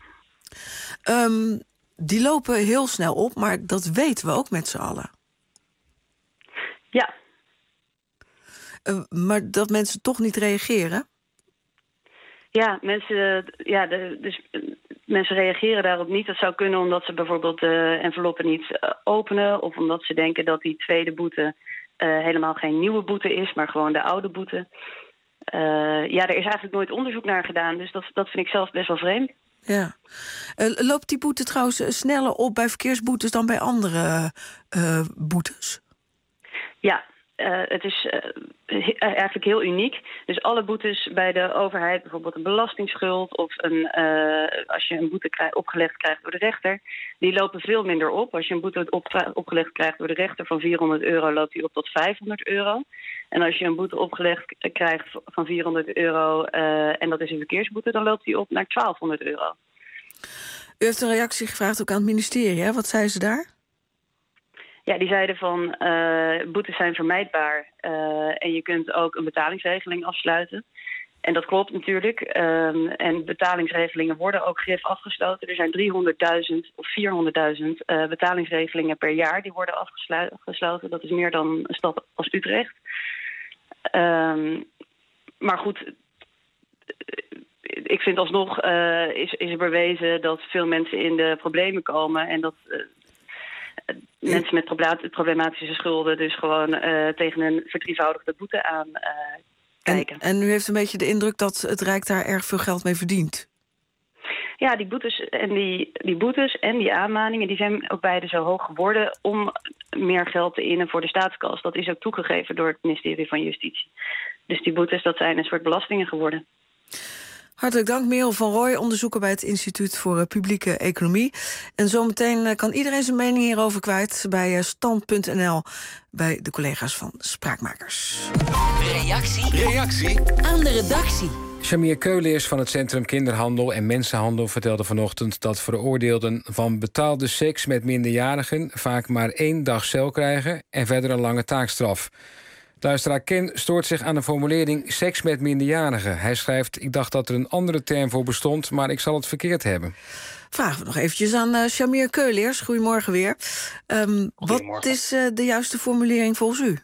Um, die lopen heel snel op, maar dat weten we ook met z'n allen. Ja. Uh, maar dat mensen toch niet reageren? Ja, mensen, ja de, dus, mensen reageren daarop niet. Dat zou kunnen omdat ze bijvoorbeeld de enveloppen niet uh, openen, of omdat ze denken dat die tweede boete uh, helemaal geen nieuwe boete is, maar gewoon de oude boete. Uh, ja, er is eigenlijk nooit onderzoek naar gedaan, dus dat, dat vind ik zelf best wel vreemd. Ja. Uh, loopt die boete trouwens sneller op bij verkeersboetes dan bij andere uh, boetes? Ja. Uh, het is uh, eigenlijk heel uniek. Dus alle boetes bij de overheid, bijvoorbeeld een belastingsschuld of een, uh, als je een boete krijg, opgelegd krijgt door de rechter, die lopen veel minder op. Als je een boete op, opgelegd krijgt door de rechter van vierhonderd euro, loopt die op tot vijfhonderd euro. En als je een boete opgelegd krijgt van vierhonderd euro uh, en dat is een verkeersboete, dan loopt die op naar twaalfhonderd euro. U heeft een reactie gevraagd ook aan het ministerie, hè? Wat zei ze daar? Ja, die zeiden van uh, boetes zijn vermijdbaar uh, en je kunt ook een betalingsregeling afsluiten. En dat klopt natuurlijk. Um, en betalingsregelingen worden ook grif afgesloten. Er zijn driehonderdduizend of vierhonderdduizend uh, betalingsregelingen per jaar die worden afgesloten. Dat is meer dan een stad als Utrecht. Um, maar goed, ik vind alsnog uh, is, is er bewezen dat veel mensen in de problemen komen en dat uh, mensen met problematische schulden dus gewoon uh, tegen een verdrievoudigde boete aan uh, kijken. En, en u heeft een beetje de indruk dat het Rijk daar erg veel geld mee verdient? Ja, die boetes en die, die boetes en die aanmaningen die zijn ook beide zo hoog geworden om meer geld te innen voor de staatskas. Dat is ook toegegeven door het ministerie van Justitie. Dus die boetes, dat zijn een soort belastingen geworden. Hartelijk dank, Merel van Rooij, onderzoeker bij het Instituut voor Publieke Economie. En zometeen kan iedereen zijn mening hierover kwijt bij stand punt n l, bij de collega's van Spraakmakers. Reactie. Reactie aan de redactie. Shamir Keuleers van het Centrum Kinderhandel en Mensenhandel vertelde vanochtend dat veroordeelden van betaalde seks met minderjarigen vaak maar één dag cel krijgen en verder een lange taakstraf. Luisteraar Ken stoort zich aan de formulering seks met minderjarigen. Hij schrijft, ik dacht dat er een andere term voor bestond, maar ik zal het verkeerd hebben. Vragen we nog eventjes aan uh, Shamir Keuleers. Goedemorgen weer. Um, wat is uh, de juiste formulering volgens u?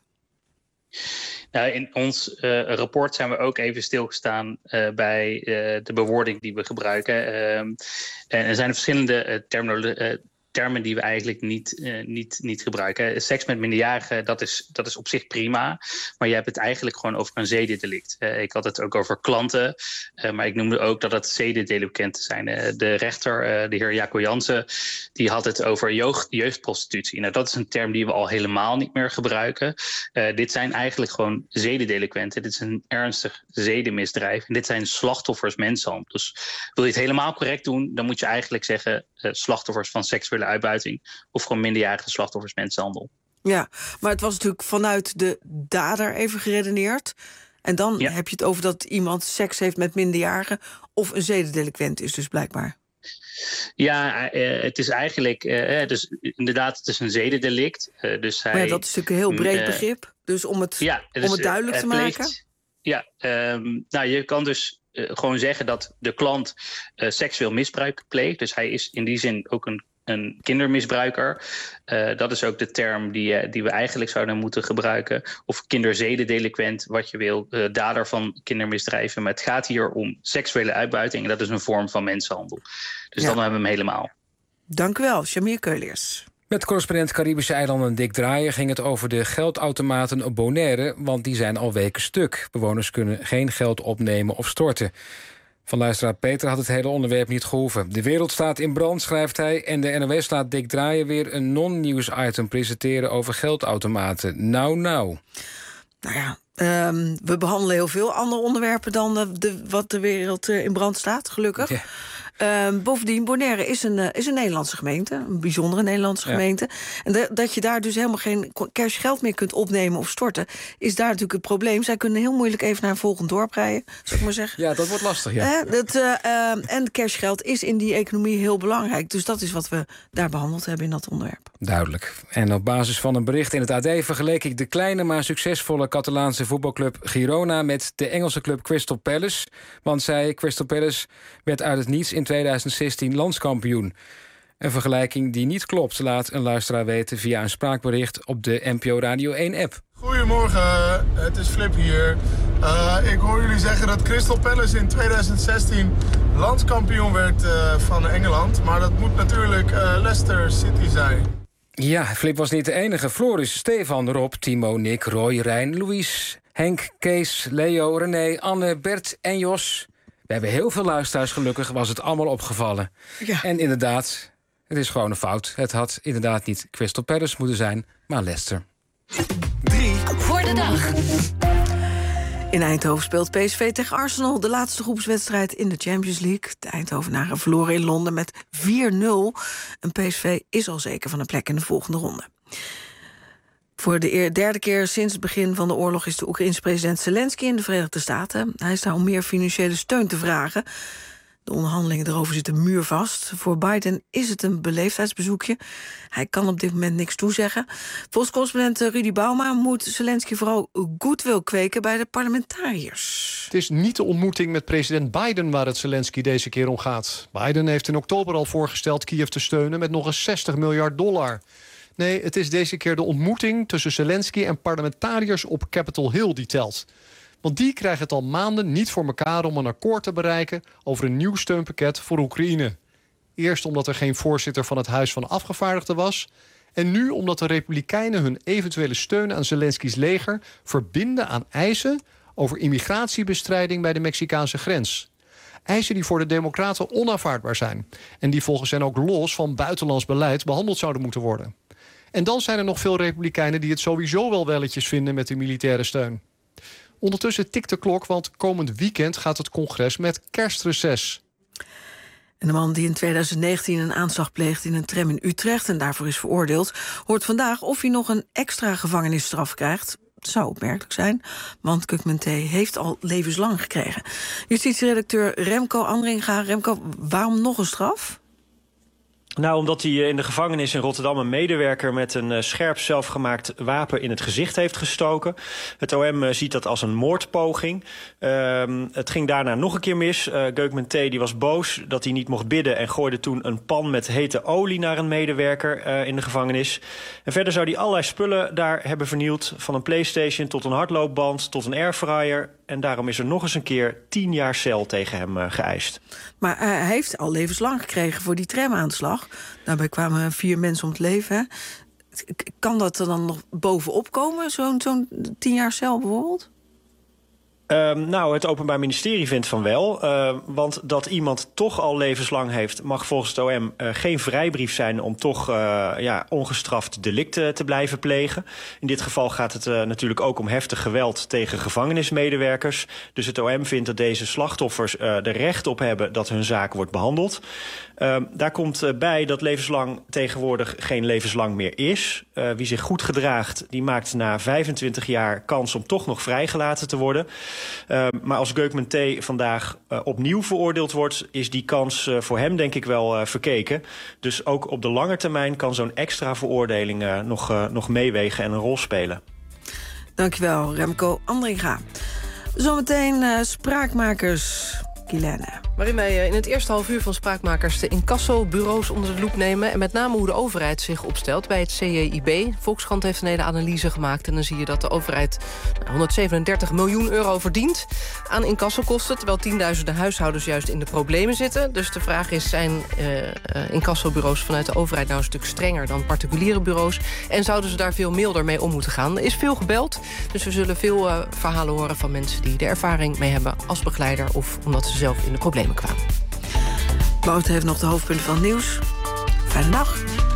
Nou, in ons uh, rapport zijn we ook even stilgestaan uh, bij uh, de bewoording die we gebruiken. Uh, en er zijn verschillende uh, terminologie. Uh, termen die we eigenlijk niet, uh, niet, niet gebruiken. Seks met minderjarigen, dat is, dat is op zich prima. Maar je hebt het eigenlijk gewoon over een zedendelict. Uh, ik had het ook over klanten. Uh, maar ik noemde ook dat het zedendelinquenten zijn. Uh, de rechter, uh, de heer Jaco Jansen, die had het over jeugd, jeugdprostitutie. Nou, dat is een term die we al helemaal niet meer gebruiken. Uh, dit zijn eigenlijk gewoon zedendelinquenten. Dit is een ernstig zedenmisdrijf. En dit zijn slachtoffers mensenhandel. Dus wil je het helemaal correct doen, dan moet je eigenlijk zeggen uh, slachtoffers van seksuele uitbuiting of gewoon minderjarige slachtoffers mensenhandel. Ja, maar het was natuurlijk vanuit de dader even geredeneerd. En dan ja. heb je het over dat iemand seks heeft met minderjarigen of een zedendelinquent is dus blijkbaar. Ja, uh, het is eigenlijk, uh, dus inderdaad, het is een zedendelict. Uh, dus hij, maar ja, dat is natuurlijk een heel breed uh, begrip. Dus om het, ja, dus, om het duidelijk uh, te pleegt, maken. Ja, um, nou je kan dus uh, gewoon zeggen dat de klant uh, seksueel misbruik pleegt. Dus hij is in die zin ook een Een kindermisbruiker. Uh, dat is ook de term die, uh, die we eigenlijk zouden moeten gebruiken. Of kinderzedendelinquent, wat je wil. Uh, dader van kindermisdrijven. Maar het gaat hier om seksuele uitbuiting. En dat is een vorm van mensenhandel. Dus ja. Dan hebben we hem helemaal. Dank u wel, Shamir Keuleers. Met correspondent Caribische eilanden Dick Draaier ging het over de geldautomaten op Bonaire, want die zijn al weken stuk. Bewoners kunnen geen geld opnemen of storten. Van luisteraar Peter had het hele onderwerp niet gehoeven. De wereld staat in brand, schrijft hij. En de N O S laat Dick Draaier weer een non-nieuws-item presenteren over geldautomaten. Nou, nou. Nou ja, um, we behandelen heel veel andere onderwerpen dan de, de, wat de wereld uh, in brand staat, gelukkig. Ja. Um, bovendien, Bonaire is een, uh, is een Nederlandse gemeente. Een bijzondere Nederlandse ja. gemeente. En de, dat je daar dus helemaal geen cashgeld meer kunt opnemen of storten, is daar natuurlijk het probleem. Zij kunnen heel moeilijk even naar een volgend dorp rijden, zou ik maar zeggen. Ja, dat wordt lastig, ja. Uh, dat, uh, uh, en cashgeld is in die economie heel belangrijk. Dus dat is wat we daar behandeld hebben in dat onderwerp. Duidelijk. En op basis van een bericht in het A D vergeleek ik de kleine maar succesvolle Catalaanse voetbalclub Girona met de Engelse club Crystal Palace. Want zij, Crystal Palace, werd uit het niets in tweeduizend zestien landskampioen. Een vergelijking die niet klopt, laat een luisteraar weten via een spraakbericht op de N P O Radio één-app. Goedemorgen, het is Flip hier. Uh, ik hoor jullie zeggen dat Crystal Palace in tweeduizend zestien landskampioen werd uh, van Engeland. Maar dat moet natuurlijk uh, Leicester City zijn. Ja, Flip was niet de enige. Floris, Stefan, Rob, Timo, Nick, Roy, Rijn, Louise, Henk, Kees, Leo, René, Anne, Bert en Jos. We hebben heel veel luisteraars, gelukkig was het allemaal opgevallen. Ja. En inderdaad, het is gewoon een fout. Het had inderdaad niet Crystal Palace moeten zijn, maar Leicester. Drie voor de dag. In Eindhoven speelt P S V tegen Arsenal de laatste groepswedstrijd in de Champions League. De Eindhovenaren verloren in Londen met vier nul. En P S V is al zeker van een plek in de volgende ronde. Voor de derde keer sinds het begin van de oorlog is de Oekraïense president Zelensky in de Verenigde Staten. Hij is daar om meer financiële steun te vragen. De onderhandelingen erover zitten muurvast. Voor Biden is het een beleefdheidsbezoekje. Hij kan op dit moment niks toezeggen. Volgens correspondent Rudy Bauma moet Zelensky vooral goodwill kweken bij de parlementariërs. Het is niet de ontmoeting met president Biden waar het Zelensky deze keer om gaat. Biden heeft in oktober al voorgesteld Kiev te steunen met nog eens zestig miljard dollar. Nee, het is deze keer de ontmoeting tussen Zelensky en parlementariërs op Capitol Hill die telt. Want die krijgen het al maanden niet voor elkaar om een akkoord te bereiken over een nieuw steunpakket voor Oekraïne. Eerst omdat er geen voorzitter van het Huis van Afgevaardigden was. En nu omdat de Republikeinen hun eventuele steun aan Zelensky's leger verbinden aan eisen over immigratiebestrijding bij de Mexicaanse grens. Eisen die voor de Democraten onaanvaardbaar zijn. En die volgens hen ook los van buitenlands beleid behandeld zouden moeten worden. En dan zijn er nog veel Republikeinen die het sowieso wel welletjes vinden met de militaire steun. Ondertussen tikt de klok, want komend weekend gaat het congres met kerstreces. En de man die in tweeduizend negentien een aanslag pleegde in een tram in Utrecht en daarvoor is veroordeeld, hoort vandaag of hij nog een extra gevangenisstraf krijgt. Het zou opmerkelijk zijn, want Gugman T. heeft al levenslang gekregen. Justitieredacteur Remco Andringa. Remco, waarom nog een straf? Nou, omdat hij in de gevangenis in Rotterdam een medewerker met een scherp zelfgemaakt wapen in het gezicht heeft gestoken. Het O M ziet dat als een moordpoging. Uh, het ging daarna nog een keer mis. Uh, Gugman T. die was boos dat hij niet mocht bidden en gooide toen een pan met hete olie naar een medewerker uh, in de gevangenis. En verder zou hij allerlei spullen daar hebben vernield. Van een PlayStation tot een hardloopband tot een airfryer. En daarom is er nog eens een keer tien jaar cel tegen hem uh, geëist. Maar uh, hij heeft al levenslang gekregen voor die tramaanslag. Daarbij kwamen vier mensen om het leven. Hè? Kan dat er dan nog bovenop komen, zo'n zo'n tien jaar cel bijvoorbeeld? Uh, nou, het Openbaar Ministerie vindt van wel. Uh, want dat iemand toch al levenslang heeft, mag volgens het O M uh, geen vrijbrief zijn om toch uh, ja, ongestraft delicten te blijven plegen. In dit geval gaat het uh, natuurlijk ook om heftig geweld tegen gevangenismedewerkers. Dus het O M vindt dat deze slachtoffers uh, er recht op hebben dat hun zaak wordt behandeld. Uh, daar komt uh, bij dat levenslang tegenwoordig geen levenslang meer is. Uh, wie zich goed gedraagt, die maakt na vijfentwintig jaar kans om toch nog vrijgelaten te worden. Uh, maar als Gugman T. vandaag uh, opnieuw veroordeeld wordt, is die kans uh, voor hem denk ik wel uh, verkeken. Dus ook op de lange termijn kan zo'n extra veroordeling uh, nog, uh, nog meewegen en een rol spelen. Dankjewel, Remco Andringa. Zometeen uh, Spraakmakers. Kilene. Waarin wij in het eerste half uur van Spraakmakers de incassobureaus onder de loep nemen. En met name hoe de overheid zich opstelt bij het C J I B. Volkskrant heeft een hele analyse gemaakt. En dan zie je dat de overheid honderdzevenendertig miljoen euro verdient aan incassokosten. Terwijl tienduizenden huishoudens juist in de problemen zitten. Dus de vraag is, zijn uh, uh, incassobureaus vanuit de overheid nou een stuk strenger dan particuliere bureaus? En zouden ze daar veel milder mee om moeten gaan? Er is veel gebeld. Dus we zullen veel uh, verhalen horen van mensen die er ervaring mee hebben als begeleider of omdat ze zelf in de problemen kwamen. Bout heeft nog de hoofdpunten van het nieuws. Fijne dag.